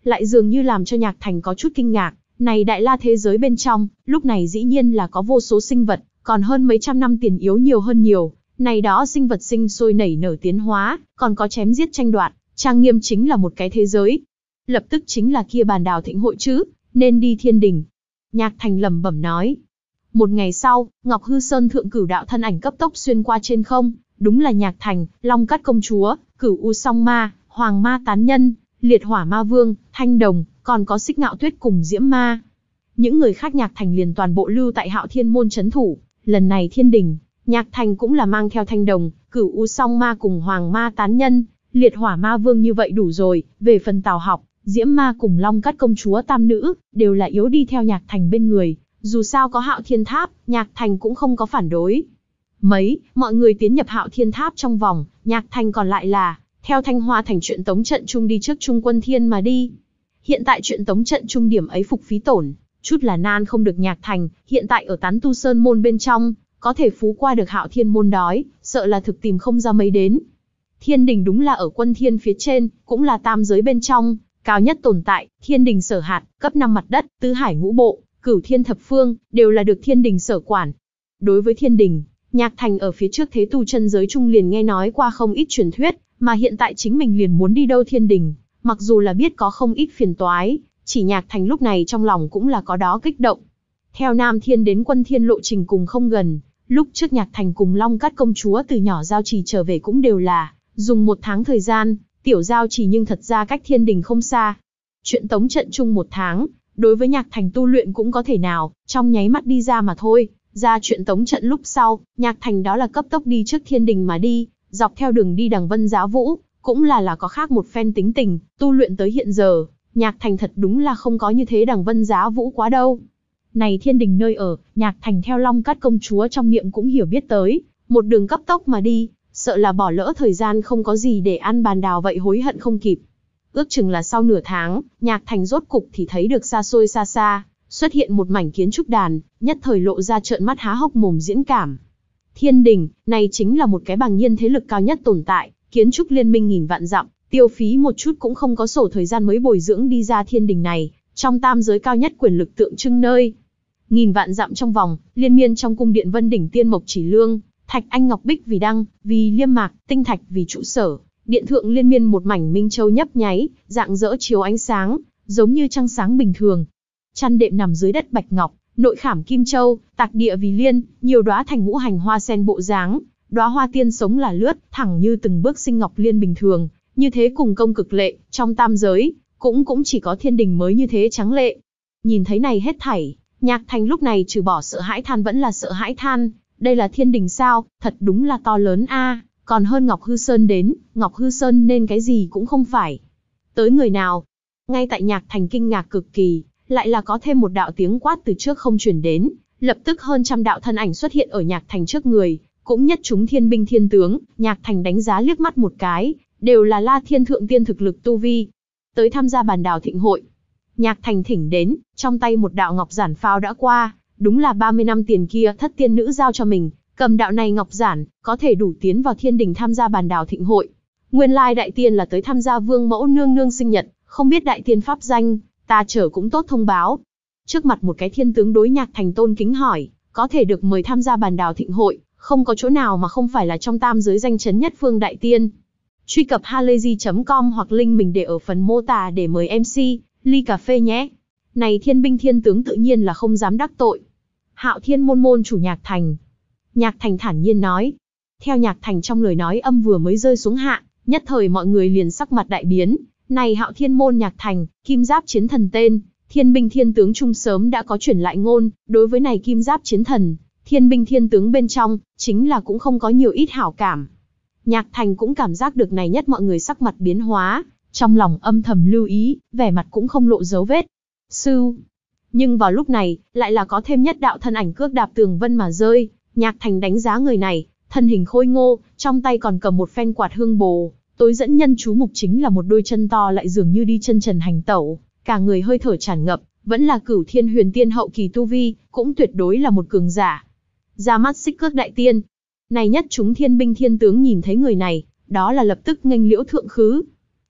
lại dường như làm cho Nhạc Thành có chút kinh ngạc. Này đại la thế giới bên trong, lúc này dĩ nhiên là có vô số sinh vật, còn hơn mấy trăm năm tiền yếu nhiều hơn nhiều. Này đó sinh vật sinh sôi nảy nở tiến hóa, còn có chém giết tranh đoạt, trang nghiêm chính là một cái thế giới. Lập tức chính là kia bàn đào thịnh hội chứ, nên đi thiên đình. Nhạc Thành lẩm bẩm nói. Một ngày sau, Ngọc Hư Sơn thượng cửu đạo thân ảnh cấp tốc xuyên qua trên không, đúng là Nhạc Thành, Long Cát công chúa, Cửu U Song Ma, Hoàng Ma tán nhân, Liệt Hỏa Ma Vương, Thanh Đồng, còn có Xích Ngạo Tuyết cùng Diễm Ma. Những người khác Nhạc Thành liền toàn bộ lưu tại Hạo Thiên môn trấn thủ. Lần này thiên đình, Nhạc Thành cũng là mang theo Thanh Đồng, Cửu U Song Ma cùng Hoàng Ma tán nhân, Liệt Hỏa Ma Vương như vậy đủ rồi. Về phần Tào Học, Diễm Ma cùng Long Cát công chúa tam nữ, đều là yếu đi theo Nhạc Thành bên người. Dù sao có Hạo Thiên Tháp, Nhạc Thành cũng không có phản đối. Mấy, mọi người tiến nhập Hạo Thiên Tháp trong vòng, Nhạc Thành còn lại là theo Thanh Hoa Thành chuyện tống trận trung đi trước Trung Quân Thiên mà đi. Hiện tại chuyện tống trận trung điểm ấy phục phí tổn, chút là nan không được Nhạc Thành, hiện tại ở Tán Tu Sơn môn bên trong, có thể phú qua được Hạo Thiên môn đói, sợ là thực tìm không ra mấy đến. Thiên đình đúng là ở Quân Thiên phía trên, cũng là tam giới bên trong, cao nhất tồn tại, thiên đình sở hạt, cấp năm mặt đất, tứ hải ngũ bộ, cửu thiên thập phương, đều là được thiên đình sở quản. Đối với thiên đình, Nhạc Thành ở phía trước thế tu chân giới trung liền nghe nói qua không ít truyền thuyết, mà hiện tại chính mình liền muốn đi đâu thiên đình, mặc dù là biết có không ít phiền toái, chỉ Nhạc Thành lúc này trong lòng cũng là có đó kích động. Theo Nam Thiên đến Quân Thiên lộ trình cùng không gần, lúc trước Nhạc Thành cùng Long Cát công chúa từ nhỏ giao trì trở về cũng đều là dùng một tháng thời gian, tiểu giao trì nhưng thật ra cách thiên đình không xa. Chuyện tống trận chung một tháng, đối với Nhạc Thành tu luyện cũng có thể nào, trong nháy mắt đi ra mà thôi. Ra chuyện tống trận lúc sau, Nhạc Thành đó là cấp tốc đi trước thiên đình mà đi, dọc theo đường đi đằng Vân Giá Vũ, cũng là là có khác một phen tính tình, tu luyện tới hiện giờ, Nhạc Thành thật đúng là không có như thế đằng Vân Giá Vũ quá đâu. Này thiên đình nơi ở, Nhạc Thành theo Long Cát công chúa trong miệng cũng hiểu biết tới, một đường cấp tốc mà đi, sợ là bỏ lỡ thời gian không có gì để ăn bàn đào vậy hối hận không kịp. Ước chừng là sau nửa tháng, Nhạc Thành rốt cục thì thấy được xa xôi xa xa, xuất hiện một mảnh kiến trúc đàn, nhất thời lộ ra trợn mắt há hốc mồm diễn cảm. Thiên đình, này chính là một cái bàng nhiên thế lực cao nhất tồn tại, kiến trúc liên minh nghìn vạn dặm, tiêu phí một chút cũng không có sổ thời gian mới bồi dưỡng đi ra thiên đình này, trong tam giới cao nhất quyền lực tượng trưng nơi. Nghìn vạn dặm trong vòng, liên miên trong cung điện Vân Đỉnh Tiên Mộc Chỉ Lương, Thạch Anh Ngọc Bích vì đăng, vì liêm mạc, tinh thạch vì trụ sở, điện thượng liên miên một mảnh minh châu nhấp nháy, dạng dỡ chiếu ánh sáng, giống như trăng sáng bình thường. Chăn đệm nằm dưới đất bạch ngọc, nội khảm kim châu, tạc địa vì liên, nhiều đóa thành ngũ hành hoa sen bộ dáng, đóa hoa tiên sống là lướt, thẳng như từng bước sinh ngọc liên bình thường, như thế cùng công cực lệ, trong tam giới, cũng cũng chỉ có thiên đình mới như thế trắng lệ. Nhìn thấy này hết thảy, Nhạc Thành lúc này trừ bỏ sợ hãi than vẫn là sợ hãi than, đây là thiên đình sao, thật đúng là to lớn a, còn hơn Ngọc Hư Sơn đến, Ngọc Hư Sơn nên cái gì cũng không phải. Tới người nào? Ngay tại Nhạc Thành kinh ngạc cực kỳ, lại là có thêm một đạo tiếng quát từ trước không truyền đến, lập tức hơn trăm đạo thân ảnh xuất hiện ở Nhạc Thành trước người, cũng nhất chúng thiên binh thiên tướng, Nhạc Thành đánh giá liếc mắt một cái, đều là La Thiên thượng tiên thực lực tu vi, tới tham gia bàn đào thịnh hội. Nhạc Thành thỉnh đến, trong tay một đạo ngọc giản phao đã qua, đúng là ba mươi năm tiền kia thất tiên nữ giao cho mình, cầm đạo này ngọc giản, có thể đủ tiến vào thiên đình tham gia bàn đào thịnh hội. Nguyên lai đại tiên là tới tham gia vương mẫu nương nương sinh nhật, không biết đại tiên pháp danh, ta chờ cũng tốt thông báo. Trước mặt một cái thiên tướng đối Nhạc Thành tôn kính hỏi, có thể được mời tham gia bàn đào thịnh hội, không có chỗ nào mà không phải là trong tam giới danh chấn nhất phương đại tiên. Truy cập halayzi chấm com hoặc link mình để ở phần mô tả để mời em xê, ly cà phê nhé. Này thiên binh thiên tướng tự nhiên là không dám đắc tội. Hạo Thiên môn môn chủ Nhạc Thành. Nhạc Thành thản nhiên nói. Theo Nhạc Thành trong lời nói âm vừa mới rơi xuống hạ, nhất thời mọi người liền sắc mặt đại biến. Này Hạo Thiên môn Nhạc Thành, kim giáp chiến thần tên, thiên binh thiên tướng trung sớm đã có chuyển lại ngôn, đối với này kim giáp chiến thần, thiên binh thiên tướng bên trong, chính là cũng không có nhiều ít hảo cảm. Nhạc Thành cũng cảm giác được này nhất mọi người sắc mặt biến hóa, trong lòng âm thầm lưu ý, vẻ mặt cũng không lộ dấu vết. Sư. Nhưng vào lúc này, lại là có thêm nhất đạo thân ảnh cước đạp tường vân mà rơi, Nhạc Thành đánh giá người này, thân hình khôi ngô, trong tay còn cầm một phen quạt hương bồ, tối dẫn nhân chú mục chính là một đôi chân to lại dường như đi chân trần hành tẩu, cả người hơi thở tràn ngập, vẫn là Cửu Thiên Huyền Tiên hậu kỳ tu vi, cũng tuyệt đối là một cường giả. Ra mắt Xích Cước đại tiên. Này nhất chúng thiên binh thiên tướng nhìn thấy người này, đó là lập tức nghênh liễu thượng khứ.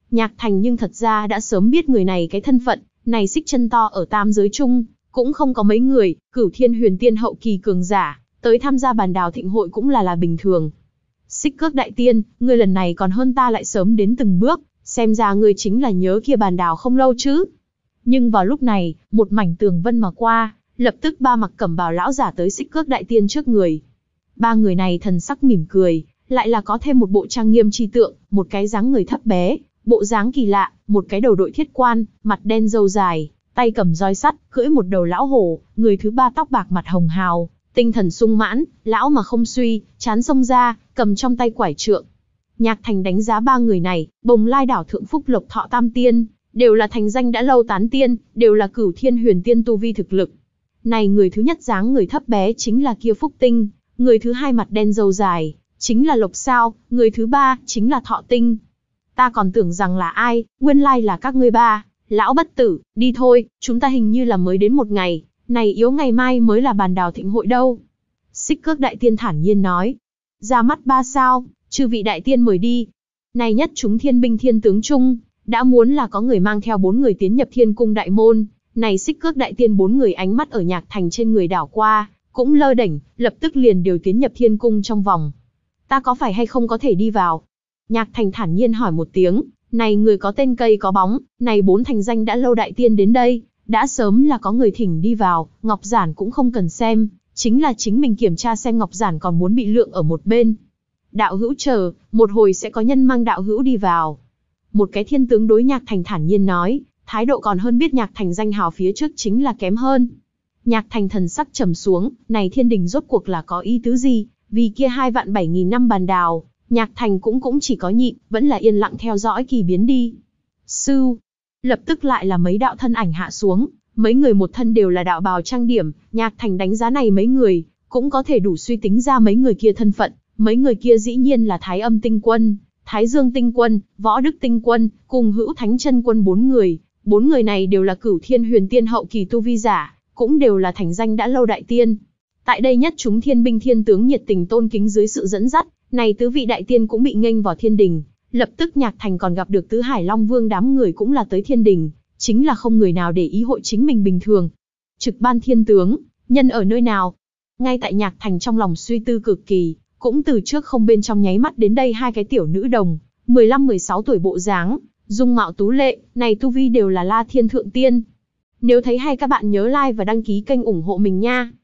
Nhạc Thành nhưng thật ra đã sớm biết người này cái thân phận, này xích chân to ở tam giới chung, cũng không có mấy người, Cửu Thiên Huyền Tiên hậu kỳ cường giả, tới tham gia bàn đào thịnh hội cũng là là bình thường. Xích Cước đại tiên, ngươi lần này còn hơn ta lại sớm đến từng bước, xem ra ngươi chính là nhớ kia bàn đào không lâu chứ. Nhưng vào lúc này, một mảnh tường vân mà qua, lập tức ba mặc cẩm bào lão giả tới Xích Cước đại tiên trước người. Ba người này thần sắc mỉm cười, lại là có thêm một bộ trang nghiêm chi tượng, một cái dáng người thấp bé, bộ dáng kỳ lạ, một cái đầu đội thiết quan, mặt đen râu dài, tay cầm roi sắt, cưỡi một đầu lão hổ, người thứ ba tóc bạc mặt hồng hào, tinh thần sung mãn, lão mà không suy, chán sông ra, cầm trong tay quải trượng. Nhạc Thành đánh giá ba người này, Bồng Lai đảo thượng phúc lộc thọ tam tiên, đều là thành danh đã lâu tán tiên, đều là Cửu Thiên Huyền Tiên tu vi thực lực. Này người thứ nhất dáng người thấp bé chính là kia Phúc Tinh, người thứ hai mặt đen râu dài, chính là Lộc Sao, người thứ ba chính là Thọ Tinh. Ta còn tưởng rằng là ai, nguyên lai là các ngươi ba. Lão bất tử, đi thôi, chúng ta hình như là mới đến một ngày, này yếu ngày mai mới là bàn đào thịnh hội đâu. Xích Cước đại tiên thản nhiên nói. Ra mắt ba sao, chư vị đại tiên mời đi. Này nhất chúng thiên binh thiên tướng chung, đã muốn là có người mang theo bốn người tiến nhập thiên cung đại môn. Này Xích Cước đại tiên bốn người ánh mắt ở Nhạc Thành trên người đảo qua, cũng lơ đễnh, lập tức liền đều tiến nhập thiên cung trong vòng. Ta có phải hay không có thể đi vào? Nhạc Thành thản nhiên hỏi một tiếng. Này người có tên cây có bóng, này bốn thành danh đã lâu đại tiên đến đây, đã sớm là có người thỉnh đi vào, ngọc giản cũng không cần xem, chính là chính mình kiểm tra xem ngọc giản còn muốn bị lượng ở một bên. Đạo hữu chờ, một hồi sẽ có nhân mang đạo hữu đi vào. Một cái thiên tướng đối Nhạc Thành thản nhiên nói, thái độ còn hơn biết Nhạc Thành danh hào phía trước chính là kém hơn. Nhạc Thành thần sắc trầm xuống, này thiên đình rốt cuộc là có ý tứ gì, vì kia hai vạn bảy nghìn năm bàn đào. Nhạc Thành cũng cũng chỉ có nhịn, vẫn là yên lặng theo dõi kỳ biến đi. Sư, lập tức lại là mấy đạo thân ảnh hạ xuống, mấy người một thân đều là đạo bào trang điểm, Nhạc Thành đánh giá này mấy người, cũng có thể đủ suy tính ra mấy người kia thân phận, mấy người kia dĩ nhiên là Thái Âm Tinh Quân, Thái Dương Tinh Quân, Võ Đức Tinh Quân, cùng Hữu Thánh Chân Quân bốn người, bốn người này đều là Cửu Thiên Huyền Tiên hậu kỳ tu vi giả, cũng đều là thành danh đã lâu đại tiên. Tại đây nhất chúng thiên binh thiên tướng nhiệt tình tôn kính dưới sự dẫn dắt, này tứ vị đại tiên cũng bị nghênh vào thiên đình, lập tức Nhạc Thành còn gặp được tứ Hải Long Vương đám người cũng là tới thiên đình, chính là không người nào để ý hội chính mình bình thường. Trực ban thiên tướng, nhân ở nơi nào? Ngay tại Nhạc Thành trong lòng suy tư cực kỳ, cũng từ trước không bên trong nháy mắt đến đây hai cái tiểu nữ đồng, mười lăm mười sáu tuổi bộ dáng, dung mạo tú lệ, này tu vi đều là La Thiên Thượng Tiên. Nếu thấy hay các bạn nhớ like và đăng ký kênh ủng hộ mình nha.